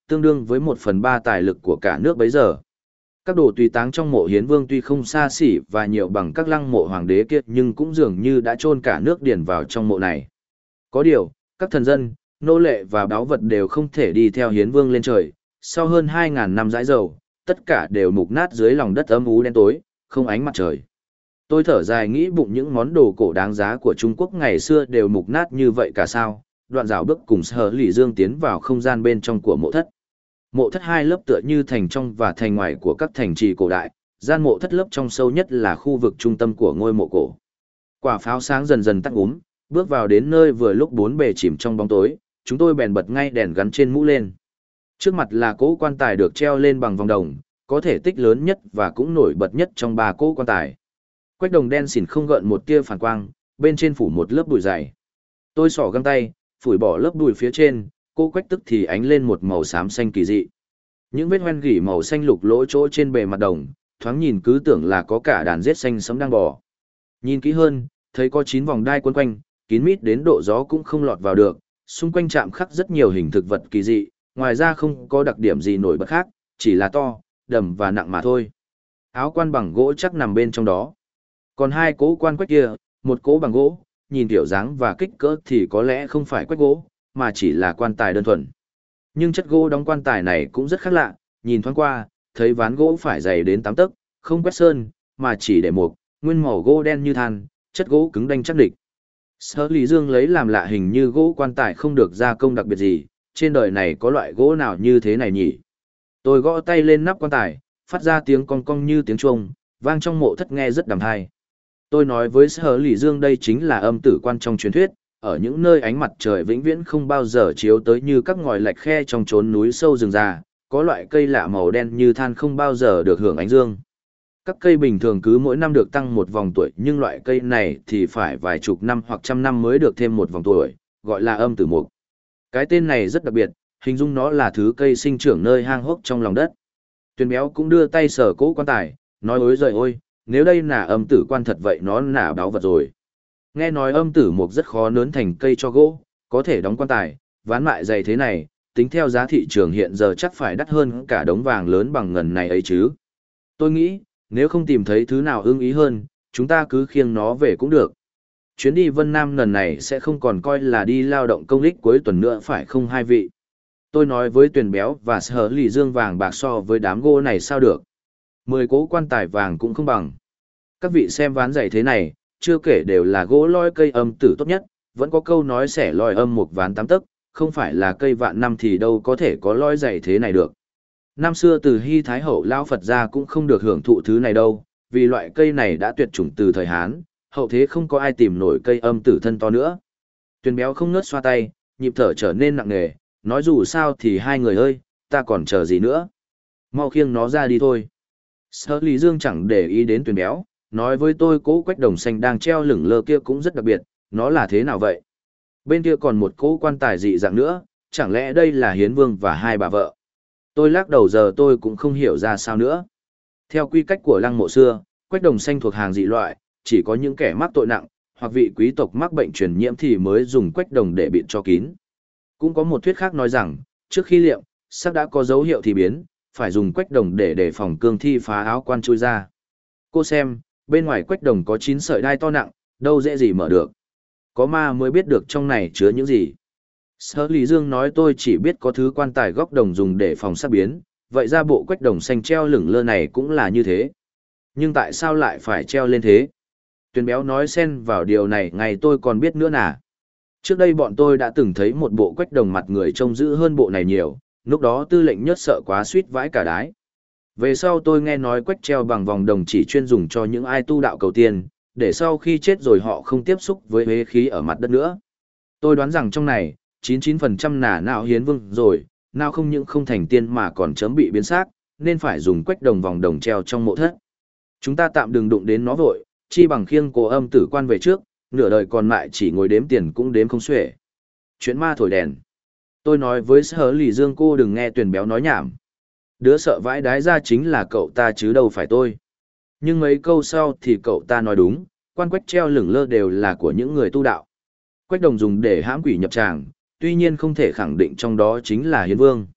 tương đương với 1/3 tài lực của cả nước bấy giờ. Các đồ tùy táng trong mộ Hiến Vương tuy không xa xỉ và nhiều bằng các lăng mộ hoàng đế kia nhưng cũng dường như đã chôn cả nước điền vào trong mộ này. Có điều, các thần dân, nô lệ và báu vật đều không thể đi theo Hiến Vương lên trời, sau hơn 2.000 năm dãi dầu, tất cả đều mục nát dưới lòng đất âm u đen tối, không ánh mặt trời. Tôi thở dài nghĩ bụng những món đồ cổ đáng giá của Trung Quốc ngày xưa đều mục nát như vậy cả sao. Đoạn dạo bước cùng Sở Lỷ Dương tiến vào không gian bên trong của mộ thất. Mộ thất hai lớp tựa như thành trong và thành ngoài của các thành trì cổ đại, gian mộ thất lớp trong sâu nhất là khu vực trung tâm của ngôi mộ cổ. Quả pháo sáng dần dần tắt úm, bước vào đến nơi vừa lúc bốn bề chìm trong bóng tối, chúng tôi bèn bật ngay đèn gắn trên mũ lên. Trước mặt là cỗ quan tài được treo lên bằng vòng đồng, có thể tích lớn nhất và cũng nổi bật nhất trong 3 cỗ quan tài. Quách đồng đen xỉn không gợn một tia phản quang, bên trên phủ một lớp bụi dày. Tôi xỏ găng tay, phủi bỏ lớp bụi phía trên, cô quách tức thì ánh lên một màu xám xanh kỳ dị. Những vết hoen gỉ màu xanh lục lỗ chỗ trên bề mặt đồng, thoáng nhìn cứ tưởng là có cả đàn rết xanh sẫm đang bò. Nhìn kỹ hơn, thấy có 9 vòng đai quấn quanh, kín mít đến độ gió cũng không lọt vào được, xung quanh chạm khắc rất nhiều hình thực vật kỳ dị, ngoài ra không có đặc điểm gì nổi bật khác, chỉ là to, đầm và nặng mà thôi. Áo quan bằng gỗ chắc nằm bên trong đó. Còn 2 cỗ quan quách kia, một cỗ bằng gỗ, nhìn kiểu dáng và kích cỡ thì có lẽ không phải quách gỗ, mà chỉ là quan tài đơn thuần. Nhưng chất gỗ đóng quan tài này cũng rất khác lạ, nhìn thoáng qua, thấy ván gỗ phải dày đến 8 tấc, không quét sơn, mà chỉ để mục, nguyên màu gỗ đen như than, chất gỗ cứng đanh chắc địch. Sở Lý Dương lấy làm lạ hình như gỗ quan tài không được gia công đặc biệt gì, trên đời này có loại gỗ nào như thế này nhỉ? Tôi gõ tay lên nắp quan tài, phát ra tiếng cong cong như tiếng chuông, vang trong mộ thất nghe rất đàm tai. Tôi nói với Sở Lý Dương đây chính là âm tử quan trong truyền thuyết, ở những nơi ánh mặt trời vĩnh viễn không bao giờ chiếu tới như các ngòi lạch khe trong chốn núi sâu rừng già, có loại cây lạ màu đen như than không bao giờ được hưởng ánh dương. Các cây bình thường cứ mỗi năm được tăng một vòng tuổi nhưng loại cây này thì phải vài chục năm hoặc trăm năm mới được thêm một vòng tuổi, gọi là âm tử mục. Cái tên này rất đặc biệt, hình dung nó là thứ cây sinh trưởng nơi hang hốc trong lòng đất. Tuyền Béo cũng đưa tay sờ cỗ quan tài, nói ối giời ôi, nếu đây là âm tử quan thật vậy nó là báu vật rồi. Nghe nói âm tử mục rất khó nớn thành cây cho gỗ, có thể đóng quan tài, ván mại dày thế này, tính theo giá thị trường hiện giờ chắc phải đắt hơn cả đống vàng lớn bằng ngần này ấy chứ. Tôi nghĩ, nếu không tìm thấy thứ nào ưng ý hơn, chúng ta cứ khiêng nó về cũng được. Chuyến đi Vân Nam lần này sẽ không còn coi là đi lao động công ích cuối tuần nữa phải không hai vị? Tôi nói với Tuyền Béo và Sở Lý Dương vàng bạc so với đám gỗ này sao được. 10 cỗ quan tài vàng cũng không bằng. Các vị xem ván dày thế này, chưa kể đều là gỗ loi cây âm tử tốt nhất, vẫn có câu nói xẻ loi âm một ván 8 tấc, không phải là cây vạn năm thì đâu có thể có loi dày thế này được. Năm xưa từ Hy Thái Hậu Lao Phật ra cũng không được hưởng thụ thứ này đâu, vì loại cây này đã tuyệt chủng từ thời Hán, hậu thế không có ai tìm nổi cây âm tử thân to nữa. Tuyền Béo không ngớt xoa tay, nhịp thở trở nên nặng nề, nói dù sao thì hai người ơi, ta còn chờ gì nữa. Mau khiêng nó ra đi thôi. Sở Lý Dương chẳng để ý đến Tuyền Béo, nói với tôi cỗ quách đồng xanh đang treo lửng lơ kia cũng rất đặc biệt, nó là thế nào vậy? Bên kia còn một cỗ quan tài dị dạng nữa, chẳng lẽ đây là Hiến Vương và hai bà vợ? Tôi lắc đầu giờ tôi cũng không hiểu ra sao nữa. Theo quy cách của lăng mộ xưa, quách đồng xanh thuộc hàng dị loại, chỉ có những kẻ mắc tội nặng, hoặc vị quý tộc mắc bệnh truyền nhiễm thì mới dùng quách đồng để bịt cho kín. Cũng có một thuyết khác nói rằng, trước khi liệm, xác đã có dấu hiệu thì biến, phải dùng quách đồng để đề phòng cương thi phá áo quan chui ra. Cô xem, bên ngoài quách đồng có 9 sợi đai to nặng, đâu dễ gì mở được. Có ma mới biết được trong này chứa những gì. Sở Lý Dương nói tôi chỉ biết có thứ quan tài góc đồng dùng để phòng sắc biến, vậy ra bộ quách đồng xanh treo lửng lơ này cũng là như thế. Nhưng tại sao lại phải treo lên thế? Tuyền Béo nói xen vào điều này ngày tôi còn biết nữa nà. Trước đây bọn tôi đã từng thấy một bộ quách đồng mặt người trông dữ hơn bộ này nhiều, lúc đó tư lệnh Nhớt sợ quá suýt vãi cả đái. Về sau tôi nghe nói quách treo bằng vòng đồng chỉ chuyên dùng cho những ai tu đạo cầu tiên, để sau khi chết rồi họ không tiếp xúc với huế khí ở mặt đất nữa. Tôi đoán rằng trong này, 99% là nào Hiến Vương rồi, nào không những không thành tiên mà còn chấm bị biến xác, nên phải dùng quách đồng vòng đồng treo trong mộ thất. Chúng ta tạm đừng đụng đến nó vội, chi bằng khiêng cô âm tử quan về trước, nửa đời còn lại chỉ ngồi đếm tiền cũng đếm không xuể. Chuyện ma thổi đèn. Tôi nói với Sở Lý Dương cô đừng nghe Tuyền Béo nói nhảm. Đứa sợ vãi đái ra chính là cậu ta chứ đâu phải tôi. Nhưng mấy câu sau thì cậu ta nói đúng, quan quách treo lửng lơ đều là của những người tu đạo. Quách đồng dùng để hãm quỷ nhập tràng, tuy nhiên không thể khẳng định trong đó chính là Hiến Vương.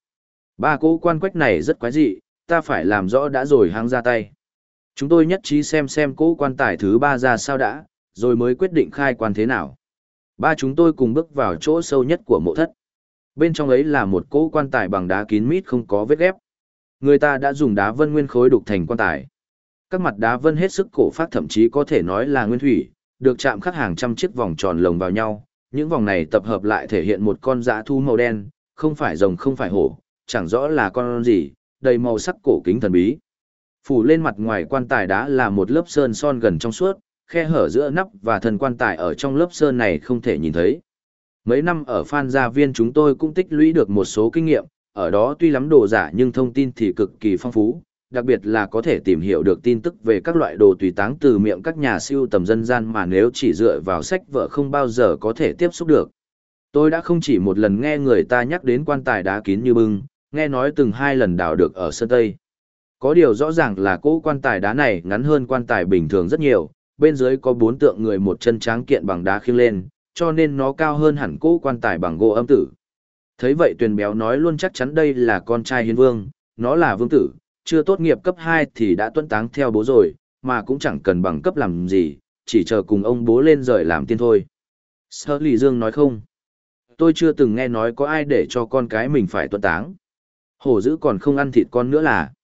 Ba cỗ quan quách này rất quái dị, ta phải làm rõ đã rồi hăng ra tay. Chúng tôi nhất trí xem cỗ quan tài thứ ba ra sao đã, rồi mới quyết định khai quan thế nào. Ba chúng tôi cùng bước vào chỗ sâu nhất của mộ thất. Bên trong ấy là một cỗ quan tài bằng đá kín mít không có vết ghép. Người ta đã dùng đá vân nguyên khối đục thành quan tài. Các mặt đá vân hết sức cổ phác, thậm chí có thể nói là nguyên thủy, được chạm khắc hàng trăm chiếc vòng tròn lồng vào nhau. Những vòng này tập hợp lại thể hiện một con dã thú màu đen, không phải rồng không phải hổ, chẳng rõ là con gì, đầy màu sắc cổ kính thần bí. Phủ lên mặt ngoài quan tài đá là một lớp sơn son gần trong suốt, khe hở giữa nắp và thân quan tài ở trong lớp sơn này không thể nhìn thấy. Mấy năm ở Phan Gia Viên chúng tôi cũng tích lũy được một số kinh nghiệm, ở đó tuy lắm đồ giả nhưng thông tin thì cực kỳ phong phú, đặc biệt là có thể tìm hiểu được tin tức về các loại đồ tùy táng từ miệng các nhà sưu tầm dân gian mà nếu chỉ dựa vào sách vở không bao giờ có thể tiếp xúc được. Tôi đã không chỉ một lần nghe người ta nhắc đến quan tài đá kín như bưng, nghe nói từng 2 lần đào được ở Sơn Tây. Có điều rõ ràng là cỗ quan tài đá này ngắn hơn quan tài bình thường rất nhiều, bên dưới có 4 tượng người một chân tráng kiện bằng đá khiêng lên, cho nên nó cao hơn hẳn cỗ quan tài bằng gỗ âm tử. Thấy vậy Tuyền Béo nói luôn chắc chắn đây là con trai Hiến Vương, nó là vương tử, chưa tốt nghiệp cấp 2 thì đã tuân táng theo bố rồi, mà cũng chẳng cần bằng cấp làm gì, chỉ chờ cùng ông bố lên rời làm tiên thôi. Sở Lì Dương nói không. Tôi chưa từng nghe nói có ai để cho con cái mình phải tuân táng. Hổ dữ còn không ăn thịt con nữa là.